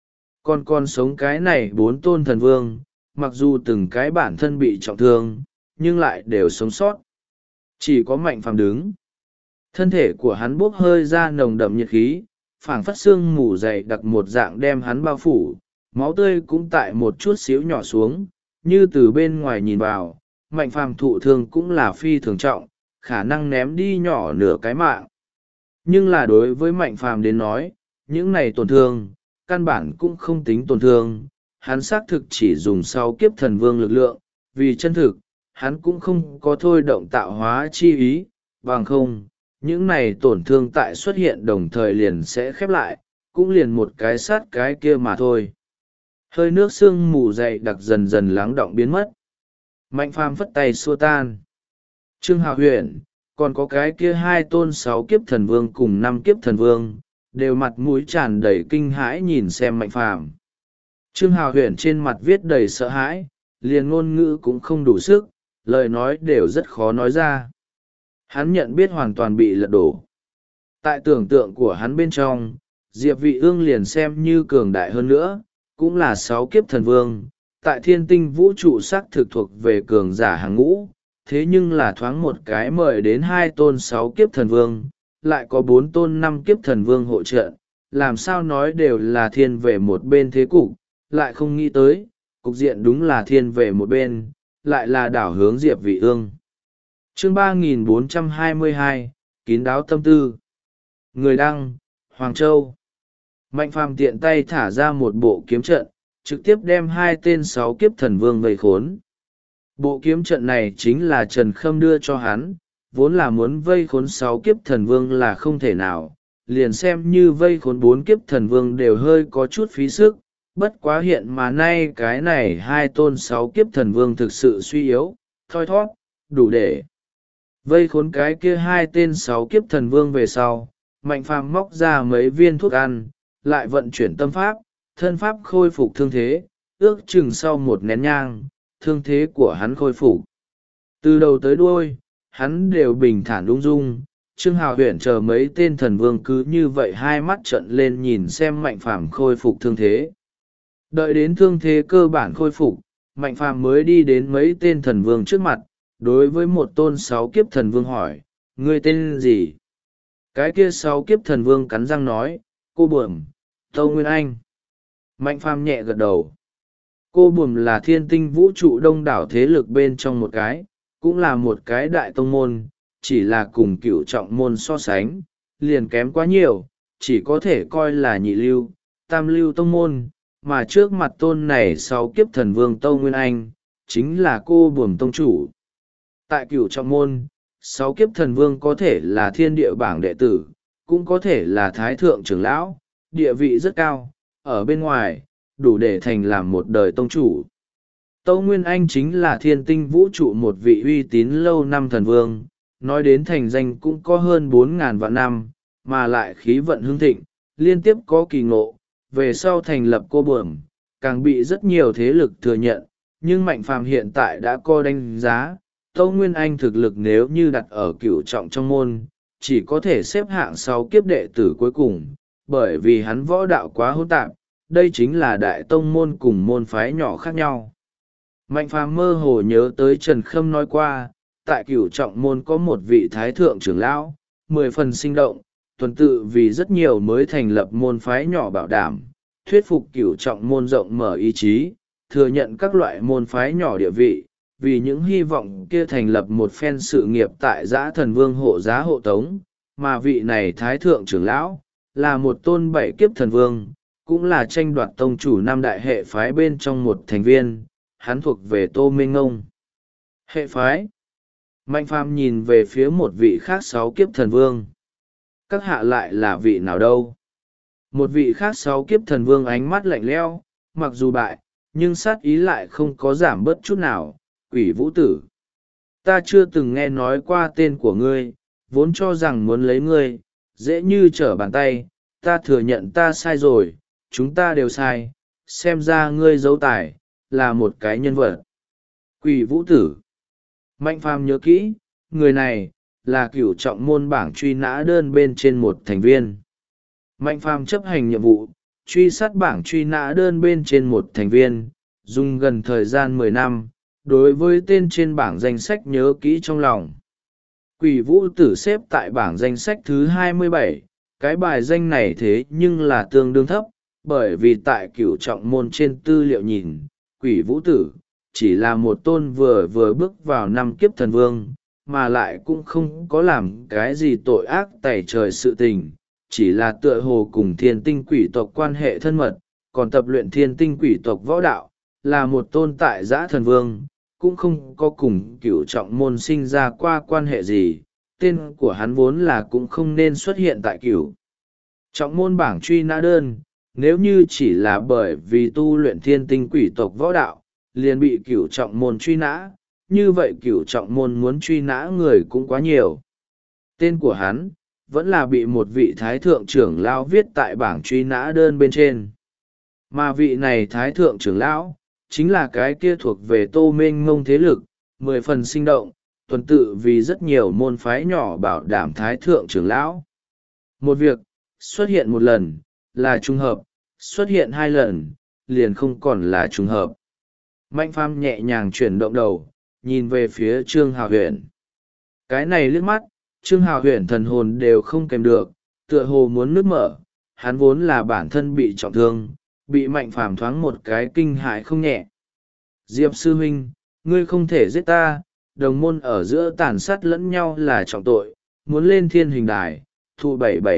Còn sống cái này 4 tôn thần vương, mặc dù từng cái bản thân bị trọng thương, nhưng lại đều sống sót. Chỉ có Mạnh Phàm đứng. Thân thể của hắn bốc hơi ra nồng đậm nhiệt khí, phảng phất xương mù dày đặc một dạng đem hắn bao phủ, máu tươi cũng tại một chút xíu nhỏ xuống, như từ bên ngoài nhìn vào, Mạnh Phàm thụ thương cũng là phi thường trọng, khả năng ném đi nhỏ nửa cái mạng. Nhưng là đối với Mạnh Phàm đến nói, những này tổn thương, căn bản cũng không tính tổn thương, hắn xác thực chỉ dùng 6 kiếp thần vương lực lượng, vì chân thực, hắn cũng không có thôi động tạo hóa chi ý, bằng không, những này tổn thương tại xuất hiện đồng thời liền sẽ khép lại, cũng liền một cái sát cái kia mà thôi. Hơi nước sương mù dày đặc dần dần lắng đọng biến mất. Mạnh Phàm phất tay xua tan. Trương Hào Huyền, còn có cái kia 2 tôn 6 kiếp thần vương cùng 5 kiếp thần vương, đều mặt mũi tràn đầy kinh hãi nhìn xem Mạnh Phàm. Trương Hào Huyền trên mặt viết đầy sợ hãi, liền ngôn ngữ cũng không đủ sức, lời nói đều rất khó nói ra. Hắn nhận biết hoàn toàn bị lật đổ. Tại tưởng tượng của hắn bên trong, Diệp Vị Ương liền xem như cường đại hơn nữa, cũng là 6 kiếp thần vương, tại thiên tinh vũ trụ xác thực thuộc về cường giả hàng ngũ, thế nhưng là thoáng một cái mời đến 2 tôn 6 kiếp thần vương, lại có 4 tôn 5 kiếp thần vương hộ trợ, làm sao nói đều là thiên về một bên thế cục, lại không nghĩ tới, cục diện đúng là thiên về một bên, lại là đảo hướng Diệp Vị Ương. Chương 3422, kín đáo tâm tư. Người đăng, Hoàng Châu. Mạnh phàm tiện tay thả ra một bộ kiếm trận, trực tiếp đem 2 tên 6 kiếp thần vương vây khốn. Bộ kiếm trận này chính là Trần Khâm đưa cho hắn, vốn là muốn vây khốn 6 kiếp thần vương là không thể nào, liền xem như vây khốn 4 kiếp thần vương đều hơi có chút phí sức, bất quá hiện mà nay cái này 2 tôn 6 kiếp thần vương thực sự suy yếu, thoi thót, đủ để vây khốn cái kia 2 tên 6 kiếp thần vương về sau. Mạnh phàm móc ra mấy viên thuốc ăn, lại vận chuyển tâm pháp, thân pháp khôi phục thương thế, ước chừng sau 1 nén nhang, thương thế của hắn khôi phục. Từ đầu tới đuôi, hắn đều bình thản ung dung. Trương Hào Huyền chờ mấy tên thần vương cứ như vậy hai mắt trợn lên nhìn xem Mạnh phàm khôi phục thương thế. Đợi đến thương thế cơ bản khôi phục, Mạnh phàm mới đi đến mấy tên thần vương trước mặt, đối với một tôn 6 kiếp thần vương hỏi, ngươi tên gì? Cái kia 6 kiếp thần vương cắn răng nói, cô Bùm, Tâu Nguyên Anh. Mạnh phàm nhẹ gật đầu. Cô Bùm là thiên tinh vũ trụ đông đảo thế lực bên trong một cái, cũng là một cái đại tông môn, chỉ là cùng cửu trọng môn so sánh, liền kém quá nhiều, chỉ có thể coi là nhị lưu, tam lưu tông môn, mà trước mặt tôn này 6 kiếp thần vương Tâu Nguyên Anh, chính là cô Bùm tông chủ. Tại cửu trọng môn, 6 kiếp thần vương có thể là thiên địa bảng đệ tử, cũng có thể là thái thượng trưởng lão, địa vị rất cao, ở bên ngoài, đủ để thành làm một đời tông chủ. Tâu Nguyên Anh chính là thiên tinh vũ trụ một vị uy tín lâu năm thần vương, nói đến thành danh cũng có hơn 4.000 vạn năm, mà lại khí vận hưng thịnh, liên tiếp có kỳ ngộ, về sau thành lập cô Bùm, càng bị rất nhiều thế lực thừa nhận, nhưng Mạnh phàm hiện tại đã có đánh giá. Tâu Nguyên Anh thực lực nếu như đặt ở cửu trọng trong môn, chỉ có thể xếp hạng 6 kiếp đệ tử cuối cùng, bởi vì hắn võ đạo quá hỗn tạp, đây chính là đại tông môn cùng môn phái nhỏ khác nhau. Mạnh phàm mơ hồ nhớ tới Trần Khâm nói qua, tại cửu trọng môn có một vị thái thượng trưởng lão, 10 phần sinh động, tuần tự vì rất nhiều mới thành lập môn phái nhỏ bảo đảm, thuyết phục cửu trọng môn rộng mở ý chí, thừa nhận các loại môn phái nhỏ địa vị, vì những hy vọng kia thành lập một phen sự nghiệp tại Dã Thần Vương hộ giá hộ tống, mà vị này thái thượng trưởng lão, là một tôn 7 kiếp thần vương, cũng là tranh đoạt tông chủ 5 đại hệ phái bên trong một thành viên, hắn thuộc về Tô Minh Ngông. Hệ phái. Mạnh phàm nhìn về phía một vị khác 6 kiếp thần vương. Các hạ lại là vị nào đâu? Một vị khác 6 kiếp thần vương ánh mắt lạnh lẽo, mặc dù bại, nhưng sát ý lại không có giảm bớt chút nào. Quỷ Vũ Tử, ta chưa từng nghe nói qua tên của ngươi, vốn cho rằng muốn lấy ngươi, dễ như trở bàn tay, ta thừa nhận ta sai rồi, chúng ta đều sai, xem ra ngươi giấu tài, là một cái nhân vật. Quỷ Vũ Tử. Mạnh phàm nhớ kỹ, người này, là cửu trọng môn bảng truy nã đơn bên trên một thành viên. Mạnh phàm chấp hành nhiệm vụ, truy sát bảng truy nã đơn bên trên một thành viên, dùng gần thời gian 10 năm, đối với tên trên bảng danh sách nhớ kỹ trong lòng. Quỷ Vũ Tử xếp tại bảng danh sách thứ 27, cái bài danh này thế nhưng là tương đương thấp, bởi vì tại cửu trọng môn trên tư liệu nhìn, Quỷ Vũ Tử chỉ là một tôn vừa bước vào 5 kiếp thần vương, mà lại cũng không có làm cái gì tội ác tày trời sự tình, chỉ là tựa hồ cùng thiên tinh quỷ tộc quan hệ thân mật, còn tập luyện thiên tinh quỷ tộc võ đạo, là một tôn tại Dã Thần Vương, cũng không có cùng cửu trọng môn sinh ra qua quan hệ gì, tên của hắn vốn là cũng không nên xuất hiện tại cửu trọng môn bảng truy nã đơn. Nếu như chỉ là bởi vì tu luyện thiên tinh quỷ tộc võ đạo, liền bị cửu trọng môn truy nã, như vậy cửu trọng môn muốn truy nã người cũng quá nhiều. Tên của hắn, vẫn là bị một vị thái thượng trưởng lão viết tại bảng truy nã đơn bên trên. Mà vị này thái thượng trưởng lão, chính là cái kia thuộc về Tô Mênh Mông thế lực, 10 phần sinh động, tuần tự vì rất nhiều môn phái nhỏ bảo đảm thái thượng trưởng lão. Một việc, xuất hiện một lần, là trùng hợp, xuất hiện 2 lần, liền không còn là trùng hợp. Mạnh phàm nhẹ nhàng chuyển động đầu, nhìn về phía Trương Hào Huyền. Cái này liếc mắt, Trương Hào Huyền thần hồn đều không kèm được, tựa hồ muốn nứt mở, hắn vốn là bản thân bị trọng thương, bị Mạnh phàm thoáng một cái kinh hại không nhẹ. Diệp sư huynh, ngươi không thể giết ta, đồng môn ở giữa tàn sát lẫn nhau là trọng tội, muốn lên thiên hình đài, thụ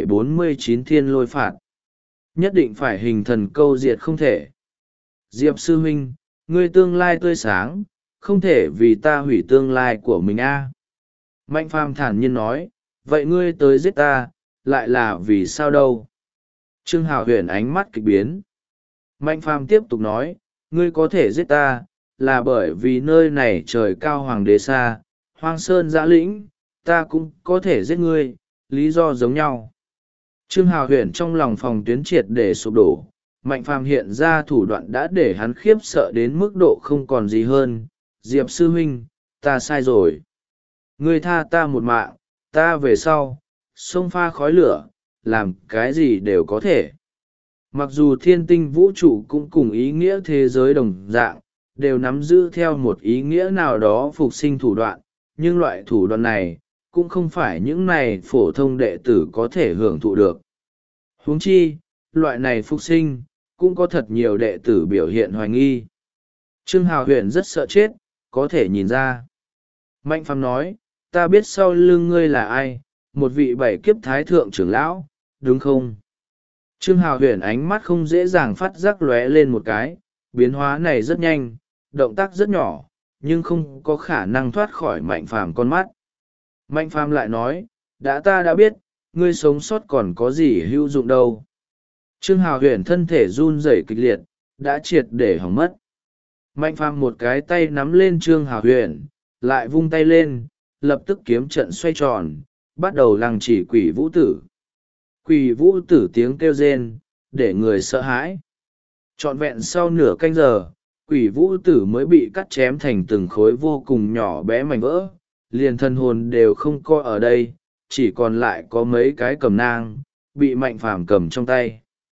7749 thiên lôi phạt. Nhất định phải hình thần câu diệt không thể. Diệp sư huynh, ngươi tương lai tươi sáng, không thể vì ta hủy tương lai của mình a. Mạnh phàm thản nhiên nói, vậy ngươi tới giết ta, lại là vì sao đâu? Trương Hào Huyền ánh mắt kịch biến. Mạnh phàm tiếp tục nói, ngươi có thể giết ta, là bởi vì nơi này trời cao hoàng đế xa, hoang sơn dã lĩnh, ta cũng có thể giết ngươi, lý do giống nhau. Trương Hào Huyền trong lòng phòng tuyến triệt để sụp đổ, Mạnh phàm hiện ra thủ đoạn đã để hắn khiếp sợ đến mức độ không còn gì hơn. Diệp sư huynh, ta sai rồi. Ngươi tha ta một mạng, ta về sau, xông pha khói lửa, làm cái gì đều có thể. Mặc dù thiên tinh vũ trụ cũng cùng ý nghĩa thế giới đồng dạng, đều nắm giữ theo một ý nghĩa nào đó phục sinh thủ đoạn, nhưng loại thủ đoạn này, cũng không phải những này phổ thông đệ tử có thể hưởng thụ được. Huống chi, loại này phục sinh, cũng có thật nhiều đệ tử biểu hiện hoài nghi. Trương Hào Huyền rất sợ chết, có thể nhìn ra. Mạnh phàm nói, ta biết sau lưng ngươi là ai, một vị bảy kiếp thái thượng trưởng lão, đúng không? Trương Hào Huyền ánh mắt không dễ dàng phát giác lóe lên một cái, biến hóa này rất nhanh, động tác rất nhỏ, nhưng không có khả năng thoát khỏi Mạnh phàm con mắt. Mạnh phàm lại nói, ta đã biết, ngươi sống sót còn có gì hữu dụng đâu. Trương Hào Huyền thân thể run rẩy kịch liệt, đã triệt để hỏng mất. Mạnh phàm một cái tay nắm lên Trương Hào Huyền, lại vung tay lên, lập tức kiếm trận xoay tròn, bắt đầu lăng chỉ quỷ vũ tử. Quỷ vũ tử tiếng kêu rên, để người sợ hãi. Trọn vẹn sau nửa canh giờ, quỷ vũ tử mới bị cắt chém thành từng khối vô cùng nhỏ bé mảnh vỡ, liền thân hồn đều không có ở đây, chỉ còn lại có mấy cái cầm nang, bị Mạnh phàm cầm trong tay.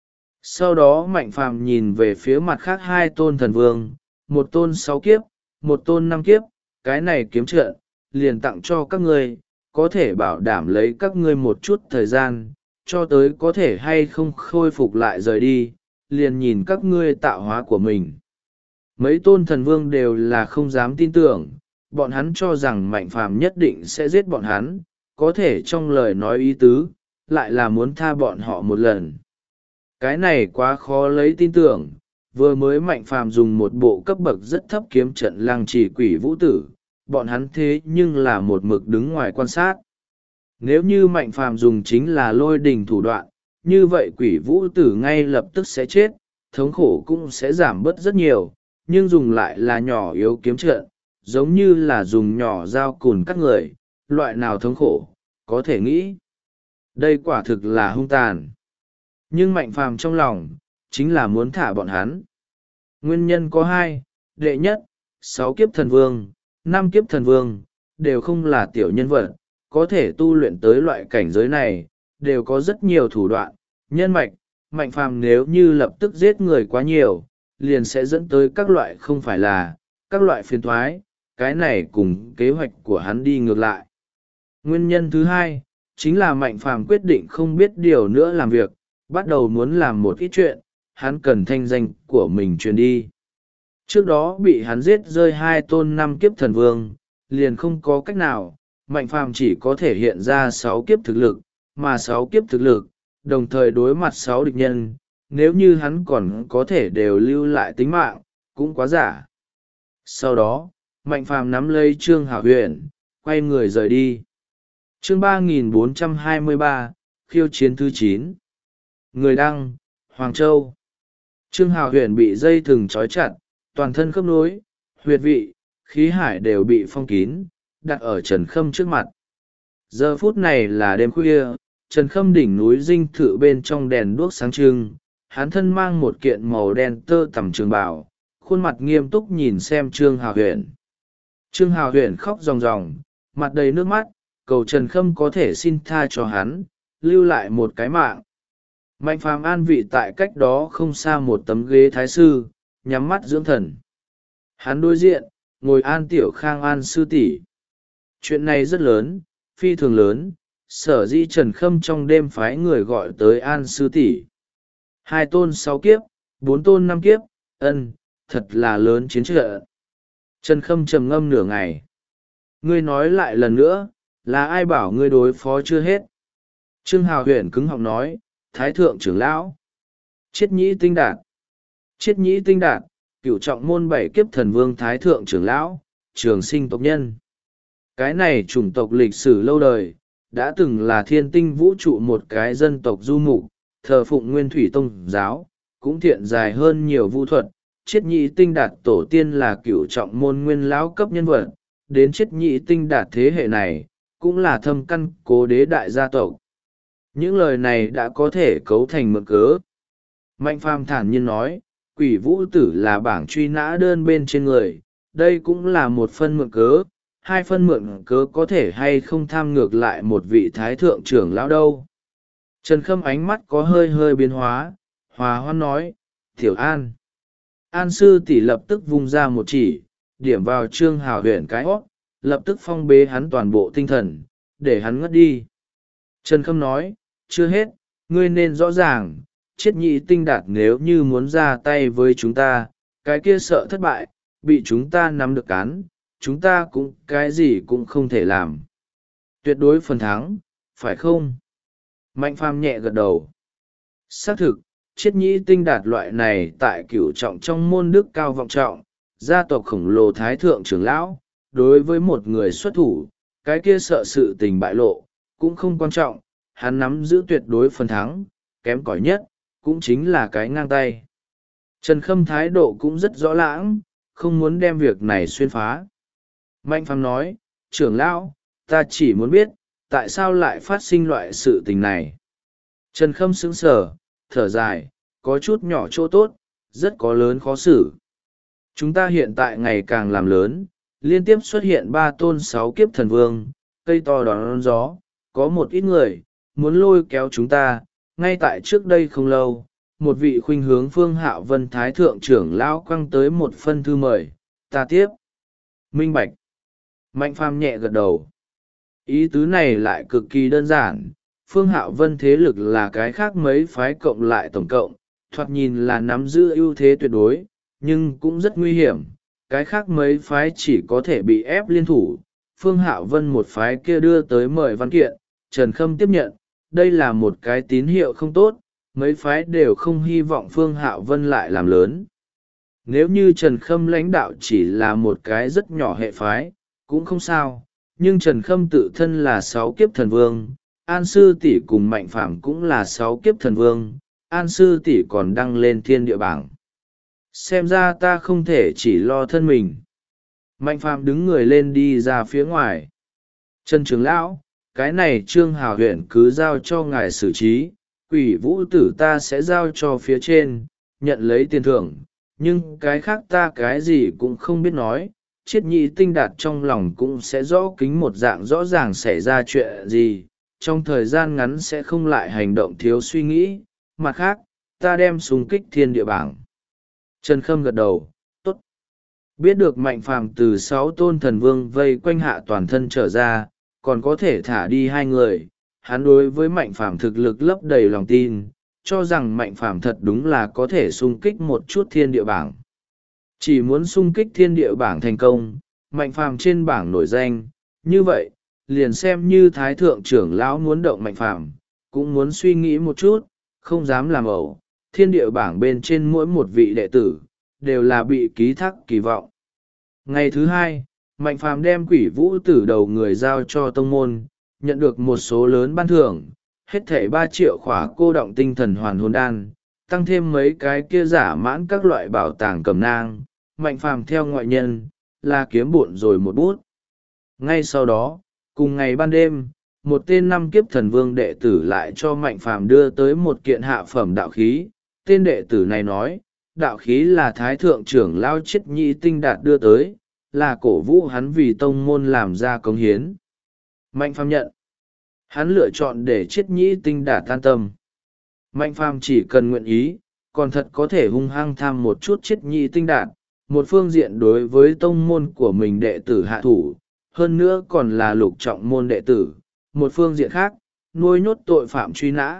Sau đó Mạnh phàm nhìn về phía mặt khác hai tôn thần vương, một tôn 6 kiếp, một tôn 5 kiếp, cái này kiếm trận, liền tặng cho các ngươi, có thể bảo đảm lấy các ngươi một chút thời gian, cho tới có thể hay không khôi phục lại rời đi, liền nhìn các ngươi tạo hóa của mình. Mấy tôn thần vương đều là không dám tin tưởng, bọn hắn cho rằng Mạnh phàm nhất định sẽ giết bọn hắn, có thể trong lời nói ý tứ, lại là muốn tha bọn họ một lần. Cái này quá khó lấy tin tưởng, vừa mới Mạnh phàm dùng một bộ cấp bậc rất thấp kiếm trận lăng trì quỷ vũ tử, bọn hắn thế nhưng là một mực đứng ngoài quan sát. Nếu như Mạnh phàm dùng chính là lôi đình thủ đoạn, như vậy quỷ vũ tử ngay lập tức sẽ chết, thống khổ cũng sẽ giảm bớt rất nhiều, nhưng dùng lại là nhỏ yếu kiếm trận, giống như là dùng nhỏ dao cùn cắt người, loại nào thống khổ, có thể nghĩ. Đây quả thực là hung tàn. Nhưng Mạnh phàm trong lòng, chính là muốn thả bọn hắn. Nguyên nhân có hai, đệ nhất, 6 kiếp thần vương, 5 kiếp thần vương, đều không là tiểu nhân vật, có thể tu luyện tới loại cảnh giới này, đều có rất nhiều thủ đoạn, nhân mạch. Mạnh phàm nếu như lập tức giết người quá nhiều, liền sẽ dẫn tới các loại không phải là, các loại phiền thoái, cái này cùng kế hoạch của hắn đi ngược lại. Nguyên nhân thứ hai, chính là Mạnh phàm quyết định không biết điều nữa làm việc, bắt đầu muốn làm một ít chuyện, hắn cần thanh danh của mình truyền đi. Trước đó bị hắn giết rơi 2 tôn 5 kiếp thần vương, liền không có cách nào, Mạnh phàm chỉ có thể hiện ra 6 kiếp thực lực, mà 6 kiếp thực lực, đồng thời đối mặt 6 địch nhân, nếu như hắn còn có thể đều lưu lại tính mạng, cũng quá giả. Sau đó, Mạnh phàm nắm lấy Trương Hảo Huyền, quay người rời đi. Chương 3423, khiêu chiến thứ 9. Người đăng, Hoàng Châu. Trương Hảo Huyền bị dây thừng trói chặt, toàn thân khớp nối, huyệt vị, khí hải đều bị phong kín, đặt ở Trần Khâm trước mặt. Giờ phút này là đêm khuya, Trần Khâm đỉnh núi dinh thự bên trong đèn đuốc sáng trưng, hắn thân mang một kiện màu đen tơ tằm trường bào, khuôn mặt nghiêm túc nhìn xem Trương Hào Huyền. Trương Hào Huyền khóc ròng ròng, mặt đầy nước mắt, cầu Trần Khâm có thể xin tha cho hắn, lưu lại một cái mạng. Mạnh phàm an vị tại cách đó không xa một tấm ghế thái sư, nhắm mắt dưỡng thần. Hắn đối diện, ngồi An Tiểu Khang An sư tỷ. Chuyện này rất lớn, phi thường lớn, sở dĩ Trần Khâm trong đêm phái người gọi tới An sư tỷ. 2 tôn 6 kiếp, 4 tôn 5 kiếp, thật là lớn chiến trận. Trần Khâm trầm ngâm nửa ngày. Ngươi nói lại lần nữa, là ai bảo ngươi đối phó chưa hết? Trương Hào Huyền cứng họng nói, Thái thượng trưởng lão. Chiết Nhĩ Tinh Đạt. Chiết Nhĩ Tinh Đạt, cửu trọng môn 7 kiếp thần vương Thái thượng trưởng lão, trường sinh tộc nhân. Cái này chủng tộc lịch sử lâu đời, đã từng là thiên tinh vũ trụ một cái dân tộc du mục, thờ phụng nguyên thủy tông giáo, cũng thiện dài hơn nhiều vũ thuật. Chiết Nhĩ Tinh Đạt tổ tiên là cửu trọng môn nguyên lão cấp nhân vật, đến Chiết Nhĩ Tinh Đạt thế hệ này, cũng là thâm căn cố đế đại gia tộc. Những lời này đã có thể cấu thành mượn cớ. Mạnh Phàm thản nhiên nói, Quỷ Vũ Tử là bảng truy nã đơn bên trên người, đây cũng là một phân mượn cớ, hai phân mượn cớ có thể hay không tham ngược lại một vị thái thượng trưởng lão đâu. Trần Khâm ánh mắt có hơi hơi biến hóa, hòa hoan nói, Tiểu An. An sư tỷ lập tức vung ra một chỉ, điểm vào Trương Hào Huyền cái hót, lập tức phong bế hắn toàn bộ tinh thần, để hắn ngất đi. Trần Khâm nói, chưa hết, ngươi nên rõ ràng, Chiết Nhĩ Tinh Đạt nếu như muốn ra tay với chúng ta, cái kia sợ thất bại, bị chúng ta nắm được cán, chúng ta cũng cái gì cũng không thể làm. Tuyệt đối phần thắng, phải không? Mạnh Phàm nhẹ gật đầu. Xác thực, Chiết Nhĩ Tinh Đạt loại này tại cửu trọng trong môn đức cao vọng trọng, gia tộc khổng lồ thái thượng trưởng lão, đối với một người xuất thủ, cái kia sợ sự tình bại lộ, cũng không quan trọng, hắn nắm giữ tuyệt đối phần thắng, kém cỏi nhất, cũng chính là cái ngang tay. Trần Khâm thái độ cũng rất rõ lãng, không muốn đem việc này xuyên phá. Mạnh Phàm nói, trưởng lão, ta chỉ muốn biết, tại sao lại phát sinh loại sự tình này. Trần Khâm sững sờ, thở dài, có chút nhỏ chỗ tốt, rất có lớn khó xử. Chúng ta hiện tại ngày càng làm lớn, liên tiếp xuất hiện 3 tôn 6 kiếp thần vương, cây to đón gió, có một ít người, muốn lôi kéo chúng ta, ngay tại trước đây không lâu, một vị khuynh hướng Phương Hạo Vân Thái Thượng trưởng lão quăng tới một phân thư mời, ta tiếp. Minh bạch. Mạnh Phàm nhẹ gật đầu. Ý tứ này lại cực kỳ đơn giản, Phương Hạo Vân thế lực là cái khác mấy phái cộng lại tổng cộng, thoạt nhìn là nắm giữ ưu thế tuyệt đối, nhưng cũng rất nguy hiểm, cái khác mấy phái chỉ có thể bị ép liên thủ. Phương Hạo Vân một phái kia đưa tới mời văn kiện, Trần Khâm tiếp nhận, đây là một cái tín hiệu không tốt, mấy phái đều không hy vọng Phương Hạo Vân lại làm lớn. Nếu như Trần Khâm lãnh đạo chỉ là một cái rất nhỏ hệ phái, cũng không sao, nhưng Trần Khâm tự thân là 6 kiếp thần vương, An sư tỷ cùng Mạnh Phàm cũng là 6 kiếp thần vương, An sư tỷ còn đăng lên thiên địa bảng. Xem ra ta không thể chỉ lo thân mình. Mạnh Phàm đứng người lên đi ra phía ngoài. Trần trưởng lão, cái này Trương Hào Huyền cứ giao cho ngài xử trí, Quỷ Vũ Tử ta sẽ giao cho phía trên, nhận lấy tiền thưởng, nhưng cái khác ta cái gì cũng không biết nói. Chiết Nhĩ Tinh Đạt trong lòng cũng sẽ rõ kính một dạng rõ ràng xảy ra chuyện gì, trong thời gian ngắn sẽ không lại hành động thiếu suy nghĩ. Mặt khác, ta đem xung kích thiên địa bảng. Trần Khâm gật đầu, tốt. Biết được Mạnh Phàm từ 6 tôn thần vương vây quanh hạ toàn thân trở ra, còn có thể thả đi 2 người, hắn đối với Mạnh Phàm thực lực lấp đầy lòng tin, cho rằng Mạnh Phàm thật đúng là có thể xung kích một chút thiên địa bảng. Chỉ muốn xung kích thiên địa bảng thành công, Mạnh Phàm trên bảng nổi danh, như vậy, liền xem như Thái Thượng trưởng lão muốn động Mạnh Phàm, cũng muốn suy nghĩ một chút, không dám làm ẩu. Thiên địa bảng bên trên mỗi một vị đệ tử, đều là bị ký thác kỳ vọng. Ngày thứ 2, Mạnh Phàm đem Quỷ Vũ Tử đầu người giao cho tông môn, nhận được một số lớn ban thưởng, hết thảy 3 triệu khỏa cô động tinh thần hoàn hồn đan, tăng thêm mấy cái kia giả mãn các loại bảo tàng cẩm nang. Mạnh Phàm theo ngoại nhân, là kiếm bộn rồi một bút. Ngay sau đó, cùng ngày ban đêm, một tên 5 kiếp thần vương đệ tử lại cho Mạnh Phàm đưa tới một kiện hạ phẩm đạo khí. Tên đệ tử này nói, đạo khí là Thái Thượng trưởng lão Chiết Nhĩ Tinh Đạt đưa tới, là cổ vũ hắn vì tông môn làm ra cống hiến. Mạnh Phàm nhận. Hắn lựa chọn để Chiết Nhĩ Tinh Đạt an tâm. Mạnh Phàm chỉ cần nguyện ý, còn thật có thể hung hăng tham một chút Chiết Nhĩ Tinh Đạt, một phương diện đối với tông môn của mình đệ tử hạ thủ, hơn nữa còn là lục trọng môn đệ tử, một phương diện khác, nuôi nhốt tội phạm truy nã.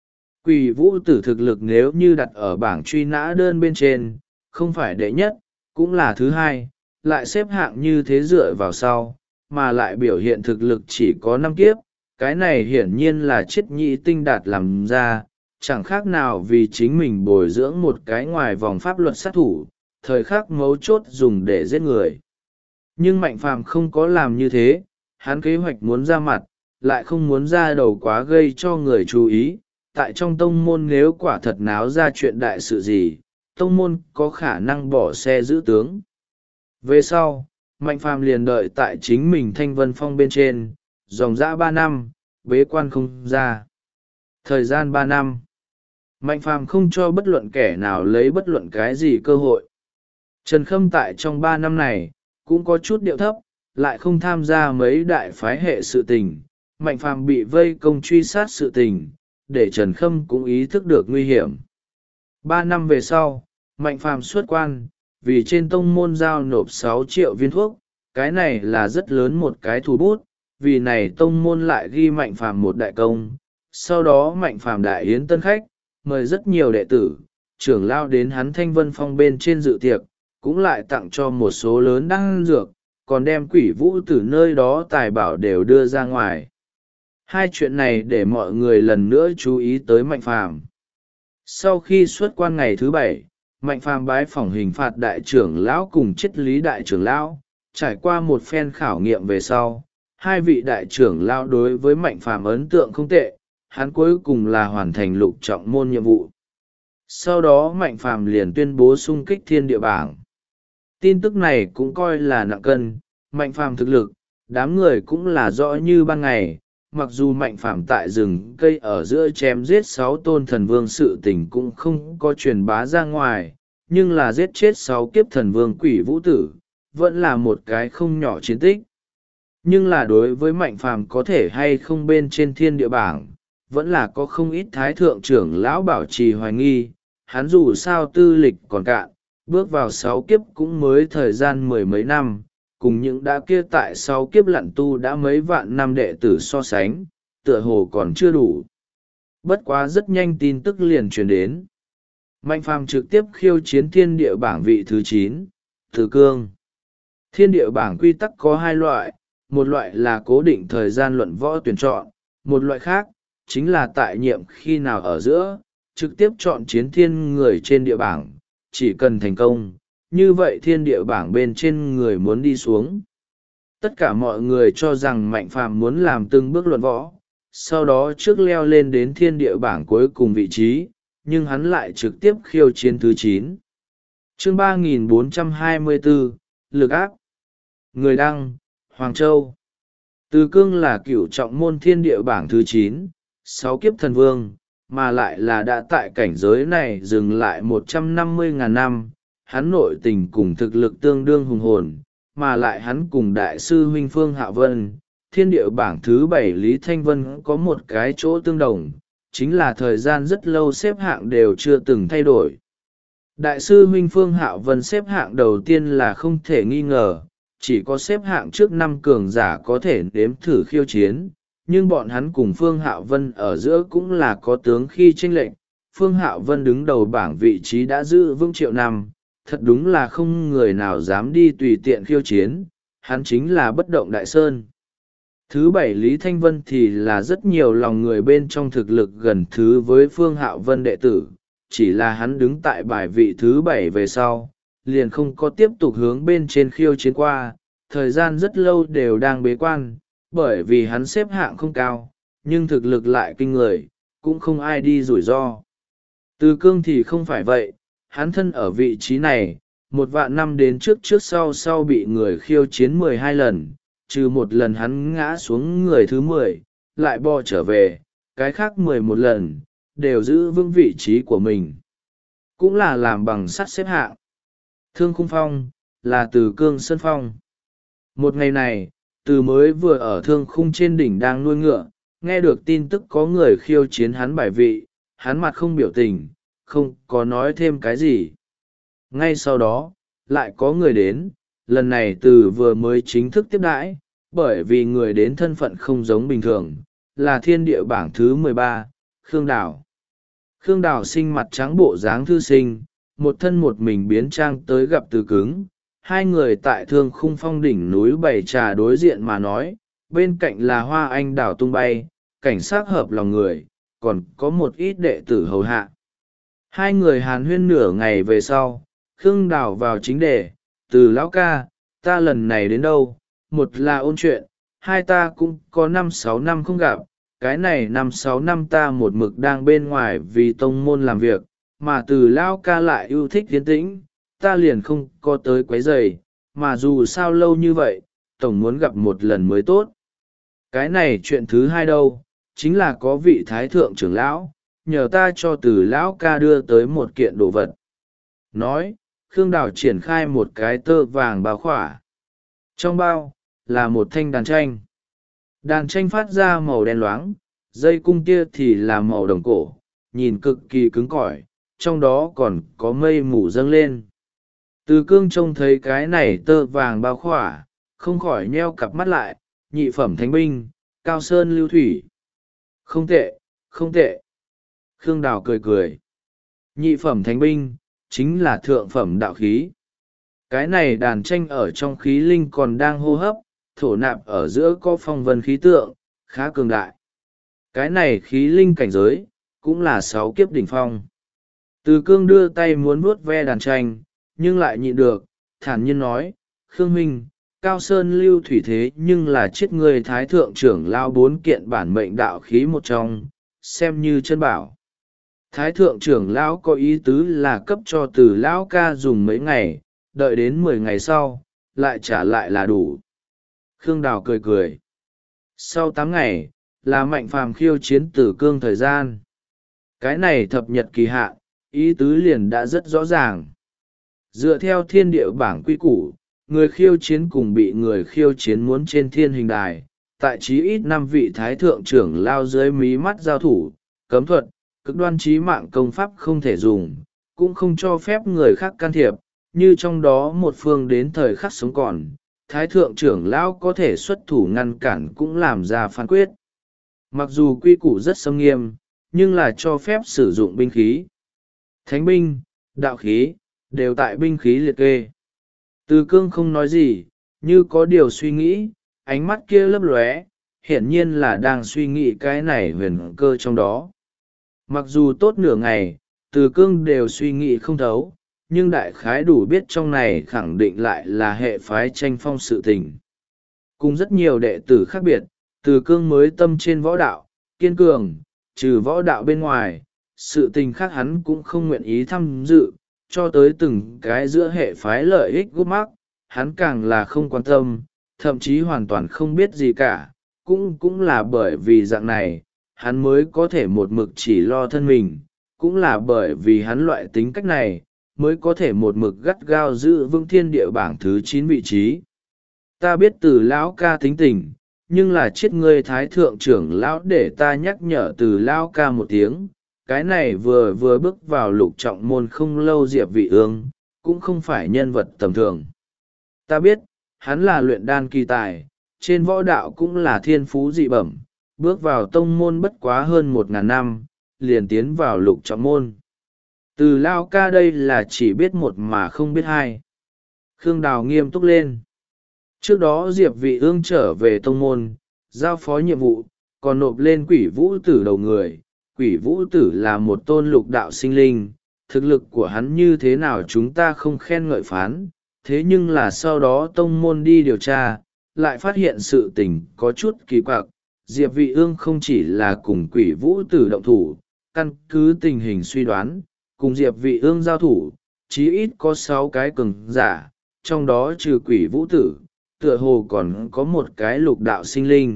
Quỷ Vũ Tử thực lực nếu như đặt ở bảng truy nã đơn bên trên, không phải đệ nhất, cũng là thứ 2, lại xếp hạng như thế dựa vào sau, mà lại biểu hiện thực lực chỉ có 5 kiếp, cái này hiển nhiên là chiết nhị tinh đạt làm ra, chẳng khác nào vì chính mình bồi dưỡng một cái ngoài vòng pháp luật sát thủ, thời khắc mấu chốt dùng để giết người. Nhưng Mạnh Phàm không có làm như thế, hắn kế hoạch muốn ra mặt, lại không muốn ra đầu quá gây cho người chú ý. Tại trong tông môn nếu quả thật náo ra chuyện đại sự gì, tông môn có khả năng bỏ xe giữ tướng. Về sau, Mạnh Phàm liền đợi tại chính mình Thanh Vân Phong bên trên, dòng dã 3 năm, bế quan không ra. Thời gian 3 năm, Mạnh Phàm không cho bất luận kẻ nào lấy bất luận cái gì cơ hội. Trần Khâm tại trong 3 năm này, cũng có chút điệu thấp, lại không tham gia mấy đại phái hệ sự tình. Mạnh Phàm bị vây công truy sát sự tình, để Trần Khâm cũng ý thức được nguy hiểm. 3 năm về sau, Mạnh Phàm xuất quan, vì trên tông môn giao nộp 6 triệu viên thuốc, cái này là rất lớn một cái thủ bút, vì này tông môn lại ghi Mạnh Phàm một đại công. Sau đó Mạnh Phàm đại yến tân khách, mời rất nhiều đệ tử, trưởng lao đến hắn Thanh Vân Phong bên trên dự tiệc, cũng lại tặng cho một số lớn đan dược, còn đem Quỷ Vũ từ nơi đó tài bảo đều đưa ra ngoài. Hai chuyện này để mọi người lần nữa chú ý tới Mạnh Phàm. Sau khi xuất quan ngày thứ 7, Mạnh Phàm bái phỏng hình phạt đại trưởng lão cùng triết lý đại trưởng lão, trải qua một phen khảo nghiệm về sau, hai vị đại trưởng lão đối với Mạnh Phàm ấn tượng không tệ, hắn cuối cùng là hoàn thành lục trọng môn nhiệm vụ. Sau đó Mạnh Phàm liền tuyên bố xung kích thiên địa bảng. Tin tức này cũng coi là nặng cân, Mạnh Phàm thực lực, đám người cũng là rõ như ban ngày. Mặc dù Mạnh Phàm tại rừng cây ở giữa chém giết 6 tôn thần vương sự tình cũng không có truyền bá ra ngoài, nhưng là giết chết 6 kiếp thần vương Quỷ Vũ tử, vẫn là một cái không nhỏ chiến tích. Nhưng là đối với Mạnh Phàm có thể hay không bên trên thiên địa bảng, vẫn là có không ít thái thượng trưởng lão bảo trì hoài nghi. Hắn dù sao tư lịch còn cạn, bước vào 6 kiếp cũng mới thời gian 10 mấy năm, cùng những đã kia tại 6 kiếp lặn tu đã mấy vạn năm đệ tử so sánh, tựa hồ còn chưa đủ. Bất quá rất nhanh tin tức liền truyền đến. Mạnh Phàm trực tiếp khiêu chiến thiên địa bảng vị thứ 9, Từ Cương. Thiên địa bảng quy tắc có 2 loại, một loại là cố định thời gian luận võ tuyển chọn, một loại khác, chính là tại nhiệm khi nào ở giữa, trực tiếp chọn chiến thiên người trên địa bảng, chỉ cần thành công, như vậy thiên địa bảng bên trên người muốn đi xuống. Tất cả mọi người cho rằng Mạnh Phàm muốn làm từng bước luận võ, sau đó trước leo lên đến thiên địa bảng cuối cùng vị trí, nhưng hắn lại trực tiếp khiêu chiến thứ 9. Chương 3424, Lực áp. Người đăng, Hoàng Châu. Từ Cương là cửu trọng môn thiên địa bảng thứ 9, 6 kiếp thần vương, mà lại là đã tại cảnh giới này dừng lại 150.000 năm. Hắn nội tình cùng thực lực tương đương hùng hồn, mà lại hắn cùng đại sư huynh Phương Hạ Vân, thiên địa bảng thứ 7 Lý Thanh Vân có một cái chỗ tương đồng, chính là thời gian rất lâu xếp hạng đều chưa từng thay đổi. Đại sư huynh Phương Hạ Vân xếp hạng đầu tiên là không thể nghi ngờ, chỉ có xếp hạng trước 5 cường giả có thể đếm thử khiêu chiến, nhưng bọn hắn cùng Phương Hạ Vân ở giữa cũng là có tướng khi chênh lệch. Phương Hạ Vân đứng đầu bảng vị trí đã giữ vững triệu năm, thật đúng là không người nào dám đi tùy tiện khiêu chiến, hắn chính là bất động đại sơn. Thứ 7 Lý Thanh Vân thì là rất nhiều lòng người bên trong thực lực gần thứ với Phương Hạo Vân đệ tử, chỉ là hắn đứng tại bài vị thứ 7 về sau, liền không có tiếp tục hướng bên trên khiêu chiến qua, thời gian rất lâu đều đang bế quan, bởi vì hắn xếp hạng không cao, nhưng thực lực lại kinh người, cũng không ai đi rủi ro. Từ Cương thì không phải vậy, hắn thân ở vị trí này, 1.000 năm đến trước sau bị người khiêu chiến 12 lần, trừ một lần hắn ngã xuống người thứ 10, lại bò trở về, cái khác 11 lần, đều giữ vững vị trí của mình. Cũng là làm bằng sắt xếp hạng. Thương Khung Phong, là Từ Cương Sơn Phong. Một ngày này, Từ mới vừa ở Thương Khung trên đỉnh đang nuôi ngựa, nghe được tin tức có người khiêu chiến hắn bài vị, hắn mặt không biểu tình, không có nói thêm cái gì. Ngay sau đó, lại có người đến, lần này Từ vừa mới chính thức tiếp đãi, bởi vì người đến thân phận không giống bình thường, là thiên địa bảng thứ 13, Khương Đào. Khương Đào sinh mặt trắng bộ dáng thư sinh, một thân một mình biến trang tới gặp Từ cứng, hai người tại thương khung phong đỉnh núi bày trà đối diện mà nói, bên cạnh là hoa anh đào tung bay, cảnh sắc hợp lòng người, còn có một ít đệ tử hầu hạ. Hai người hàn huyên nửa ngày về sau, Khương Đào vào chính đề: Từ lão ca, ta lần này đến đâu, một là ôn chuyện, hai ta cũng có 5-6 năm không gặp, cái này 5-6 năm ta một mực đang bên ngoài vì tông môn làm việc, mà Từ lão ca lại yêu thích yên tĩnh, ta liền không có tới quấy rầy, mà dù sao lâu như vậy, tổng muốn gặp một lần mới tốt. Cái này chuyện thứ hai đâu, chính là có vị thái thượng trưởng lão, nhờ ta cho Từ lão ca đưa tới một kiện đồ vật. Nói, Khương Đào triển khai một cái tơ vàng bao khỏa. Trong bao, là một thanh đàn tranh. Đàn tranh phát ra màu đen loáng, dây cung tia thì là màu đồng cổ, nhìn cực kỳ cứng cỏi, trong đó còn có mây mù dâng lên. Từ Cương trông thấy cái này tơ vàng bao khỏa, không khỏi nheo cặp mắt lại, nhị phẩm thánh binh, cao sơn lưu thủy. Không tệ, không tệ. Khương Đào cười cười. Nhị phẩm thánh binh, chính là thượng phẩm đạo khí. Cái này đàn tranh ở trong khí linh còn đang hô hấp, thổ nạp ở giữa có phong vân khí tượng, khá cường đại. Cái này khí linh cảnh giới, cũng là 6 kiếp đỉnh phong. Từ Cương đưa tay muốn vuốt ve đàn tranh, nhưng lại nhịn được, thản nhiên nói, Khương Minh, Cao Sơn lưu thủy thế nhưng là chết người thái thượng trưởng lao 4 kiện bản mệnh đạo khí một trong, xem như chân bảo. Thái thượng trưởng lão có ý tứ là cấp cho Từ lão ca dùng mấy ngày, đợi đến 10 ngày sau, lại trả lại là đủ. Khương Đào cười cười. Sau 8 ngày, là Mạnh Phàm khiêu chiến Từ Cương thời gian. Cái này thập nhật kỳ hạn, ý tứ liền đã rất rõ ràng. Dựa theo thiên địa bảng quy củ, người khiêu chiến cùng bị người khiêu chiến muốn trên thiên hình đài, tại chí ít 5 vị thái thượng trưởng lao dưới mí mắt giao thủ, cấm thuật, cực đoan chí mạng công pháp không thể dùng, cũng không cho phép người khác can thiệp, như trong đó một phương đến thời khắc sống còn, thái thượng trưởng lão có thể xuất thủ ngăn cản cũng làm ra phán quyết. Mặc dù quy củ rất xâm nghiêm, nhưng là cho phép sử dụng binh khí. Thánh binh, đạo khí, đều tại binh khí liệt kê. Từ Cương không nói gì, như có điều suy nghĩ, ánh mắt kia lấp lóe, hiển nhiên là đang suy nghĩ cái này huyền cơ trong đó. Mặc dù tốt nửa ngày, Từ Cương đều suy nghĩ không thấu, nhưng đại khái đủ biết trong này khẳng định lại là hệ phái tranh phong sự tình. Cùng rất nhiều đệ tử khác biệt, Từ Cương mới tâm trên võ đạo, kiên cường, trừ võ đạo bên ngoài, sự tình khác hắn cũng không nguyện ý tham dự, cho tới từng cái giữa hệ phái lợi ích gút mắc, hắn càng là không quan tâm, thậm chí hoàn toàn không biết gì cả, cũng là bởi vì dạng này, hắn mới có thể một mực chỉ lo thân mình, cũng là bởi vì hắn loại tính cách này, mới có thể một mực gắt gao giữ vững thiên địa bảng thứ 9 vị trí. Ta biết Từ lão ca tính tình, nhưng là chết ngươi thái thượng trưởng lão để ta nhắc nhở Từ lão ca một tiếng, cái này vừa bước vào lục trọng môn không lâu Diệp Vị Ương, cũng không phải nhân vật tầm thường. Ta biết, hắn là luyện đan kỳ tài, trên võ đạo cũng là thiên phú dị bẩm, bước vào tông môn bất quá hơn 1000 năm, liền tiến vào lục trọng môn. Từ lao ca đây là chỉ biết một mà không biết hai. Khương Đào nghiêm túc lên. Trước đó Diệp Vị Ương trở về tông môn, giao phó nhiệm vụ, còn nộp lên Quỷ Vũ Tử đầu người. Quỷ Vũ Tử là một tôn lục đạo sinh linh, thực lực của hắn như thế nào chúng ta không khen ngợi phán, thế nhưng là sau đó tông môn đi điều tra, lại phát hiện sự tình có chút kỳ quặc. Diệp Vị Ương không chỉ là cùng Quỷ Vũ Tử động thủ, căn cứ tình hình suy đoán, cùng Diệp Vị Ương giao thủ, chí ít có 6 cái cường giả, trong đó trừ Quỷ Vũ Tử, tựa hồ còn có một cái lục đạo sinh linh.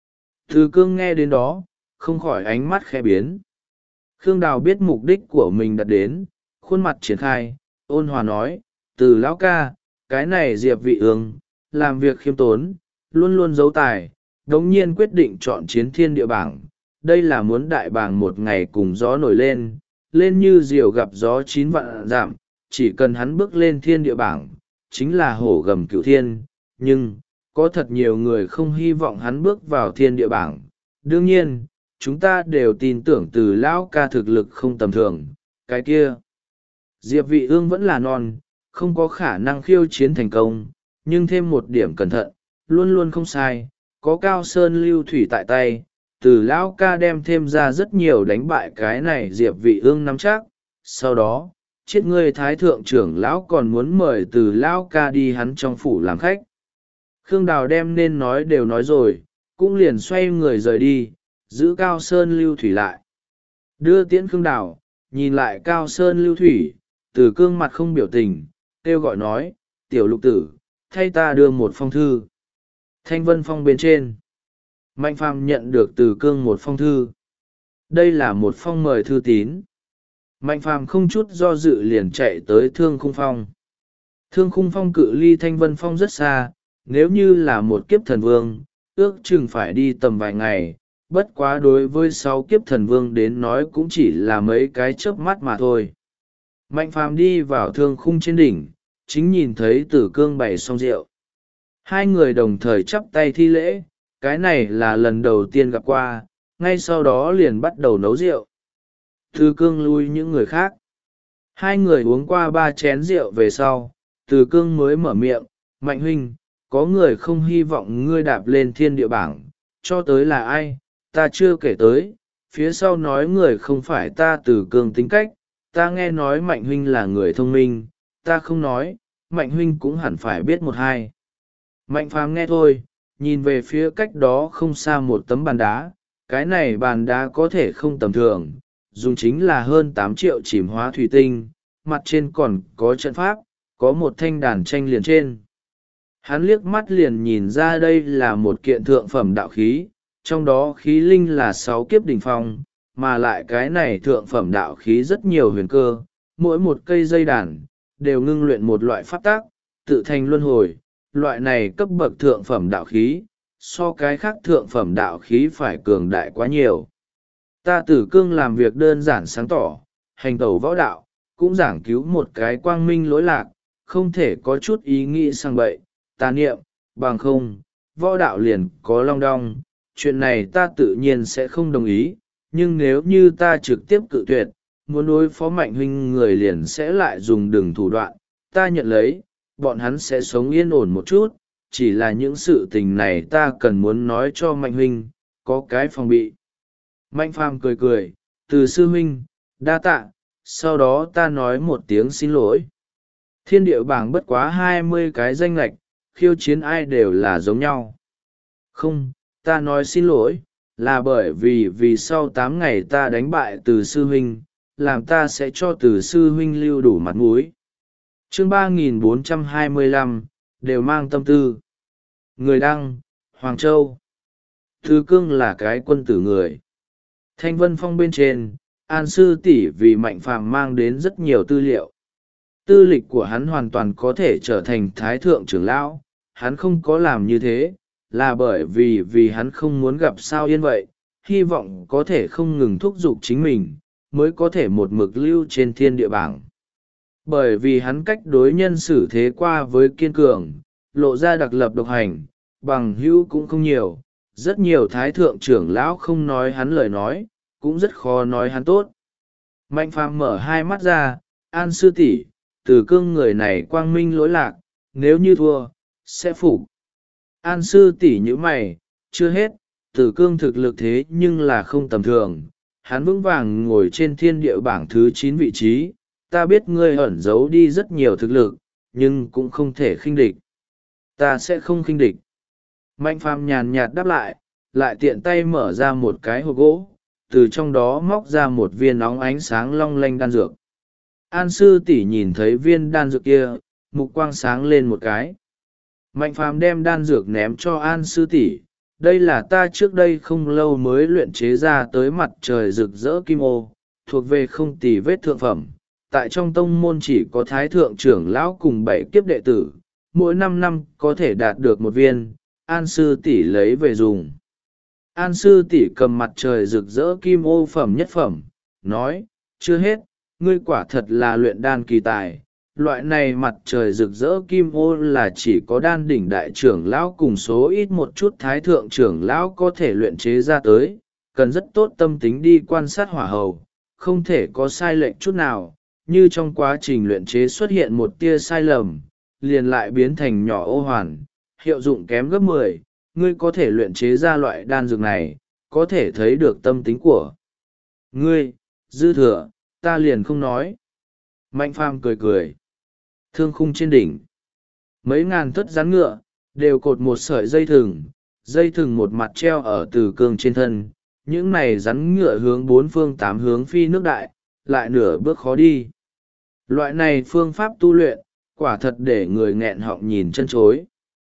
Từ Cương nghe đến đó, không khỏi ánh mắt khẽ biến. Khương Đào biết mục đích của mình đạt đến, khuôn mặt triển khai, ôn hòa nói, Từ lão ca, cái này Diệp Vị Ương, làm việc khiêm tốn, luôn luôn giấu tài, đống nhiên quyết định chọn chiến thiên địa bảng. Đây là muốn đại bảng một ngày cùng gió nổi lên, lên như diều gặp gió 9 vạn dặm, chỉ cần hắn bước lên thiên địa bảng, chính là hổ gầm cửu thiên, nhưng, có thật nhiều người không hy vọng hắn bước vào thiên địa bảng. Đương nhiên, chúng ta đều tin tưởng Từ lão ca thực lực không tầm thường, cái kia. Diệp Vị Ương vẫn là non, không có khả năng khiêu chiến thành công, nhưng thêm một điểm cẩn thận luôn luôn không sai. Có Cao Sơn lưu thủy tại tay, từ lão ca đem thêm ra rất nhiều đánh bại cái này Diệp Vị Ương nắm chắc. Sau đó chết ngươi thái thượng trưởng lão còn muốn mời từ lão ca đi hắn trong phủ làm khách. Khương Đào đem nên nói đều nói rồi, cũng liền xoay người rời đi, giữ Cao Sơn lưu thủy lại. Đưa tiễn Khương Đào, nhìn lại Cao Sơn lưu thủy, Từ Cương mặt không biểu tình, kêu gọi nói, tiểu lục tử, thay ta đưa một phong thư. Thanh vân phong bên trên, Mạnh Phàm nhận được Từ Cương một phong thư. Đây là một phong mời thư tín. Mạnh Phàm không chút do dự liền chạy tới Thương Khung Phong. Thương Khung Phong cự ly Thanh vân phong rất xa, nếu như là một kiếp thần vương, ước chừng phải đi tầm vài ngày, bất quá đối với 6 kiếp thần vương đến nói cũng chỉ là mấy cái chớp mắt mà thôi. Mạnh Phàm đi vào thương khung trên đỉnh, chính nhìn thấy Tử Cương bày xong rượu. Hai người đồng thời chắp tay thi lễ, cái này là lần đầu tiên gặp qua, ngay sau đó liền bắt đầu nấu rượu. Tử Cương lui những người khác. Hai người uống qua 3 chén rượu về sau, Tử Cương mới mở miệng, Mạnh huynh, có người không hy vọng ngươi đạp lên thiên địa bảng, cho tới là ai, ta chưa kể tới, phía sau nói người không phải ta. Tử Cương tính cách, ta nghe nói Mạnh huynh là người thông minh, ta không nói, Mạnh huynh cũng hẳn phải biết một hai. Mạnh Phàm nghe thôi, nhìn về phía cách đó không xa một tấm bàn đá, cái này bàn đá có thể không tầm thường, dùng chính là hơn 8 triệu chìm hóa thủy tinh, mặt trên còn có trận pháp, có một thanh đàn tranh liền trên. Hắn liếc mắt liền nhìn ra đây là một kiện thượng phẩm đạo khí, trong đó khí linh là 6 kiếp đỉnh phong, mà lại cái này thượng phẩm đạo khí rất nhiều huyền cơ, mỗi một cây dây đàn đều ngưng luyện một loại pháp tác, tự thành luân hồi. Loại này cấp bậc thượng phẩm đạo khí, so cái khác thượng phẩm đạo khí phải cường đại quá nhiều. Ta Tử Cương làm việc đơn giản sáng tỏ, hành tẩu võ đạo, cũng giảng cứu một cái quang minh lỗi lạc, không thể có chút ý nghĩ sang bậy, tà niệm, bằng không, võ đạo liền có long đong. Chuyện này ta tự nhiên sẽ không đồng ý, nhưng nếu như ta trực tiếp cự tuyệt, muốn đối phó Mạnh huynh người liền sẽ lại dùng đường thủ đoạn, ta nhận lấy, bọn hắn sẽ sống yên ổn một chút, chỉ là những sự tình này ta cần muốn nói cho Mạnh huynh, có cái phòng bị. Mạnh Phàm cười cười, Từ sư huynh, đa tạ, sau đó ta nói một tiếng xin lỗi. Thiên địa bảng bất quá 20 cái danh lệch, khiêu chiến ai đều là giống nhau. Không, ta nói xin lỗi, là bởi vì sau 8 ngày ta đánh bại Từ sư huynh, làm ta sẽ cho Từ sư huynh lưu đủ mặt mũi. Chương 3425, đều mang tâm tư. Người đăng, Hoàng Châu. Từ Cương là cái quân tử người. Thanh vân phong bên trên, An sư tỷ vì Mạnh Phàm mang đến rất nhiều tư liệu. Tư lịch của hắn hoàn toàn có thể trở thành thái thượng trưởng lão, hắn không có làm như thế, là bởi vì hắn không muốn gặp sao yên vậy, hy vọng có thể không ngừng thúc giục chính mình, mới có thể một mực lưu trên thiên địa bảng. Bởi vì hắn cách đối nhân xử thế qua với kiên cường, lộ ra đặc lập độc hành, bằng hữu cũng không nhiều, rất nhiều thái thượng trưởng lão không nói hắn lời nói, cũng rất khó nói hắn tốt. Mạnh Phàm mở hai mắt ra, An sư tỷ, Từ Cương người này quang minh lỗi lạc, nếu như thua, sẽ phục. An sư tỷ như mày, chưa hết, Từ Cương thực lực thế nhưng là không tầm thường, hắn vững vàng ngồi trên thiên địa bảng thứ 9 vị trí, ta biết ngươi ẩn giấu đi rất nhiều thực lực, nhưng cũng không thể khinh địch. Ta sẽ không khinh địch. Mạnh Phàm nhàn nhạt đáp lại tiện tay mở ra một cái hộp gỗ, từ trong đó móc ra một viên óng ánh sáng long lanh đan dược. An sư tỷ nhìn thấy viên đan dược kia, mục quang sáng lên một cái. Mạnh Phàm đem đan dược ném cho An sư tỷ, đây là ta trước đây không lâu mới luyện chế ra tới mặt trời rực rỡ kim ô, thuộc về không tì vết thượng phẩm. Tại trong tông môn chỉ có thái thượng trưởng lão cùng 7 kiếp đệ tử, mỗi 5 năm có thể đạt được một viên, An sư tỷ lấy về dùng. An sư tỷ cầm mặt trời rực rỡ kim ô phẩm nhất phẩm, nói, chưa hết, ngươi quả thật là luyện đan kỳ tài. Loại này mặt trời rực rỡ kim ô là chỉ có đan đỉnh đại trưởng lão cùng số ít một chút thái thượng trưởng lão có thể luyện chế ra tới, cần rất tốt tâm tính đi quan sát hỏa hầu, không thể có sai lệch chút nào. như trong quá trình luyện chế xuất hiện một tia sai lầm, liền lại biến thành nhỏ ô hoàn, hiệu dụng kém gấp 10. Ngươi có thể luyện chế ra loại đan dược này, có thể thấy được tâm tính của ngươi. Dư thừa, ta liền không nói. Mạnh Phàm cười cười. Thương khung trên đỉnh, mấy ngàn thất rắn ngựa, đều cột một sợi dây thừng một mặt treo ở Từ Cương trên thân. Những này rắn ngựa hướng bốn phương tám hướng phi nước đại, lại nửa bước khó đi. Loại này phương pháp tu luyện, quả thật để người nghẹn họng nhìn chân chối.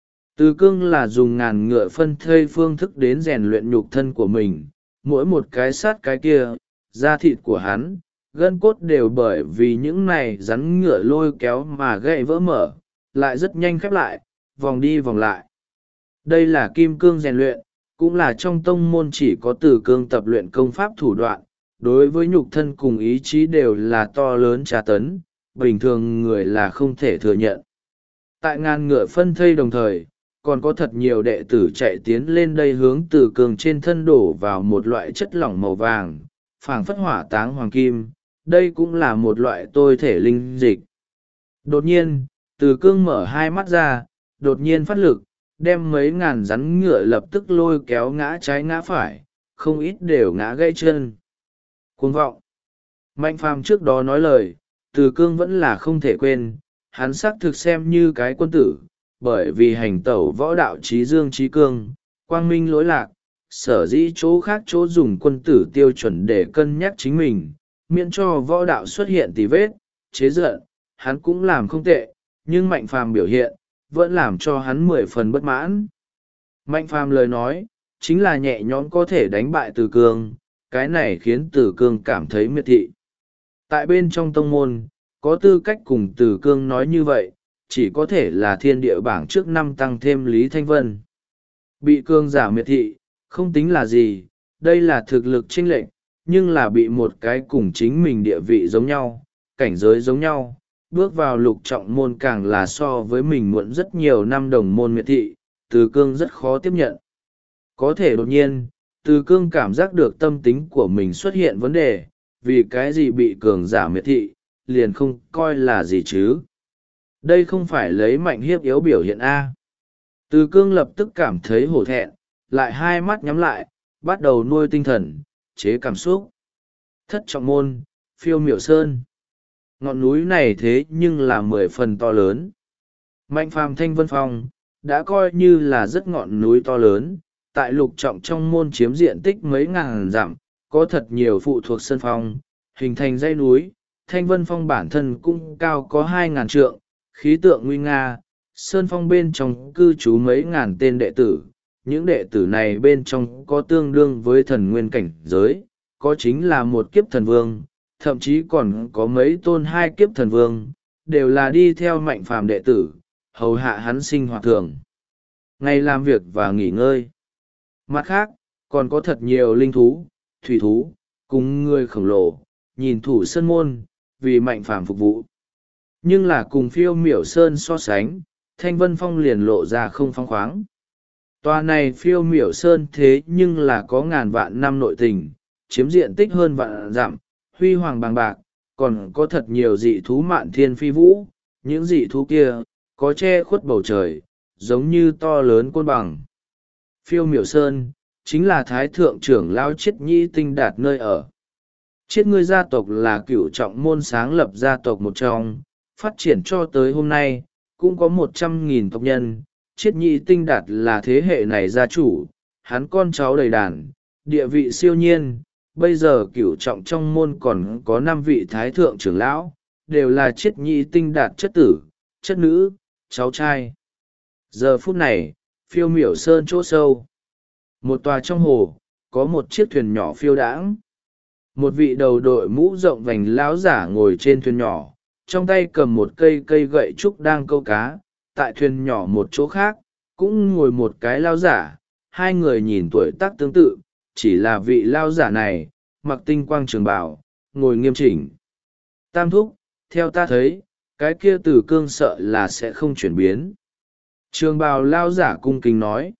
Từ Cương là dùng ngàn ngựa phân thây phương thức đến rèn luyện nhục thân của mình, mỗi một cái sát cái kia, da thịt của hắn, gân cốt đều bởi vì những này rắn ngựa lôi kéo mà gãy vỡ mở, lại rất nhanh khép lại, vòng đi vòng lại. Đây là kim cương rèn luyện, cũng là trong tông môn chỉ có Từ Cương tập luyện công pháp thủ đoạn, đối với nhục thân cùng ý chí đều là to lớn tra tấn, bình thường người là không thể thừa nhận. Tại ngàn ngựa phân thây đồng thời, còn có thật nhiều đệ tử chạy tiến lên đây hướng Từ Cương trên thân đổ vào một loại chất lỏng màu vàng, phảng phất hỏa táng hoàng kim, đây cũng là một loại tôi thể linh dịch. Đột nhiên, Từ Cương mở hai mắt ra, đột nhiên phát lực, đem mấy ngàn rắn ngựa lập tức lôi kéo ngã trái ngã phải, không ít đều ngã gãy chân. Cuồng vọng. Mạnh Phàm trước đó nói lời, Từ Cương vẫn là không thể quên, hắn xác thực xem như cái quân tử, bởi vì hành tẩu võ đạo trí dương trí cương, quang minh lỗi lạc, sở dĩ chỗ khác chỗ dùng quân tử tiêu chuẩn để cân nhắc chính mình, miễn cho võ đạo xuất hiện tì vết, chế giận, hắn cũng làm không tệ, nhưng Mạnh Phàm biểu hiện, vẫn làm cho hắn 10 phần bất mãn. Mạnh Phàm lời nói, chính là nhẹ nhõm có thể đánh bại Từ Cương, cái này khiến Từ Cương cảm thấy miệt thị. Tại bên trong tông môn, có tư cách cùng Từ Cương nói như vậy, chỉ có thể là thiên địa bảng trước năm tăng thêm Lý Thanh Vân. Bị cương giả miệt thị, không tính là gì, đây là thực lực chênh lệch, nhưng là bị một cái cùng chính mình địa vị giống nhau, cảnh giới giống nhau, bước vào lục trọng môn càng là so với mình muộn rất nhiều năm đồng môn miệt thị, Từ Cương rất khó tiếp nhận. Có thể đột nhiên, Từ Cương cảm giác được tâm tính của mình xuất hiện vấn đề, vì cái gì bị cường giả miệt thị, liền không coi là gì chứ. Đây không phải lấy mạnh hiếp yếu biểu hiện A. Từ Cương lập tức cảm thấy hổ thẹn, lại hai mắt nhắm lại, bắt đầu nuôi tinh thần, chế cảm xúc. Thất trọng môn, Phiêu Miểu Sơn. Ngọn núi này thế nhưng là 10 phần to lớn. Mạnh Phàm Thanh Vân Phong, đã coi như là rất ngọn núi to lớn, tại lục trọng trong môn chiếm diện tích mấy ngàn dặm, có thật nhiều phụ thuộc sơn phong, hình thành dãy núi. Thanh Vân Phong bản thân cũng cao có 2.000 trượng, khí tượng nguy nga, sơn phong bên trong cư trú mấy ngàn tên đệ tử. Những đệ tử này bên trong có tương đương với thần nguyên cảnh giới, có chính là một kiếp thần vương, thậm chí còn có mấy tôn 2 kiếp thần vương, đều là đi theo Mạnh Phàm đệ tử, hầu hạ hắn sinh hoạt thường, ngày làm việc và nghỉ ngơi. Mặt khác, còn có thật nhiều linh thú, thủy thú, cùng người khổng lồ, nhìn thủ sơn môn, vì Mạnh Phàm phục vụ. Nhưng là cùng Phiêu Miểu Sơn so sánh, Thanh Vân Phong liền lộ ra không phóng khoáng. Tòa này Phiêu Miểu Sơn thế nhưng là có ngàn vạn năm nội tình, chiếm diện tích hơn vạn dặm, huy hoàng bàng bạc, còn có thật nhiều dị thú mạn thiên phi vũ. Những dị thú kia, có che khuất bầu trời, giống như to lớn côn bằng. Phiêu Miểu Sơn, chính là Thái Thượng trưởng lão Chiết Nhĩ Tinh Đạt nơi ở. Chiết ngươi gia tộc là cửu trọng môn sáng lập gia tộc một trong, phát triển cho tới hôm nay, cũng có 100.000 tộc nhân. Chiết Nhĩ Tinh Đạt là thế hệ này gia chủ, hắn con cháu đầy đàn, địa vị siêu nhiên. Bây giờ cửu trọng trong môn còn có 5 vị Thái Thượng trưởng lão, đều là Chiết Nhĩ Tinh Đạt chất tử, chất nữ, cháu trai. Giờ phút này, Phiêu Miểu Sơn chỗ sâu, một tòa trong hồ, có một chiếc thuyền nhỏ phiêu đãng. Một vị đầu đội mũ rộng vành lão giả ngồi trên thuyền nhỏ, trong tay cầm một cây gậy trúc đang câu cá. Tại thuyền nhỏ một chỗ khác, cũng ngồi một cái lão giả, hai người nhìn tuổi tác tương tự, chỉ là vị lão giả này, mặc tinh quang trường bào, ngồi nghiêm chỉnh. Tam thúc, theo ta thấy, cái kia Từ Cương sợ là sẽ không chuyển biến. Trường bào lão giả cung kính nói.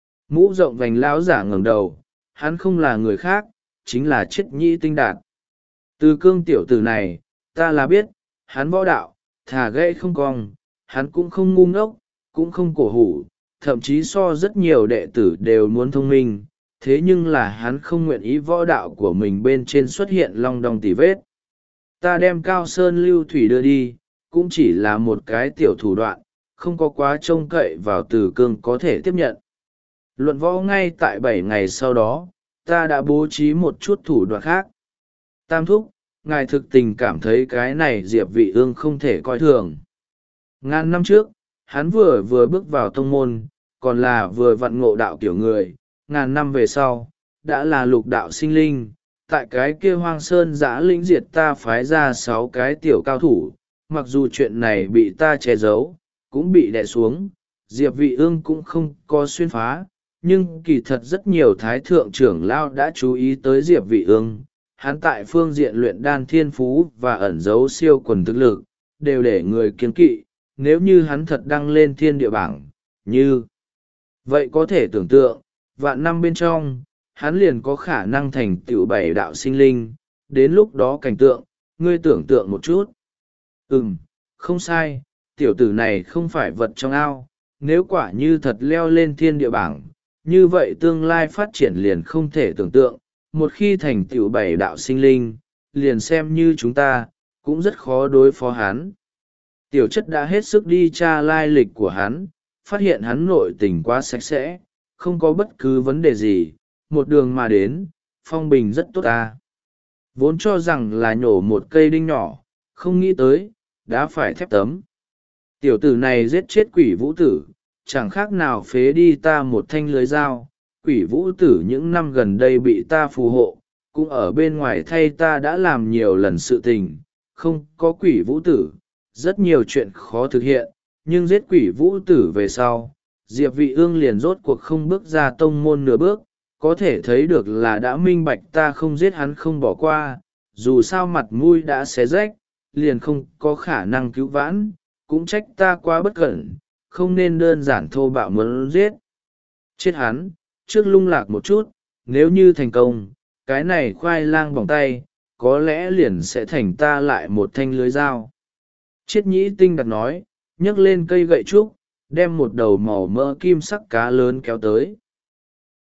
Mũ rộng vành lão giả ngẩng đầu, hắn không là người khác, chính là Chiết Nhĩ Tinh Đạt. Từ Cương tiểu tử này, ta là biết, hắn võ đạo, thà gãy không cong, hắn cũng không ngu ngốc, cũng không cổ hủ, thậm chí so rất nhiều đệ tử đều muốn thông minh, thế nhưng là hắn không nguyện ý võ đạo của mình bên trên xuất hiện long đong tỉ vết. Ta đem Cao Sơn Lưu Thủy đưa đi, cũng chỉ là một cái tiểu thủ đoạn, không có quá trông cậy vào Từ Cương có thể tiếp nhận. Luận võ ngay tại 7 ngày sau đó, ta đã bố trí một chút thủ đoạn khác. Tam thúc, ngài thực tình cảm thấy cái này Diệp Vị Ương không thể coi thường. Ngàn năm trước, hắn vừa bước vào tông môn, còn là vừa vặn ngộ đạo kiểu người, ngàn năm về sau, đã là lục đạo sinh linh. Tại cái kia Hoang Sơn Giã Lĩnh diệt ta phái ra 6 cái tiểu cao thủ, mặc dù chuyện này bị ta che giấu, cũng bị đè xuống, Diệp Vị Ương cũng không có xuyên phá, nhưng kỳ thật rất nhiều thái thượng trưởng lão đã chú ý tới Diệp Vị Ương. Hắn tại phương diện luyện đan thiên phú và ẩn giấu siêu quần thực lực, đều để người kiêng kỵ. Nếu như hắn thật đăng lên thiên địa bảng, như vậy có thể tưởng tượng, vạn năm bên trong, hắn liền có khả năng thành tựu 7 đạo sinh linh, đến lúc đó cảnh tượng, ngươi tưởng tượng một chút. Không sai, tiểu tử này không phải vật trong ao, nếu quả như thật leo lên thiên địa bảng, như vậy tương lai phát triển liền không thể tưởng tượng, một khi thành tựu 7 đạo sinh linh, liền xem như chúng ta, cũng rất khó đối phó hắn. Tiểu chất đã hết sức đi tra lai lịch của hắn, phát hiện hắn nội tình quá sạch sẽ, không có bất cứ vấn đề gì, một đường mà đến, phong bình rất tốt ta. Vốn cho rằng là nhổ một cây đinh nhỏ, không nghĩ tới, đã phải thép tấm. Tiểu tử này giết chết quỷ vũ tử, chẳng khác nào phế đi ta một thanh lưới dao. Quỷ vũ tử những năm gần đây bị ta phù hộ, cũng ở bên ngoài thay ta đã làm nhiều lần sự tình, không có quỷ vũ tử, rất nhiều chuyện khó thực hiện, nhưng giết quỷ vũ tử về sau, Diệp Vị Ương liền rốt cuộc không bước ra tông môn nửa bước, có thể thấy được là đã minh bạch ta không giết hắn không bỏ qua, dù sao mặt mũi đã xé rách, liền không có khả năng cứu vãn, cũng trách ta quá bất cẩn, không nên đơn giản thô bạo muốn giết. Chết hắn, trước lung lạc một chút, nếu như thành công, cái này khoai lang vòng tay, có lẽ liền sẽ thành ta lại một thanh lưới dao. Triết Nhĩ Tinh đặt nói, nhấc lên cây gậy trúc, đem một đầu màu mỡ kim sắc cá lớn kéo tới.